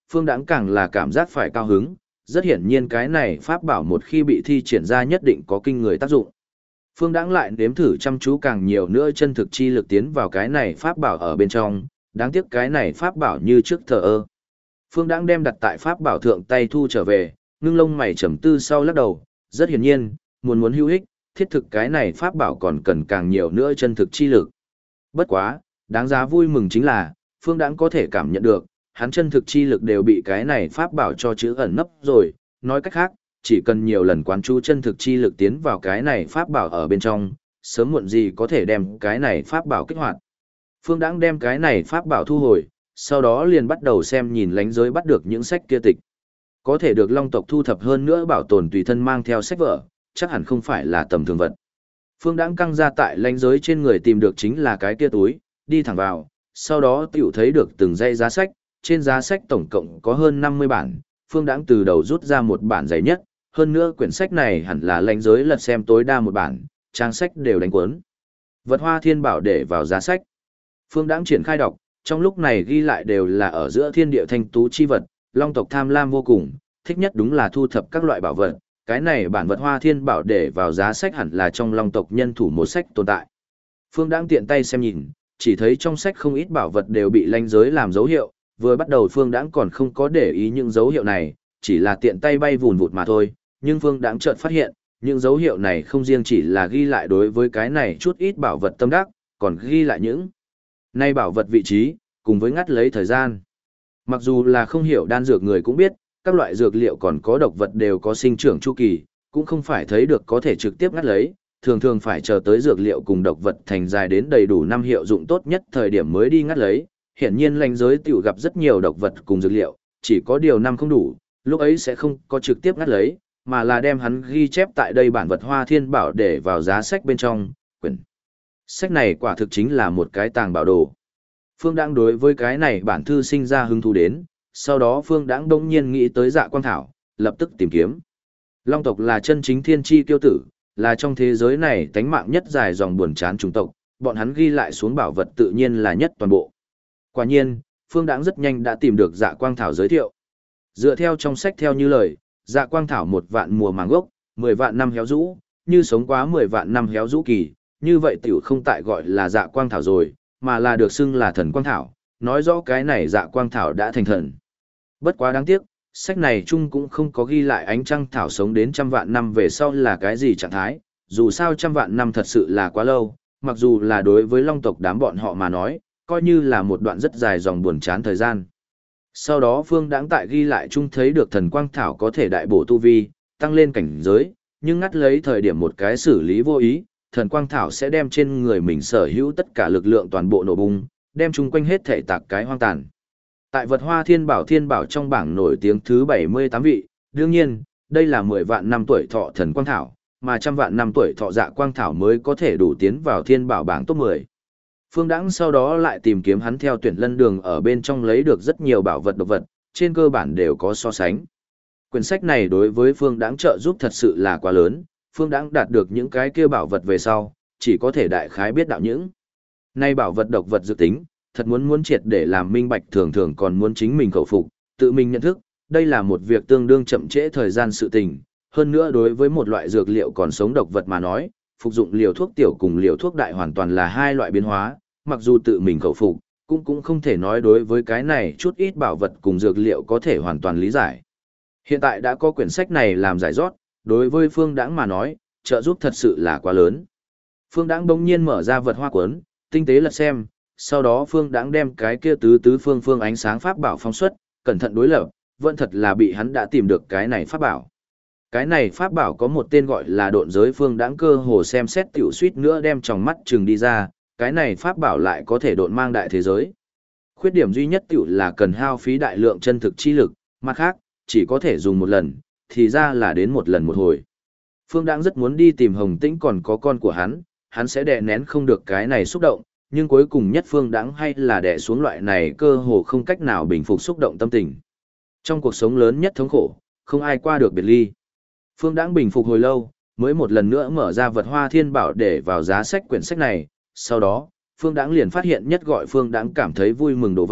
Speaker 1: Phương Đãng càng là cảm giác phải cao hứng, rất hiển nhiên cái này pháp bảo một khi bị thi triển ra nhất định có kinh người tác dụng. Phương Đãng lại nếm thử chăm chú càng nhiều nữa chân thực chi lực tiến vào cái này pháp bảo ở bên trong, đáng tiếc cái này pháp bảo như trước thờ ơ. Phương Đãng đem đặt tại pháp bảo thượng tay thu trở về, ngưng lông mày trầm tư sau lắc đầu, rất hiển nhiên, muốn hữu ích, thiết thực cái này pháp bảo còn cần càng nhiều nữa chân thực chi lực. Bất quá, đáng giá vui mừng chính là, Phương Đãng có thể cảm nhận được, hắn chân thực chi lực đều bị cái này pháp bảo cho chữ ẩn nấp rồi, nói cách khác, chỉ cần nhiều lần quán chú chân thực chi lực tiến vào cái này pháp bảo ở bên trong, sớm muộn gì có thể đem cái này pháp bảo kích hoạt. Phương Đãng đem cái này pháp bảo thu hồi, sau đó liền bắt đầu xem nhìn lánh giới bắt được những sách kia tịch. Có thể được Long tộc thu thập hơn nữa bảo tồn tùy thân mang theo sách vở, chắc hẳn không phải là tầm thường vật. Phương Đãng căng ra tại lánh giới trên người tìm được chính là cái kia túi, đi thẳng vào, sau đó tiểu thấy được từng dãy giá sách, trên giá sách tổng cộng có hơn 50 bản, Phương Đãng từ đầu rút ra một bản dày nhất, hơn nữa quyển sách này hẳn là lánh giới lật xem tối đa một bản, trang sách đều đánh cuốn. Vật Hoa Thiên Bảo để vào giá sách. Phương Đãng triển khai đọc, trong lúc này ghi lại đều là ở giữa thiên địa thanh tú chi vật, Long tộc tham lam vô cùng, thích nhất đúng là thu thập các loại bảo vật, cái này bản Vật Hoa Thiên Bảo để vào giá sách hẳn là trong Long tộc nhân thủ một sách tồn tại. Phương Đãng tiện tay xem nhìn, chỉ thấy trong sách không ít bảo vật đều bị lánh giới làm dấu hiệu, vừa bắt đầu Phương Đãng còn không có để ý những dấu hiệu này, chỉ là tiện tay bay vùn vụt mà thôi, nhưng Phương Đãng chợt phát hiện, những dấu hiệu này không riêng chỉ là ghi lại đối với cái này chút ít bảo vật tâm đắc, còn ghi lại những nay bảo vật vị trí, cùng với ngắt lấy thời gian. Mặc dù là không hiểu đan dược người cũng biết, các loại dược liệu còn có độc vật đều có sinh trưởng chu kỳ, cũng không phải thấy được có thể trực tiếp ngắt lấy, thường thường phải chờ tới dược liệu cùng độc vật thành dài đến đầy đủ năm hiệu dụng tốt nhất thời điểm mới đi ngắt lấy. Hiển nhiên lánh giới tiểu gặp rất nhiều độc vật cùng dược liệu, chỉ có điều năm không đủ, lúc ấy sẽ không có trực tiếp ngắt lấy, mà là đem hắn ghi chép tại đây bản Vật Hoa Thiên Bảo để vào giá sách bên trong, quyển sách này quả thực chính là một cái tàng bảo đồ. Phương Đãng đối với cái này bản thư sinh ra hứng thú đến, sau đó Phương Đãng đông nhiên nghĩ tới Dạ Quang Thảo, lập tức tìm kiếm. Long tộc là chân chính thiên chi kiêu tử, là trong thế giới này tánh mạng nhất dài dòng buồn chán chủng tộc, bọn hắn ghi lại xuống bảo vật tự nhiên là nhất toàn bộ. Quả nhiên, Phương Đãng rất nhanh đã tìm được Dạ Quang Thảo giới thiệu. Dựa theo trong sách theo như lời, Dạ Quang Thảo 1 vạn mùa màng gốc, 10 vạn năm héo rũ, như sống quá 10 vạn năm héo rũ kỳ, như vậy tiểu không tại gọi là Dạ Quang Thảo rồi, mà là được xưng là Thần Quang Thảo, nói rõ cái này Dạ Quang Thảo đã thành thần. Bất quá đáng tiếc, sách này chung cũng không có ghi lại ánh trăng thảo sống đến 100 vạn năm về sau là cái gì trạng thái, dù sao 100 vạn năm thật sự là quá lâu, mặc dù là đối với Long tộc đám bọn họ mà nói, coi như là một đoạn rất dài dòng buồn chán thời gian. Sau đó Phương Đãng tại ghi lại chung thấy được Thần Quang Thảo có thể đại bổ tu vi, tăng lên cảnh giới, nhưng ngắt lấy thời điểm một cái xử lý vô ý, Thần Quang Thảo sẽ đem trên người mình sở hữu tất cả lực lượng toàn bộ nổ bung, đem chung quanh hết thể tạc cái hoang tàn. Tại Vật Hoa Thiên Bảo trong bảng nổi tiếng thứ 78 vị, đương nhiên, đây là 10 vạn năm tuổi thọ Thần Quang Thảo, mà 100 vạn năm tuổi thọ Dạ Quang Thảo mới có thể đủ tiến vào Thiên Bảo bảng top 10. Phương Đãng sau đó lại tìm kiếm hắn theo tuyển lân đường ở bên trong lấy được rất nhiều bảo vật độc vật, trên cơ bản đều có so sánh. Quyển sách này đối với Phương Đãng trợ giúp thật sự là quá lớn, Phương Đãng đạt được những cái kia bảo vật về sau, chỉ có thể đại khái biết đạo những. Nay bảo vật độc vật dự tính, thật muốn triệt để làm minh bạch thường thường còn muốn chính mình khẩu phục, tự mình nhận thức, đây là một việc tương đương chậm trễ thời gian sự tình, hơn nữa đối với một loại dược liệu còn sống độc vật mà nói, phục dụng liều thuốc tiểu cùng liều thuốc đại hoàn toàn là hai loại biến hóa, mặc dù tự mình khẩu phục, cũng không thể nói đối với cái này chút ít bảo vật cùng dược liệu có thể hoàn toàn lý giải. Hiện tại đã có quyển sách này làm giải rót, đối với Phương Đãng mà nói, trợ giúp thật sự là quá lớn. Phương Đãng bỗng nhiên mở ra vật hoa cuốn, tinh tế lật xem, sau đó Phương Đãng đem cái kia tứ phương ánh sáng pháp bảo phóng xuất, cẩn thận đối lập, vẫn thật là bị hắn đã tìm được cái này pháp bảo. Cái này pháp bảo có một tên gọi là Độn Giới. Phương Đãng cơ hồ xem xét tiểu suýt nữa đem tròng mắt chừng đi ra, cái này pháp bảo lại có thể độn mang đại thế giới. Khuyết điểm duy nhất tiểu là cần hao phí đại lượng chân thực chi lực, mặt khác, chỉ có thể dùng một lần, thì ra là đến một lần một hồi. Phương Đãng rất muốn đi tìm Hồng Tĩnh còn có con của hắn sẽ đè nén không được cái này xúc động, nhưng cuối cùng nhất Phương Đãng hay là đè xuống loại này cơ hồ không cách nào bình phục xúc động tâm tình. Trong cuộc sống lớn nhất thống khổ, không ai qua được biệt ly. Phương Đãng bình phục hồi lâu, mới một lần nữa mở ra vật hoa thiên bảo để vào giá sách quyển sách này, sau đó, Phương Đãng liền phát hiện nhất gọi Phương Đãng cảm thấy vui mừng đồ vật,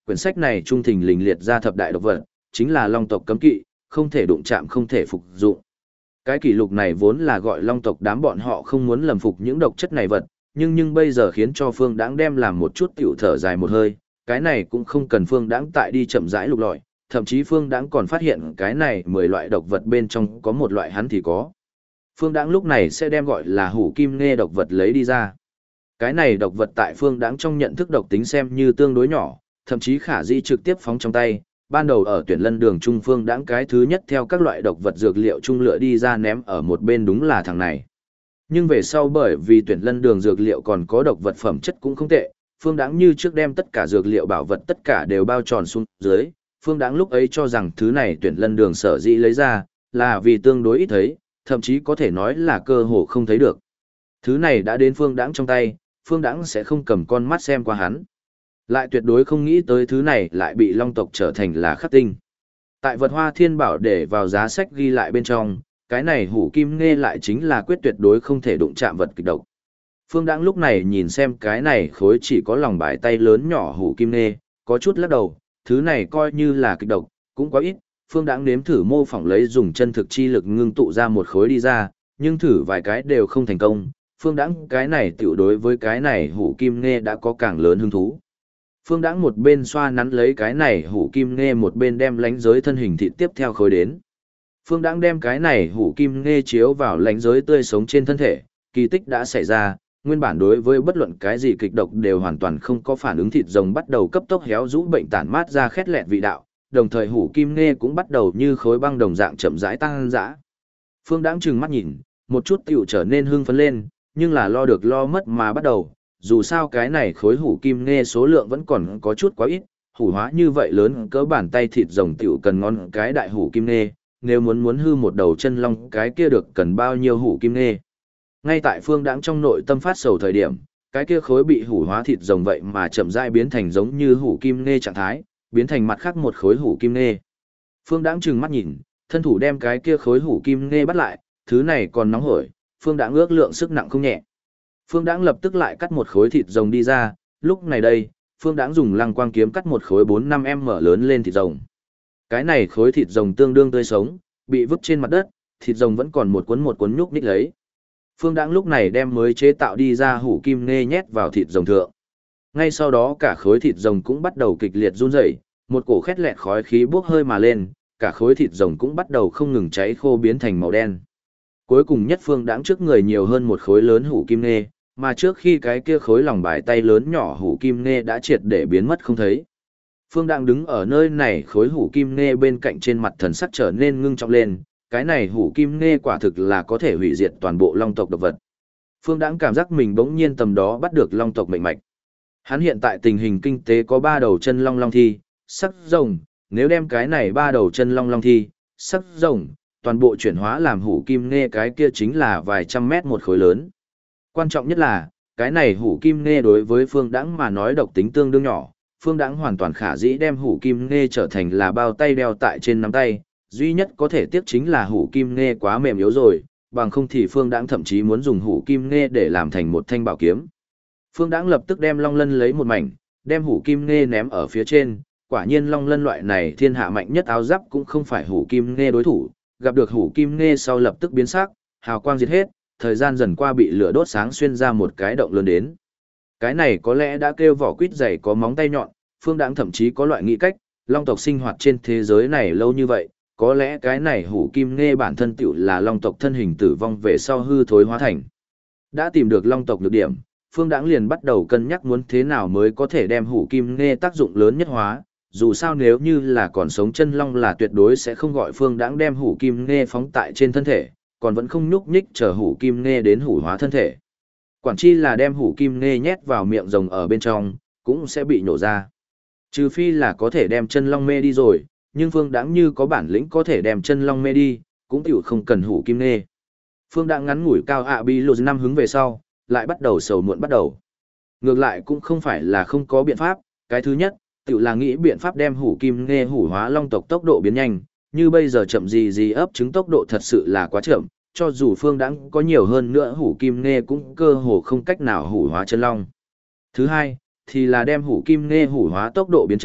Speaker 1: Quyển sách này trung thình lình liệt ra thập đại độc vật, chính là long tộc cấm kỵ, không thể đụng chạm không thể phục dụng. Cái kỷ lục này vốn là gọi long tộc đám bọn họ không muốn lầm phục những độc chất này vật, nhưng bây giờ khiến cho Phương Đãng đem làm một chút tiểu thở dài một hơi, cái này cũng không cần Phương Đãng tại đi chậm rãi lục lọi, thậm chí Phương Đãng còn phát hiện cái này 10 loại độc vật bên trong có một loại hắn thì có. Phương Đãng lúc này sẽ đem gọi là hủ kim nghe độc vật lấy đi ra. Cái này độc vật tại Phương Đãng trong nhận thức độc tính xem như tương đối nhỏ, thậm chí khả dĩ trực tiếp phóng trong tay. Ban đầu ở tuyển lân đường trung Phương Đãng cái thứ nhất theo các loại độc vật dược liệu trung lựa đi ra ném ở một bên đúng là thằng này. Nhưng về sau bởi vì tuyển lân đường dược liệu còn có độc vật phẩm chất cũng không tệ, Phương Đãng như trước đem tất cả dược liệu bảo vật tất cả đều bao tròn xuống dưới. Phương Đãng lúc ấy cho rằng thứ này tuyển lân đường sở dĩ lấy ra, là vì tương đối ít thấy, thậm chí có thể nói là cơ hồ không thấy được. Thứ này đã đến Phương Đãng trong tay, Phương Đãng sẽ không cầm con mắt xem qua hắn. Lại tuyệt đối không nghĩ tới thứ này lại bị long tộc trở thành là khắc tinh. Tại vật hoa thiên bảo để vào giá sách ghi lại bên trong, cái này hủ kim nghe lại chính là quyết tuyệt đối không thể đụng chạm vật kịch độc. Phương Đãng lúc này nhìn xem cái này khối chỉ có lòng bài tay lớn nhỏ hủ kim nghe, có chút lắc đầu, thứ này coi như là kịch độc, cũng quá ít. Phương Đãng nếm thử mô phỏng lấy dùng chân thực chi lực ngưng tụ ra một khối đi ra, nhưng thử vài cái đều không thành công. Phương Đãng cái này tiểu đối với cái này hủ kim nghe đã có càng lớn hứng thú. Phương Đãng một bên xoa nắn lấy cái này hủ kim nghe một bên đem lánh giới thân hình thịt tiếp theo khối đến. Phương Đãng đem cái này hủ kim nghe chiếu vào lánh giới tươi sống trên thân thể, kỳ tích đã xảy ra, nguyên bản đối với bất luận cái gì kịch độc đều hoàn toàn không có phản ứng, thịt rồng bắt đầu cấp tốc héo rũ bệnh tản mát ra khét lẹt vị đạo, đồng thời hủ kim nghe cũng bắt đầu như khối băng đồng dạng chậm rãi tăng dã. Phương Đãng trừng mắt nhìn, một chút tiểu trở nên hưng phấn lên, nhưng là lo được lo mất mà bắt đầu, dù sao cái này khối hủ kim nghe số lượng vẫn còn có chút quá ít, hủ hóa như vậy lớn cỡ bàn tay thịt rồng tiểu cần ngon cái đại hủ kim nghe, nếu muốn hư một đầu chân long cái kia được cần bao nhiêu hủ kim nghe. Ngay tại Phương Đãng trong nội tâm phát sầu thời điểm, cái kia khối bị hủ hóa thịt rồng vậy mà chậm rãi biến thành giống như hủ kim nghe trạng thái, biến thành mặt khác một khối hủ kim nghe. Phương Đãng trừng mắt nhìn, thân thủ đem cái kia khối hủ kim nghe bắt lại, thứ này còn nóng hổi, Phương Đãng ước lượng sức nặng không nhẹ. Phương Đãng lập tức lại cắt một khối thịt rồng đi ra, lúc này đây, Phương Đãng dùng lăng quang kiếm cắt một khối 4-5m lớn lên thịt rồng. Cái này khối thịt rồng tương đương tươi sống, bị vứt trên mặt đất, thịt rồng vẫn còn một cuốn nhúc nhích lấy. Phương Đãng lúc này đem mới chế tạo đi ra hủ kim nghe nhét vào thịt rồng thượng. Ngay sau đó cả khối thịt rồng cũng bắt đầu kịch liệt run rẩy, một cổ khét lẹt khói khí bốc hơi mà lên, cả khối thịt rồng cũng bắt đầu không ngừng cháy khô biến thành màu đen. Cuối cùng nhất Phương Đãng trước người nhiều hơn một khối lớn hủ kim nghe, mà trước khi cái kia khối lòng bài tay lớn nhỏ hủ kim nghe đã triệt để biến mất không thấy. Phương Đãng đứng ở nơi này khối hủ kim nghe bên cạnh, trên mặt thần sắc trở nên ngưng trọng lên, cái này hủ kim nghe quả thực là có thể hủy diệt toàn bộ long tộc độc vật. Phương Đãng cảm giác mình bỗng nhiên tầm đó bắt được long tộc mệnh mạch. Hắn hiện tại tình hình kinh tế có 3 đầu chân long long thi, sắc rồng, nếu đem cái này 3 đầu chân long long thi, sắc rồng, toàn bộ chuyển hóa làm hủ kim nghe, cái kia chính là vài trăm mét một khối lớn. Quan trọng nhất là, cái này hủ kim nghe đối với Phương Đãng mà nói độc tính tương đương nhỏ, Phương Đãng hoàn toàn khả dĩ đem hủ kim nghe trở thành là bao tay đeo tại trên nắm tay, duy nhất có thể tiếc chính là hủ kim nghe quá mềm yếu rồi, bằng không thì Phương Đãng thậm chí muốn dùng hủ kim nghe để làm thành một thanh bảo kiếm. Phương Đãng lập tức đem long lân lấy một mảnh, đem hủ kim nghe ném ở phía trên, quả nhiên long lân loại này thiên hạ mạnh nhất áo giáp cũng không phải hủ kim nghe đối thủ, gặp được hủ kim nghe sau lập tức biến sắc, hào quang diệt hết, thời gian dần qua bị lửa đốt sáng xuyên ra một cái động lớn đến. Cái này có lẽ đã kêu vỏ quýt dày có móng tay nhọn, Phương Đãng thậm chí có loại nghĩ cách, long tộc sinh hoạt trên thế giới này lâu như vậy, có lẽ cái này hủ kim nghe bản thân tựu là long tộc thân hình tử vong về sau hư thối hóa thành. Đã tìm được long tộc nhược điểm, Phương Đãng liền bắt đầu cân nhắc muốn thế nào mới có thể đem hủ kim nghe tác dụng lớn nhất hóa, dù sao nếu như là còn sống chân long là tuyệt đối sẽ không gọi Phương Đãng đem hủ kim nghe phóng tại trên thân thể, còn vẫn không nhúc nhích chờ hủ kim nghe đến hủ hóa thân thể. Quản chi là đem hủ kim nghe nhét vào miệng rồng ở bên trong, cũng sẽ bị nổ ra. Trừ phi là có thể đem chân long mê đi rồi, nhưng Phương Đãng như có bản lĩnh có thể đem chân long mê đi, cũng tiểu không cần hủ kim nghe. Phương Đãng ngắn ngủi cao ạ bi lột năm hứng về sau, lại bắt đầu sầu muộn bắt đầu. Ngược lại cũng không phải là không có biện pháp, cái thứ nhất, tiểu là nghĩ biện pháp đem hủ kim nghe hủ hóa long tộc tốc độ biến nhanh, như bây giờ chậm gì ấp trứng tốc độ thật sự là quá chậm, cho dù Phương Đãng có nhiều hơn nữa hủ kim nghe cũng cơ hồ không cách nào hủ hóa chân long. Thứ hai, thì là đem hủ kim nghe hủ hóa tốc độ biến chậm,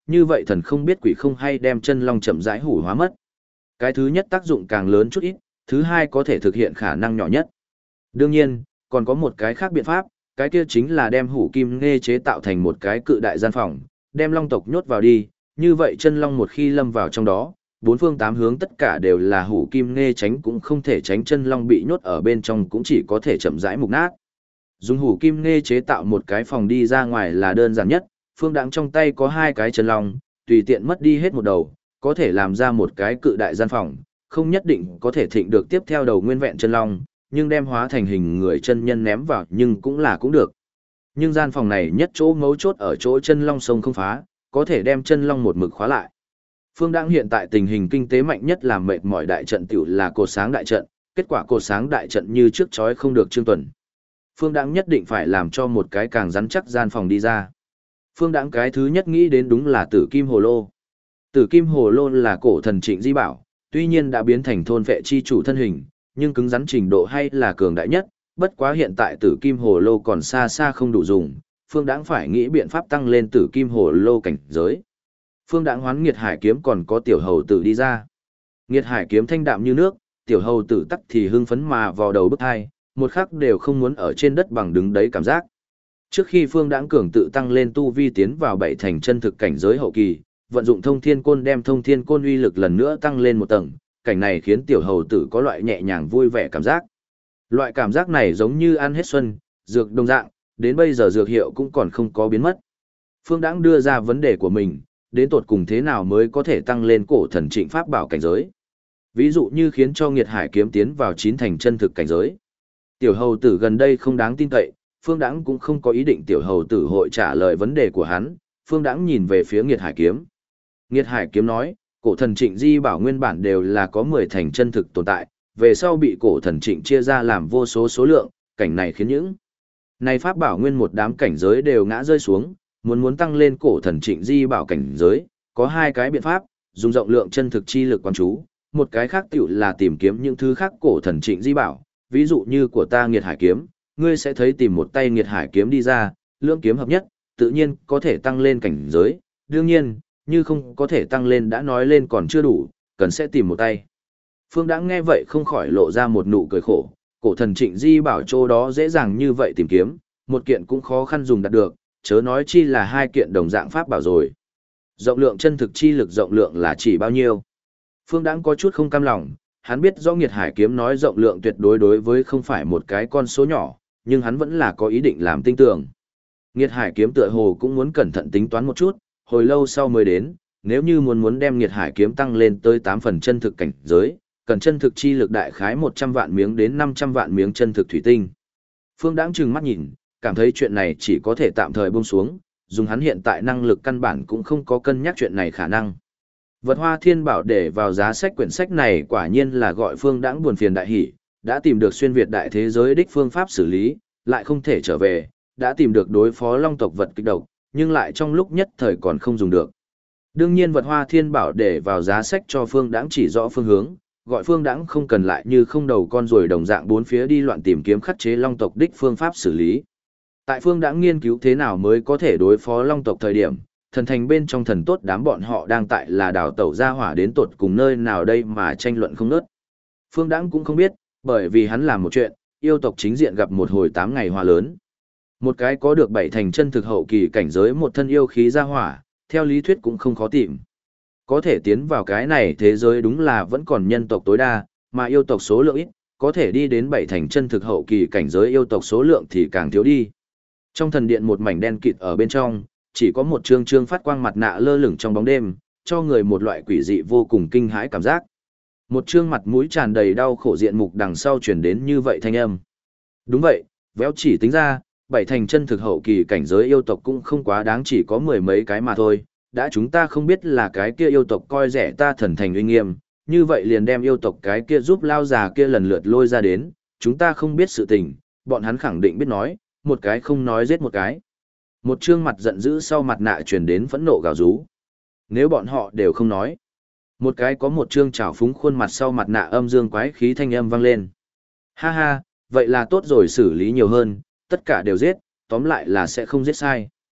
Speaker 1: như vậy thần không biết quỷ không hay đem chân long chậm rãi hủ hóa mất. Cái thứ nhất tác dụng càng lớn chút ít, thứ hai có thể thực hiện khả năng nhỏ nhất. Đương nhiên, còn có một cái khác biện pháp, cái kia chính là đem hủ kim nghe chế tạo thành một cái cự đại gian phòng, đem long tộc nhốt vào đi, như vậy chân long một khi lâm vào trong đó, bốn phương tám hướng tất cả đều là hủ kim nghe tránh cũng không thể tránh chân long bị nhốt ở bên trong cũng chỉ có thể chậm rãi mục nát. Dùng hủ kim nghe chế tạo một cái phòng đi ra ngoài là đơn giản nhất, Phương Đãng trong tay có hai cái chân long, tùy tiện mất đi hết một đầu, có thể làm ra một cái cự đại gian phòng, không nhất định có thể thịnh được tiếp theo đầu nguyên vẹn chân long, nhưng đem hóa thành hình người chân nhân ném vào nhưng cũng được. Nhưng gian phòng này nhất chỗ mấu chốt ở chỗ chân long sông không phá, có thể đem chân long một mực khóa lại. Phương Đãng hiện tại tình hình kinh tế mạnh nhất làm mệt mỏi đại trận tiểu là cột sáng đại trận, kết quả cột sáng đại trận như trước chói không được Trương Tuần. Phương Đãng nhất định phải làm cho một cái càng rắn chắc gian phòng đi ra. Phương Đãng cái thứ nhất nghĩ đến đúng là Tử Kim Hồ Lô. Tử Kim Hồ Lô là cổ thần Trịnh Di Bảo, tuy nhiên đã biến thành thôn vệ chi chủ thân hình, nhưng cứng rắn trình độ hay là cường đại nhất, bất quá hiện tại Tử Kim Hồ Lô còn xa xa không đủ dùng, Phương Đãng phải nghĩ biện pháp tăng lên Tử Kim Hồ Lô cảnh giới. Phương Đãng hoán Nghiệt Hải kiếm còn có tiểu hầu tử đi ra. Nghiệt Hải kiếm thanh đạm như nước, tiểu hầu tử tắc thì hưng phấn mà vào đầu bức hai, một khắc đều không muốn ở trên đất bằng đứng đấy cảm giác. Trước khi Phương Đãng cường tự tăng lên tu vi tiến vào bảy thành chân thực cảnh giới hậu kỳ, vận dụng Thông Thiên Côn đem Thông Thiên Côn uy lực lần nữa tăng lên một tầng, cảnh này khiến tiểu hầu tử có loại nhẹ nhàng vui vẻ cảm giác. Loại cảm giác này giống như ăn hết xuân, dược đồng dạng, đến bây giờ dược hiệu cũng còn không có biến mất. Phương Đãng đưa ra vấn đề của mình, đến tột cùng thế nào mới có thể tăng lên cổ thần Trịnh pháp bảo cảnh giới. Ví dụ như khiến cho Nghiệt Hải kiếm tiến vào 9 thành chân thực cảnh giới. Tiểu hầu tử gần đây không đáng tin cậy, Phương Đãng cũng không có ý định tiểu hầu tử hội trả lời vấn đề của hắn, Phương Đãng nhìn về phía Nghiệt Hải kiếm. Nghiệt Hải kiếm nói, cổ thần Trịnh Di Bảo nguyên bản đều là có 10 thành chân thực tồn tại, về sau bị cổ thần Trịnh chia ra làm vô số số lượng, cảnh này khiến những này pháp bảo nguyên một đám cảnh giới đều ngã rơi xuống, muốn tăng lên cổ thần Trịnh Di Bảo cảnh giới, có hai cái biện pháp, dùng rộng lượng chân thực chi lực quan chú, một cái khác tiểu là tìm kiếm những thứ khác cổ thần Trịnh Di Bảo, ví dụ như của ta Nghiệt Hải kiếm, ngươi sẽ thấy tìm một tay Nghiệt Hải kiếm đi ra, lưỡng kiếm hợp nhất, tự nhiên có thể tăng lên cảnh giới, đương nhiên, như không có thể tăng lên đã nói lên còn chưa đủ, cần sẽ tìm một tay. Phương Đãng nghe vậy không khỏi lộ ra một nụ cười khổ, cổ thần Trịnh Di Bảo chỗ đó dễ dàng như vậy tìm kiếm, một kiện cũng khó khăn dùng đạt được, chớ nói chi là hai kiện đồng dạng pháp bảo rồi. Rộng lượng chân thực chi lực rộng lượng là chỉ bao nhiêu? Phương Đãng có chút không cam lòng, hắn biết rõ Nghiệt Hải kiếm nói rộng lượng tuyệt đối đối với không phải một cái con số nhỏ, nhưng hắn vẫn là có ý định làm tinh tường. Nghiệt Hải kiếm tựa hồ cũng muốn cẩn thận tính toán một chút, hồi lâu sau mới đến, nếu như muốn đem Nghiệt Hải kiếm tăng lên tới 8 phần chân thực cảnh giới, cần chân thực chi lực đại khái 100 vạn miếng đến 500 vạn miếng chân thực thủy tinh. Phương Đãng trừng mắt nhìn, cảm thấy chuyện này chỉ có thể tạm thời buông xuống, dùng hắn hiện tại năng lực căn bản cũng không có cân nhắc chuyện này khả năng. Vật Hoa Thiên Bảo để vào giá sách quyển sách này quả nhiên là gọi Phương Đãng buồn phiền đại hỉ, đã tìm được xuyên việt đại thế giới đích phương pháp xử lý, lại không thể trở về, đã tìm được đối phó long tộc vật kích độc, nhưng lại trong lúc nhất thời còn không dùng được. Đương nhiên Vật Hoa Thiên Bảo để vào giá sách cho Phương Đãng chỉ rõ phương hướng, gọi Phương Đãng không cần lại như không đầu con ruồi đồng dạng bốn phía đi loạn tìm kiếm khắc chế long tộc đích phương pháp xử lý. Tại Phương Đãng nghiên cứu thế nào mới có thể đối phó long tộc thời điểm, thần thành bên trong thần tốt đám bọn họ đang tại là đào tẩu ra hỏa đến tột cùng nơi nào đây mà tranh luận không ngớt. Phương Đãng cũng không biết, bởi vì hắn làm một chuyện, yêu tộc chính diện gặp một hồi 8 ngày hòa lớn. Một cái có được 7 thành chân thực hậu kỳ cảnh giới một thân yêu khí ra hỏa, theo lý thuyết cũng không khó tìm. Có thể tiến vào cái này thế giới đúng là vẫn còn nhân tộc tối đa, mà yêu tộc số lượng ít, có thể đi đến 7 thành chân thực hậu kỳ cảnh giới yêu tộc số lượng thì càng thiếu đi. Trong thần điện một mảnh đen kịt ở bên trong, chỉ có một trương phát quang mặt nạ lơ lửng trong bóng đêm, cho người một loại quỷ dị vô cùng kinh hãi cảm giác. Một trương mặt mũi tràn đầy đau khổ diện mục đằng sau truyền đến như vậy thanh âm. Đúng vậy, véo chỉ tính ra, 7 thành chân thực hậu kỳ cảnh giới yêu tộc cũng không quá đáng, chỉ có 10 mấy cái mà thôi. Đã chúng ta không biết là cái kia yêu tộc coi rẻ ta thần thành uy nghiêm, như vậy liền đem yêu tộc cái kia giúp lao già kia lần lượt lôi ra đến, chúng ta không biết sự tình, bọn hắn khẳng định biết nói, một cái không nói giết một cái. Một trương mặt giận dữ sau mặt nạ truyền đến phẫn nộ gào rú. Nếu bọn họ đều không nói, một cái có một trương trào phúng khuôn mặt sau mặt nạ âm dương quái khí thanh âm vang lên. Ha ha, vậy là tốt rồi, xử lý nhiều hơn, tất cả đều giết, tóm lại là sẽ không giết sai.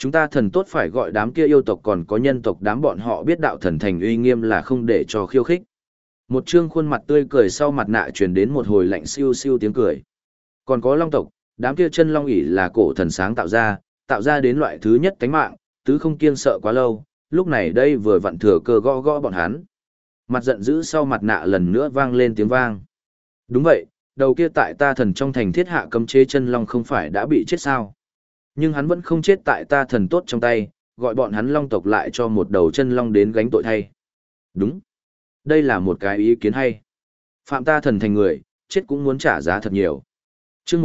Speaker 1: Chúng ta thần tốt phải gọi đám kia yêu tộc còn có nhân tộc đám bọn họ biết đạo thần thành uy nghiêm là không để cho khiêu khích. Một trương khuôn mặt tươi cười sau mặt nạ truyền đến một hồi lạnh siêu siêu tiếng cười. Còn có long tộc, đám kia chân long ỷ là cổ thần sáng tạo ra đến loại thứ nhất tánh mạng, tứ không kiêng sợ quá lâu, lúc này đây vừa vặn thừa cơ gõ gõ bọn hắn. Mặt giận dữ sau mặt nạ lần nữa vang lên tiếng vang. Đúng vậy, đầu kia tại ta thần trong thành thiết hạ cấm chế chân long không phải đã bị chết sao? Nhưng hắn vẫn không chết tại ta thần tốt trong tay, gọi bọn hắn long tộc lại cho một đầu chân long đến gánh tội thay. Đúng. Đây là một cái ý kiến hay. Phạm ta thần thành người, chết cũng muốn trả giá thật nhiều. Chương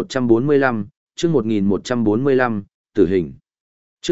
Speaker 1: 1145, chương 1145, tử hình. Chương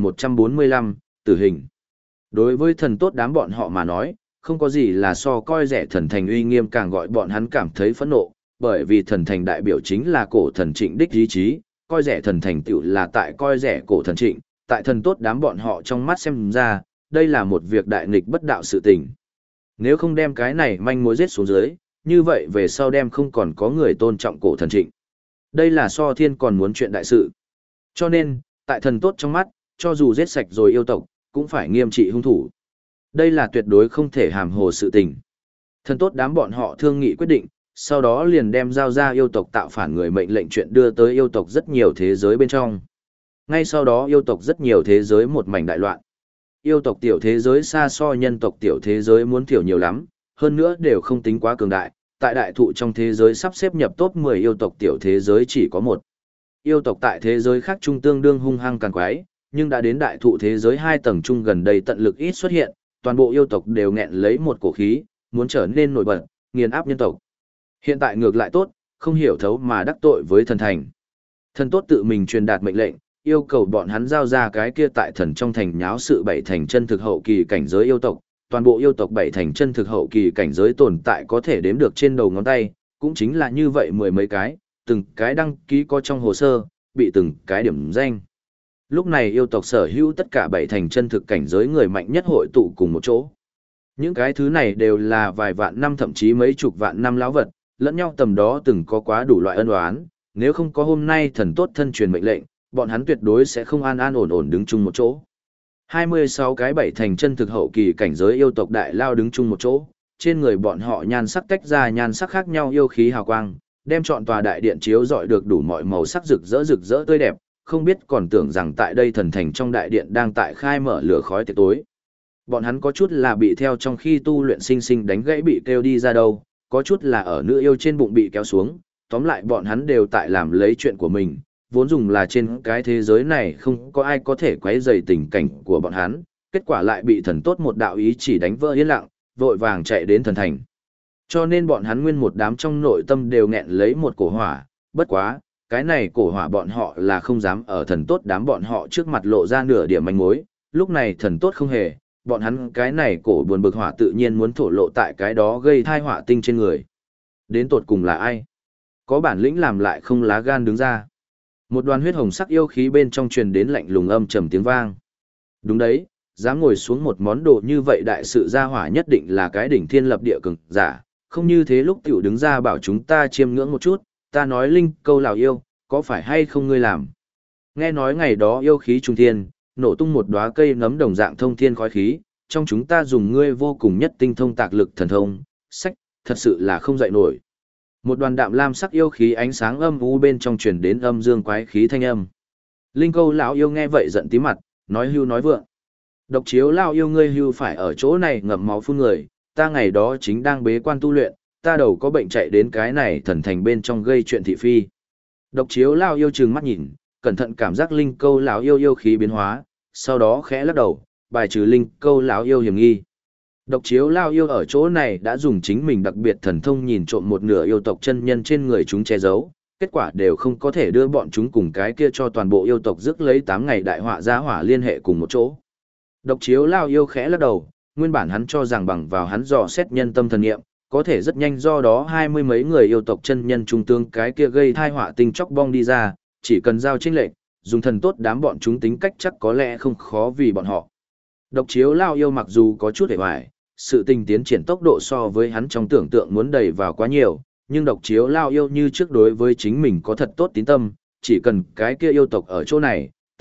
Speaker 1: 1145, tử hình. Đối với thần tốt đám bọn họ mà nói, không có gì là so coi rẻ thần thành uy nghiêm càng gọi bọn hắn cảm thấy phẫn nộ, bởi vì thần thành đại biểu chính là cổ thần Trịnh đích ý chí, coi rẻ thần thành tựu là tại coi rẻ cổ thần Trịnh, tại thần tốt đám bọn họ trong mắt xem ra, đây là một việc đại nghịch bất đạo sự tình. Nếu không đem cái này manh mối giết xuống dưới, như vậy về sau đem không còn có người tôn trọng cổ thần Trịnh. Đây là so thiên còn muốn chuyện đại sự. Cho nên, tại thần tốt trong mắt, cho dù giết sạch rồi yêu tộc, cũng phải nghiêm trị hung thủ. Đây là tuyệt đối không thể hàm hồ sự tình. Thần tốt đám bọn họ thương nghị quyết định, sau đó liền đem giao ra yêu tộc tạo phản người mệnh lệnh chuyện đưa tới yêu tộc rất nhiều thế giới bên trong. Ngay sau đó yêu tộc rất nhiều thế giới một mảnh đại loạn. Yêu tộc tiểu thế giới xa so nhân tộc tiểu thế giới muốn thiểu nhiều lắm, hơn nữa đều không tính quá cường đại. Tại đại thụ trong thế giới sắp xếp nhập top 10 yêu tộc tiểu thế giới chỉ có một. Yêu tộc tại thế giới khác trung tương đương hung hăng càng quái, nhưng đã đến đại thụ thế giới 2 tầng trung gần đây tận lực ít xuất hiện, toàn bộ yêu tộc đều nghẹn lấy một cổ khí, muốn trở nên nổi bật, nghiền áp nhân tộc. Hiện tại ngược lại tốt, không hiểu thấu mà đắc tội với thần thành. Thần tốt tự mình truyền đạt mệnh lệnh, yêu cầu bọn hắn giao ra cái kia tại thần trong thành nháo sự 7 thành chân thực hậu kỳ cảnh giới yêu tộc. Toàn bộ yêu tộc 7 thành chân thực hậu kỳ cảnh giới tồn tại có thể đếm được trên đầu ngón tay, cũng chính là như vậy mười mấy cái, từng cái đăng ký có trong hồ sơ, bị từng cái điểm danh. Lúc này yêu tộc sở hữu tất cả 7 thành chân thực cảnh giới người mạnh nhất hội tụ cùng một chỗ. Những cái thứ này đều là vài vạn năm thậm chí mấy chục vạn năm lão vật, lẫn nhau tầm đó từng có quá đủ loại ân oán, nếu không có hôm nay thần tốt thân truyền mệnh lệnh, bọn hắn tuyệt đối sẽ không an an ổn ổn đứng chung một chỗ. 26 cái 7 thành chân thực hậu kỳ cảnh giới yêu tộc đại lao đứng chung một chỗ, trên người bọn họ nhan sắc tách ra nhan sắc khác nhau yêu khí hào quang, đem trọn tòa đại điện chiếu rọi được đủ mọi màu sắc rực rỡ tươi đẹp, không biết còn tưởng rằng tại đây thần thành trong đại điện đang tại khai mở lửa khói tiệc tối. Bọn hắn có chút là bị theo trong khi tu luyện sinh sinh đánh gãy bị kêu đi ra đâu, có chút là ở nữ yêu trên bụng bị kéo xuống, tóm lại bọn hắn đều tại làm lấy chuyện của mình, vốn dùng là trên cái thế giới này không có ai có thể quấy rầy tình cảnh của bọn hắn, kết quả lại bị thần tốt một đạo ý chỉ đánh vỡ yên lặng, vội vàng chạy đến thần thành. Cho nên bọn hắn nguyên một đám trong nội tâm đều nghẹn lấy một cổ hỏa, bất quá, cái này cổ hỏa bọn họ là không dám ở thần tốt đám bọn họ trước mặt lộ ra nửa điểm manh mối, lúc này thần tốt không hề, bọn hắn cái này cổ buồn bực hỏa tự nhiên muốn thổ lộ tại cái đó gây thai họa tinh trên người. Đến tột cùng là ai? Có bản lĩnh làm lại không lá gan đứng ra. Một đoàn huyết hồng sắc yêu khí bên trong truyền đến lạnh lùng âm trầm tiếng vang. Đúng đấy, dám ngồi xuống một món đồ như vậy đại sự gia hỏa nhất định là cái đỉnh thiên lập địa cường giả, không như thế lúc tiểu đứng ra bảo chúng ta chiêm ngưỡng một chút, ta nói linh câu lào yêu, có phải hay không ngươi làm? Nghe nói ngày đó yêu khí trung thiên, nổ tung một đóa cây nấm đồng dạng thông thiên khói khí, trong chúng ta dùng ngươi vô cùng nhất tinh thông tạc lực thần thông, sách, thật sự là không dậy nổi. Một đoàn đạm lam sắc yêu khí ánh sáng âm u bên trong truyền đến âm dương quái khí thanh âm. Linh câu lão yêu nghe vậy giận tí mặt, nói hưu nói vượng. Độc chiếu lão yêu ngươi hưu phải ở chỗ này ngậm máu phun người, ta ngày đó chính đang bế quan tu luyện, ta đầu có bệnh chạy đến cái này thần thành bên trong gây chuyện thị phi. Độc chiếu lão yêu trừng mắt nhìn, cẩn thận cảm giác linh câu lão yêu yêu khí biến hóa, sau đó khẽ lắc đầu, bài trừ linh câu lão yêu hiểm nghi. Độc chiếu lao yêu ở chỗ này đã dùng chính mình đặc biệt thần thông nhìn trộm một nửa yêu tộc chân nhân trên người chúng che giấu, kết quả đều không có thể đưa bọn chúng cùng cái kia cho toàn bộ yêu tộc rước lấy 8 ngày đại họa gia hỏa liên hệ cùng một chỗ. Độc chiếu lao yêu khẽ lắc đầu, nguyên bản hắn cho rằng bằng vào hắn dò xét nhân tâm thần nghiệm, có thể rất nhanh do đó 20 mấy người yêu tộc chân nhân trung tương cái kia gây thai họa tinh chóc bong đi ra, chỉ cần giao chênh lệch, dùng thần tốt đám bọn chúng tính cách chắc có lẽ không khó vì bọn họ. Độc chiếu lao yêu mặc dù có chút hề hoài, sự tình tiến triển tốc độ so với hắn trong tưởng tượng muốn đầy vào quá nhiều, nhưng độc chiếu lao yêu như trước đối với chính mình có thật tốt tín tâm, chỉ cần cái kia yêu tộc ở chỗ này,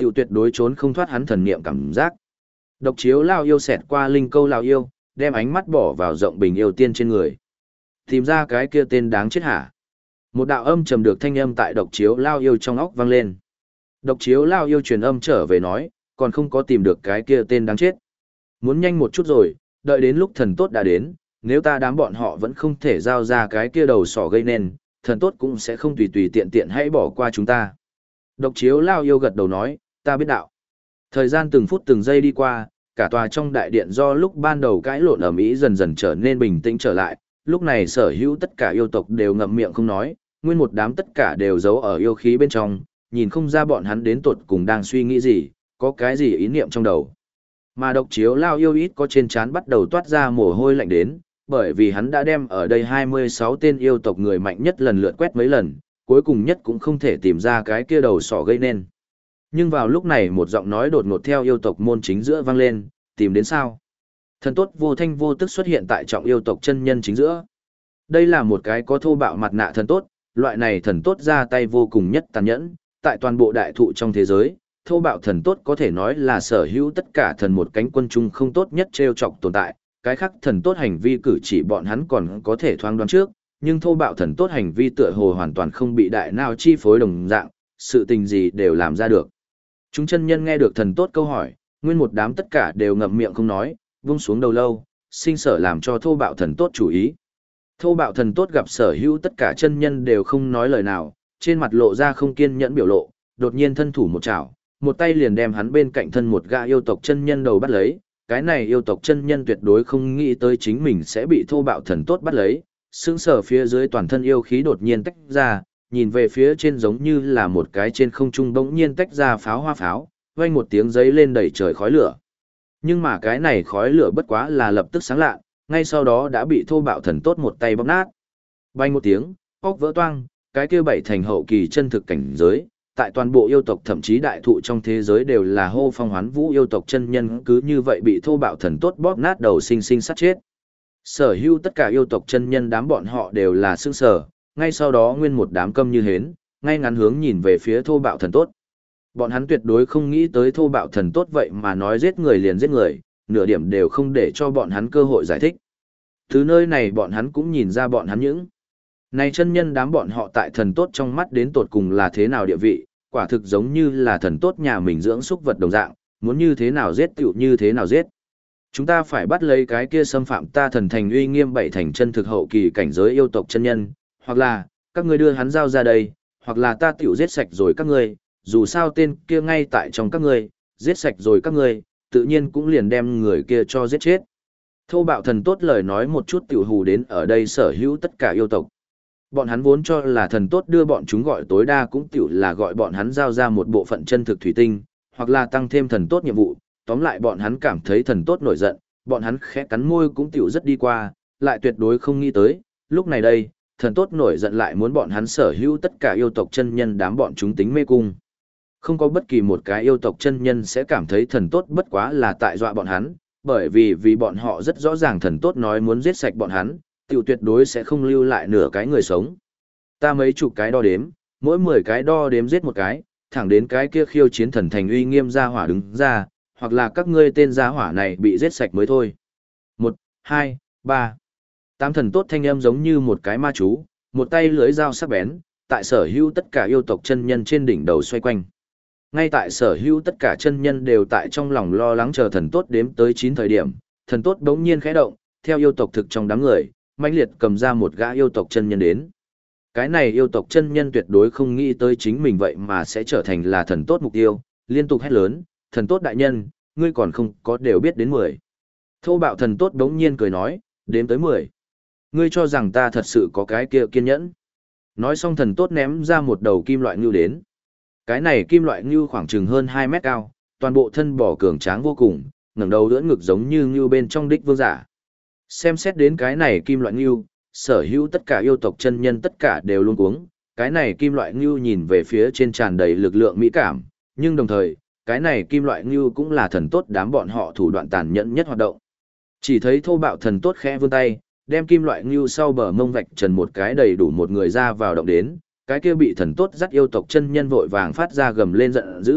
Speaker 1: tiểu tuyệt đối trốn không thoát hắn thần niệm cảm giác. Độc chiếu lao yêu xẹt qua linh câu lao yêu, đem ánh mắt bỏ vào rộng bình yêu tiên trên người. Tìm ra cái kia tên đáng chết hả? Một đạo âm trầm được thanh âm tại độc chiếu lao yêu trong óc vang lên. Độc chiếu lao yêu truyền âm trở về nói, còn không có tìm được cái kia tên đáng chết. Muốn nhanh một chút rồi, đợi đến lúc thần tốt đã đến, nếu ta đám bọn họ vẫn không thể giao ra cái kia đầu sỏ gây nên, thần tốt cũng sẽ không tùy tùy tiện tiện hãy bỏ qua chúng ta. Độc chiếu lao yêu gật đầu nói, ta biết đạo. Thời gian từng phút từng giây đi qua, cả tòa trong đại điện do lúc ban đầu cãi lộn ầm ĩ dần dần trở nên bình tĩnh trở lại, lúc này sở hữu tất cả yêu tộc đều ngậm miệng không nói, nguyên một đám tất cả đều giấu ở yêu khí bên trong, nhìn không ra bọn hắn đến tột cùng đang suy nghĩ gì, có cái gì ý niệm trong đầu. Mà độc chiếu lao yêu ít có trên trán bắt đầu toát ra mồ hôi lạnh đến, bởi vì hắn đã đem ở đây 26 tên yêu tộc người mạnh nhất lần lượt quét mấy lần, cuối cùng nhất cũng không thể tìm ra cái kia đầu sỏ gây nên. Nhưng vào lúc này một giọng nói đột ngột theo yêu tộc môn chính giữa vang lên, tìm đến sao? Thần tốt vô thanh vô tức xuất hiện tại trọng yêu tộc chân nhân chính giữa. Đây là một cái có thô bạo mặt nạ thần tốt, loại này thần tốt ra tay vô cùng nhất tàn nhẫn, tại toàn bộ đại thụ trong thế giới, thô bạo thần tốt có thể nói là sở hữu tất cả thần một cánh quân chung không tốt nhất trêu chọc tồn tại, cái khác thần tốt hành vi cử chỉ bọn hắn còn có thể thoáng đoán trước, nhưng thô bạo thần tốt hành vi tựa hồ hoàn toàn không bị đại nào chi phối đồng dạng, sự tình gì đều làm ra được. Chúng chân nhân nghe được thần tốt câu hỏi, nguyên một đám tất cả đều ngậm miệng không nói, vung xuống đầu lâu, sinh sở làm cho thô bạo thần tốt chủ ý. Thô bạo thần tốt gặp sở hữu tất cả chân nhân đều không nói lời nào, trên mặt lộ ra không kiên nhẫn biểu lộ, đột nhiên thân thủ một chảo, một tay liền đem hắn bên cạnh thân một gã yêu tộc chân nhân đầu bắt lấy. Cái này yêu tộc chân nhân tuyệt đối không nghĩ tới chính mình sẽ bị thô bạo thần tốt bắt lấy, sững sờ phía dưới toàn thân yêu khí đột nhiên tách ra, nhìn về phía trên giống như là một cái trên không trung bỗng nhiên tách ra pháo hoa pháo, vang một tiếng giấy lên đầy trời khói lửa. Nhưng mà cái này khói lửa bất quá là lập tức sáng lạ, ngay sau đó đã bị thô bạo thần tốt một tay bóp nát. Vang một tiếng, óc vỡ toang, cái kia bảy thành hậu kỳ chân thực cảnh giới, tại toàn bộ yêu tộc thậm chí đại thụ trong thế giới đều là hô phong hoán vũ yêu tộc chân nhân cứ như vậy bị thô bạo thần tốt bóp nát đầu sinh sinh sát chết. Sở hữu tất cả yêu tộc chân nhân đám bọn họ đều là sững sờ, ngay sau đó nguyên một đám câm như hến, ngay ngắn hướng nhìn về phía thô bạo thần tốt. Bọn hắn tuyệt đối không nghĩ tới thô bạo thần tốt vậy mà nói giết người liền giết người, nửa điểm đều không để cho bọn hắn cơ hội giải thích. Từ nơi này bọn hắn cũng nhìn ra bọn hắn những này chân nhân đám bọn họ tại thần tốt trong mắt đến tột cùng là thế nào địa vị, quả thực giống như là thần tốt nhà mình dưỡng súc vật đồng dạng, muốn như thế nào giết tựu như thế nào giết. Chúng ta phải bắt lấy cái kia xâm phạm ta thần thành uy nghiêm bảy thành chân thực hậu kỳ cảnh giới yêu tộc chân nhân, hoặc là, các ngươi đưa hắn giao ra đây, hoặc là ta tựu giết sạch rồi các ngươi, dù sao tên kia ngay tại trong các ngươi, giết sạch rồi các ngươi, tự nhiên cũng liền đem người kia cho giết chết. Thô bạo thần tốt lời nói một chút tiểu hù đến ở đây sở hữu tất cả yêu tộc. Bọn hắn vốn cho là thần tốt đưa bọn chúng gọi tối đa cũng tiểu là gọi bọn hắn giao ra một bộ phận chân thực thủy tinh, hoặc là tăng thêm thần tốt nhiệm vụ, tóm lại bọn hắn cảm thấy thần tốt nổi giận, bọn hắn khẽ cắn môi cũng tiểu rất đi qua, lại tuyệt đối không nghĩ tới, lúc này đây, thần tốt nổi giận lại muốn bọn hắn sở hữu tất cả yêu tộc chân nhân đám bọn chúng tính mê cung. Không có bất kỳ một cái yêu tộc chân nhân sẽ cảm thấy thần tốt bất quá là tại dọa bọn hắn, bởi vì bọn họ rất rõ ràng thần tốt nói muốn giết sạch bọn hắn, tiểu tuyệt đối sẽ không lưu lại nửa cái người sống. Ta mấy chục cái đo đếm, mỗi 10 cái đo đếm giết một cái, thẳng đến cái kia khiêu chiến thần thành uy nghiêm gia hỏa đứng ra, hoặc là các ngươi tên gia hỏa này bị giết sạch mới thôi. 1, 2, 3. 8 thần tốt thanh âm giống như một cái ma chú, một tay lưỡi dao sắc bén, tại sở hữu tất cả yêu tộc chân nhân trên đỉnh đầu xoay quanh. Ngay tại sở hữu tất cả chân nhân đều tại trong lòng lo lắng chờ thần tốt đếm tới 9 thời điểm, thần tốt bỗng nhiên khẽ động, theo yêu tộc thực trong đám người, mãnh liệt cầm ra một gã yêu tộc chân nhân đến. Cái này yêu tộc chân nhân tuyệt đối không nghĩ tới chính mình vậy mà sẽ trở thành là thần tốt mục tiêu, liên tục hét lớn, thần tốt đại nhân, ngươi còn không có đều biết đến 10. Thô bạo thần tốt đống nhiên cười nói, đếm tới 10. Ngươi cho rằng ta thật sự có cái kia kiên nhẫn. Nói xong thần tốt ném ra một đầu kim loại ngưu đến. Cái này kim loại ngưu khoảng chừng hơn 2 mét cao, toàn bộ thân bò cường tráng vô cùng, ngẩng đầu đỡ ngực giống như ngưu bên trong đích vương giả. Xem xét đến cái này kim loại ngưu, sở hữu tất cả yêu tộc chân nhân tất cả đều luôn cuống, cái này kim loại ngưu nhìn về phía trên tràn đầy lực lượng mỹ cảm, nhưng đồng thời, cái này kim loại ngưu cũng là thần tốt đám bọn họ thủ đoạn tàn nhẫn nhất hoạt động. Chỉ thấy thô bạo thần tốt khẽ vươn tay, đem kim loại ngưu sau bờ mông vạch trần một cái đầy đủ một người ra vào động đến, cái kia bị thần tốt dắt yêu tộc chân nhân vội vàng phát ra gầm lên giận dữ,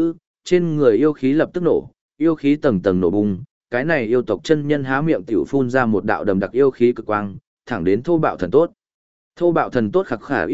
Speaker 1: trên người yêu khí lập tức nổ, yêu khí tầng tầng nổ bùng, cái này yêu tộc chân nhân há miệng tiểu phun ra một đạo đầm đặc yêu khí cực quang, thẳng đến thô bạo thần tốt. Thô bạo thần tốt khặc khả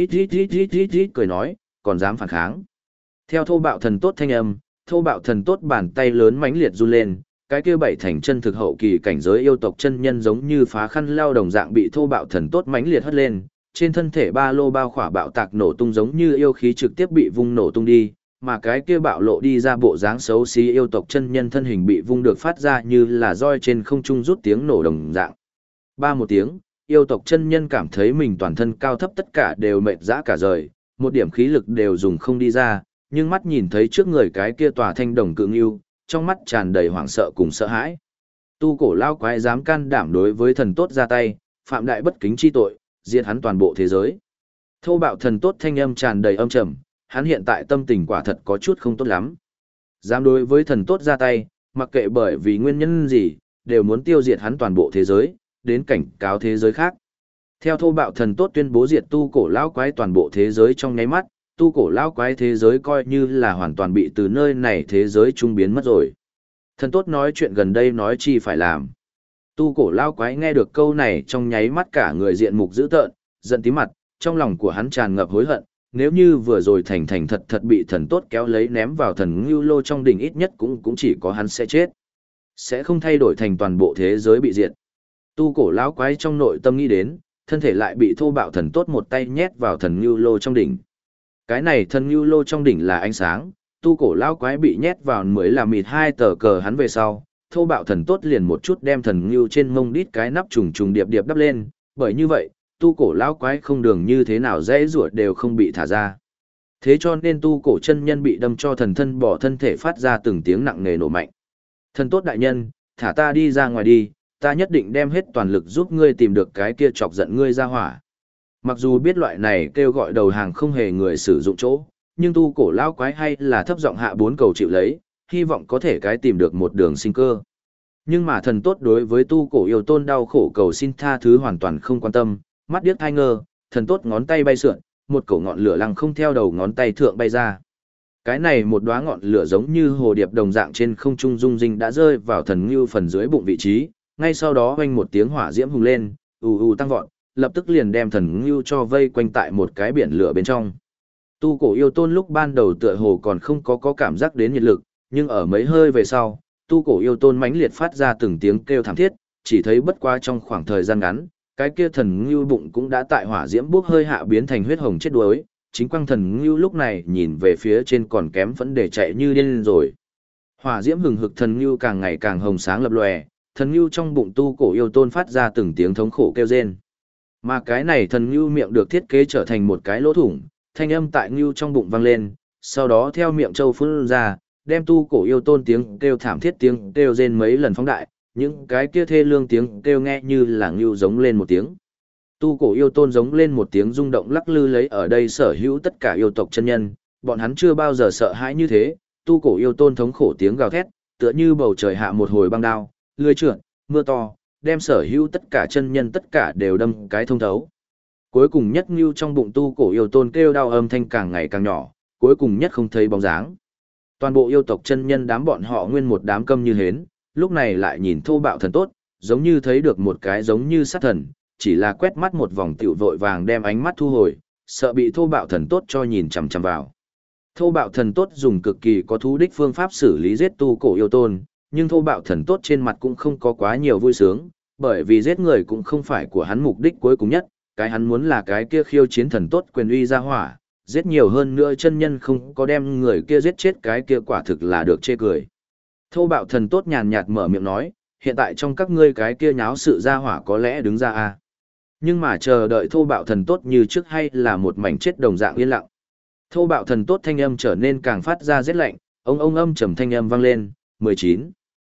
Speaker 1: ít cười nói, còn dám phản kháng. Theo thô bạo thần tốt thanh âm, thô bạo thần tốt bàn tay lớn mãnh liệt run lên, cái kia bảy thành chân thực hậu kỳ cảnh giới yêu tộc chân nhân giống như phá khăn lao đồng dạng bị thô bạo thần tốt mãnh liệt hất lên, trên thân thể ba lô bao khỏa bạo tạc nổ tung giống như yêu khí trực tiếp bị vung nổ tung đi, mà cái kia bạo lộ đi ra bộ dáng xấu xí yêu tộc chân nhân thân hình bị vung được phát ra như là roi trên không trung rút tiếng nổ đồng dạng. Ba một tiếng, yêu tộc chân nhân cảm thấy mình toàn thân cao thấp tất cả đều mệt rã cả rời, một điểm khí lực đều dùng không đi ra, nhưng mắt nhìn thấy trước người cái kia tòa thanh đồng cự ngưu, trong mắt tràn đầy hoảng sợ cùng sợ hãi. Tu cổ lao quái dám can đảm đối với thần tốt ra tay, phạm đại bất kính chi tội, diệt hắn toàn bộ thế giới. Thô bạo thần tốt thanh âm tràn đầy âm trầm, hắn hiện tại tâm tình quả thật có chút không tốt lắm. Dám đối với thần tốt ra tay, mặc kệ bởi vì nguyên nhân gì, đều muốn tiêu diệt hắn toàn bộ thế giới, đến cảnh cáo thế giới khác. Theo thô bạo thần tốt tuyên bố diệt tu cổ lão quái toàn bộ thế giới trong nháy mắt, tu cổ lão quái thế giới coi như là hoàn toàn bị từ nơi này thế giới trung biến mất rồi. Thần tốt nói chuyện gần đây nói chi phải làm. Tu cổ lão quái nghe được câu này trong nháy mắt cả người diện mục dữ tợn, giận tím mặt, trong lòng của hắn tràn ngập hối hận, nếu như vừa rồi thành thành thật thật bị thần tốt kéo lấy ném vào thần ngưu lô trong đỉnh ít nhất cũng chỉ có hắn sẽ chết. Sẽ không thay đổi thành toàn bộ thế giới bị diệt. Tu cổ lão quái trong nội tâm nghĩ đến, thân thể lại bị thô bạo thần tốt một tay nhét vào thần ngưu lô trong đỉnh. Cái này thần ngưu lô trong đỉnh là ánh sáng, tu cổ lão quái bị nhét vào mới là mịt hai tờ cờ hắn về sau, thô bạo thần tốt liền một chút đem thần ngưu trên mông đít cái nắp trùng trùng điệp điệp đắp lên, bởi như vậy, tu cổ lão quái không đường như thế nào dễ ruột đều không bị thả ra. Thế cho nên tu cổ chân nhân bị đâm cho thần thân bỏ thân thể phát ra từng tiếng nặng nề nổ mạnh. Thần tốt đại nhân, thả ta đi ra ngoài đi, ta nhất định đem hết toàn lực giúp ngươi tìm được cái kia chọc giận ngươi ra hỏa. Mặc dù biết loại này kêu gọi đầu hàng không hề người sử dụng chỗ, nhưng tu cổ lão quái hay là thấp giọng hạ bốn cầu chịu lấy, hy vọng có thể cái tìm được một đường sinh cơ. Nhưng mà thần tốt đối với tu cổ yêu tôn đau khổ cầu xin tha thứ hoàn toàn không quan tâm, mắt điếc thai ngơ, thần tốt ngón tay bay sượn, một cổ ngọn lửa lăng không theo đầu ngón tay thượng bay ra. Cái này một đóa ngọn lửa giống như hồ điệp đồng dạng trên không trung rung rinh đã rơi vào thần ngưu phần dưới bụng vị trí, ngay sau đó oanh một tiếng hỏa diễm hùng lên, tăng vọt, lập tức liền đem thần ngưu cho vây quanh tại một cái biển lửa bên trong. Tu cổ yêu tôn lúc ban đầu tựa hồ còn không có cảm giác đến nhiệt lực, nhưng ở mấy hơi về sau, tu cổ yêu tôn mãnh liệt phát ra từng tiếng kêu thảm thiết, chỉ thấy bất quá trong khoảng thời gian ngắn, cái kia thần ngưu bụng cũng đã tại hỏa diễm bốc hơi hạ biến thành huyết hồng chết đuối, chính quang thần ngưu lúc này nhìn về phía trên còn kém vẫn để chạy như điên rồi. Hỏa diễm hừng hực thần ngưu càng ngày càng hồng sáng lập lòe, thần ngưu trong bụng tu cổ yêu tôn phát ra từng tiếng thống khổ kêu rên. Mà cái này thần ngưu miệng được thiết kế trở thành một cái lỗ thủng, thanh âm tại ngưu trong bụng vang lên, sau đó theo miệng châu phun ra, đem tu cổ yêu tôn tiếng kêu thảm thiết tiếng kêu rên mấy lần phóng đại, những cái kia thê lương tiếng kêu nghe như là ngưu giống lên một tiếng. Tu cổ yêu tôn giống lên một tiếng rung động lắc lư lấy ở đây sở hữu tất cả yêu tộc chân nhân, bọn hắn chưa bao giờ sợ hãi như thế, tu cổ yêu tôn thống khổ tiếng gào thét, tựa như bầu trời hạ một hồi băng đao, lưới trượt, mưa to, đem sở hữu tất cả chân nhân tất cả đều đâm cái thông thấu. Cuối cùng nhất ngưu trong bụng tu cổ yêu tôn kêu đau âm thanh càng ngày càng nhỏ, cuối cùng nhất không thấy bóng dáng. Toàn bộ yêu tộc chân nhân đám bọn họ nguyên một đám câm như hến, lúc này lại nhìn thô bạo thần tốt, giống như thấy được một cái giống như sát thần, chỉ là quét mắt một vòng tiểu vội vàng đem ánh mắt thu hồi, sợ bị thô bạo thần tốt cho nhìn chằm chằm vào. Thô bạo thần tốt dùng cực kỳ có thú đích phương pháp xử lý giết tu cổ yêu tôn, nhưng thô bạo thần tốt trên mặt cũng không có quá nhiều vui sướng, bởi vì giết người cũng không phải của hắn mục đích cuối cùng nhất, cái hắn muốn là cái kia khiêu chiến thần tốt quyền uy ra hỏa, giết nhiều hơn nữa chân nhân không có đem người kia giết chết cái kia quả thực là được chê cười. Thô bạo thần tốt nhàn nhạt mở miệng nói, hiện tại trong các ngươi cái kia nháo sự ra hỏa có lẽ đứng ra à. Nhưng mà chờ đợi thô bạo thần tốt như trước hay là một mảnh chết đồng dạng yên lặng. Thô bạo thần tốt thanh âm trở nên càng phát ra rét lạnh, ông âm trầm thanh âm vang lên, 19.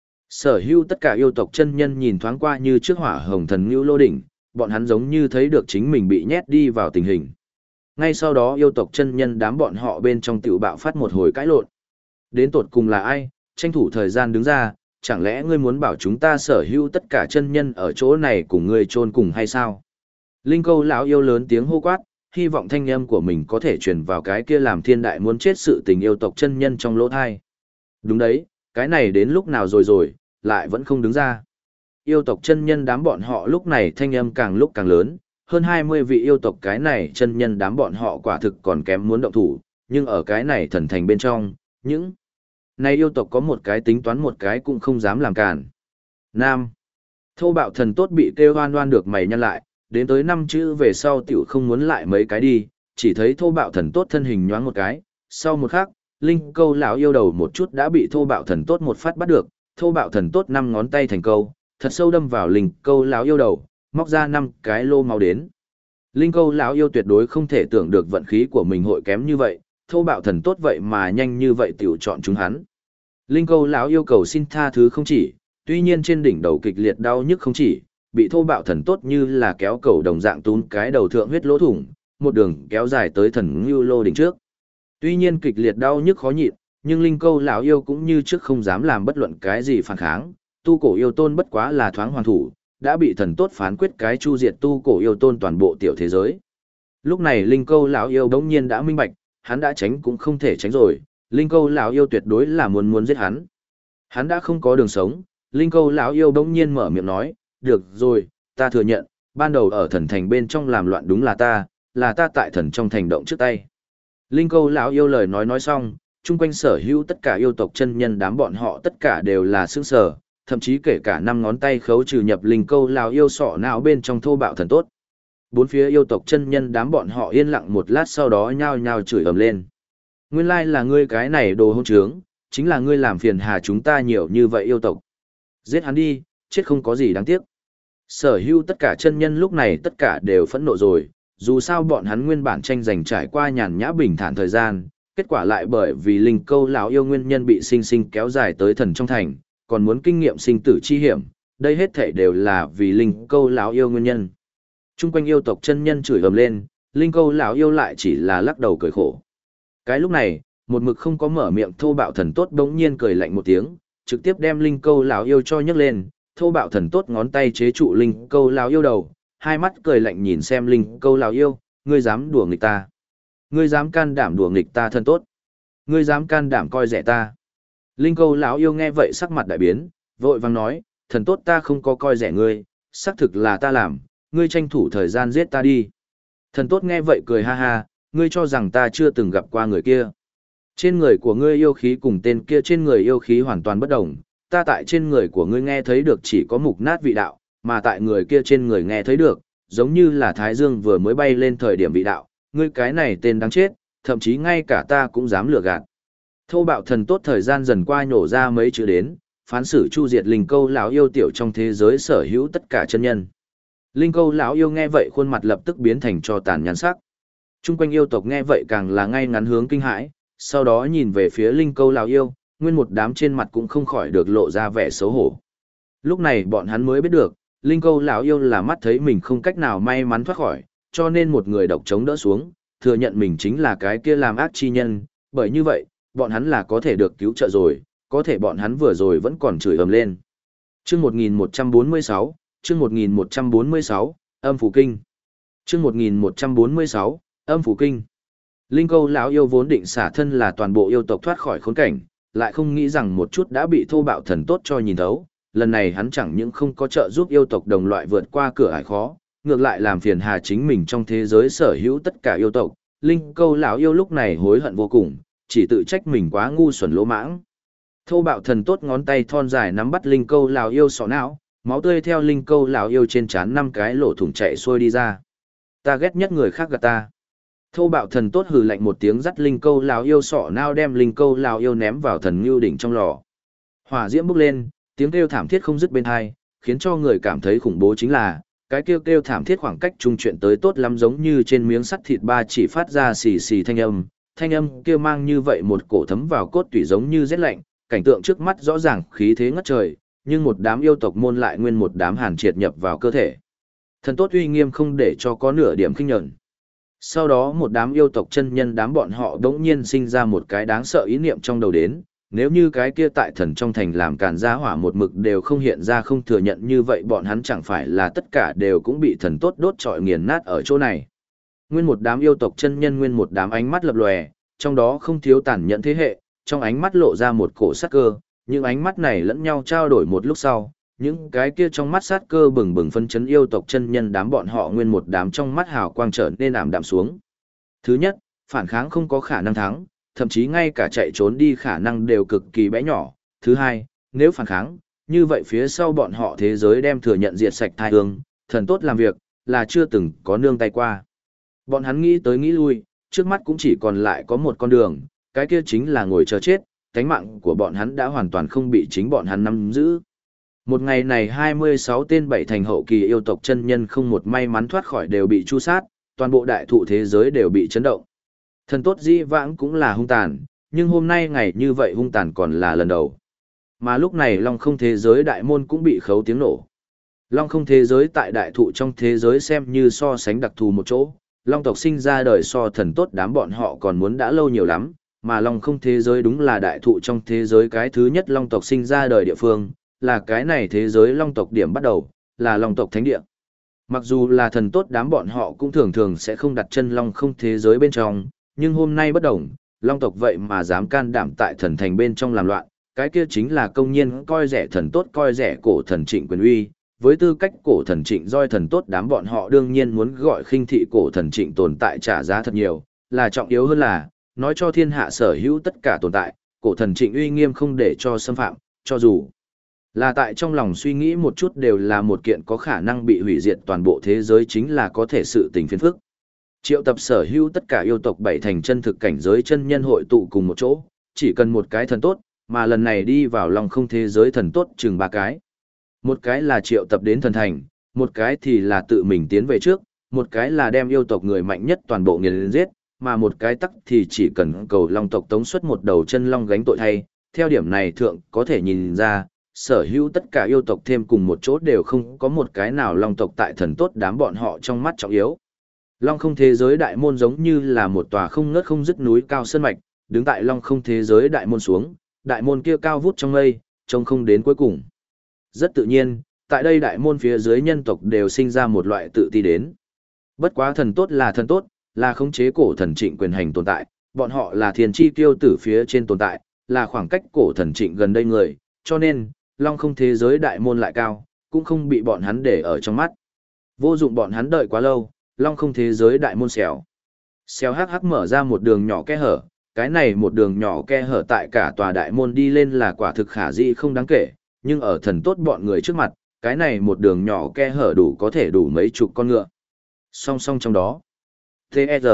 Speaker 1: Sở hữu tất cả yêu tộc chân nhân nhìn thoáng qua như trước hỏa hồng thần ngưu lô đỉnh, bọn hắn giống như thấy được chính mình bị nhét đi vào tình hình. Ngay sau đó yêu tộc chân nhân đám bọn họ bên trong tiểu bạo phát một hồi cãi lộn. Đến tột cùng là ai, tranh thủ thời gian đứng ra, chẳng lẽ ngươi muốn bảo chúng ta sở hữu tất cả chân nhân ở chỗ này cùng ngươi chôn cùng hay sao? Linh câu lão yêu lớn tiếng hô quát, hy vọng thanh âm của mình có thể truyền vào cái kia làm thiên đại muốn chết sự tình yêu tộc chân nhân trong lỗ thai. Đúng đấy, cái này đến lúc nào rồi, lại vẫn không đứng ra. Yêu tộc chân nhân đám bọn họ lúc này thanh âm càng lúc càng lớn, hơn 20 vị yêu tộc cái này chân nhân đám bọn họ quả thực còn kém muốn động thủ, nhưng ở cái này thần thành bên trong, những này yêu tộc có một cái tính toán một cái cũng không dám làm cản. Nam. Thô bạo thần tốt bị kêu hoan hoan được mày nhăn lại, đến tới 5 chữ về sau tiểu không muốn lại mấy cái đi, chỉ thấy thô bạo thần tốt thân hình nhoáng một cái, sau một khắc, linh câu lão yêu đầu một chút đã bị thô bạo thần tốt một phát bắt được, thô bạo thần tốt 5 ngón tay thành câu, thật sâu đâm vào linh câu lão yêu đầu, móc ra 5 cái lô máu đến. Linh câu lão yêu tuyệt đối không thể tưởng được vận khí của mình hội kém như vậy, thô bạo thần tốt vậy mà nhanh như vậy tiểu chọn chúng hắn. Linh câu lão yêu cầu xin tha thứ không chỉ, tuy nhiên trên đỉnh đầu kịch liệt đau nhức không chỉ, bị thô bạo thần tốt như là kéo cầu đồng dạng túm cái đầu thượng huyết lỗ thủng, một đường kéo dài tới thần ngưu lô đỉnh trước. Tuy nhiên kịch liệt đau nhức khó nhịn, nhưng linh câu lão yêu cũng như trước không dám làm bất luận cái gì phản kháng, tu cổ yêu tôn bất quá là thoáng hoàn thủ, đã bị thần tốt phán quyết cái chu diệt tu cổ yêu tôn toàn bộ tiểu thế giới. Lúc này linh câu lão yêu đống nhiên đã minh bạch, hắn đã tránh cũng không thể tránh rồi, linh câu lão yêu tuyệt đối là muốn giết hắn. Hắn đã không có đường sống, linh câu lão yêu đống nhiên mở miệng nói, được rồi, ta thừa nhận, ban đầu ở thần thành bên trong làm loạn đúng là ta tại thần trong thành động trước tay. Linh câu lão yêu lời nói xong, chung quanh sở hữu tất cả yêu tộc chân nhân đám bọn họ tất cả đều là sững sờ, thậm chí kể cả 5 ngón tay khấu trừ nhập linh câu lão yêu sọ não bên trong thô bạo thần tốt. Bốn phía yêu tộc chân nhân đám bọn họ yên lặng một lát sau đó nhao nhao chửi ầm lên. Nguyên lai là ngươi cái này đồ hỗn trướng, chính là ngươi làm phiền hà chúng ta nhiều như vậy yêu tộc. Giết hắn đi, chết không có gì đáng tiếc. Sở hữu tất cả chân nhân lúc này tất cả đều phẫn nộ rồi, dù sao bọn hắn nguyên bản tranh giành trải qua nhàn nhã bình thản thời gian, kết quả lại bởi vì linh câu lão yêu nguyên nhân bị sinh sinh kéo dài tới thần trong thành, còn muốn kinh nghiệm sinh tử chi hiểm, đây hết thảy đều là vì linh câu lão yêu nguyên nhân. Trung quanh yêu tộc chân nhân chửi ầm lên, linh câu lão yêu lại chỉ là lắc đầu cười khổ. Cái lúc này, một mực không có mở miệng thô bạo thần tốt bỗng nhiên cười lạnh một tiếng, trực tiếp đem linh câu lão yêu cho nhấc lên, thô bạo thần tốt ngón tay chế trụ linh câu lão yêu đầu, hai mắt cười lạnh nhìn xem linh câu lão yêu, ngươi dám đùa nghịch ta, ngươi dám can đảm đùa nghịch ta thần tốt, ngươi dám can đảm coi rẻ ta. Linh câu lão yêu nghe vậy sắc mặt đại biến, vội vàng nói, thần tốt ta không có coi rẻ ngươi, xác thực là ta làm, ngươi tranh thủ thời gian giết ta đi. Thần tốt nghe vậy cười ha ha, ngươi cho rằng ta chưa từng gặp qua người kia. Trên người của ngươi yêu khí cùng tên kia trên người yêu khí hoàn toàn bất đồng, ta tại trên người của ngươi nghe thấy được chỉ có mục nát vị đạo, mà tại người kia trên người nghe thấy được, giống như là Thái Dương vừa mới bay lên thời điểm vị đạo, ngươi cái này tên đáng chết, thậm chí ngay cả ta cũng dám lừa gạt. Thô bạo thần tốt thời gian dần qua nhổ ra mấy chữ đến, phán xử chu diệt linh câu lão yêu tiểu trong thế giới sở hữu tất cả chân nhân. Linh câu lão yêu nghe vậy khuôn mặt lập tức biến thành cho tàn nhàn sắc. Trung quanh yêu tộc nghe vậy càng là ngay ngắn hướng kinh hãi, sau đó nhìn về phía linh câu lão yêu, nguyên một đám trên mặt cũng không khỏi được lộ ra vẻ xấu hổ. Lúc này bọn hắn mới biết được, linh câu lão yêu là mắt thấy mình không cách nào may mắn thoát khỏi, cho nên một người độc chống đỡ xuống, thừa nhận mình chính là cái kia làm ác chi nhân, bởi như vậy, bọn hắn là có thể được cứu trợ rồi, có thể bọn hắn vừa rồi vẫn còn chửi ầm lên. Chương 1146, chương 1146, âm phủ kinh. Chương 1146, âm phủ kinh. Linh câu lão yêu vốn định xả thân là toàn bộ yêu tộc thoát khỏi khốn cảnh, lại không nghĩ rằng một chút đã bị thô bạo thần tốt cho nhìn thấu. Lần này hắn chẳng những không có trợ giúp yêu tộc đồng loại vượt qua cửa ải khó, ngược lại làm phiền hà chính mình trong thế giới sở hữu tất cả yêu tộc. Linh câu lão yêu lúc này hối hận vô cùng, chỉ tự trách mình quá ngu xuẩn lỗ mãng. Thô bạo thần tốt ngón tay thon dài nắm bắt linh câu lão yêu sọ não, máu tươi theo linh câu lão yêu trên trán 5 cái lỗ thủng chạy xuôi đi ra. Ta ghét nhất người khác gạt ta. Thô bạo thần tốt hừ lạnh một tiếng dắt linh câu lão yêu sọ não đem linh câu lão yêu ném vào thần ngưu đỉnh trong lò. Hỏa diễm bốc lên, tiếng kêu thảm thiết không dứt bên tai, khiến cho người cảm thấy khủng bố chính là, cái kêu thảm thiết khoảng cách trung chuyện tới tốt lắm giống như trên miếng sắt thịt ba chỉ phát ra xì xì thanh âm kia mang như vậy một cổ thấm vào cốt tủy giống như rét lạnh, cảnh tượng trước mắt rõ ràng khí thế ngất trời, nhưng một đám yêu tộc môn lại nguyên một đám hàn triệt nhập vào cơ thể. Thần tốt uy nghiêm không để cho có nửa điểm khinh nhẫn. Sau đó một đám yêu tộc chân nhân đám bọn họ đống nhiên sinh ra một cái đáng sợ ý niệm trong đầu đến, nếu như cái kia tại thần trong thành làm càn gia hỏa một mực đều không hiện ra không thừa nhận như vậy bọn hắn chẳng phải là tất cả đều cũng bị thần tốt đốt trọi nghiền nát ở chỗ này. Nguyên một đám yêu tộc chân nhân nguyên một đám ánh mắt lập lòe, trong đó không thiếu tàn nhẫn thế hệ, trong ánh mắt lộ ra một cổ sát cơ, những ánh mắt này lẫn nhau trao đổi một lúc sau, những cái kia trong mắt sát cơ bừng bừng phân chấn yêu tộc chân nhân đám bọn họ nguyên một đám trong mắt hào quang trở nên ảm đạm xuống. Thứ nhất, phản kháng không có khả năng thắng, thậm chí ngay cả chạy trốn đi khả năng đều cực kỳ bé nhỏ. Thứ hai, nếu phản kháng, như vậy phía sau bọn họ thế giới đem thừa nhận diệt sạch thai hương, thần tốt làm việc, là chưa từng có nương tay qua. Bọn hắn nghĩ tới nghĩ lui, trước mắt cũng chỉ còn lại có một con đường, cái kia chính là ngồi chờ chết, cánh mạng của bọn hắn đã hoàn toàn không bị chính bọn hắn nắm giữ. Một ngày này 26 tên bảy thành hậu kỳ yêu tộc chân nhân không một may mắn thoát khỏi đều bị tru sát, toàn bộ đại thụ thế giới đều bị chấn động. Thần tốt dĩ vãng cũng là hung tàn, nhưng hôm nay ngày như vậy hung tàn còn là lần đầu. Mà lúc này Long Không thế giới đại môn cũng bị khấu tiếng nổ. Long Không thế giới tại đại thụ trong thế giới xem như so sánh đặc thù một chỗ, Long tộc sinh ra đời so thần tốt đám bọn họ còn muốn đã lâu nhiều lắm, mà Long Không thế giới đúng là đại thụ trong thế giới cái thứ nhất Long tộc sinh ra đời địa phương, là cái này thế giới Long tộc điểm bắt đầu, là Long tộc thánh địa. Mặc dù là thần tốt đám bọn họ cũng thường thường sẽ không đặt chân Long Không thế giới bên trong, nhưng hôm nay bất đồng, Long tộc vậy mà dám can đảm tại thần thành bên trong làm loạn, cái kia chính là công nhiên coi rẻ thần tốt coi rẻ cổ thần Trịnh quyền uy. Với tư cách cổ thần Trịnh roi thần tốt đám bọn họ đương nhiên muốn gọi khinh thị cổ thần Trịnh tồn tại trả giá thật nhiều, là trọng yếu hơn là, nói cho thiên hạ sở hữu tất cả tồn tại, cổ thần Trịnh uy nghiêm không để cho xâm phạm, cho dù là tại trong lòng suy nghĩ một chút đều là một kiện có khả năng bị hủy diệt toàn bộ thế giới chính là có thể sự tình phiền phức. Triệu tập sở hữu tất cả yêu tộc bảy thành chân thực cảnh giới chân nhân hội tụ cùng một chỗ, chỉ cần một cái thần tốt, mà lần này đi vào Long Không thế giới thần tốt chừng ba cái. Một cái là triệu tập đến thần thành, một cái thì là tự mình tiến về trước, một cái là đem yêu tộc người mạnh nhất toàn bộ nghiền giết, mà một cái tắc thì chỉ cần cầu Long tộc tống xuất một đầu chân long gánh tội thay. Theo điểm này thượng có thể nhìn ra, sở hữu tất cả yêu tộc thêm cùng một chỗ đều không có một cái nào Long tộc tại thần tốt đám bọn họ trong mắt trọng yếu. Long Không thế giới đại môn giống như là một tòa không ngớt không dứt núi cao sơn mạch, đứng tại Long Không thế giới đại môn xuống, đại môn kia cao vút trong mây, trông không đến cuối cùng. Rất tự nhiên, tại đây đại môn phía dưới nhân tộc đều sinh ra một loại tự ti đến. Bất quá thần tốt, là khống chế cổ thần Trịnh quyền hành tồn tại, bọn họ là thiên chi tiêu tử phía trên tồn tại, là khoảng cách cổ thần Trịnh gần đây người, cho nên, Long Không thế giới đại môn lại cao, cũng không bị bọn hắn để ở trong mắt. Vô dụng bọn hắn đợi quá lâu, Long Không thế giới đại môn xèo. Xèo hắc hắc mở ra một đường nhỏ kẽ hở, cái này một đường nhỏ kẽ hở tại cả tòa đại môn đi lên là quả thực khả dĩ không đáng kể, nhưng ở thần tốt bọn người trước mặt, cái này một đường nhỏ kẽ hở đủ có thể đủ mấy chục con ngựa. Song song trong đó. T.E.R.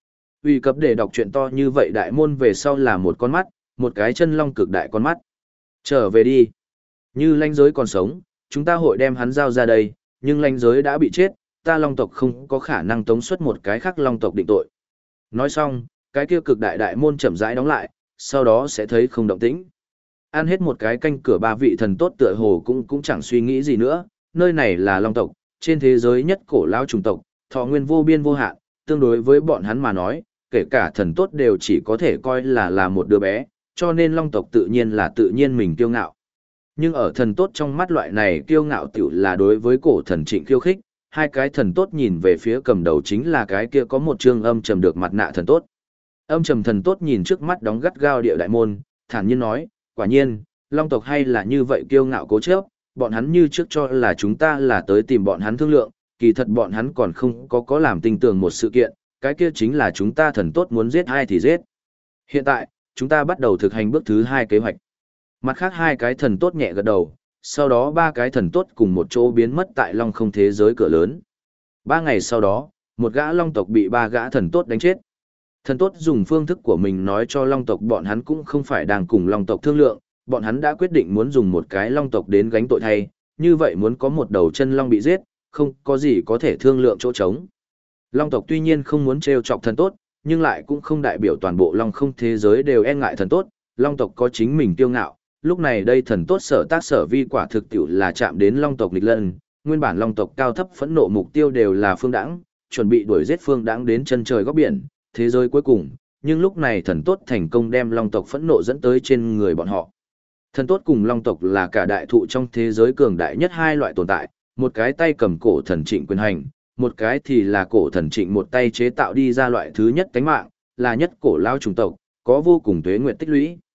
Speaker 1: Uy cấp để đọc truyện to như vậy đại môn về sau là một con mắt, một cái chân long cực đại con mắt. Trở về đi. Như lãnh giới còn sống, chúng ta hội đem hắn giao ra đây, nhưng lãnh giới đã bị chết, ta long tộc không có khả năng tống xuất một cái khác long tộc định tội. Nói xong, cái kia cực đại đại môn chậm rãi đóng lại, sau đó sẽ thấy không động tĩnh. Ăn hết một cái canh cửa ba vị thần tốt tựa hồ cũng chẳng suy nghĩ gì nữa, nơi này là long tộc, trên thế giới nhất cổ lão chủng tộc, thọ nguyên vô biên vô hạn, tương đối với bọn hắn mà nói, kể cả thần tốt đều chỉ có thể coi là một đứa bé, cho nên long tộc tự nhiên là tự nhiên mình kiêu ngạo. Nhưng ở thần tốt trong mắt loại này kiêu ngạo tiểu là đối với cổ thần Trịnh khiêu khích, hai cái thần tốt nhìn về phía cầm đầu chính là cái kia có một trương âm trầm được mặt nạ thần tốt. Âm trầm thần tốt nhìn trước mắt đóng gắt gao địa đại môn, thản nhiên nói, quả nhiên, long tộc hay là như vậy kiêu ngạo cố chấp, bọn hắn như trước cho là chúng ta là tới tìm bọn hắn thương lượng, kỳ thật bọn hắn còn không có làm tình tưởng một sự kiện, cái kia chính là chúng ta thần tốt muốn giết ai thì giết. Hiện tại, chúng ta bắt đầu thực hành bước thứ 2 kế hoạch. Mặt khác hai cái thần tốt nhẹ gật đầu, sau đó ba cái thần tốt cùng một chỗ biến mất tại Long Không thế giới cửa lớn. 3 ngày sau đó, một gã long tộc bị 3 gã thần tốt đánh chết. Thần tốt dùng phương thức của mình nói cho long tộc bọn hắn cũng không phải đang cùng long tộc thương lượng, bọn hắn đã quyết định muốn dùng một cái long tộc đến gánh tội thay, như vậy muốn có một đầu chân long bị giết, không có gì có thể thương lượng chỗ trống. Long tộc tuy nhiên không muốn trêu chọc thần tốt, nhưng lại cũng không đại biểu toàn bộ Long Không thế giới đều e ngại thần tốt, long tộc có chính mình kiêu ngạo. Lúc này đây thần tốt sở tác sở vi quả thực tiệu là chạm đến long tộc nghịch lân, nguyên bản long tộc cao thấp phẫn nộ mục tiêu đều là Phương Đãng, chuẩn bị đuổi giết Phương Đãng đến chân trời góc biển, thế giới cuối cùng, nhưng lúc này thần tốt thành công đem long tộc phẫn nộ dẫn tới trên người bọn họ. Thần tốt cùng long tộc là cả đại thụ trong thế giới cường đại nhất hai loại tồn tại, một cái tay cầm cổ thần Trịnh quyền hành, một cái thì là cổ thần Trịnh một tay chế tạo đi ra loại thứ nhất cánh mạng, là nhất cổ lao chủng tộc, có vô cùng tuế nguyện tích lũy.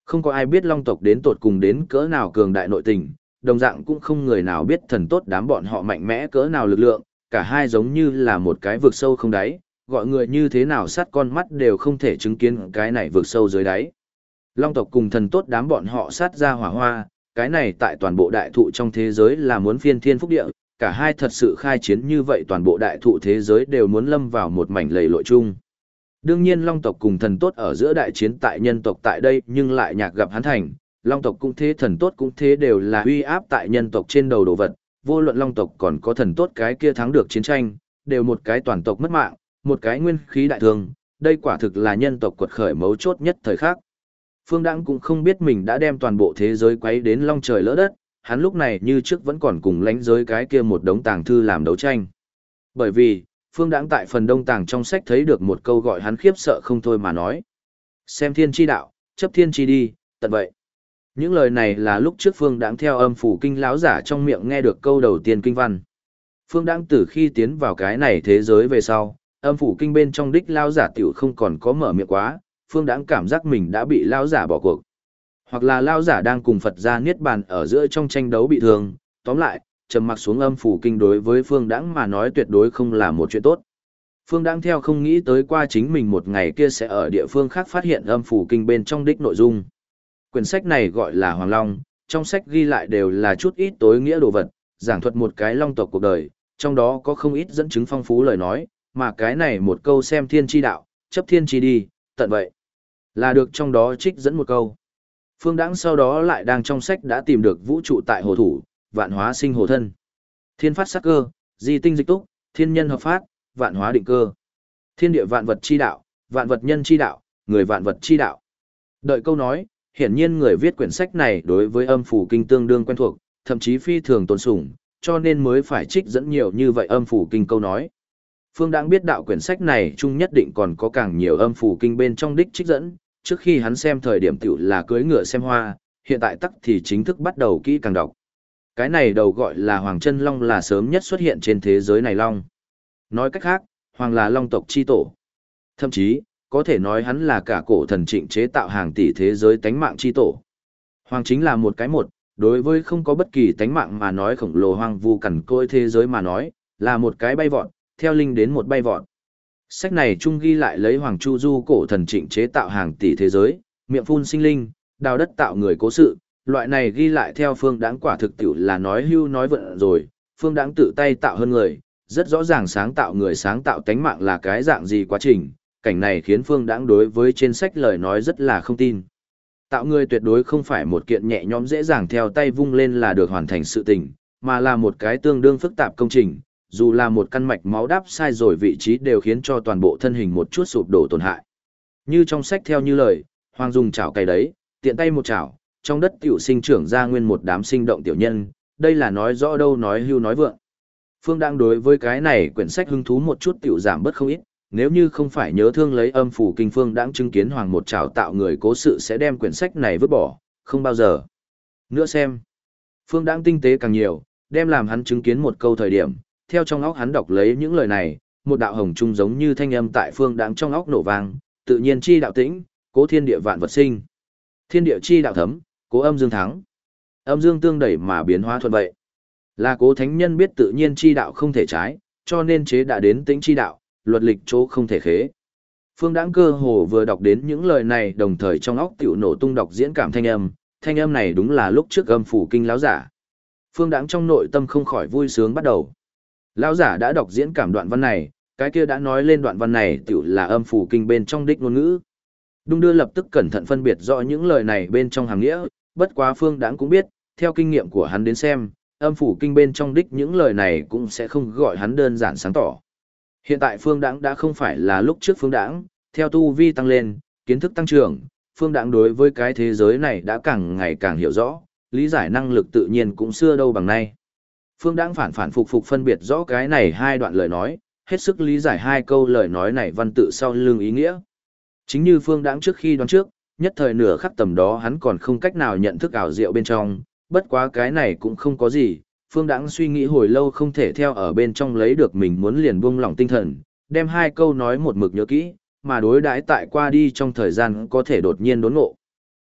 Speaker 1: Không có ai biết Long tộc đến tột cùng đến cỡ nào cường đại nội tình, đồng dạng cũng không người nào biết thần tốt đám bọn họ mạnh mẽ cỡ nào lực lượng, cả hai giống như là một cái vực sâu không đáy, gọi người như thế nào sát con mắt đều không thể chứng kiến cái này vực sâu dưới đáy. Long tộc cùng thần tốt đám bọn họ sát ra hỏa hoa, cái này tại toàn bộ đại thụ trong thế giới là muốn phiên thiên phúc địa, cả hai thật sự khai chiến như vậy toàn bộ đại thụ thế giới đều muốn lâm vào một mảnh lầy lội chung. Đương nhiên Long tộc cùng thần tốt ở giữa đại chiến tại nhân tộc tại đây nhưng lại nhạc gặp hắn thành, Long tộc cũng thế thần tốt cũng thế đều là uy áp tại nhân tộc trên đầu đồ vật, vô luận Long tộc còn có thần tốt cái kia thắng được chiến tranh, đều một cái toàn tộc mất mạng, một cái nguyên khí đại thương, đây quả thực là nhân tộc quật khởi mấu chốt nhất thời khắc. Phương Đãng cũng không biết mình đã đem toàn bộ thế giới quấy đến long trời lỡ đất, hắn lúc này như trước vẫn còn cùng lãnh giới cái kia một đống tàng thư làm đấu tranh. Bởi vì, Phương Đãng tại phần đông tàng trong sách thấy được một câu gọi hắn khiếp sợ không thôi mà nói. Xem thiên chi đạo, chấp thiên chi đi, tận vậy. Những lời này là lúc trước Phương Đãng theo âm phủ kinh lão giả trong miệng nghe được câu đầu tiên kinh văn. Phương Đãng từ khi tiến vào cái này thế giới về sau, âm phủ kinh bên trong đích lão giả tiểu không còn có mở miệng quá, Phương Đãng cảm giác mình đã bị lão giả bỏ cuộc. Hoặc là lão giả đang cùng Phật gia niết bàn ở giữa trong tranh đấu bị thương, tóm lại, trầm mặc xuống âm phủ kinh đối với Phương Đãng mà nói tuyệt đối không là một chuyện tốt. Phương Đãng theo không nghĩ tới qua chính mình một ngày kia sẽ ở địa phương khác phát hiện âm phủ kinh bên trong đích nội dung. Quyển sách này gọi là Hoàng Long, trong sách ghi lại đều là chút ít tối nghĩa đồ vật, giảng thuật một cái long tộc cuộc đời, trong đó có không ít dẫn chứng phong phú lời nói, mà cái này một câu xem thiên chi đạo, chấp thiên chi đi, tận vậy. Là được trong đó trích dẫn một câu. Phương Đãng sau đó lại đang trong sách đã tìm được vũ trụ tại hồ thủ, vạn hóa sinh hồ thân. Thiên phát sắc cơ, di tinh dịch túc, thiên nhân hợp phát, vạn hóa định cơ. Thiên địa vạn vật chi đạo, vạn vật nhân chi đạo, người vạn vật chi đạo. Đợi câu nói, hiển nhiên người viết quyển sách này đối với âm phủ kinh tương đương quen thuộc, thậm chí phi thường tôn sùng, cho nên mới phải trích dẫn nhiều như vậy âm phủ kinh câu nói. Phương Đãng biết đạo quyển sách này chung nhất định còn có càng nhiều âm phủ kinh bên trong đích trích dẫn, trước khi hắn xem thời điểm tiểu là cưỡi ngựa xem hoa, hiện tại tắc thì chính thức bắt đầu kỹ càng đọc. Cái này đầu gọi là Hoàng Chân Long là sớm nhất xuất hiện trên thế giới này long. Nói cách khác, Hoàng là long tộc chi tổ. Thậm chí, có thể nói hắn là cả cổ thần trịnh chế tạo hàng tỷ thế giới tánh mạng chi tổ. Hoàng chính là một cái một, đối với không có bất kỳ tánh mạng mà nói khổng lồ hoang vu cằn côi thế giới mà nói, là một cái bay vọt, theo linh đến một bay vọt. Sách này chung ghi lại lấy Hoàng Chu Du cổ thần trịnh chế tạo hàng tỷ thế giới, miệng phun sinh linh, đào đất tạo người cố sự, loại này ghi lại theo Phương Đãng quả thực tiểu là nói hưu nói vận rồi, Phương Đãng tự tay tạo hơn người, rất rõ ràng sáng tạo người sáng tạo tánh mạng là cái dạng gì quá trình, cảnh này khiến Phương Đãng đối với trên sách lời nói rất là không tin. Tạo người tuyệt đối không phải một kiện nhẹ nhõm dễ dàng theo tay vung lên là được hoàn thành sự tình, mà là một cái tương đương phức tạp công trình, dù là một căn mạch máu đáp sai rồi vị trí đều khiến cho toàn bộ thân hình một chút sụp đổ tổn hại. Như trong sách theo như lời, Hoàng dùng chảo cày đấy, tiện tay một chảo, trong đất tiểu sinh trưởng ra nguyên một đám sinh động tiểu nhân, đây là nói rõ đâu nói hưu nói vượng. Phương Đãng đối với cái này quyển sách hứng thú một chút tiểu giảm bớt không ít, nếu như không phải nhớ thương lấy âm phủ kinh Phương Đãng chứng kiến Hoàng một chảo tạo người cố sự sẽ đem quyển sách này vứt bỏ, không bao giờ. Nữa xem. Phương Đãng tinh tế càng nhiều, đem làm hắn chứng kiến một câu thời điểm, theo trong óc hắn đọc lấy những lời này, một đạo hồng trung giống như thanh âm tại Phương Đãng trong óc nổ vang, tự nhiên chi đạo tĩnh, cố thiên địa vạn vật sinh. Thiên địa chi đạo thấm, cố âm dương thắng. Âm dương tương đẩy mà biến hóa thuận vậy. Là cố thánh nhân biết tự nhiên chi đạo không thể trái, cho nên chế đã đến tĩnh chi đạo, luật lịch chỗ không thể khế. Phương Đãng cơ hồ vừa đọc đến những lời này đồng thời trong óc tiểu nổ tung đọc diễn cảm thanh âm này đúng là lúc trước âm phủ kinh lão giả. Phương Đãng trong nội tâm không khỏi vui sướng bắt đầu. Lão giả đã đọc diễn cảm đoạn văn này, cái kia đã nói lên đoạn văn này tiểu là âm phủ kinh bên trong đích ngôn ngữ. Đung đưa lập tức cẩn thận phân biệt rõ những lời này bên trong hàm nghĩa, bất quá Phương Đãng cũng biết, theo kinh nghiệm của hắn đến xem, âm phủ kinh bên trong đích những lời này cũng sẽ không gọi hắn đơn giản sáng tỏ. Hiện tại Phương Đãng đã không phải là lúc trước Phương Đãng, theo tu vi tăng lên, kiến thức tăng trưởng, Phương Đãng đối với cái thế giới này đã càng ngày càng hiểu rõ, lý giải năng lực tự nhiên cũng xưa đâu bằng nay. Phương Đãng phản phản phục phục phân biệt rõ cái này hai đoạn lời nói, hết sức lý giải hai câu lời nói này văn tự sau lưng ý nghĩa. Chính như Phương Đãng trước khi đoán trước, nhất thời nửa khắc tầm đó hắn còn không cách nào nhận thức ảo diệu bên trong, bất quá cái này cũng không có gì, Phương Đãng suy nghĩ hồi lâu không thể theo ở bên trong lấy được mình muốn liền buông lỏng tinh thần, đem hai câu nói một mực nhớ kỹ, mà đối đãi tại qua đi trong thời gian có thể đột nhiên đốn ngộ.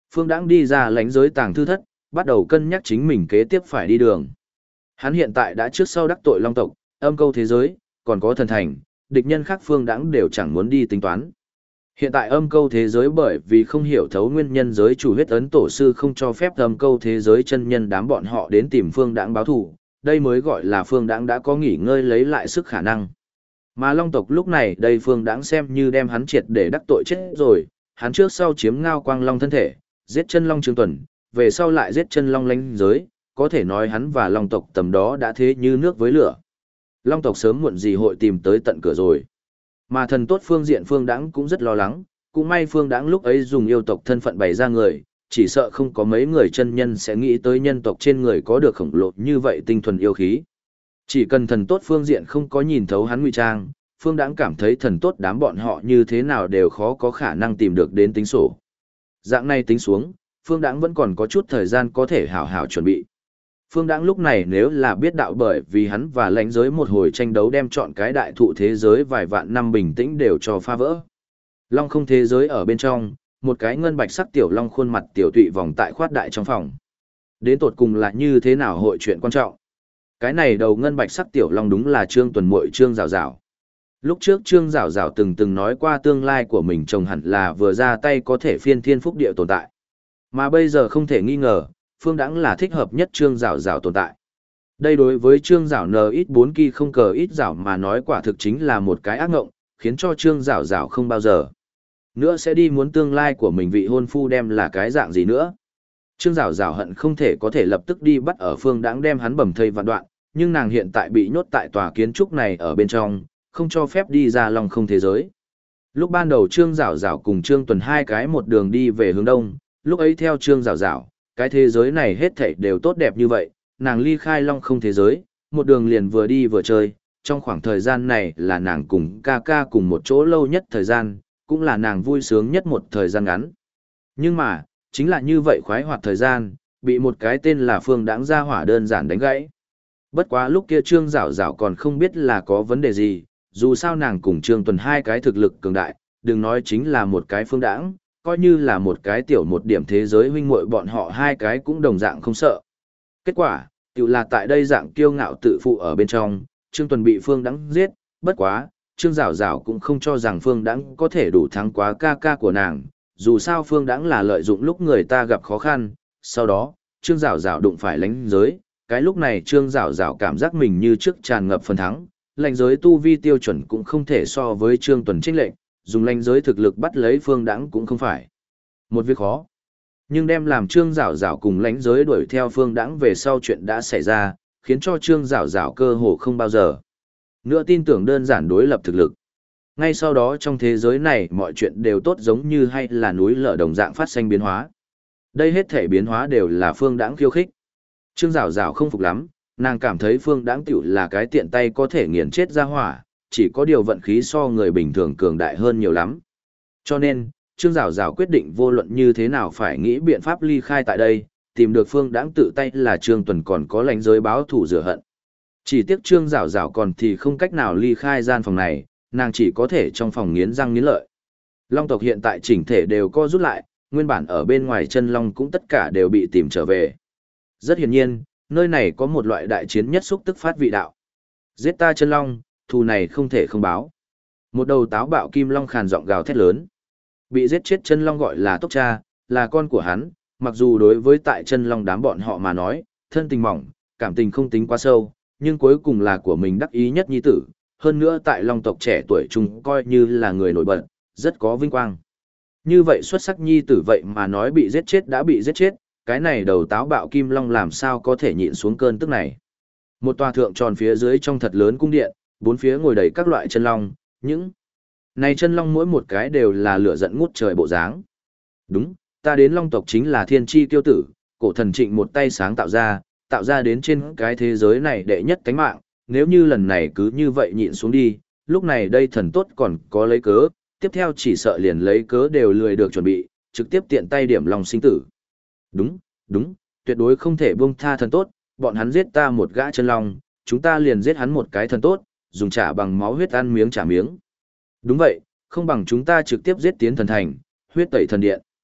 Speaker 1: Phương Đãng đi ra lãnh giới tàng thư thất, bắt đầu cân nhắc chính mình kế tiếp phải đi đường. Hắn hiện tại đã trước sau đắc tội Long tộc, âm câu thế giới, còn có thần thành, địch nhân khác Phương Đãng đều chẳng muốn đi tính toán. Hiện tại âm câu thế giới bởi vì không hiểu thấu nguyên nhân giới chủ huyết ấn tổ sư không cho phép âm câu thế giới chân nhân đám bọn họ đến tìm Phương Đãng báo thù, đây mới gọi là Phương Đãng đã có nghỉ ngơi lấy lại sức khả năng. Mà Long tộc lúc này đây Phương Đãng xem như đem hắn triệt để đắc tội chết rồi, hắn trước sau chiếm Ngao Quang Long thân thể, giết chân Long Trương Tuần, về sau lại giết chân Long lãnh giới, có thể nói hắn và Long tộc tầm đó đã thế như nước với lửa. Long tộc sớm muộn gì hội tìm tới tận cửa rồi. Mà thần tốt phương diện Phương Đãng cũng rất lo lắng, cũng may Phương Đãng lúc ấy dùng yêu tộc thân phận bày ra người, chỉ sợ không có mấy người chân nhân sẽ nghĩ tới nhân tộc trên người có được khổng lồ như vậy tinh thuần yêu khí. Chỉ cần thần tốt phương diện không có nhìn thấu hắn ngụy trang, Phương Đãng cảm thấy thần tốt đám bọn họ như thế nào đều khó có khả năng tìm được đến tính sổ. Dạng này tính xuống, Phương Đãng vẫn còn có chút thời gian có thể hảo hảo chuẩn bị. Phương Đãng lúc này nếu là biết đạo bởi vì hắn và lãnh giới một hồi tranh đấu đem chọn cái đại thụ thế giới vài vạn năm bình tĩnh đều cho phá vỡ. Long không thế giới ở bên trong, một cái ngân bạch sắc tiểu long khuôn mặt tiểu tụy vòng tại khoát đại trong phòng. Đến tột cùng là như thế nào hội chuyện quan trọng. Cái này đầu ngân bạch sắc tiểu long đúng là Trương Tuần muội Trương Giảo Giảo. Lúc trước Trương Giảo Giảo từng nói qua tương lai của mình chồng hẳn là vừa ra tay có thể phiên thiên phúc địa tồn tại. Mà bây giờ không thể nghi ngờ, Phương Đãng là thích hợp nhất Trương Giảo Giảo tồn tại. Đây đối với Trương Giảo N-4 kỳ không cờ ít giảo mà nói quả thực chính là một cái ác ngộng, khiến cho Trương Giảo Giảo không bao giờ nữa sẽ đi muốn tương lai của mình vị hôn phu đem là cái dạng gì nữa. Trương Giảo Giảo hận không thể có thể lập tức đi bắt ở Phương Đãng đem hắn bầm thây vạn đoạn, nhưng nàng hiện tại bị nhốt tại tòa kiến trúc này ở bên trong, không cho phép đi ra Long không thế giới. Lúc ban đầu Trương Giảo Giảo cùng Trương Tuần hai cái một đường đi về hướng đông, lúc ấy theo Trương Giảo Giảo, cái thế giới này hết thảy đều tốt đẹp như vậy, nàng ly khai Long không thế giới, một đường liền vừa đi vừa chơi, trong khoảng thời gian này là nàng cùng ca ca cùng một chỗ lâu nhất thời gian, cũng là nàng vui sướng nhất một thời gian ngắn. Nhưng mà, chính là như vậy khoái hoạt thời gian, bị một cái tên là Phương Đãng gia hỏa đơn giản đánh gãy. Bất quá lúc kia Trương Giảo Giảo còn không biết là có vấn đề gì, dù sao nàng cùng Trương Tuần hai cái thực lực cường đại, đừng nói chính là một cái Phương Đãng, coi như là một cái tiểu một điểm thế giới huynh muội bọn họ hai cái cũng đồng dạng không sợ. Kết quả, tiểu là tại đây dạng kiêu ngạo tự phụ ở bên trong, Trương Tuần bị Phương Đãng giết, bất quá, Trương Giảo Giảo cũng không cho rằng Phương Đãng có thể đủ thắng quá ca ca của nàng, dù sao Phương Đãng là lợi dụng lúc người ta gặp khó khăn, sau đó, Trương Giảo Giảo đụng phải lãnh giới, cái lúc này Trương Giảo Giảo cảm giác mình như trước tràn ngập phần thắng, lãnh giới tu vi tiêu chuẩn cũng không thể so với Trương Tuần chênh lệch, dùng lãnh giới thực lực bắt lấy Phương Đãng cũng không phải một việc khó. Nhưng đem làm Trương Giảo Giảo cùng lãnh giới đuổi theo Phương Đãng về sau chuyện đã xảy ra, khiến cho Trương Giảo Giảo cơ hồ không bao giờ nữa tin tưởng đơn giản đối lập thực lực. Ngay sau đó trong thế giới này mọi chuyện đều tốt giống như hay là núi lở đồng dạng phát sinh biến hóa. Đây hết thể biến hóa đều là Phương Đãng khiêu khích. Trương Giảo Giảo không phục lắm, nàng cảm thấy Phương Đãng tiểu là cái tiện tay có thể nghiền chết ra hỏa, chỉ có điều vận khí so người bình thường cường đại hơn nhiều lắm. Cho nên, Trương Giảo Giảo quyết định vô luận như thế nào phải nghĩ biện pháp ly khai tại đây, tìm được Phương Đãng tự tay là Trương Tuần còn có lãnh giới báo thủ rửa hận. Chỉ tiếc Trương Giảo Giảo còn thì không cách nào ly khai gian phòng này, nàng chỉ có thể trong phòng nghiến răng nghiến lợi. Long tộc hiện tại chỉnh thể đều co rút lại, nguyên bản ở bên ngoài chân long cũng tất cả đều bị tìm trở về. Rất hiển nhiên, nơi này có một loại đại chiến nhất xúc tức phát vị đạo. Giết ta chân long, thù này không thể không báo. Một đầu táo bạo kim long khàn giọng gào thét lớn. Bị giết chết chân long gọi là Tốc Cha, là con của hắn, mặc dù đối với tại chân long đám bọn họ mà nói, thân tình mỏng, cảm tình không tính quá sâu, nhưng cuối cùng là của mình đắc ý nhất nhi tử, hơn nữa tại long tộc trẻ tuổi trung coi như là người nổi bật, rất có vinh quang. Như vậy xuất sắc nhi tử vậy mà nói bị giết chết đã bị giết chết, cái này đầu táo bạo kim long làm sao có thể nhịn xuống cơn tức này. Một tòa thượng tròn phía dưới trong thật lớn cung điện, bốn phía ngồi đầy các loại chân long, những này chân long mỗi một cái đều là lửa giận ngút trời bộ dáng. Đúng, ta đến long tộc chính là thiên chi kiêu tử, cổ thần Trịnh một tay sáng tạo ra đến trên cái thế giới này đệ nhất cánh mạng, nếu như lần này cứ như vậy nhịn xuống đi, lúc này đây thần tốt còn có lấy cớ, tiếp theo chỉ sợ liền lấy cớ đều lười được chuẩn bị, trực tiếp tiện tay điểm lòng sinh tử. Đúng, đúng, tuyệt đối không thể buông tha thần tốt, bọn hắn giết ta một gã chân long, chúng ta liền giết hắn một cái thần tốt, dùng trả bằng máu huyết ăn miếng trả miếng. Đúng vậy, không bằng chúng ta trực tiếp giết tiến thần thành, huyết tẩy thần điện.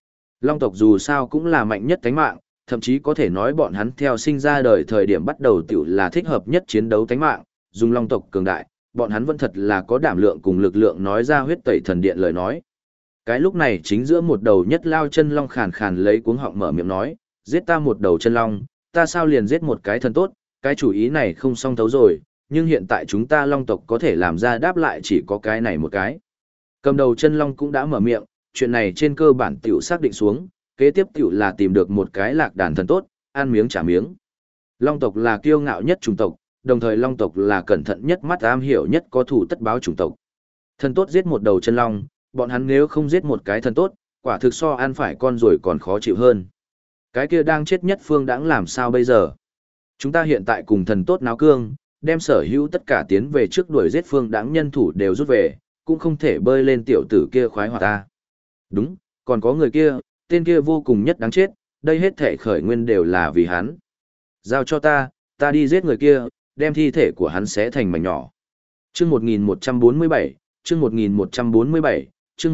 Speaker 1: Long tộc dù sao cũng là mạnh nhất tánh mạng, thậm chí có thể nói bọn hắn theo sinh ra đời thời điểm bắt đầu tiểu là thích hợp nhất chiến đấu tánh mạng, dùng long tộc cường đại, bọn hắn vẫn thật là có đảm lượng cùng lực lượng nói ra huyết tẩy thần điện lời nói. Cái lúc này chính giữa một đầu nhất lao chân long khàn khàn lấy cuống họng mở miệng nói, giết ta một đầu chân long, ta sao liền giết một cái thần tốt, cái chủ ý này không song thấu rồi, nhưng hiện tại chúng ta long tộc có thể làm ra đáp lại chỉ có cái này một cái. Cầm đầu chân long cũng đã mở miệng, chuyện này trên cơ bản tiểu xác định xuống, kế tiếp tiểu là tìm được một cái lạc đàn thần tốt, ăn miếng trả miếng. Long tộc là kiêu ngạo nhất chủng tộc, đồng thời long tộc là cẩn thận nhất mắt am hiểu nhất có thủ tất báo chủng tộc. Thần tốt giết một đầu chân long, bọn hắn nếu không giết một cái thần tốt, quả thực so ăn phải con rồi còn khó chịu hơn. Cái kia đang chết nhất phương đãng làm sao bây giờ? Chúng ta hiện tại cùng thần tốt náo cương, đem sở hữu tất cả tiến về trước đuổi giết phương đãng nhân thủ đều rút về, cũng không thể bơi lên tiểu tử kia khoái hoạt ta. Đúng, còn có người kia, tên kia vô cùng nhất đáng chết, đây hết thể khởi nguyên đều là vì hắn. Giao cho ta đi giết người kia, đem thi thể của hắn xé thành mảnh nhỏ. Chương 1147, chương 1147, chương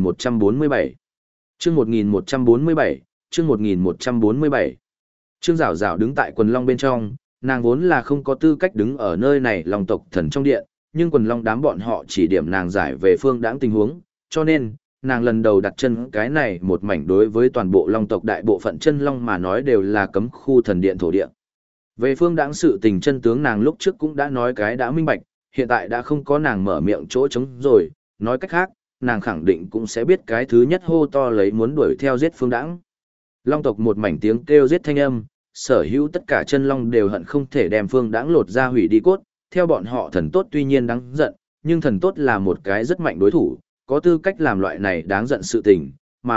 Speaker 1: 1147, chương 1147, chương 1147. Trương Giảo Giảo đứng tại quần long bên trong, nàng vốn là không có tư cách đứng ở nơi này long tộc thần trong điện, nhưng quần long đám bọn họ chỉ điểm nàng giải về phương đãng tình huống, cho nên, nàng lần đầu đặt chân cái này một mảnh đối với toàn bộ long tộc đại bộ phận chân long mà nói đều là cấm khu thần điện thổ địa. Về phương đãng sự tình chân tướng nàng lúc trước cũng đã nói cái đã minh bạch, hiện tại đã không có nàng mở miệng chỗ trống rồi, nói cách khác, nàng khẳng định cũng sẽ biết cái thứ nhất hô to lấy muốn đuổi theo giết phương đãng. Long tộc một mảnh tiếng kêu giết thanh âm, sở hữu tất cả chân long đều hận không thể đem phương đãng lột ra hủy đi cốt, theo bọn họ thần tốt tuy nhiên đáng giận, nhưng thần tốt là một cái rất mạnh đối thủ, có tư cách làm loại này đáng giận sự tình, mà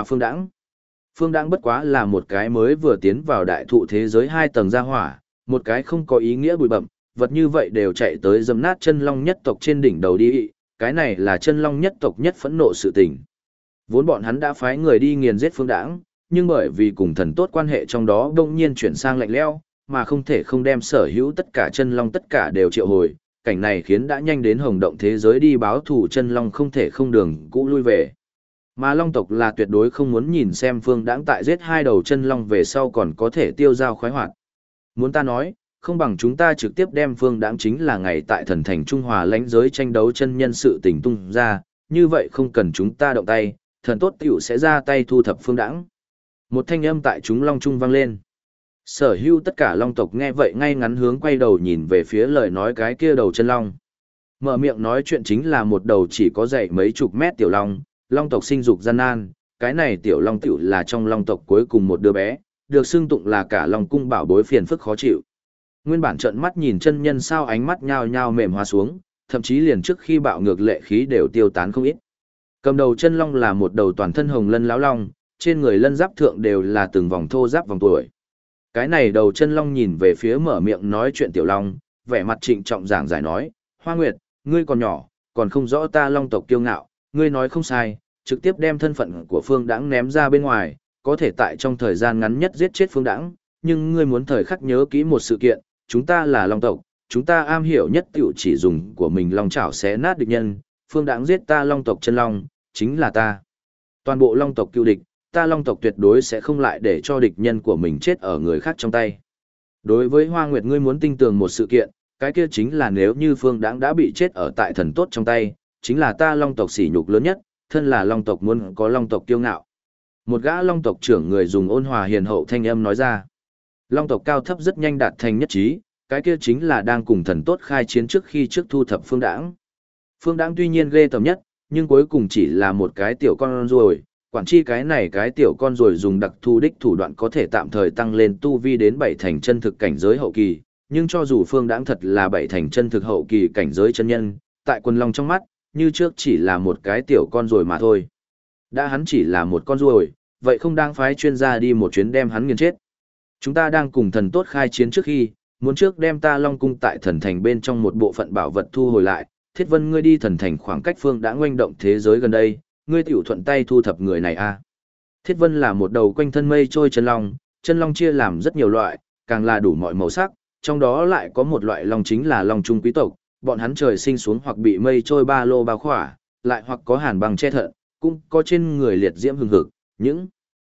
Speaker 1: phương đãng bất quá là một cái mới vừa tiến vào đại thụ thế giới 2 tầng gia hỏa, một cái không có ý nghĩa bụi bậm, vật như vậy đều chạy tới dâm nát chân long nhất tộc trên đỉnh đầu đi, cái này là chân long nhất tộc nhất phẫn nộ sự tình. Vốn bọn hắn đã phái người đi nghiền giết phương đãng, nhưng bởi vì cùng thần tốt quan hệ trong đó đông nhiên chuyển sang lạnh lẽo, mà không thể không đem sở hữu tất cả chân long tất cả đều triệu hồi, cảnh này khiến đã nhanh đến hồng động thế giới đi báo thù chân long không thể không đường cũ lui về. Mà long tộc là tuyệt đối không muốn nhìn xem phương đãng tại giết 2 đầu chân long về sau còn có thể tiêu dao khoái hoạt. Muốn ta nói, không bằng chúng ta trực tiếp đem phương đãng chính là ngày tại thần thành Trung Hòa lãnh giới tranh đấu chân nhân sự tình tung ra, như vậy không cần chúng ta động tay, thần tốt tiểu sẽ ra tay thu thập phương đãng. Một thanh âm tại chúng long trung vang lên. Sở hữu tất cả long tộc nghe vậy ngay ngắn hướng quay đầu nhìn về phía lời nói cái kia đầu chân long. Mở miệng nói chuyện chính là một đầu chỉ có dày mấy chục mét tiểu long, long tộc sinh dục gian nan, cái này tiểu long tiểu là trong long tộc cuối cùng một đứa bé, được xưng tụng là cả long cung bảo bối phiền phức khó chịu. Nguyên bản trợn mắt nhìn chân nhân sao ánh mắt nhao nhao mềm hóa xuống, thậm chí liền trước khi bạo ngược lệ khí đều tiêu tán không ít. Cầm đầu chân long là một đầu toàn thân hồng lân lão long, trên người lân giáp thượng đều là từng vòng thô giáp vòng tuổi. Cái này đầu chân long nhìn về phía mở miệng nói chuyện tiểu long, vẻ mặt trịnh trọng giảng giải nói, Hoa Nguyệt, ngươi còn nhỏ, còn không rõ ta long tộc kiêu ngạo, ngươi nói không sai, trực tiếp đem thân phận của phương đãng ném ra bên ngoài, có thể tại trong thời gian ngắn nhất giết chết phương đãng, nhưng ngươi muốn thời khắc nhớ kỹ một sự kiện, chúng ta là long tộc, chúng ta am hiểu nhất tiểu chỉ dùng của mình long chảo xé nát địch nhân, phương đãng giết ta long tộc chân long, chính là ta. Toàn bộ long tộc cựu địch, ta long tộc tuyệt đối sẽ không lại để cho địch nhân của mình chết ở người khác trong tay. Đối với Hoa Nguyệt ngươi muốn tin tưởng một sự kiện, cái kia chính là nếu như phương đãng đã bị chết ở tại thần tốt trong tay, chính là ta long tộc sỉ nhục lớn nhất, thân là long tộc muốn có long tộc kiêu ngạo. Một gã long tộc trưởng người dùng ôn hòa hiền hậu thanh âm nói ra. Long tộc cao thấp rất nhanh đạt thành nhất trí, cái kia chính là đang cùng thần tốt khai chiến trước khi trước thu thập phương đãng. Phương đãng tuy nhiên ghê tởm nhất, nhưng cuối cùng chỉ là một cái tiểu con ruồi, quản chi cái này cái tiểu con ruồi dùng đặc thù đích thủ đoạn có thể tạm thời tăng lên tu vi đến 7 thành chân thực cảnh giới hậu kỳ, nhưng cho dù phương đãng thật là 7 thành chân thực hậu kỳ cảnh giới chân nhân, tại quần long trong mắt, như trước chỉ là một cái tiểu con ruồi mà thôi. Đã hắn chỉ là một con ruồi, vậy không đang phái chuyên gia đi một chuyến đem hắn nghiền chết. Chúng ta đang cùng thần tốt khai chiến trước khi, muốn trước đem ta long cung tại thần thành bên trong một bộ phận bảo vật thu hồi lại, Thiết Vân ngươi đi thần thành khoảng cách phương đã ngoanh động thế giới gần đây, ngươi tiểu thuận tay thu thập người này a. Thiết Vân là một đầu quanh thân mây trôi chân long chia làm rất nhiều loại, càng là đủ mọi màu sắc, trong đó lại có một loại long chính là long trung quý tộc, bọn hắn trời sinh xuống hoặc bị mây trôi ba lô bao khỏa, lại hoặc có hàn băng che thận, cũng có trên người liệt diễm hừng hực, những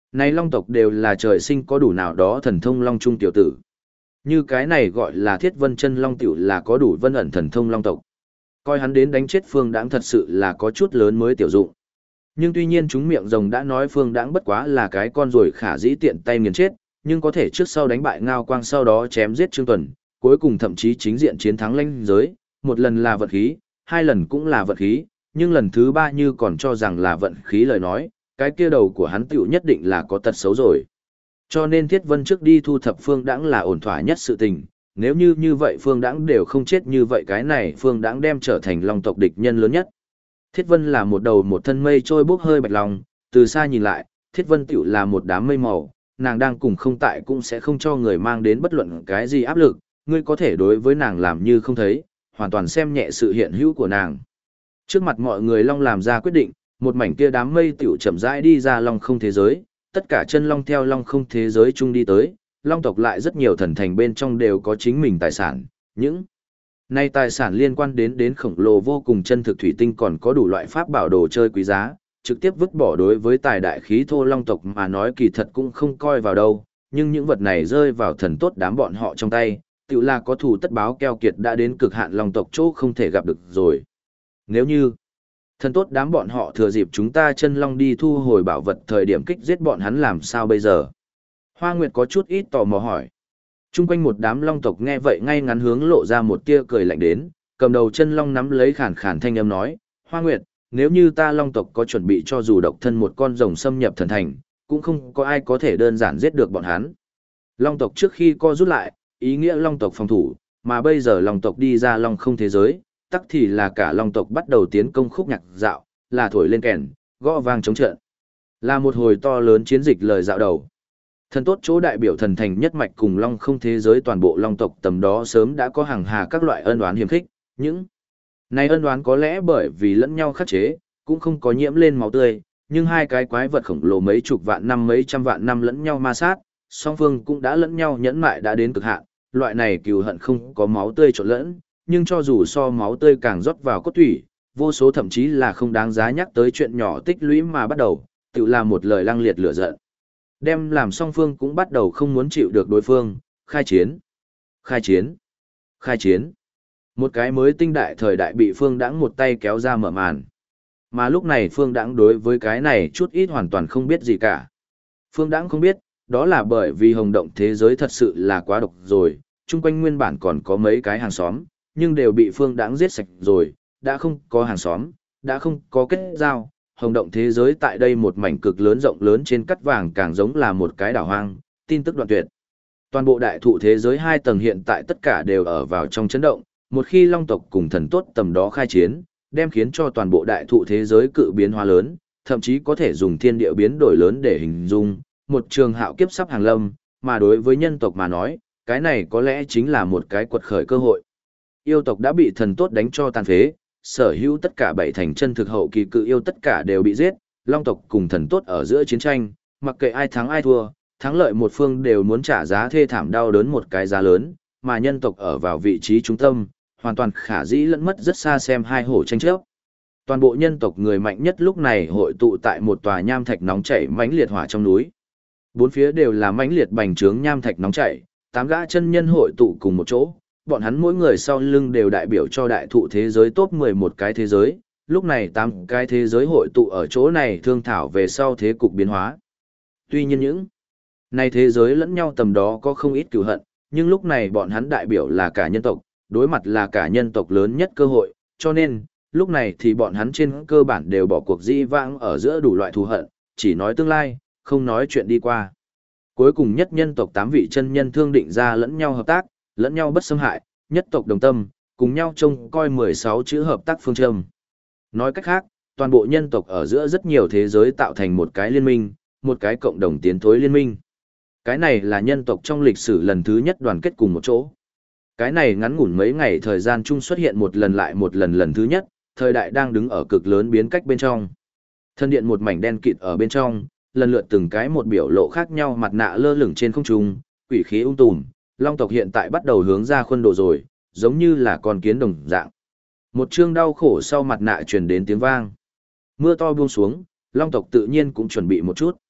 Speaker 1: Này long tộc đều là trời sinh có đủ nào đó thần thông long trung tiểu tử. Như cái này gọi là Thiết Vân Chân Long tiểu là có đủ vân ẩn thần thông long tộc. Coi hắn đến đánh chết Phương Đãng thật sự là có chút lớn mới tiểu dụng. Nhưng tuy nhiên chúng miệng rồng đã nói Phương Đãng bất quá là cái con ruồi khả dĩ tiện tay nghiền chết, nhưng có thể trước sau đánh bại Ngao Quang sau đó chém giết Trương Tuần, cuối cùng thậm chí chính diện chiến thắng Lãnh Giới, một lần là vận khí, hai lần cũng là vận khí, nhưng lần thứ ba như còn cho rằng là vận khí lời nói, cái kia đầu của hắn tiểu nhất định là có tật xấu rồi. Cho nên Thiết Vân trước đi thu thập Phương Đãng là ổn thỏa nhất sự tình, nếu như vậy Phương Đãng đều không chết như vậy cái này Phương Đãng đem trở thành long tộc địch nhân lớn nhất. Thiết Vân là một đầu một thân mây trôi bốc hơi bạch long, từ xa nhìn lại, Thiết Vân tiểu là một đám mây màu, nàng đang cùng không tại cũng sẽ không cho người mang đến bất luận cái gì áp lực, ngươi có thể đối với nàng làm như không thấy, hoàn toàn xem nhẹ sự hiện hữu của nàng. Trước mặt mọi người long làm ra quyết định, một mảnh kia đám mây tiểu chậm rãi đi ra long không thế giới, tất cả chân long theo long không thế giới chung đi tới, long tộc lại rất nhiều thần thành bên trong đều có chính mình tài sản, những nay tài sản liên quan đến khổng lồ vô cùng chân thực thủy tinh còn có đủ loại pháp bảo đồ chơi quý giá, trực tiếp vứt bỏ đối với tài đại khí thô long tộc mà nói kỳ thật cũng không coi vào đâu, nhưng những vật này rơi vào thần tốt đám bọn họ trong tay, tự là có thù tất báo keo kiệt đã đến cực hạn long tộc chỗ không thể gặp được rồi. Nếu như thần tốt đám bọn họ thừa dịp chúng ta chân long đi thu hồi bảo vật thời điểm kích giết bọn hắn làm sao bây giờ? Hoa Nguyệt có chút ít tò mò hỏi. Trung quanh một đám long tộc nghe vậy ngay ngắn hướng lộ ra một tia cười lạnh đến, cầm đầu chân long nắm lấy khàn khàn thanh âm nói, Hoa Nguyệt, nếu như ta long tộc có chuẩn bị cho dù độc thân một con rồng xâm nhập thần thành, cũng không có ai có thể đơn giản giết được bọn hắn. Long tộc trước khi co rút lại, ý nghĩa long tộc phòng thủ, mà bây giờ long tộc đi ra long không thế giới, tắc thì là cả long tộc bắt đầu tiến công khúc nhạc dạo, là thổi lên kèn, gõ vang chống trận. Là một hồi to lớn chiến dịch lời dạo đầu. Thần tốt chỗ đại biểu thần thành nhất mạch cùng long không thế giới toàn bộ long tộc tầm đó sớm đã có hàng hà các loại ân oán hiềm khích, những này ân oán có lẽ bởi vì lẫn nhau khắc chế, cũng không có nhiễm lên máu tươi, nhưng hai cái quái vật khổng lồ mấy chục vạn năm mấy trăm vạn năm lẫn nhau ma sát, song phương cũng đã lẫn nhau nhẫn mại đã đến cực hạn, loại này cừu hận không có máu tươi trộn lẫn, nhưng cho dù so máu tươi càng rót vào cốt thủy, vô số thậm chí là không đáng giá nhắc tới chuyện nhỏ tích lũy mà bắt đầu, tự là một lời lăng liệt lửa giận. Đem làm song phương cũng bắt đầu không muốn chịu được đối phương, khai chiến, khai chiến, khai chiến. Một cái mới tinh đại thời đại bị Phương Đãng một tay kéo ra mở màn. Mà lúc này Phương Đãng đối với cái này chút ít hoàn toàn không biết gì cả. Phương Đãng không biết, đó là bởi vì hồng động thế giới thật sự là quá độc rồi, chung quanh nguyên bản còn có mấy cái hàng xóm, nhưng đều bị Phương Đãng giết sạch rồi, đã không có hàng xóm, đã không có kết giao. Hồng động thế giới tại đây một mảnh cực lớn rộng lớn trên cắt vàng càng giống là một cái đảo hoang, tin tức đoạn tuyệt. Toàn bộ đại thụ thế giới 2 tầng hiện tại tất cả đều ở vào trong chấn động, một khi long tộc cùng thần tốt tầm đó khai chiến, đem khiến cho toàn bộ đại thụ thế giới cự biến hóa lớn, thậm chí có thể dùng thiên địa biến đổi lớn để hình dung, một trường hạo kiếp sắp hàng lâm, mà đối với nhân tộc mà nói, cái này có lẽ chính là một cái quật khởi cơ hội. Yêu tộc đã bị thần tốt đánh cho tàn phế, sở hữu tất cả 7 thành chân thực hậu kỳ cự yêu tất cả đều bị giết, long tộc cùng thần tốt ở giữa chiến tranh, mặc kệ ai thắng ai thua, thắng lợi một phương đều muốn trả giá thê thảm đau đớn một cái giá lớn, mà nhân tộc ở vào vị trí trung tâm, hoàn toàn khả dĩ lẫn mất rất xa xem hai hổ tranh chấp. Toàn bộ nhân tộc người mạnh nhất lúc này hội tụ tại một tòa nham thạch nóng chảy mãnh liệt hỏa trong núi. Bốn phía đều là mãnh liệt bành trướng nham thạch nóng chảy, 8 gã chân nhân hội tụ cùng một chỗ, bọn hắn mỗi người sau lưng đều đại biểu cho đại thụ thế giới top 11 cái thế giới, lúc này 8 cái thế giới hội tụ ở chỗ này thương thảo về sau thế cục biến hóa. Tuy nhiên những này thế giới lẫn nhau tầm đó có không ít cừu hận, nhưng lúc này bọn hắn đại biểu là cả nhân tộc, đối mặt là cả nhân tộc lớn nhất cơ hội, cho nên, lúc này thì bọn hắn trên cơ bản đều bỏ cuộc dĩ vãng ở giữa đủ loại thù hận, chỉ nói tương lai, không nói chuyện đi qua. Cuối cùng nhất nhân tộc 8 vị chân nhân thương định ra lẫn nhau hợp tác, lẫn nhau bất xâm hại, nhất tộc đồng tâm, cùng nhau trông coi 16 chữ hợp tác phương châm. Nói cách khác, toàn bộ nhân tộc ở giữa rất nhiều thế giới tạo thành một cái liên minh, một cái cộng đồng tiến thối liên minh. Cái này là nhân tộc trong lịch sử lần thứ nhất đoàn kết cùng một chỗ. Cái này ngắn ngủn mấy ngày thời gian chung xuất hiện một lần lại một lần lần thứ nhất, thời đại đang đứng ở cực lớn biến cách bên trong. Thân điện một mảnh đen kịt ở bên trong, lần lượt từng cái một biểu lộ khác nhau mặt nạ lơ lửng trên không trung, quỷ khí tùm, long tộc hiện tại bắt đầu hướng ra khuôn độ rồi, giống như là con kiến đồng dạng. Một chương đau khổ sau mặt nạ truyền đến tiếng vang. Mưa to buông xuống, long tộc tự nhiên cũng chuẩn bị một chút.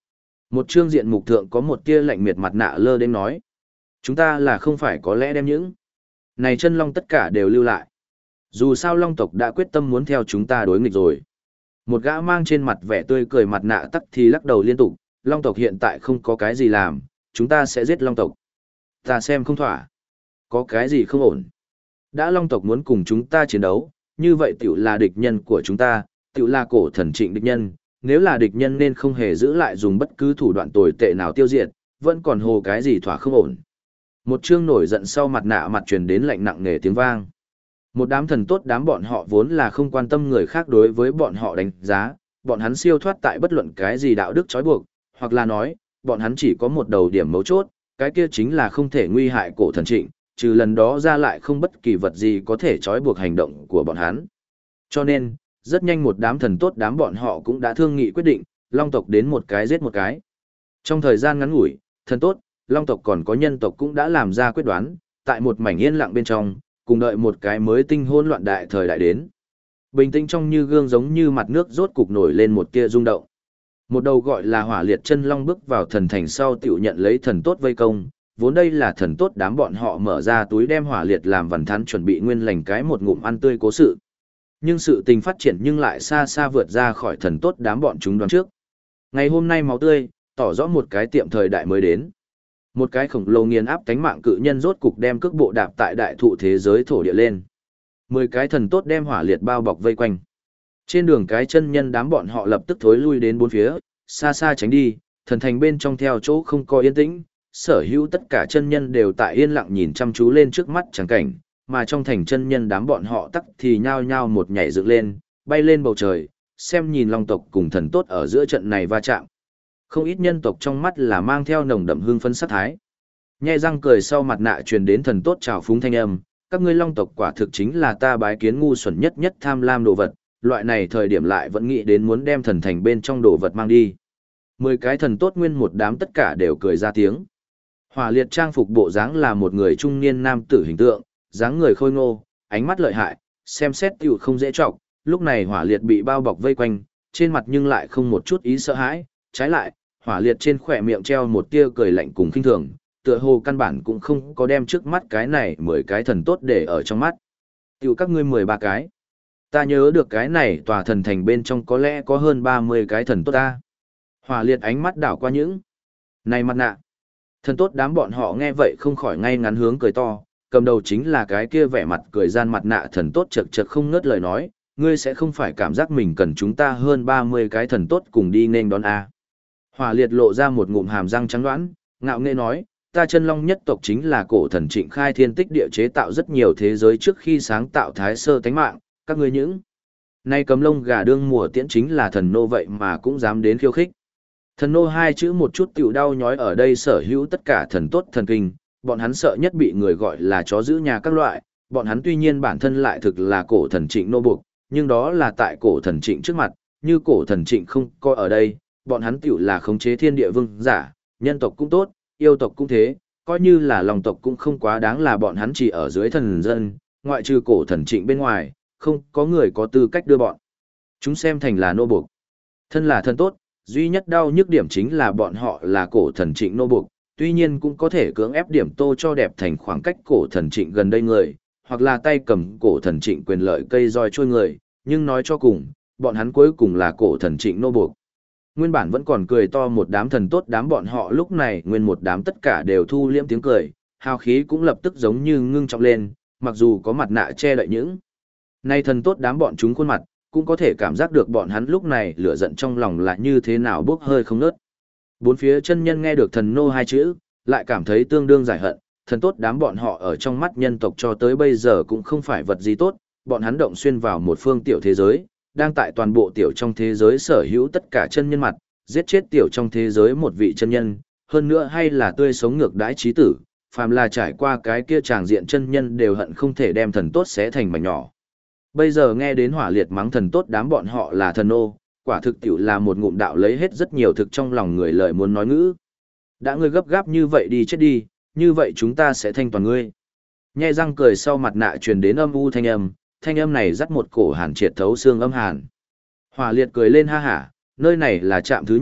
Speaker 1: Một trương diện mục thượng có một tia lạnh miệt mặt nạ lơ đến nói. Chúng ta là không phải có lẽ đem những này chân long tất cả đều lưu lại. Dù sao long tộc đã quyết tâm muốn theo chúng ta đối nghịch rồi. Một gã mang trên mặt vẻ tươi cười mặt nạ tắc thì lắc đầu liên tục, long tộc hiện tại không có cái gì làm, chúng ta sẽ giết long tộc. Ta xem không thỏa. Có cái gì không ổn. Đã long tộc muốn cùng chúng ta chiến đấu, như vậy tiểu là địch nhân của chúng ta, tiểu là cổ thần trịnh địch nhân. Nếu là địch nhân nên không hề giữ lại dùng bất cứ thủ đoạn tồi tệ nào tiêu diệt, vẫn còn hồ cái gì thỏa không ổn. Một chương nổi giận sau mặt nạ mặt truyền đến lạnh nặng nề tiếng vang. Một đám thần tốt đám bọn họ vốn là không quan tâm người khác đối với bọn họ đánh giá, bọn hắn siêu thoát tại bất luận cái gì đạo đức trói buộc, hoặc là nói, bọn hắn chỉ có một đầu điểm mấu chốt, cái kia chính là không thể nguy hại cổ thần trịnh, trừ lần đó ra lại không bất kỳ vật gì có thể trói buộc hành động của bọn hắn. Cho nên, rất nhanh một đám thần tốt đám bọn họ cũng đã thương nghị quyết định, long tộc đến một cái giết một cái. Trong thời gian ngắn ngủi, thần tốt, long tộc còn có nhân tộc cũng đã làm ra quyết đoán, tại một mảnh yên lặng bên trong, cùng đợi một cái mới tinh hỗn loạn đại thời đại đến. Bình tĩnh trong như gương giống như mặt nước rốt cục nổi lên một tia rung động. Một đầu gọi là Hỏa Liệt chân long bước vào thần thành sau tiểu nhận lấy thần tốt vây công, vốn đây là thần tốt đám bọn họ mở ra túi đem Hỏa Liệt làm vằn thắn chuẩn bị nguyên lành cái một ngụm ăn tươi cố sự. Nhưng sự tình phát triển nhưng lại xa xa vượt ra khỏi thần tốt đám bọn chúng đoán trước. Ngày hôm nay máu tươi, tỏ rõ một cái tiệm thời đại mới đến. Một cái khổng lồ nghiền áp cánh mạng cự nhân rốt cục đem cước bộ đạp tại đại thụ thế giới thổ địa lên. 10 cái thần tốt đem Hỏa Liệt bao bọc vây quanh. Trên đường cái chân nhân đám bọn họ lập tức thối lui đến bốn phía, xa xa tránh đi, thần thành bên trong theo chỗ không có yên tĩnh, sở hữu tất cả chân nhân đều tại yên lặng nhìn chăm chú lên trước mắt chẳng cảnh, mà trong thành chân nhân đám bọn họ tắc thì nhao nhao một nhảy dựng lên, bay lên bầu trời, xem nhìn long tộc cùng thần tốt ở giữa trận này va chạm. Không ít nhân tộc trong mắt là mang theo nồng đậm hương phấn sát thái. Nhe răng cười sau mặt nạ truyền đến thần tốt trào phúng thanh âm, các ngươi long tộc quả thực chính là ta bái kiến ngu xuẩn nhất nhất tham lam đồ vật, loại này thời điểm lại vẫn nghĩ đến muốn đem thần thành bên trong đồ vật mang đi. 10 cái thần tốt nguyên một đám tất cả đều cười ra tiếng. Hỏa Liệt trang phục bộ dáng là một người trung niên nam tử hình tượng, dáng người khôi ngô, ánh mắt lợi hại, xem xét tiểu không dễ trọng, lúc này Hỏa Liệt bị bao bọc vây quanh, trên mặt nhưng lại không một chút ý sợ hãi, trái lại, Hỏa Liệt trên khỏe miệng treo một tia cười lạnh cùng khinh thường, tựa hồ căn bản cũng không có đem trước mắt cái này 10 cái thần tốt để ở trong mắt. Tiểu các ngươi 13 cái. Ta nhớ được cái này tòa thần thành bên trong có lẽ có hơn 30 cái thần tốt ta. Hỏa Liệt ánh mắt đảo qua những này mặt nạ. Thần tốt đám bọn họ nghe vậy không khỏi ngay ngắn hướng cười to, cầm đầu chính là cái kia vẻ mặt cười gian mặt nạ thần tốt chật chật không ngớt lời nói, ngươi sẽ không phải cảm giác mình cần chúng ta hơn 30 cái thần tốt cùng đi nên đón a. Hỏa Liệt lộ ra một ngụm hàm răng trắng đoán, ngạo nghễ nói, ta chân long nhất tộc chính là cổ thần Trịnh khai thiên tích địa chế tạo rất nhiều thế giới trước khi sáng tạo thái sơ tánh mạng, các ngươi những nay cầm lông gà đương mùa tiễn chính là thần nô vậy mà cũng dám đến khiêu khích. Thần nô hai chữ một chút tiểu đau nhói ở đây sở hữu tất cả thần tốt thần kinh, bọn hắn sợ nhất bị người gọi là chó giữ nhà các loại, bọn hắn tuy nhiên bản thân lại thực là cổ thần Trịnh nô buộc, nhưng đó là tại cổ thần Trịnh trước mặt, như cổ thần Trịnh không coi ở đây, bọn hắn tiểu là khống chế thiên địa vương giả, nhân tộc cũng tốt, yêu tộc cũng thế, coi như là lòng tộc cũng không quá đáng là bọn hắn chỉ ở dưới thần dân, ngoại trừ cổ thần Trịnh bên ngoài, không có người có tư cách đưa bọn chúng xem thành là nô buộc. Thân là thân tốt, duy nhất đau nhức điểm chính là bọn họ là cổ thần Trịnh nô buộc, tuy nhiên cũng có thể cưỡng ép điểm tô cho đẹp thành khoảng cách cổ thần Trịnh gần đây người, hoặc là tay cầm cổ thần Trịnh quyền lợi cây roi trôi người, nhưng nói cho cùng, bọn hắn cuối cùng là cổ thần Trịnh nô buộc. Nguyên bản vẫn còn cười to một đám thần tốt đám bọn họ lúc này nguyên một đám tất cả đều thu liễm tiếng cười, hào khí cũng lập tức giống như ngưng trọng lên, mặc dù có mặt nạ che đậy những nay thần tốt đám bọn chúng khuôn mặt, cũng có thể cảm giác được bọn hắn lúc này lửa giận trong lòng là như thế nào bốc hơi không nớt. Bốn phía chân nhân nghe được thần nô hai chữ, lại cảm thấy tương đương giải hận, thần tốt đám bọn họ ở trong mắt nhân tộc cho tới bây giờ cũng không phải vật gì tốt, bọn hắn động xuyên vào một phương tiểu thế giới, đang tại toàn bộ tiểu trong thế giới sở hữu tất cả chân nhân mặt, giết chết tiểu trong thế giới một vị chân nhân, hơn nữa hay là tươi sống ngược đãi trí tử, phàm là trải qua cái kia tràng diện chân nhân đều hận không thể đem thần tốt xé thành mảnh nhỏ. Bây giờ nghe đến Hỏa Liệt mắng thần tốt đám bọn họ là thần ô, quả thực tiểu là một ngụm đạo lấy hết rất nhiều thực trong lòng người lời muốn nói ngữ. Đã ngươi gấp gáp như vậy đi chết đi, như vậy chúng ta sẽ thanh toàn ngươi. Nhe răng cười sau mặt nạ truyền đến âm u thanh âm này dắt một cổ hàn triệt thấu xương âm hàn. Hỏa Liệt cười lên ha hả, nơi này là trạm thứ nhất,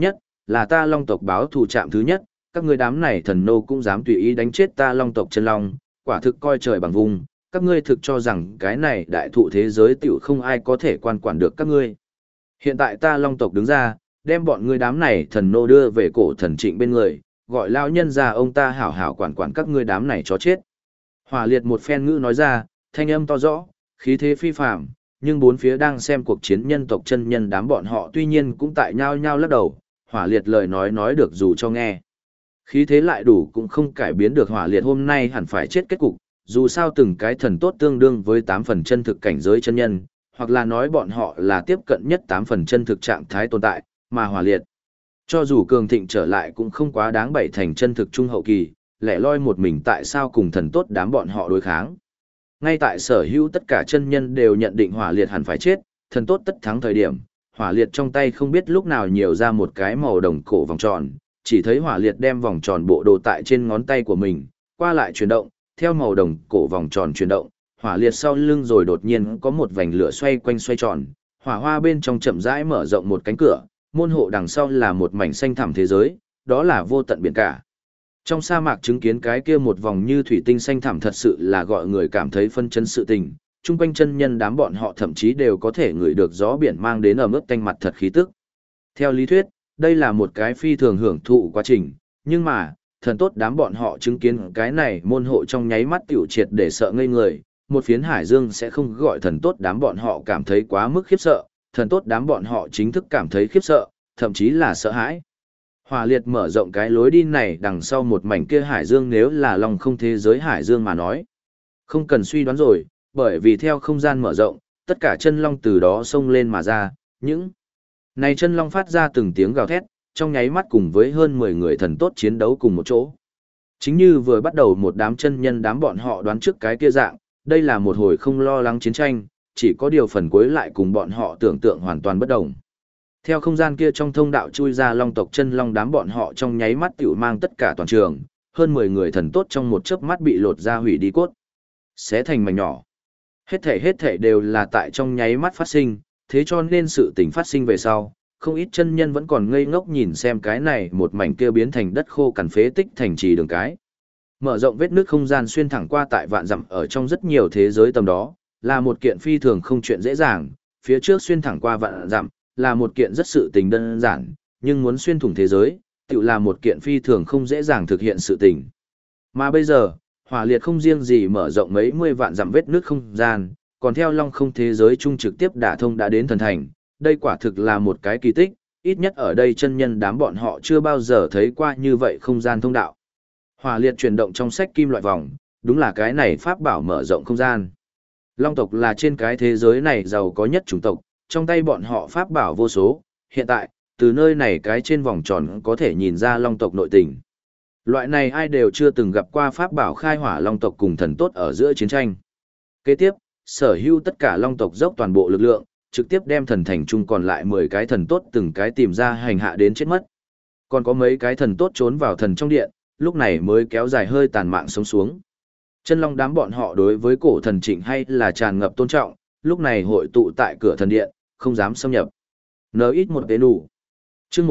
Speaker 1: là ta long tộc báo thù trạm thứ nhất, các ngươi đám này thần nô cũng dám tùy ý đánh chết ta long tộc chân long, quả thực coi trời bằng vùng, các ngươi thực cho rằng cái này đại thụ thế giới tiểu không ai có thể quan quản được các ngươi. Hiện tại ta long tộc đứng ra, đem bọn ngươi đám này thần nô đưa về cổ thần Trịnh bên người, gọi lão nhân ra ông ta hảo hảo quản quản các ngươi đám này chó chết. Hỏa Liệt một phen ngữ nói ra, thanh âm to rõ, khí thế phi phàm, nhưng bốn phía đang xem cuộc chiến nhân tộc chân nhân đám bọn họ tuy nhiên cũng tại nhao nhao lắc đầu, Hỏa Liệt lời nói được dù cho nghe. Khí thế lại đủ cũng không cải biến được Hỏa Liệt hôm nay hẳn phải chết kết cục, dù sao từng cái thần tốt tương đương với 8 phần chân thực cảnh giới chân nhân, hoặc là nói bọn họ là tiếp cận nhất 8 phần chân thực trạng thái tồn tại, mà Hỏa Liệt. Cho dù cường thịnh trở lại cũng không quá đáng bảy thành chân thực trung hậu kỳ, lẻ loi một mình tại sao cùng thần tốt đám bọn họ đối kháng. Ngay tại sở hữu tất cả chân nhân đều nhận định Hỏa Liệt hẳn phải chết, thần tốt tất thắng thời điểm, Hỏa Liệt trong tay không biết lúc nào nhiều ra một cái màu đồng cổ vòng tròn, chỉ thấy Hỏa Liệt đem vòng tròn bộ đồ tại trên ngón tay của mình, qua lại chuyển động, theo màu đồng cổ vòng tròn chuyển động, Hỏa Liệt sau lưng rồi đột nhiên có một vành lửa xoay quanh xoay tròn, hỏa hoa bên trong chậm rãi mở rộng một cánh cửa, môn hộ đằng sau là một mảnh xanh thẳm thế giới, đó là vô tận biển cả. Trong sa mạc chứng kiến cái kia một vòng như thủy tinh xanh thẳm thật sự là gọi người cảm thấy phân chấn sự tình, chung quanh chân nhân đám bọn họ thậm chí đều có thể ngửi được gió biển mang đến ở mức tanh mặt thật khí tức. Theo lý thuyết, đây là một cái phi thường hưởng thụ quá trình, nhưng mà, thần tốt đám bọn họ chứng kiến cái này môn hộ trong nháy mắt tiểu triệt để sợ ngây người, một phiến hải dương sẽ không gọi thần tốt đám bọn họ cảm thấy quá mức khiếp sợ, thần tốt đám bọn họ chính thức cảm thấy khiếp sợ, thậm chí là sợ hãi. Hỏa Liệt mở rộng cái lối đi này đằng sau một mảnh kia hải dương nếu là lòng không thế giới hải dương mà nói. Không cần suy đoán rồi, bởi vì theo không gian mở rộng, tất cả chân long từ đó xông lên mà ra, những này chân long phát ra từng tiếng gào thét, trong nháy mắt cùng với hơn 10 người thần tốt chiến đấu cùng một chỗ. Chính như vừa bắt đầu một đám chân nhân đám bọn họ đoán trước cái kia dạng, đây là một hồi không lo lắng chiến tranh, chỉ có điều phần cuối lại cùng bọn họ tưởng tượng hoàn toàn bất đồng. Theo không gian kia trong thông đạo chui ra long tộc chân long đám bọn họ trong nháy mắt tiểu mang tất cả toàn trường, hơn 10 người thần tốt trong một chớp mắt bị lột ra hủy đi cốt, xé thành mảnh nhỏ. Hết thể đều là tại trong nháy mắt phát sinh, thế cho nên sự tình phát sinh về sau, không ít chân nhân vẫn còn ngây ngốc nhìn xem cái này một mảnh kia biến thành đất khô cằn phế tích thành trì đường cái. Mở rộng vết nước không gian xuyên thẳng qua tại vạn dặm ở trong rất nhiều thế giới tầm đó, là một kiện phi thường không chuyện dễ dàng, phía trước xuyên thẳng qua vạn dặm, là một kiện rất sự tình đơn giản, nhưng muốn xuyên thủng thế giới, tự là một kiện phi thường không dễ dàng thực hiện sự tình. Mà bây giờ, Hỏa Liệt không riêng gì mở rộng mấy mươi vạn dặm vết nước không gian, còn theo long không thế giới chung trực tiếp đả thông đã đến thần thành, đây quả thực là một cái kỳ tích, ít nhất ở đây chân nhân đám bọn họ chưa bao giờ thấy qua như vậy không gian thông đạo. Hỏa Liệt chuyển động trong sách kim loại vòng, đúng là cái này pháp bảo mở rộng không gian. Long tộc là trên cái thế giới này giàu có nhất chủng tộc, trong tay bọn họ pháp bảo vô số, hiện tại, từ nơi này cái trên vòng tròn có thể nhìn ra long tộc nội tình. Loại này ai đều chưa từng gặp qua pháp bảo khai hỏa long tộc cùng thần tốt ở giữa chiến tranh. Kế tiếp, sở hữu tất cả long tộc dốc toàn bộ lực lượng, trực tiếp đem thần thành chung còn lại 10 cái thần tốt từng cái tìm ra hành hạ đến chết mất. Còn có mấy cái thần tốt trốn vào thần trong điện, lúc này mới kéo dài hơi tàn mạng sống xuống. Chân long đám bọn họ đối với cổ thần Trịnh hay là tràn ngập tôn trọng, lúc này hội tụ tại cửa thần điện, không dám xâm nhập. N.I.1 tế đủ. Chương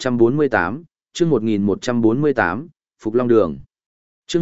Speaker 1: 1148, chương 1148, Phục Long Đường. Chương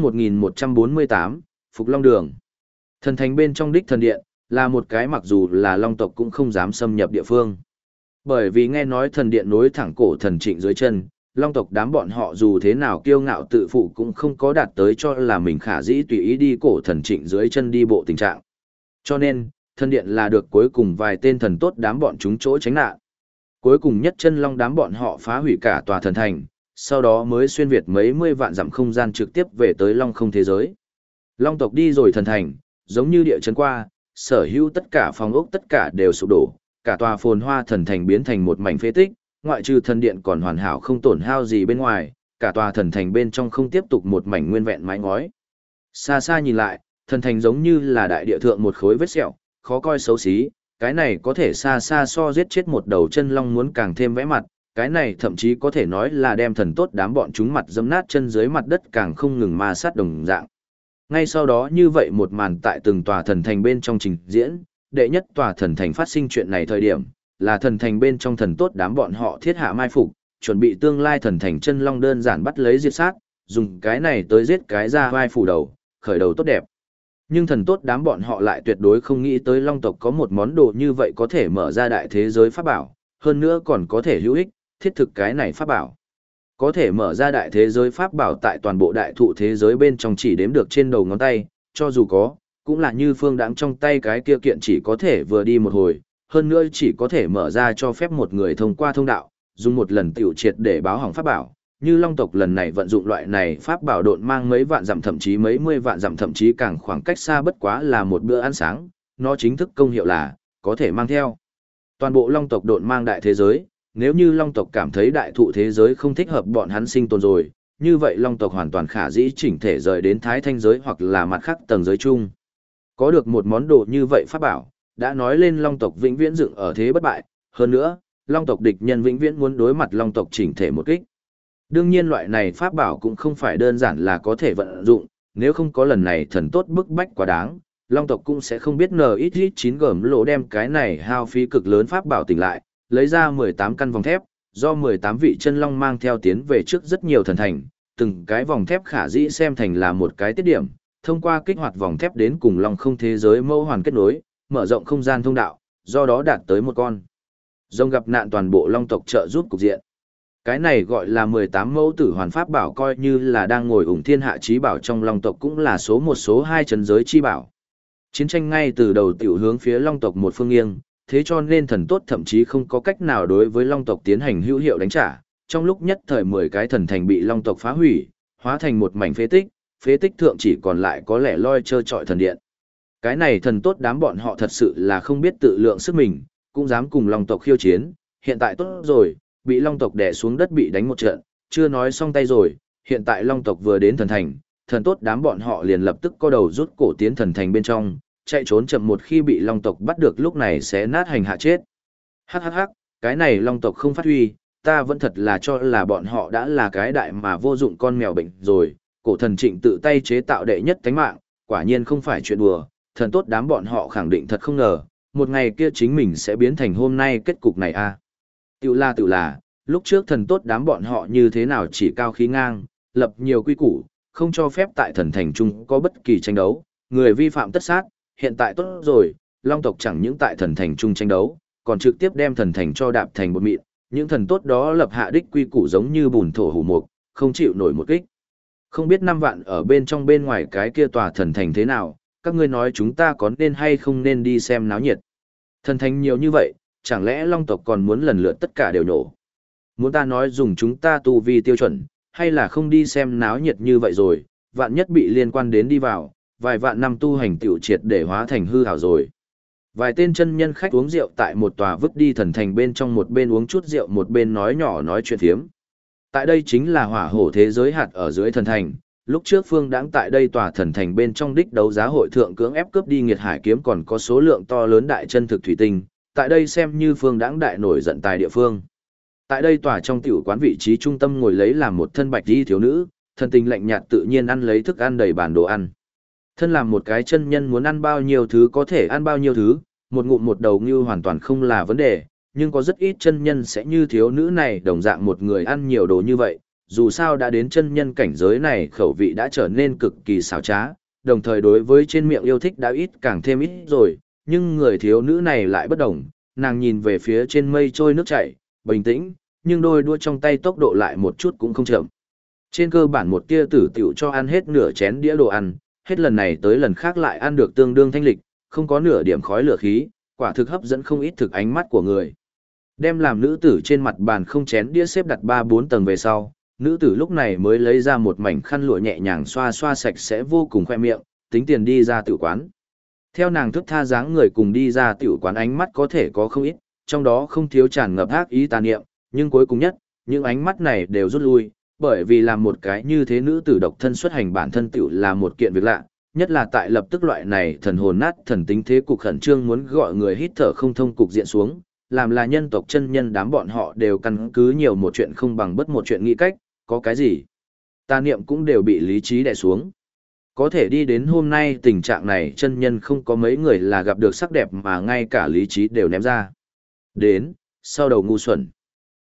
Speaker 1: 1148, Phục Long Đường. Thần thành bên trong đích thần điện, là một cái mặc dù là long tộc cũng không dám xâm nhập địa phương. Bởi vì nghe nói thần điện nối thẳng cổ thần Trịnh dưới chân, long tộc đám bọn họ dù thế nào kiêu ngạo tự phụ cũng không có đạt tới cho là mình khả dĩ tùy ý đi cổ thần Trịnh dưới chân đi bộ tình trạng. Cho nên, thần điện là được cuối cùng vài tên thần tốt đám bọn chúng chỗ tránh nạn. Cuối cùng nhất chân long đám bọn họ phá hủy cả tòa thần thành, sau đó mới xuyên việt mấy mươi vạn dặm không gian trực tiếp về tới long không thế giới. Long tộc đi rồi thần thành, giống như địa chấn qua, sở hữu tất cả phòng ốc tất cả đều sụp đổ, cả tòa phồn hoa thần thành biến thành một mảnh phế tích, ngoại trừ thần điện còn hoàn hảo không tổn hao gì bên ngoài, cả tòa thần thành bên trong không tiếp tục một mảnh nguyên vẹn mái ngói. Xa xa nhìn lại, thần thành giống như là đại địa thượng một khối vết sẹo, khó coi xấu xí, cái này có thể xa xa so giết chết một đầu chân long muốn càng thêm vẽ mặt, cái này thậm chí có thể nói là đem thần tốt đám bọn chúng mặt dẫm nát chân dưới mặt đất càng không ngừng ma sát đồng dạng. Ngay sau đó như vậy một màn tại từng tòa thần thành bên trong trình diễn, đệ nhất tòa thần thành phát sinh chuyện này thời điểm, là thần thành bên trong thần tốt đám bọn họ thiết hạ mai phục, chuẩn bị tương lai thần thành chân long đơn giản bắt lấy diệt sát, dùng cái này tới giết cái ra vai phủ đầu, khởi đầu tốt đẹp. Nhưng thần tốt đám bọn họ lại tuyệt đối không nghĩ tới long tộc có một món đồ như vậy có thể mở ra đại thế giới pháp bảo, hơn nữa còn có thể hữu ích, thiết thực cái này pháp bảo. Có thể mở ra đại thế giới pháp bảo tại toàn bộ đại thụ thế giới bên trong chỉ đếm được trên đầu ngón tay, cho dù có, cũng là như Phương Đãng trong tay cái kia kiện chỉ có thể vừa đi một hồi, hơn nữa chỉ có thể mở ra cho phép một người thông qua thông đạo, dùng một lần tiểu triệt để báo hỏng pháp bảo. Như long tộc lần này vận dụng loại này pháp bảo độn mang mấy vạn dặm thậm chí mấy mươi vạn dặm thậm chí càng khoảng cách xa bất quá là một bữa ăn sáng, nó chính thức công hiệu là có thể mang theo toàn bộ long tộc độn mang đại thế giới. Nếu như long tộc cảm thấy đại thụ thế giới không thích hợp bọn hắn sinh tồn rồi, như vậy long tộc hoàn toàn khả dĩ chỉnh thể rời đến thái thanh giới hoặc là mặt khác tầng giới chung. Có được một món đồ như vậy pháp bảo, đã nói lên long tộc vĩnh viễn dựng ở thế bất bại, hơn nữa, long tộc địch nhân vĩnh viễn muốn đối mặt long tộc chỉnh thể một kích. Đương nhiên loại này pháp bảo cũng không phải đơn giản là có thể vận dụng, nếu không có lần này thần tốt bức bách quá đáng, long tộc cũng sẽ không biết NXX9 gầm lỗ đem cái này hao phí cực lớn pháp bảo tỉnh lại, lấy ra 18 căn vòng thép, do 18 vị chân long mang theo tiến về trước rất nhiều thần thành, từng cái vòng thép khả dĩ xem thành là một cái tiết điểm, thông qua kích hoạt vòng thép đến cùng long không thế giới mẫu hoàn kết nối, mở rộng không gian thông đạo, do đó đạt tới một con rồng gặp nạn toàn bộ long tộc trợ giúp cục diện. Cái này gọi là 18 mẫu tử hoàn pháp bảo, coi như là đang ngồi ủng thiên hạ chí bảo trong long tộc cũng là số một số hai trấn giới chi bảo. Chiến tranh ngay từ đầu tiểu hướng phía long tộc một phương nghiêng, thế cho nên thần tốt thậm chí không có cách nào đối với long tộc tiến hành hữu hiệu đánh trả. Trong lúc nhất thời 10 cái thần thành bị long tộc phá hủy, hóa thành một mảnh phế tích thượng chỉ còn lại có lẻ loi trơ trọi thần điện. Cái này thần tốt đám bọn họ thật sự là không biết tự lượng sức mình, cũng dám cùng long tộc khiêu chiến, hiện tại tốt rồi, bị long tộc đè xuống đất bị đánh một trận, chưa nói xong tay rồi, hiện tại long tộc vừa đến thần thành, thần tốt đám bọn họ liền lập tức co đầu rút cổ tiến thần thành bên trong, chạy trốn chậm, một khi bị long tộc bắt được lúc này sẽ nát hành hạ chết. Hắc hắc hắc, cái này long tộc không phát huy, ta vẫn thật là cho là bọn họ đã là cái đại mà vô dụng con mèo bệnh rồi, cổ thần Trịnh tự tay chế tạo đệ nhất tánh mạng, quả nhiên không phải chuyện đùa, thần tốt đám bọn họ khẳng định thật không ngờ, một ngày kia chính mình sẽ biến thành hôm nay kết cục này a. Tự là, lúc trước thần tốt đám bọn họ như thế nào chỉ cao khí ngang, lập nhiều quy củ, không cho phép tại thần thành trung có bất kỳ tranh đấu, người vi phạm tất sát, hiện tại tốt rồi, long tộc chẳng những tại thần thành trung tranh đấu, còn trực tiếp đem thần thành cho đạp thành bột mịn, những thần tốt đó lập hạ đích quy củ giống như bùn thổ hủ mục, không chịu nổi một kích. Không biết 5 vạn ở bên trong bên ngoài cái kia tòa thần thành thế nào, các ngươi nói chúng ta có nên hay không nên đi xem náo nhiệt. Thần thành nhiều như vậy, chẳng lẽ long tộc còn muốn lần lượt tất cả đều nổ. Muốn ta nói dùng chúng ta tu vi tiêu chuẩn, hay là không đi xem náo nhiệt như vậy rồi, vạn nhất bị liên quan đến đi vào, vài vạn năm tu hành tiểu triệt để hóa thành hư hảo rồi. Vài tên chân nhân khách uống rượu tại một tòa vứt đi thần thành bên trong, một bên uống chút rượu một bên nói nhỏ nói chuyện phiếm. Tại đây chính là hỏa hổ thế giới hạt ở dưới thần thành, lúc trước Phương Đãng tại đây tòa thần thành bên trong đích đấu giá hội thượng cưỡng ép cướp đi Nghiệt Hải kiếm còn có số lượng to lớn đại chân thực thủy tinh, tại đây xem như Phương Đãng đại nổi giận tài địa phương. Tại đây tòa trong tiểu quán vị trí trung tâm ngồi lấy làm một thân bạch y thiếu nữ, thân tình lạnh nhạt tự nhiên ăn lấy thức ăn đầy bàn đồ ăn. Thân làm một cái chân nhân muốn ăn bao nhiêu thứ có thể ăn bao nhiêu thứ, một ngụm một đầu như hoàn toàn không là vấn đề, nhưng có rất ít chân nhân sẽ như thiếu nữ này đồng dạng một người ăn nhiều đồ như vậy, dù sao đã đến chân nhân cảnh giới này khẩu vị đã trở nên cực kỳ xảo trá, đồng thời đối với trên miệng yêu thích đã ít càng thêm ít rồi, nhưng người thiếu nữ này lại bất đồng, nàng nhìn về phía trên mây trôi nước chảy, bình tĩnh, nhưng đôi đua trong tay tốc độ lại một chút cũng không chậm. Trên cơ bản một tia tử tiểu cho ăn hết nửa chén đĩa đồ ăn, hết lần này tới lần khác lại ăn được tương đương thanh lịch, không có nửa điểm khói lửa khí, quả thực hấp dẫn không ít thực ánh mắt của người. Đem làm nữ tử trên mặt bàn không chén đĩa xếp đặt 3-4 tầng về sau, nữ tử lúc này mới lấy ra một mảnh khăn lụa nhẹ nhàng xoa xoa sạch sẽ vô cùng khoe miệng, tính tiền đi ra tiểu quán. Theo nàng thức tha dáng người cùng đi ra tiểu quán, ánh mắt có thể có không ít, trong đó không thiếu tràn ngập ác ý tà niệm, nhưng cuối cùng nhất, những ánh mắt này đều rút lui, bởi vì làm một cái như thế nữ tử độc thân xuất hành bản thân tiểu là một kiện việc lạ, nhất là tại lập tức loại này thần hồn nát thần tính thế cục khẩn trương muốn gọi người hít thở không thông cục diện xuống, làm là nhân tộc chân nhân đám bọn họ đều căn cứ nhiều một chuyện không bằng bất một chuyện nghĩ cách, có cái gì tà niệm cũng đều bị lý trí đè xuống. Có thể đi đến hôm nay tình trạng này chân nhân không có mấy người là gặp được sắc đẹp mà ngay cả lý trí đều ném ra. Đến, sau đầu ngu xuẩn.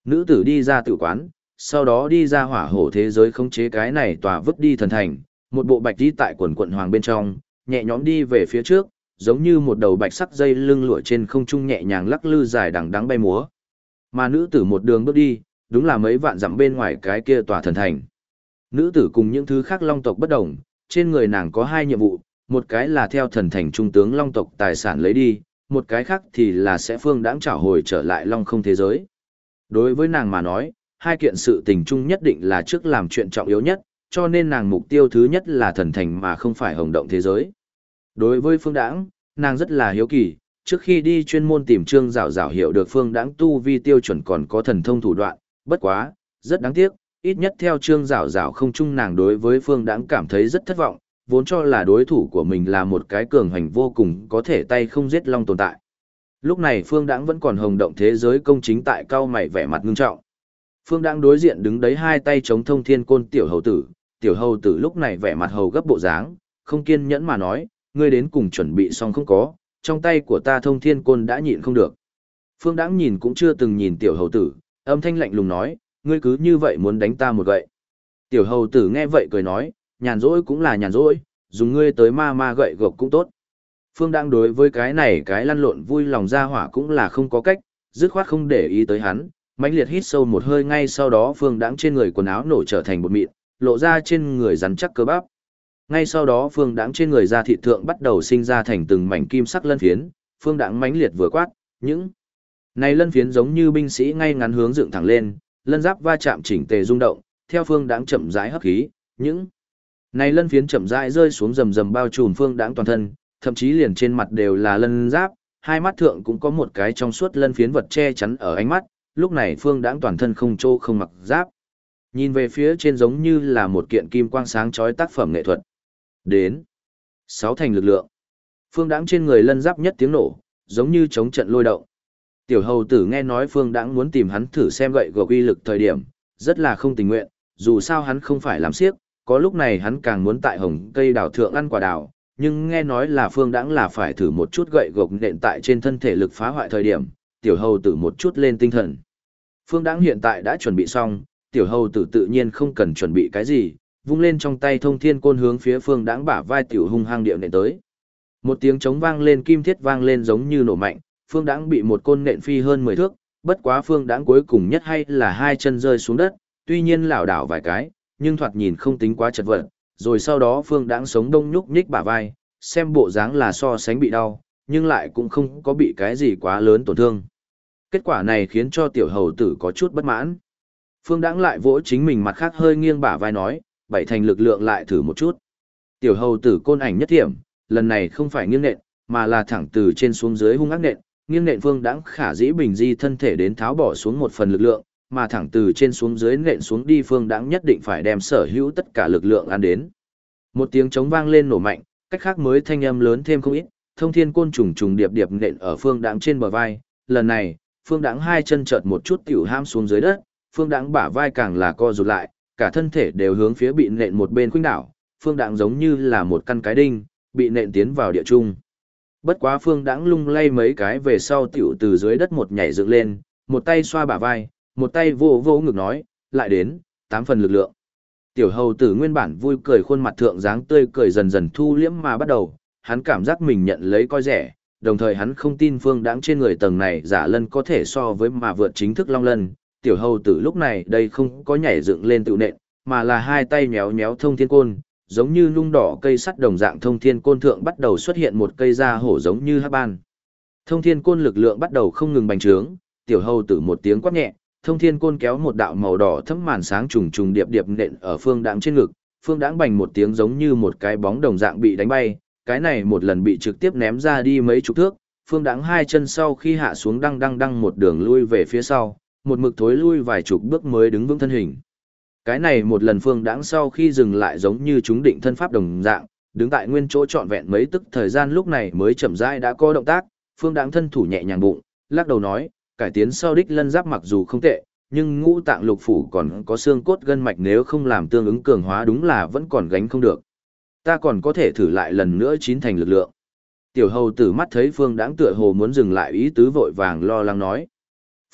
Speaker 1: Nữ tử đi ra tự quán, sau đó đi ra hỏa hổ thế giới khống chế cái này tòa vứt đi thần thành, một bộ bạch đi tại quần quận hoàng bên trong, nhẹ nhõm đi về phía trước, giống như một đầu bạch sắc dây lưng lụa trên không trung nhẹ nhàng lắc lư dài đằng đắng bay múa. Mà nữ tử một đường bước đi, đúng là mấy vạn dặm bên ngoài cái kia tòa thần thành. Nữ tử cùng những thứ khác long tộc bất đồng, trên người nàng có hai nhiệm vụ, một cái là theo thần thành trung tướng long tộc tài sản lấy đi, một cái khác thì là sẽ phương đãng trảo hồi trở lại long không thế giới. Đối với nàng mà nói, hai kiện sự tình chung nhất định là trước làm chuyện trọng yếu nhất, cho nên nàng mục tiêu thứ nhất là thần thành mà không phải hồng động thế giới. Đối với phương đãng, nàng rất là hiếu kỳ, trước khi đi chuyên môn tìm Trương Giảo Giảo hiểu được phương đãng tu vi tiêu chuẩn còn có thần thông thủ đoạn, bất quá, rất đáng tiếc, ít nhất theo Trương Giảo Giảo không chung nàng đối với phương đãng cảm thấy rất thất vọng, vốn cho là đối thủ của mình là một cái cường hành vô cùng có thể tay không giết long tồn tại. Lúc này phương đãng vẫn còn hồng động thế giới công chính tại cao mày vẻ mặt ngưng trọng. Phương đãng đối diện đứng đấy hai tay chống thông thiên côn tiểu hầu tử lúc này vẻ mặt hầu gấp bộ dáng, không kiên nhẫn mà nói, ngươi đến cùng chuẩn bị xong không có, trong tay của ta thông thiên côn đã nhịn không được. Phương đãng nhìn cũng chưa từng nhìn tiểu hầu tử, âm thanh lạnh lùng nói, ngươi cứ như vậy muốn đánh ta một gậy. Tiểu hầu tử nghe vậy cười nói, nhàn rỗi cũng là nhàn rỗi, dùng ngươi tới ma gậy gộc cũng tốt. Phương đãng đối với cái này cái lăn lộn vui lòng ra hỏa cũng là không có cách, dứt khoát không để ý tới hắn, mãnh liệt hít sâu một hơi ngay sau đó phương đãng trên người quần áo nổ trở thành bột mịn, lộ ra trên người rắn chắc cơ bắp. Ngay sau đó phương đãng trên người da thịt thượng bắt đầu sinh ra thành từng mảnh kim sắc lân phiến, phương đãng mãnh liệt vừa quát, những này lân phiến giống như binh sĩ ngay ngắn hướng dựng thẳng lên, lân giáp va chạm chỉnh tề rung động, theo phương đãng chậm rãi hấp khí, những này lân phiến chậm rãi rơi xuống rầm rầm bao trùm phương đãng toàn thân, thậm chí liền trên mặt đều là lân giáp, hai mắt thượng cũng có một cái trong suốt lân phiến vật che chắn ở ánh mắt, lúc này phương đãng toàn thân không trô không mặc giáp. Nhìn về phía trên giống như là một kiện kim quang sáng chói tác phẩm nghệ thuật. Đến. Sáu thành lực lượng. Phương đãng trên người lân giáp nhất tiếng nổ, giống như chống trận lôi động. Tiểu hầu tử nghe nói phương đãng muốn tìm hắn thử xem gậy gộc uy lực thời điểm, rất là không tình nguyện, dù sao hắn không phải làm siếc, có lúc này hắn càng muốn tại hồng cây đào thượng ăn quả đào, nhưng nghe nói là phương đãng là phải thử một chút gậy gộc nện tại trên thân thể lực phá hoại thời điểm, tiểu hầu tử một chút lên tinh thần. Phương đãng hiện tại đã chuẩn bị xong, tiểu hầu tử tự nhiên không cần chuẩn bị cái gì, vung lên trong tay thông thiên côn hướng phía phương đãng bả vai tiểu hung hăng điệu nện tới. Một tiếng trống vang lên, kim thiết vang lên giống như nổ mạnh, phương đãng bị một côn nện phi hơn 10 thước, bất quá phương đãng cuối cùng nhất hay là hai chân rơi xuống đất, tuy nhiên lảo đảo vài cái, nhưng thoạt nhìn không tính quá chật vật, rồi sau đó phương đãng sống đông nhúc nhích bả vai, xem bộ dáng là so sánh bị đau, nhưng lại cũng không có bị cái gì quá lớn tổn thương. Kết quả này khiến cho tiểu hầu tử có chút bất mãn. Phương đãng lại vỗ chính mình mặt khác hơi nghiêng bả vai nói, bảy thành lực lượng lại thử một chút. Tiểu hầu tử côn ảnh nhất thiểm, lần này không phải nghiêng nện, mà là thẳng từ trên xuống dưới hung ác nện, nghiêng nện phương đãng khả dĩ bình di thân thể đến tháo bỏ xuống một phần lực lượng, mà thẳng từ trên xuống dưới nện xuống đi phương đãng nhất định phải đem sở hữu tất cả lực lượng ăn đến. Một tiếng trống vang lên nổ mạnh, cách khác mới thanh âm lớn thêm không ít, thông thiên côn trùng trùng điệp điệp nện ở phương đãng trên bờ vai, lần này, phương đãng hai chân chợt một chút tiểu ham xuống dưới đất, phương đãng bả vai càng là co rụt lại, cả thân thể đều hướng phía bị nện một bên khuynh đảo, phương đãng giống như là một căn cái đinh, bị nện tiến vào địa trung. Bất quá phương đãng lung lay mấy cái về sau tiểu từ dưới đất một nhảy dựng lên, một tay xoa bả vai, một tay vô vô ngực nói, lại đến, 8 phần lực lượng. Tiểu hầu tử nguyên bản vui cười khuôn mặt thượng dáng tươi cười dần dần thu liễm mà bắt đầu, hắn cảm giác mình nhận lấy coi rẻ, đồng thời hắn không tin phương đãng trên người tầng này giả lân có thể so với mà vượt chính thức long lân. Tiểu hầu tử lúc này đây không có nhảy dựng lên tự nện, mà là hai tay nhéo nhéo thông thiên côn, giống như nung đỏ cây sắt đồng dạng thông thiên côn thượng bắt đầu xuất hiện một cây da hổ giống như hắc ban. Thông thiên côn lực lượng bắt đầu không ngừng bành trướng, tiểu hầu tử một tiếng quát nhẹ, thông thiên côn kéo một đạo màu đỏ thấm màn sáng trùng trùng điệp điệp nện ở phương đãng trên ngực, phương đãng bành một tiếng giống như một cái bóng đồng dạng bị đánh bay, cái này một lần bị trực tiếp ném ra đi mấy chục thước, phương đãng hai chân sau khi hạ xuống đăng một đường lui về phía sau, một mực thối lui vài chục bước mới đứng vững thân hình. Cái này một lần phương đãng sau khi dừng lại giống như chúng định thân pháp đồng dạng, đứng tại nguyên chỗ trọn vẹn mấy tức thời gian lúc này mới chậm rãi đã có động tác, phương đãng thân thủ nhẹ nhàng bụng, lắc đầu nói, cải tiến sau đích lân giáp mặc dù không tệ, nhưng ngũ tạng lục phủ còn có xương cốt gân mạch nếu không làm tương ứng cường hóa đúng là vẫn còn gánh không được. Ta còn có thể thử lại lần nữa chín thành lực lượng. Tiểu hầu tử mắt thấy phương đãng tựa hồ muốn dừng lại ý tứ vội vàng lo lắng nói.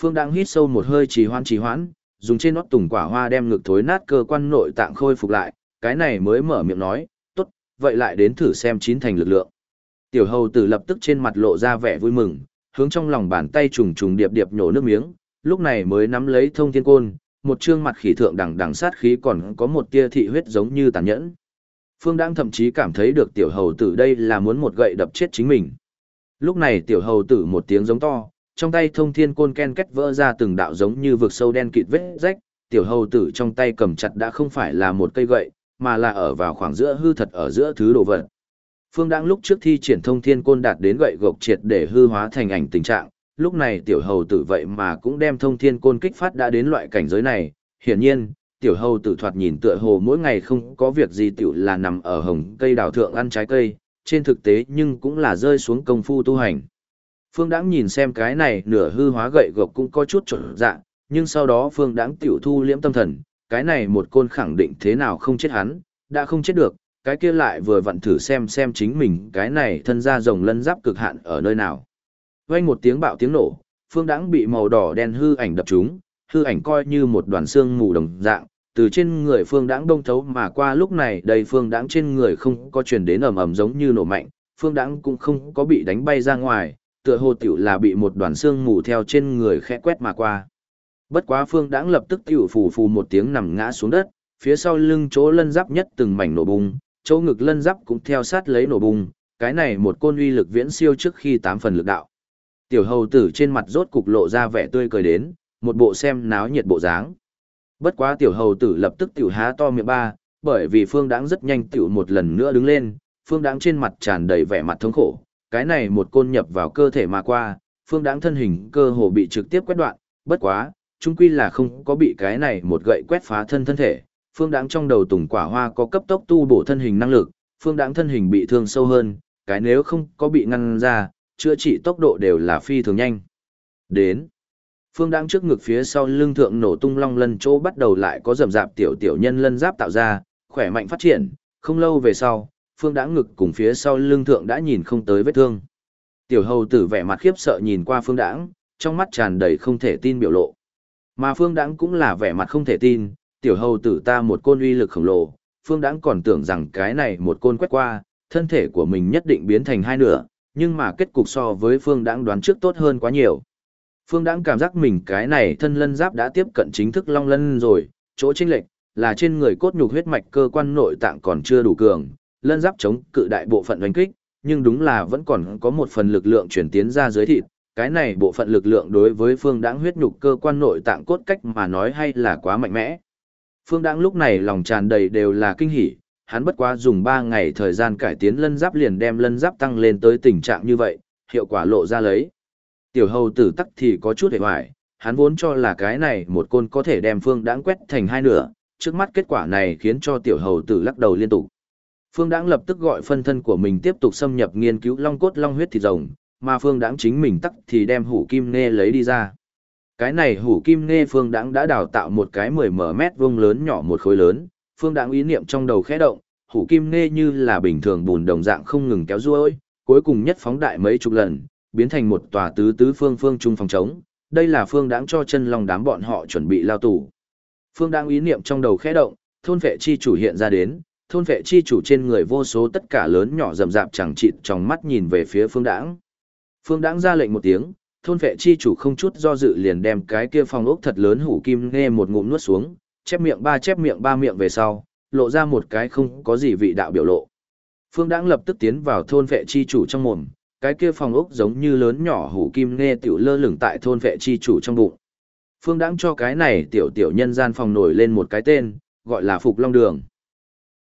Speaker 1: Phương Đãng hít sâu một hơi trì hoãn, dùng trên nót tùng quả hoa đem ngực thối nát cơ quan nội tạng khôi phục lại, cái này mới mở miệng nói, tốt, vậy lại đến thử xem chín thành lực lượng. Tiểu hầu tử lập tức trên mặt lộ ra vẻ vui mừng, hướng trong lòng bàn tay trùng trùng điệp điệp nhổ nước miếng, lúc này mới nắm lấy thông thiên côn, một trương mặt khỉ thượng đằng đằng sát khí còn có một tia thị huyết giống như tàn nhẫn. Phương Đãng thậm chí cảm thấy được tiểu hầu tử đây là muốn một gậy đập chết chính mình. Lúc này tiểu hầu tử một tiếng giống to, trong tay thông thiên côn ken két vỡ ra từng đạo giống như vực sâu đen kịt vết rách, tiểu hầu tử trong tay cầm chặt đã không phải là một cây gậy, mà là ở vào khoảng giữa hư thật ở giữa thứ đồ vật. Phương Đãng lúc trước thi triển thông thiên côn đạt đến gậy gộc triệt để hư hóa thành ảnh tình trạng, lúc này tiểu hầu tử vậy mà cũng đem thông thiên côn kích phát đã đến loại cảnh giới này, hiển nhiên, tiểu hầu tử thoạt nhìn tựa hồ mỗi ngày không có việc gì tiểu là nằm ở hồng cây đào thượng ăn trái cây, trên thực tế nhưng cũng là rơi xuống công phu tu hành. Phương Đãng nhìn xem cái này nửa hư hóa gậy gộc cũng có chút trộn dạ, nhưng sau đó Phương Đãng tiểu thu liễm tâm thần, cái này một côn khẳng định thế nào không chết hắn, đã không chết được, cái kia lại vừa vặn thử xem chính mình cái này thân ra rồng lân giáp cực hạn ở nơi nào. Vang một tiếng bạo tiếng nổ, Phương Đãng bị màu đỏ đen hư ảnh đập trúng, hư ảnh coi như một đoàn xương mù đồng dạng, từ trên người Phương Đãng đông thấu mà qua, lúc này đây Phương Đãng trên người không có truyền đến ầm ầm giống như nổ mạnh, Phương Đãng cũng không có bị đánh bay ra ngoài, tựa hồ tiểu là bị một đoàn xương mù theo trên người khẽ quét mà qua. Bất quá Phương Đãng lập tức tiểu phù phù một tiếng nằm ngã xuống đất, phía sau lưng chỗ lân giáp nhất từng mảnh nổ bung, chỗ ngực lân giáp cũng theo sát lấy nổ bung, cái này một côn uy lực viễn siêu trước khi 8 phần lực đạo. Tiểu hầu tử trên mặt rốt cục lộ ra vẻ tươi cười đến, một bộ xem náo nhiệt bộ dáng. Bất quá tiểu hầu tử lập tức tiểu há to miệng ba, bởi vì Phương Đãng rất nhanh tiểu một lần nữa đứng lên, Phương Đãng trên mặt tràn đầy vẻ mặt thống khổ, cái này một côn nhập vào cơ thể mà qua, Phương Đãng thân hình cơ hồ bị trực tiếp quét đoạn, bất quá, chung quy là không có bị cái này một gậy quét phá thân thể. Phương Đãng trong đầu tùng quả hoa có cấp tốc tu bổ thân hình năng lực, Phương Đãng thân hình bị thương sâu hơn, cái nếu không có bị ngăn ra, chữa trị tốc độ đều là phi thường nhanh. Đến, Phương Đãng trước ngực phía sau lưng thượng nổ tung long lân chỗ bắt đầu lại có rầm rạp tiểu nhân lân giáp tạo ra, khỏe mạnh phát triển, không lâu về sau, Phương Đãng ngực cùng phía sau lưng thượng đã nhìn không tới vết thương. Tiểu hầu tử vẻ mặt khiếp sợ nhìn qua Phương Đãng, trong mắt tràn đầy không thể tin biểu lộ. Mà Phương Đãng cũng là vẻ mặt không thể tin, tiểu hầu tử ta một côn uy lực khổng lồ, Phương Đãng còn tưởng rằng cái này một côn quét qua, thân thể của mình nhất định biến thành hai nửa, nhưng mà kết cục so với Phương Đãng đoán trước tốt hơn quá nhiều. Phương Đãng cảm giác mình cái này thân lân giáp đã tiếp cận chính thức long lân rồi, chỗ chênh lệch là trên người cốt nhục huyết mạch cơ quan nội tạng còn chưa đủ cường, lân giáp chống cự đại bộ phận đánh kích, nhưng đúng là vẫn còn có một phần lực lượng chuyển tiến ra dưới thịt, cái này bộ phận lực lượng đối với Phương Đãng huyết nhục cơ quan nội tạng cốt cách mà nói hay là quá mạnh mẽ. Phương Đãng lúc này lòng tràn đầy đều là kinh hỉ, hắn bất quá dùng 3 ngày thời gian cải tiến lân giáp liền đem lân giáp tăng lên tới tình trạng như vậy, hiệu quả lộ ra lấy. Tiểu hầu tử tắc thì có chút hề hoài, hắn vốn cho là cái này một côn có thể đem Phương Đãng quét thành hai nửa, trước mắt kết quả này khiến cho tiểu hầu tử lắc đầu liên tục. Phương Đãng lập tức gọi phân thân của mình tiếp tục xâm nhập nghiên cứu long cốt long huyết thịt rồng, mà Phương Đãng chính mình tắc thì đem hủ kim nê lấy đi ra. Cái này hủ kim nê Phương Đãng đã đào tạo một cái 10m vuông lớn nhỏ một khối lớn, Phương Đãng ý niệm trong đầu khẽ động, hủ kim nê như là bình thường bùn đồng dạng không ngừng kéo ruôi, cuối cùng nhất phóng đại mấy chục lần, biến thành một tòa tứ phương trung phòng trống. Đây là Phương Đãng cho chân long đám bọn họ chuẩn bị lao tù. Phương Đãng ý niệm trong đầu khẽ động, thôn vệ chi chủ hiện ra đến, thôn vệ chi chủ trên người vô số tất cả lớn nhỏ rậm rạp chẳng chịt trong mắt nhìn về phía Phương Đãng. Phương Đãng ra lệnh một tiếng, thôn vệ chi chủ không chút do dự liền đem cái kia phòng ốc thật lớn hủ kim nê một ngụm nuốt xuống, chép miệng ba miệng về sau, lộ ra một cái không có gì vị đạo biểu lộ. Phương Đãng lập tức tiến vào thôn vệ chi chủ trong mồm, cái kia phòng ốc giống như lớn nhỏ hủ kim nê tiểu lơ lửng tại thôn vệ chi chủ trong bụng. Phương Đãng cho cái này tiểu nhân gian phòng nổi lên một cái tên, gọi là Phục Long Đường.